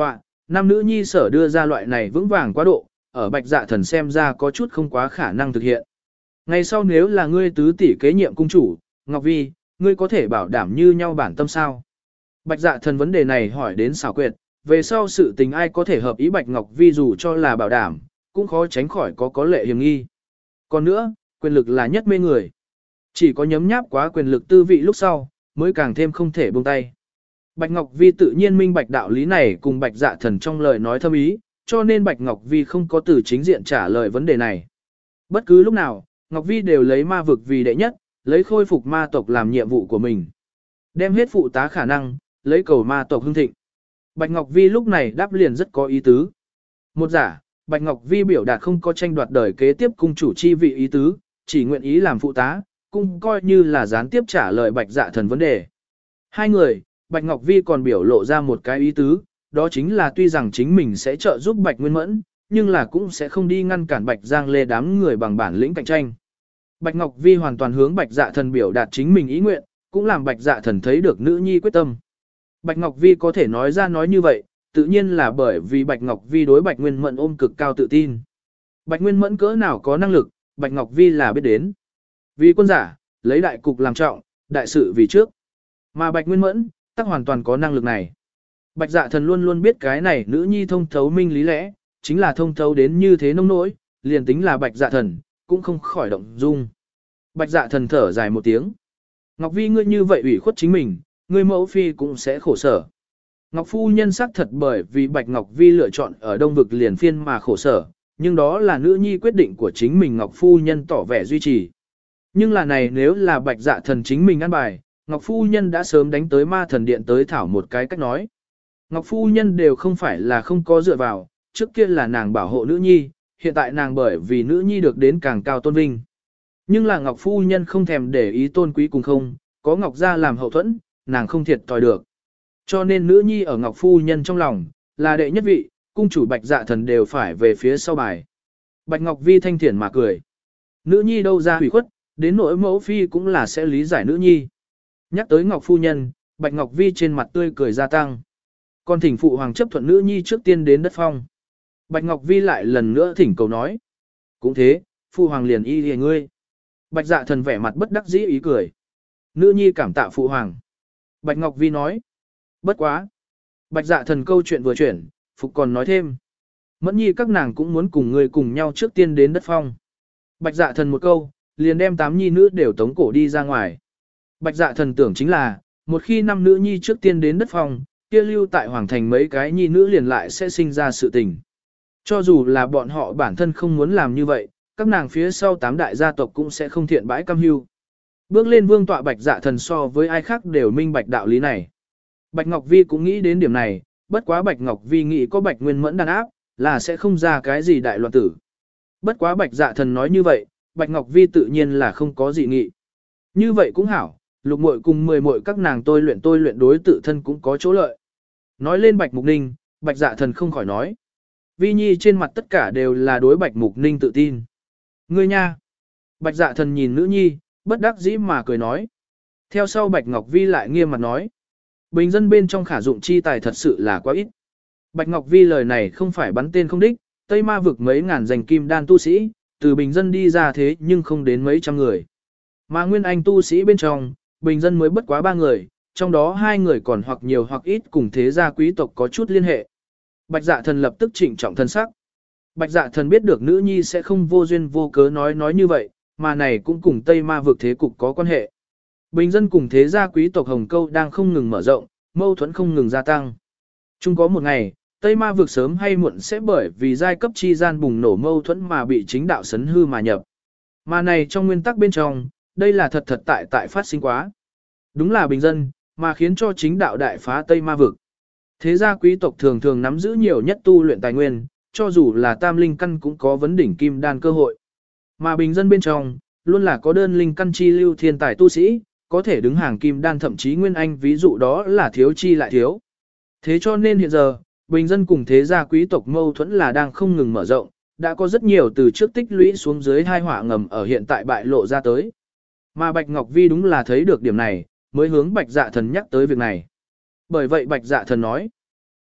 Speaker 1: nam nữ nhi sở đưa ra loại này vững vàng quá độ, ở Bạch Dạ Thần xem ra có chút không quá khả năng thực hiện. Ngày sau nếu là ngươi tứ tỷ kế nhiệm cung chủ, Ngọc Vi, ngươi có thể bảo đảm như nhau bản tâm sao? Bạch Dạ Thần vấn đề này hỏi đến xảo quyệt, về sau sự tình ai có thể hợp ý Bạch Ngọc Vi dù cho là bảo đảm, cũng khó tránh khỏi có lệ hiểm nghi. Còn nữa, quyền lực là nhất mê người. Chỉ có nhấm nháp quá quyền lực tư vị lúc sau, mới càng thêm không thể buông tay. Bạch Ngọc Vi tự nhiên minh bạch đạo lý này cùng Bạch Dạ Thần trong lời nói thâm ý, cho nên Bạch Ngọc Vi không có từ chính diện trả lời vấn đề này. Bất cứ lúc nào, Ngọc Vi đều lấy ma vực vì đệ nhất, lấy khôi phục ma tộc làm nhiệm vụ của mình. Đem hết phụ tá khả năng, lấy cầu ma tộc hưng thịnh. Bạch Ngọc Vi lúc này đáp liền rất có ý tứ. Một giả, Bạch Ngọc Vi biểu đạt không có tranh đoạt đời kế tiếp cung chủ chi vị ý tứ, chỉ nguyện ý làm phụ tá, cũng coi như là gián tiếp trả lời Bạch Dạ Thần vấn đề. Hai người, Bạch Ngọc Vi còn biểu lộ ra một cái ý tứ, đó chính là tuy rằng chính mình sẽ trợ giúp Bạch Nguyên Mẫn, nhưng là cũng sẽ không đi ngăn cản Bạch Giang Lê đám người bằng bản lĩnh cạnh tranh. Bạch Ngọc Vi hoàn toàn hướng Bạch Dạ Thần biểu đạt chính mình ý nguyện, cũng làm Bạch Dạ Thần thấy được nữ nhi quyết tâm. Bạch Ngọc Vi có thể nói ra nói như vậy, tự nhiên là bởi vì Bạch Ngọc Vi đối Bạch Nguyên Mẫn ôm cực cao tự tin. Bạch Nguyên Mẫn cỡ nào có năng lực, Bạch Ngọc Vi là biết đến. Vì quân giả, lấy đại cục làm trọng, đại sự vì trước. Mà Bạch Nguyên Mẫn, tắc hoàn toàn có năng lực này. Bạch Dạ Thần luôn luôn biết cái này nữ nhi thông thấu minh lý lẽ, chính là thông thấu đến như thế nông nỗi, liền tính là Bạch Dạ Thần, cũng không khỏi động dung. Bạch Dạ Thần thở dài một tiếng. Ngọc Vi ngươi như vậy ủy khuất chính mình, ngươi mẫu phi cũng sẽ khổ sở. Ngọc phu nhân xác thật bởi vì Bạch Ngọc Vi lựa chọn ở Đông vực liền phiên mà khổ sở, nhưng đó là nữ nhi quyết định của chính mình, Ngọc phu nhân tỏ vẻ duy trì. Nhưng là này nếu là Bạch Dạ Thần chính mình ăn bài, Ngọc phu nhân đã sớm đánh tới ma thần điện tới thảo một cái cách nói. Ngọc phu nhân đều không phải là không có dựa vào, trước kia là nàng bảo hộ nữ nhi, hiện tại nàng bởi vì nữ nhi được đến càng cao tôn vinh. Nhưng là Ngọc phu nhân không thèm để ý tôn quý cùng không, có Ngọc gia làm hậu thuẫn, nàng không thiệt thòi được. Cho nên nữ nhi ở Ngọc phu nhân trong lòng, là đệ nhất vị, cung chủ Bạch Dạ Thần đều phải về phía sau bài. Bạch Ngọc Vi thanh thiện mà cười. Nữ nhi đâu ra hủy khuất, đến nỗi mẫu phi cũng là sẽ lý giải nữ nhi. Nhắc tới Ngọc phu nhân, Bạch Ngọc Vi trên mặt tươi cười gia tăng. Còn thỉnh phụ hoàng chấp thuận nữ nhi trước tiên đến đất phong. Bạch Ngọc Vi lại lần nữa thỉnh cầu nói. Cũng thế, phụ hoàng liền y lìa ngươi. Bạch Dạ Thần vẻ mặt bất đắc dĩ ý cười. Nữ nhi cảm tạ phụ hoàng. Bạch Ngọc Vi nói. Bất quá. Bạch Dạ Thần câu chuyện vừa chuyển, Phục còn nói thêm. Mẫn nhi các nàng cũng muốn cùng ngươi cùng nhau trước tiên đến đất phong. Bạch Dạ Thần một câu, liền đem 8 nhi nữ đều tống cổ đi ra ngoài. Bạch Dạ Thần tưởng chính là, một khi 5 nữ nhi trước tiên đến đất phong, kia lưu tại hoàng thành mấy cái nhi nữ liền lại sẽ sinh ra sự tình. Cho dù là bọn họ bản thân không muốn làm như vậy, các nàng phía sau 8 đại gia tộc cũng sẽ không thiện bãi cam hưu. Bước lên vương tọa Bạch Dạ Thần so với ai khác đều minh bạch đạo lý này. Bạch Ngọc Vi cũng nghĩ đến điểm này, bất quá Bạch Ngọc Vi nghĩ có Bạch Nguyên Mẫn đàn áp, là sẽ không ra cái gì đại loạn tử. Bất quá Bạch Dạ Thần nói như vậy, Bạch Ngọc Vi tự nhiên là không có gì nghị. Như vậy cũng hảo, lục muội cùng 10 muội các nàng tôi luyện đối tự thân cũng có chỗ lợi. Nói lên Bạch Mục Ninh, Bạch Dạ Thần không khỏi nói. Vi Nhi trên mặt tất cả đều là đối Bạch Mục Ninh tự tin. Ngươi nha! Bạch Dạ Thần nhìn nữ nhi, bất đắc dĩ mà cười nói. Theo sau Bạch Ngọc Vi lại nghiêm mặt nói. Bình dân bên trong khả dụng chi tài thật sự là quá ít. Bạch Ngọc Vi lời này không phải bắn tên không đích, Tây Ma vực mấy ngàn giành kim đan tu sĩ, từ bình dân đi ra thế nhưng không đến mấy trăm người. Mà nguyên anh tu sĩ bên trong, bình dân mới bất quá 3 người, trong đó 2 người còn hoặc nhiều hoặc ít cùng thế gia quý tộc có chút liên hệ. Bạch Dạ Thần lập tức trịnh trọng thân sắc. Bạch Dạ Thần biết được nữ nhi sẽ không vô duyên vô cớ nói như vậy, mà này cũng cùng Tây Ma vực thế cục có quan hệ. Bình dân cùng thế gia quý tộc Hồng Câu đang không ngừng mở rộng, mâu thuẫn không ngừng gia tăng. Chung có một ngày, Tây Ma vực sớm hay muộn sẽ bởi vì giai cấp chi gian bùng nổ mâu thuẫn mà bị chính đạo sấn hư mà nhập. Mà này trong nguyên tắc bên trong, đây là thật tại phát sinh quá. Đúng là bình dân, mà khiến cho chính đạo đại phá Tây Ma vực. Thế gia quý tộc thường thường nắm giữ nhiều nhất tu luyện tài nguyên, cho dù là tam linh căn cũng có vấn đỉnh kim đan cơ hội. Mà bình dân bên trong, luôn là có đơn linh căn chi lưu thiên tài tu sĩ, có thể đứng hàng kim đan thậm chí nguyên anh, ví dụ đó là thiếu chi lại thiếu. Thế cho nên hiện giờ, bình dân cùng thế gia quý tộc mâu thuẫn là đang không ngừng mở rộng, đã có rất nhiều từ trước tích lũy xuống dưới hai họa ngầm ở hiện tại bại lộ ra tới. Mà Bạch Ngọc Vi đúng là thấy được điểm này, mới hướng Bạch Dạ Thần nhắc tới việc này. Bởi vậy Bạch Dạ Thần nói,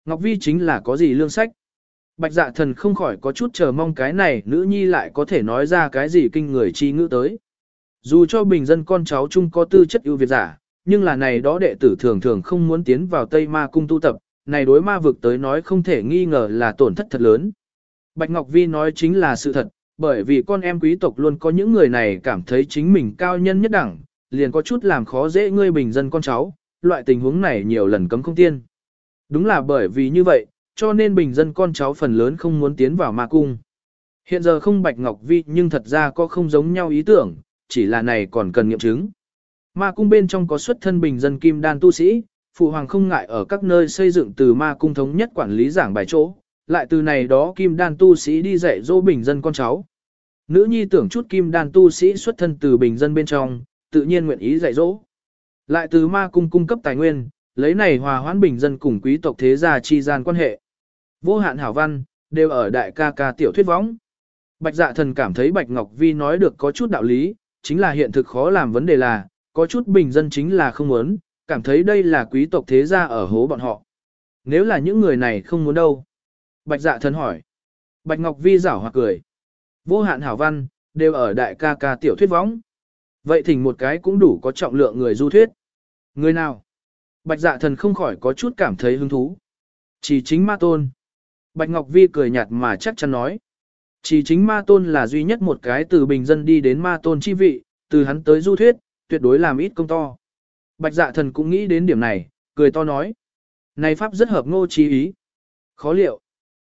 Speaker 1: Ngọc Vi chính là có gì lương sách. Bạch Dạ Thần không khỏi có chút chờ mong cái này nữ nhi lại có thể nói ra cái gì kinh người chi ngữ tới. Dù cho bình dân con cháu chung có tư chất ưu việt giả, nhưng là này đó đệ tử thường thường không muốn tiến vào Tây Ma cung tu tập, này đối ma vực tới nói không thể nghi ngờ là tổn thất thật lớn. Bạch Ngọc Vi nói chính là sự thật, bởi vì con em quý tộc luôn có những người này cảm thấy chính mình cao nhân nhất đẳng, liền có chút làm khó dễ ngươi bình dân con cháu, loại tình huống này nhiều lần cấm không tiên. Đúng là bởi vì như vậy, cho nên bình dân con cháu phần lớn không muốn tiến vào ma cung. Hiện giờ không Bạch Ngọc Vi nhưng thật ra có không giống nhau ý tưởng, chỉ là này còn cần nghiệm chứng. Ma cung bên trong có xuất thân bình dân kim đan tu sĩ, phụ hoàng không ngại ở các nơi xây dựng từ ma cung thống nhất quản lý giảng bài chỗ, lại từ này đó kim đan tu sĩ đi dạy dỗ bình dân con cháu. Nữ nhi tưởng chút kim đan tu sĩ xuất thân từ bình dân bên trong, tự nhiên nguyện ý dạy dỗ. Lại từ ma cung cung cấp tài nguyên, lấy này hòa hoãn bình dân cùng quý tộc thế gia chi gian quan hệ. Vô hạn hảo văn, đều ở đại ca ca tiểu thuyết võng. Bạch Dạ Thần cảm thấy Bạch Ngọc Vi nói được có chút đạo lý, chính là hiện thực khó làm vấn đề là, có chút bình dân chính là không muốn, cảm thấy đây là quý tộc thế gia ở hố bọn họ. Nếu là những người này không muốn đâu? Bạch Dạ Thần hỏi. Bạch Ngọc Vi giảo hoặc cười. Vô hạn hảo văn, đều ở đại ca ca tiểu thuyết võng. Vậy thỉnh một cái cũng đủ có trọng lượng người du thuyết. Người nào? Bạch Dạ Thần không khỏi có chút cảm thấy hứng thú. Chỉ chính ma tôn. Bạch Ngọc Vi cười nhạt mà chắc chắn nói. Chỉ chính ma tôn là duy nhất một cái từ bình dân đi đến ma tôn chi vị, từ hắn tới du thuyết, tuyệt đối làm ít công to. Bạch Dạ Thần cũng nghĩ đến điểm này, cười to nói. Này pháp rất hợp Ngô Chí ý. Khó liệu.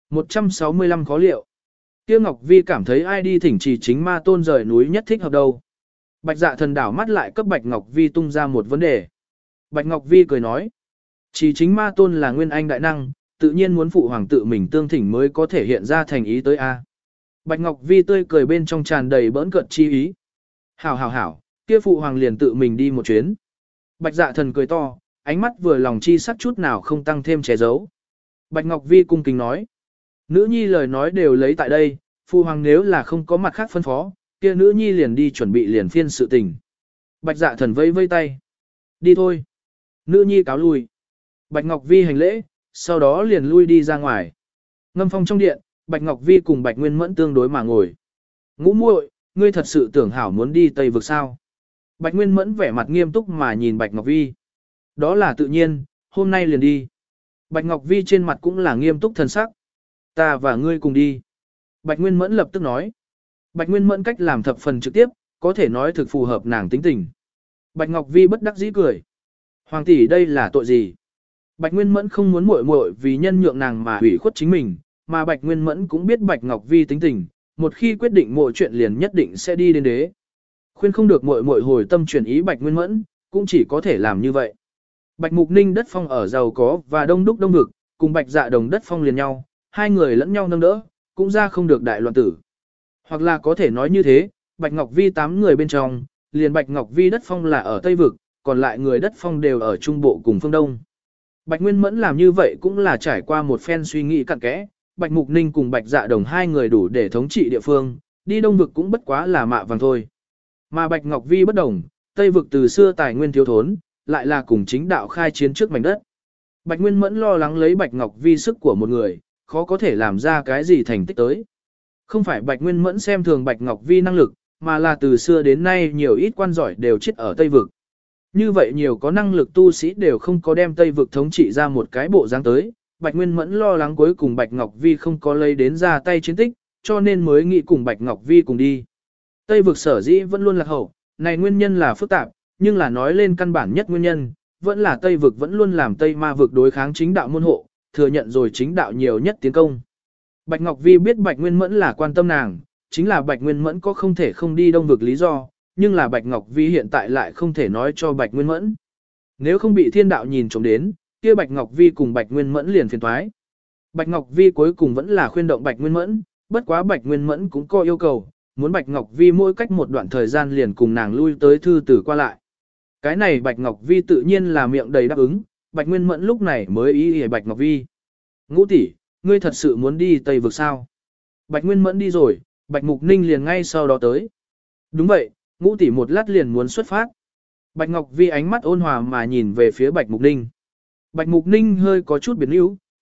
Speaker 1: 165 khó liệu. Tiêu Ngọc Vi cảm thấy ai đi thỉnh Chỉ chính ma tôn rời núi nhất thích hợp đâu. Bạch Dạ Thần đảo mắt lại cấp Bạch Ngọc Vi tung ra một vấn đề. Bạch Ngọc Vi cười nói. Chỉ chính ma tôn là nguyên anh đại năng, tự nhiên muốn phụ hoàng tự mình tương thỉnh mới có thể hiện ra thành ý tới A. Bạch Ngọc Vi tươi cười bên trong tràn đầy bỡn cợt chi ý. Hảo hảo hảo, kia phụ hoàng liền tự mình đi một chuyến. Bạch Dạ Thần cười to, ánh mắt vừa lòng chi sắc chút nào không tăng thêm che giấu. Bạch Ngọc Vi cung kính nói. Nữ nhi lời nói đều lấy tại đây, phụ hoàng nếu là không có mặt khác phân phó, kia nữ nhi liền đi chuẩn bị liền phiên sự tình. Bạch Dạ Thần vây vây tay. Đi thôi. Nữ nhi cáo lui. Bạch Ngọc Vi hành lễ, sau đó liền lui đi ra ngoài. Ngâm phong trong điện, Bạch Ngọc Vi cùng Bạch Nguyên Mẫn tương đối mà ngồi. Ngũ muội, ngươi thật sự tưởng hảo muốn đi Tây vực sao? Bạch Nguyên Mẫn vẻ mặt nghiêm túc mà nhìn Bạch Ngọc Vi. Đó là tự nhiên, hôm nay liền đi. Bạch Ngọc Vi trên mặt cũng là nghiêm túc thần sắc. Ta và ngươi cùng đi. Bạch Nguyên Mẫn lập tức nói. Bạch Nguyên Mẫn cách làm thập phần trực tiếp, có thể nói thực phù hợp nàng tính tình. Bạch Ngọc Vi bất đắc dĩ cười. Hoàng tỷ đây là tội gì? Bạch Nguyên Mẫn không muốn muội muội vì nhân nhượng nàng mà hủy khuất chính mình, mà Bạch Nguyên Mẫn cũng biết Bạch Ngọc Vi tính tình, một khi quyết định mọi chuyện liền nhất định sẽ đi đến đế. Khuyên không được muội muội hồi tâm chuyển ý Bạch Nguyên Mẫn, cũng chỉ có thể làm như vậy. Bạch Mục Ninh đất phong ở giàu có và đông đúc đông vực, cùng Bạch Dạ Đồng đất phong liền nhau, hai người lẫn nhau nâng đỡ, cũng ra không được đại loạn tử. Hoặc là có thể nói như thế, Bạch Ngọc Vi 8 người bên trong, liền Bạch Ngọc Vi đất phong là ở Tây vực, còn lại người đất phong đều ở Trung Bộ cùng phương Đông. Bạch Nguyên Mẫn làm như vậy cũng là trải qua một phen suy nghĩ cặn kẽ, Bạch Mục Ninh cùng Bạch Dạ Đồng hai người đủ để thống trị địa phương, đi đông vực cũng bất quá là mạ vàng thôi. Mà Bạch Ngọc Vi bất đồng, Tây vực từ xưa tài nguyên thiếu thốn, lại là cùng chính đạo khai chiến trước mảnh đất. Bạch Nguyên Mẫn lo lắng lấy Bạch Ngọc Vi sức của một người, khó có thể làm ra cái gì thành tích tới. Không phải Bạch Nguyên Mẫn xem thường Bạch Ngọc Vi năng lực, mà là từ xưa đến nay nhiều ít quan giỏi đều chết ở Tây vực. Như vậy nhiều có năng lực tu sĩ đều không có đem Tây vực thống trị ra một cái bộ dáng tới, Bạch Nguyên Mẫn lo lắng cuối cùng Bạch Ngọc Vi không có lấy đến ra tay chiến tích, cho nên mới nghĩ cùng Bạch Ngọc Vi cùng đi. Tây vực sở dĩ vẫn luôn lạc hậu, này nguyên nhân là phức tạp, nhưng là nói lên căn bản nhất nguyên nhân, vẫn là Tây vực vẫn luôn làm Tây ma vực đối kháng chính đạo môn hộ, thừa nhận rồi chính đạo nhiều nhất tiến công. Bạch Ngọc Vi biết Bạch Nguyên Mẫn là quan tâm nàng, chính là Bạch Nguyên Mẫn có không thể không đi đông vực lý do, nhưng là Bạch Ngọc Vi hiện tại lại không thể nói cho Bạch Nguyên Mẫn. Nếu không bị thiên đạo nhìn trộm đến, kia Bạch Ngọc Vi cùng Bạch Nguyên Mẫn liền phiền toái. Bạch Ngọc Vi cuối cùng vẫn là khuyên động Bạch Nguyên Mẫn, bất quá Bạch Nguyên Mẫn cũng có yêu cầu, muốn Bạch Ngọc Vi mỗi cách một đoạn thời gian liền cùng nàng lui tới thư tử qua lại. Cái này Bạch Ngọc Vi tự nhiên là miệng đầy đáp ứng, Bạch Nguyên Mẫn lúc này mới ý Bạch Ngọc Vi. Ngũ tỷ, ngươi thật sự muốn đi Tây vực sao? Bạch Nguyên Mẫn đi rồi, Bạch Mục Ninh liền ngay sau đó tới. Đúng vậy, Ngũ tỷ một lát liền muốn xuất phát. Bạch Ngọc Vi ánh mắt ôn hòa mà nhìn về phía Bạch Mục Ninh. Bạch Mục Ninh hơi có chút biến yếu,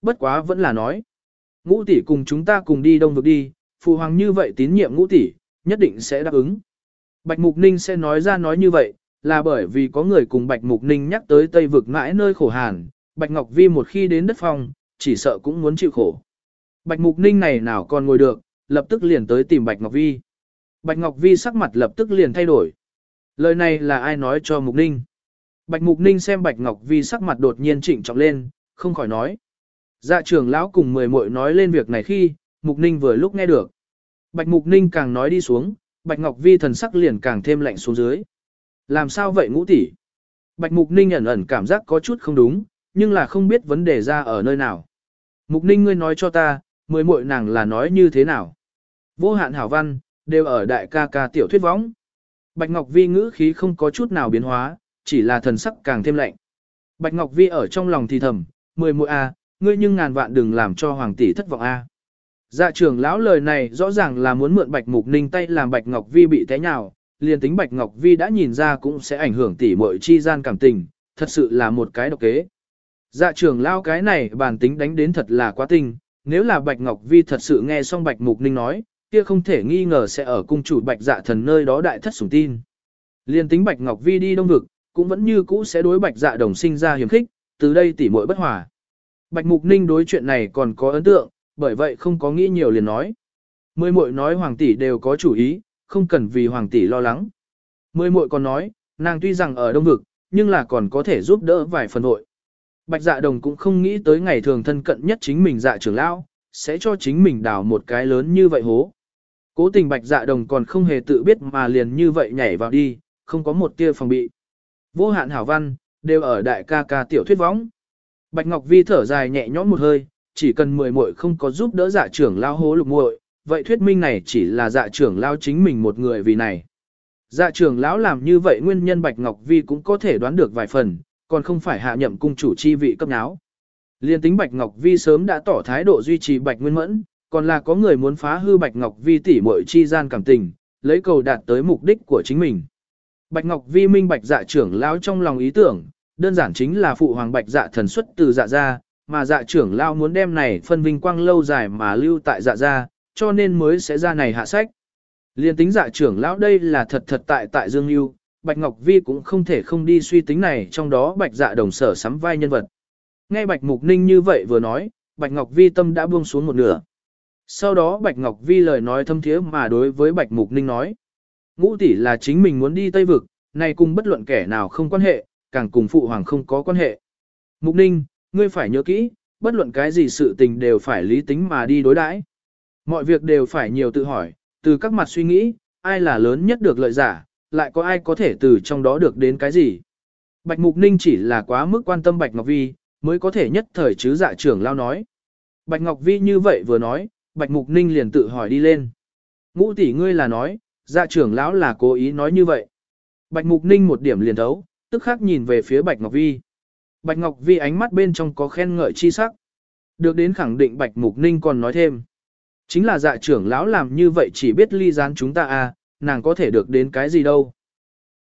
Speaker 1: bất quá vẫn là nói. Ngũ tỷ cùng chúng ta cùng đi Đông Vực đi, phụ hoàng như vậy tín nhiệm Ngũ tỷ, nhất định sẽ đáp ứng. Bạch Mục Ninh sẽ nói ra nói như vậy, là bởi vì có người cùng Bạch Mục Ninh nhắc tới Tây Vực mãi nơi khổ hàn, Bạch Ngọc Vi một khi đến đất phong, chỉ sợ cũng muốn chịu khổ. Bạch Mục Ninh này nào còn ngồi được, lập tức liền tới tìm Bạch Ngọc Vi. Bạch Ngọc Vi sắc mặt lập tức liền thay đổi. Lời này là ai nói cho Mục Ninh? Bạch Mục Ninh xem Bạch Ngọc Vi sắc mặt đột nhiên trịnh trọng lên, không khỏi nói. Dạ trưởng lão cùng 10 muội nói lên việc này khi, Mục Ninh vừa lúc nghe được. Bạch Mục Ninh càng nói đi xuống, Bạch Ngọc Vi thần sắc liền càng thêm lạnh xuống dưới. Làm sao vậy Ngũ tỷ? Bạch Mục Ninh ẩn ẩn cảm giác có chút không đúng, nhưng là không biết vấn đề ra ở nơi nào. Mục Ninh ngươi nói cho ta, 10 muội nàng là nói như thế nào? Vô hạn hảo văn, đều ở đại ca ca tiểu thuyết võng. Bạch Ngọc Vi ngữ khí không có chút nào biến hóa, chỉ là thần sắc càng thêm lạnh. Bạch Ngọc Vi ở trong lòng thì thầm, 10 muội a, ngươi nhưng ngàn vạn đừng làm cho hoàng tỷ thất vọng a. Dạ trưởng lão lời này rõ ràng là muốn mượn Bạch Mục Ninh tay làm Bạch Ngọc Vi bị té nhào, liền tính Bạch Ngọc Vi đã nhìn ra cũng sẽ ảnh hưởng tỷ muội chi gian cảm tình, thật sự là một cái độc kế. Dạ trưởng lão cái này bản tính đánh đến thật là quá tinh, nếu là Bạch Ngọc Vi thật sự nghe xong Bạch Mục Ninh nói, kia không thể nghi ngờ sẽ ở cung chủ Bạch Dạ Thần nơi đó đại thất sủng tin. Liên tính Bạch Ngọc Vi đi Đông Vực, cũng vẫn như cũ sẽ đối Bạch Dạ Đồng sinh ra hiểm khích, từ đây tỷ muội bất hòa. Bạch Mục Ninh đối chuyện này còn có ấn tượng, bởi vậy không có nghĩ nhiều liền nói. 10 muội nói hoàng tỷ đều có chủ ý, không cần vì hoàng tỷ lo lắng. 10 muội còn nói, nàng tuy rằng ở Đông Vực, nhưng là còn có thể giúp đỡ vài phần hội. Bạch Dạ Đồng cũng không nghĩ tới ngày thường thân cận nhất chính mình Dạ trưởng lão, sẽ cho chính mình đào một cái lớn như vậy hố. Cố tình Bạch Dạ Đồng còn không hề tự biết mà liền như vậy nhảy vào đi, không có một tia phòng bị. Vô hạn hảo văn, đều ở đại ca ca tiểu thuyết võng. Bạch Ngọc Vi thở dài nhẹ nhõm một hơi, chỉ cần 10 muội không có giúp đỡ Dạ trưởng lão hố lục muội, vậy thuyết minh này chỉ là Dạ trưởng lão chính mình một người vì này. Dạ trưởng lão làm như vậy nguyên nhân Bạch Ngọc Vi cũng có thể đoán được vài phần, còn không phải hạ nhậm cung chủ chi vị cấp náo. Liên tính Bạch Ngọc Vi sớm đã tỏ thái độ duy trì Bạch Nguyên Mẫn, còn là có người muốn phá hư Bạch Ngọc Vi tỷ muội chi gian cảm tình, lấy cầu đạt tới mục đích của chính mình. Bạch Ngọc Vi minh bạch Dạ trưởng lão trong lòng ý tưởng, đơn giản chính là phụ hoàng Bạch Dạ thần xuất từ Dạ gia, mà Dạ trưởng lão muốn đem này phân vinh quang lâu dài mà lưu tại Dạ gia, cho nên mới sẽ ra này hạ sách. Liên tính Dạ trưởng lão đây là thật thật tại Dương Ưu, Bạch Ngọc Vi cũng không thể không đi suy tính này, trong đó Bạch Dạ Đồng sở sắm vai nhân vật. Nghe Bạch Mục Ninh như vậy vừa nói, Bạch Ngọc Vi tâm đã buông xuống một nửa. Sau đó Bạch Ngọc Vi lời nói thâm thiế mà đối với Bạch Mục Ninh nói. Ngũ tỷ là chính mình muốn đi Tây Vực, này cùng bất luận kẻ nào không quan hệ, càng cùng phụ hoàng không có quan hệ. Mục Ninh, ngươi phải nhớ kỹ, bất luận cái gì sự tình đều phải lý tính mà đi đối đãi. Mọi việc đều phải nhiều tự hỏi, từ các mặt suy nghĩ, ai là lớn nhất được lợi giả, lại có ai có thể từ trong đó được đến cái gì. Bạch Mục Ninh chỉ là quá mức quan tâm Bạch Ngọc Vi, mới có thể nhất thời chứ Dạ trưởng lão nói. Bạch Ngọc Vi như vậy vừa nói, Bạch Mục Ninh liền tự hỏi đi lên. Ngũ tỷ ngươi là nói, Dạ trưởng lão là cố ý nói như vậy. Bạch Mục Ninh một điểm liền thấu, tức khắc nhìn về phía Bạch Ngọc Vi. Bạch Ngọc Vi ánh mắt bên trong có khen ngợi chi sắc. Được đến khẳng định Bạch Mục Ninh còn nói thêm. Chính là Dạ trưởng lão làm như vậy chỉ biết ly gián chúng ta à, nàng có thể được đến cái gì đâu.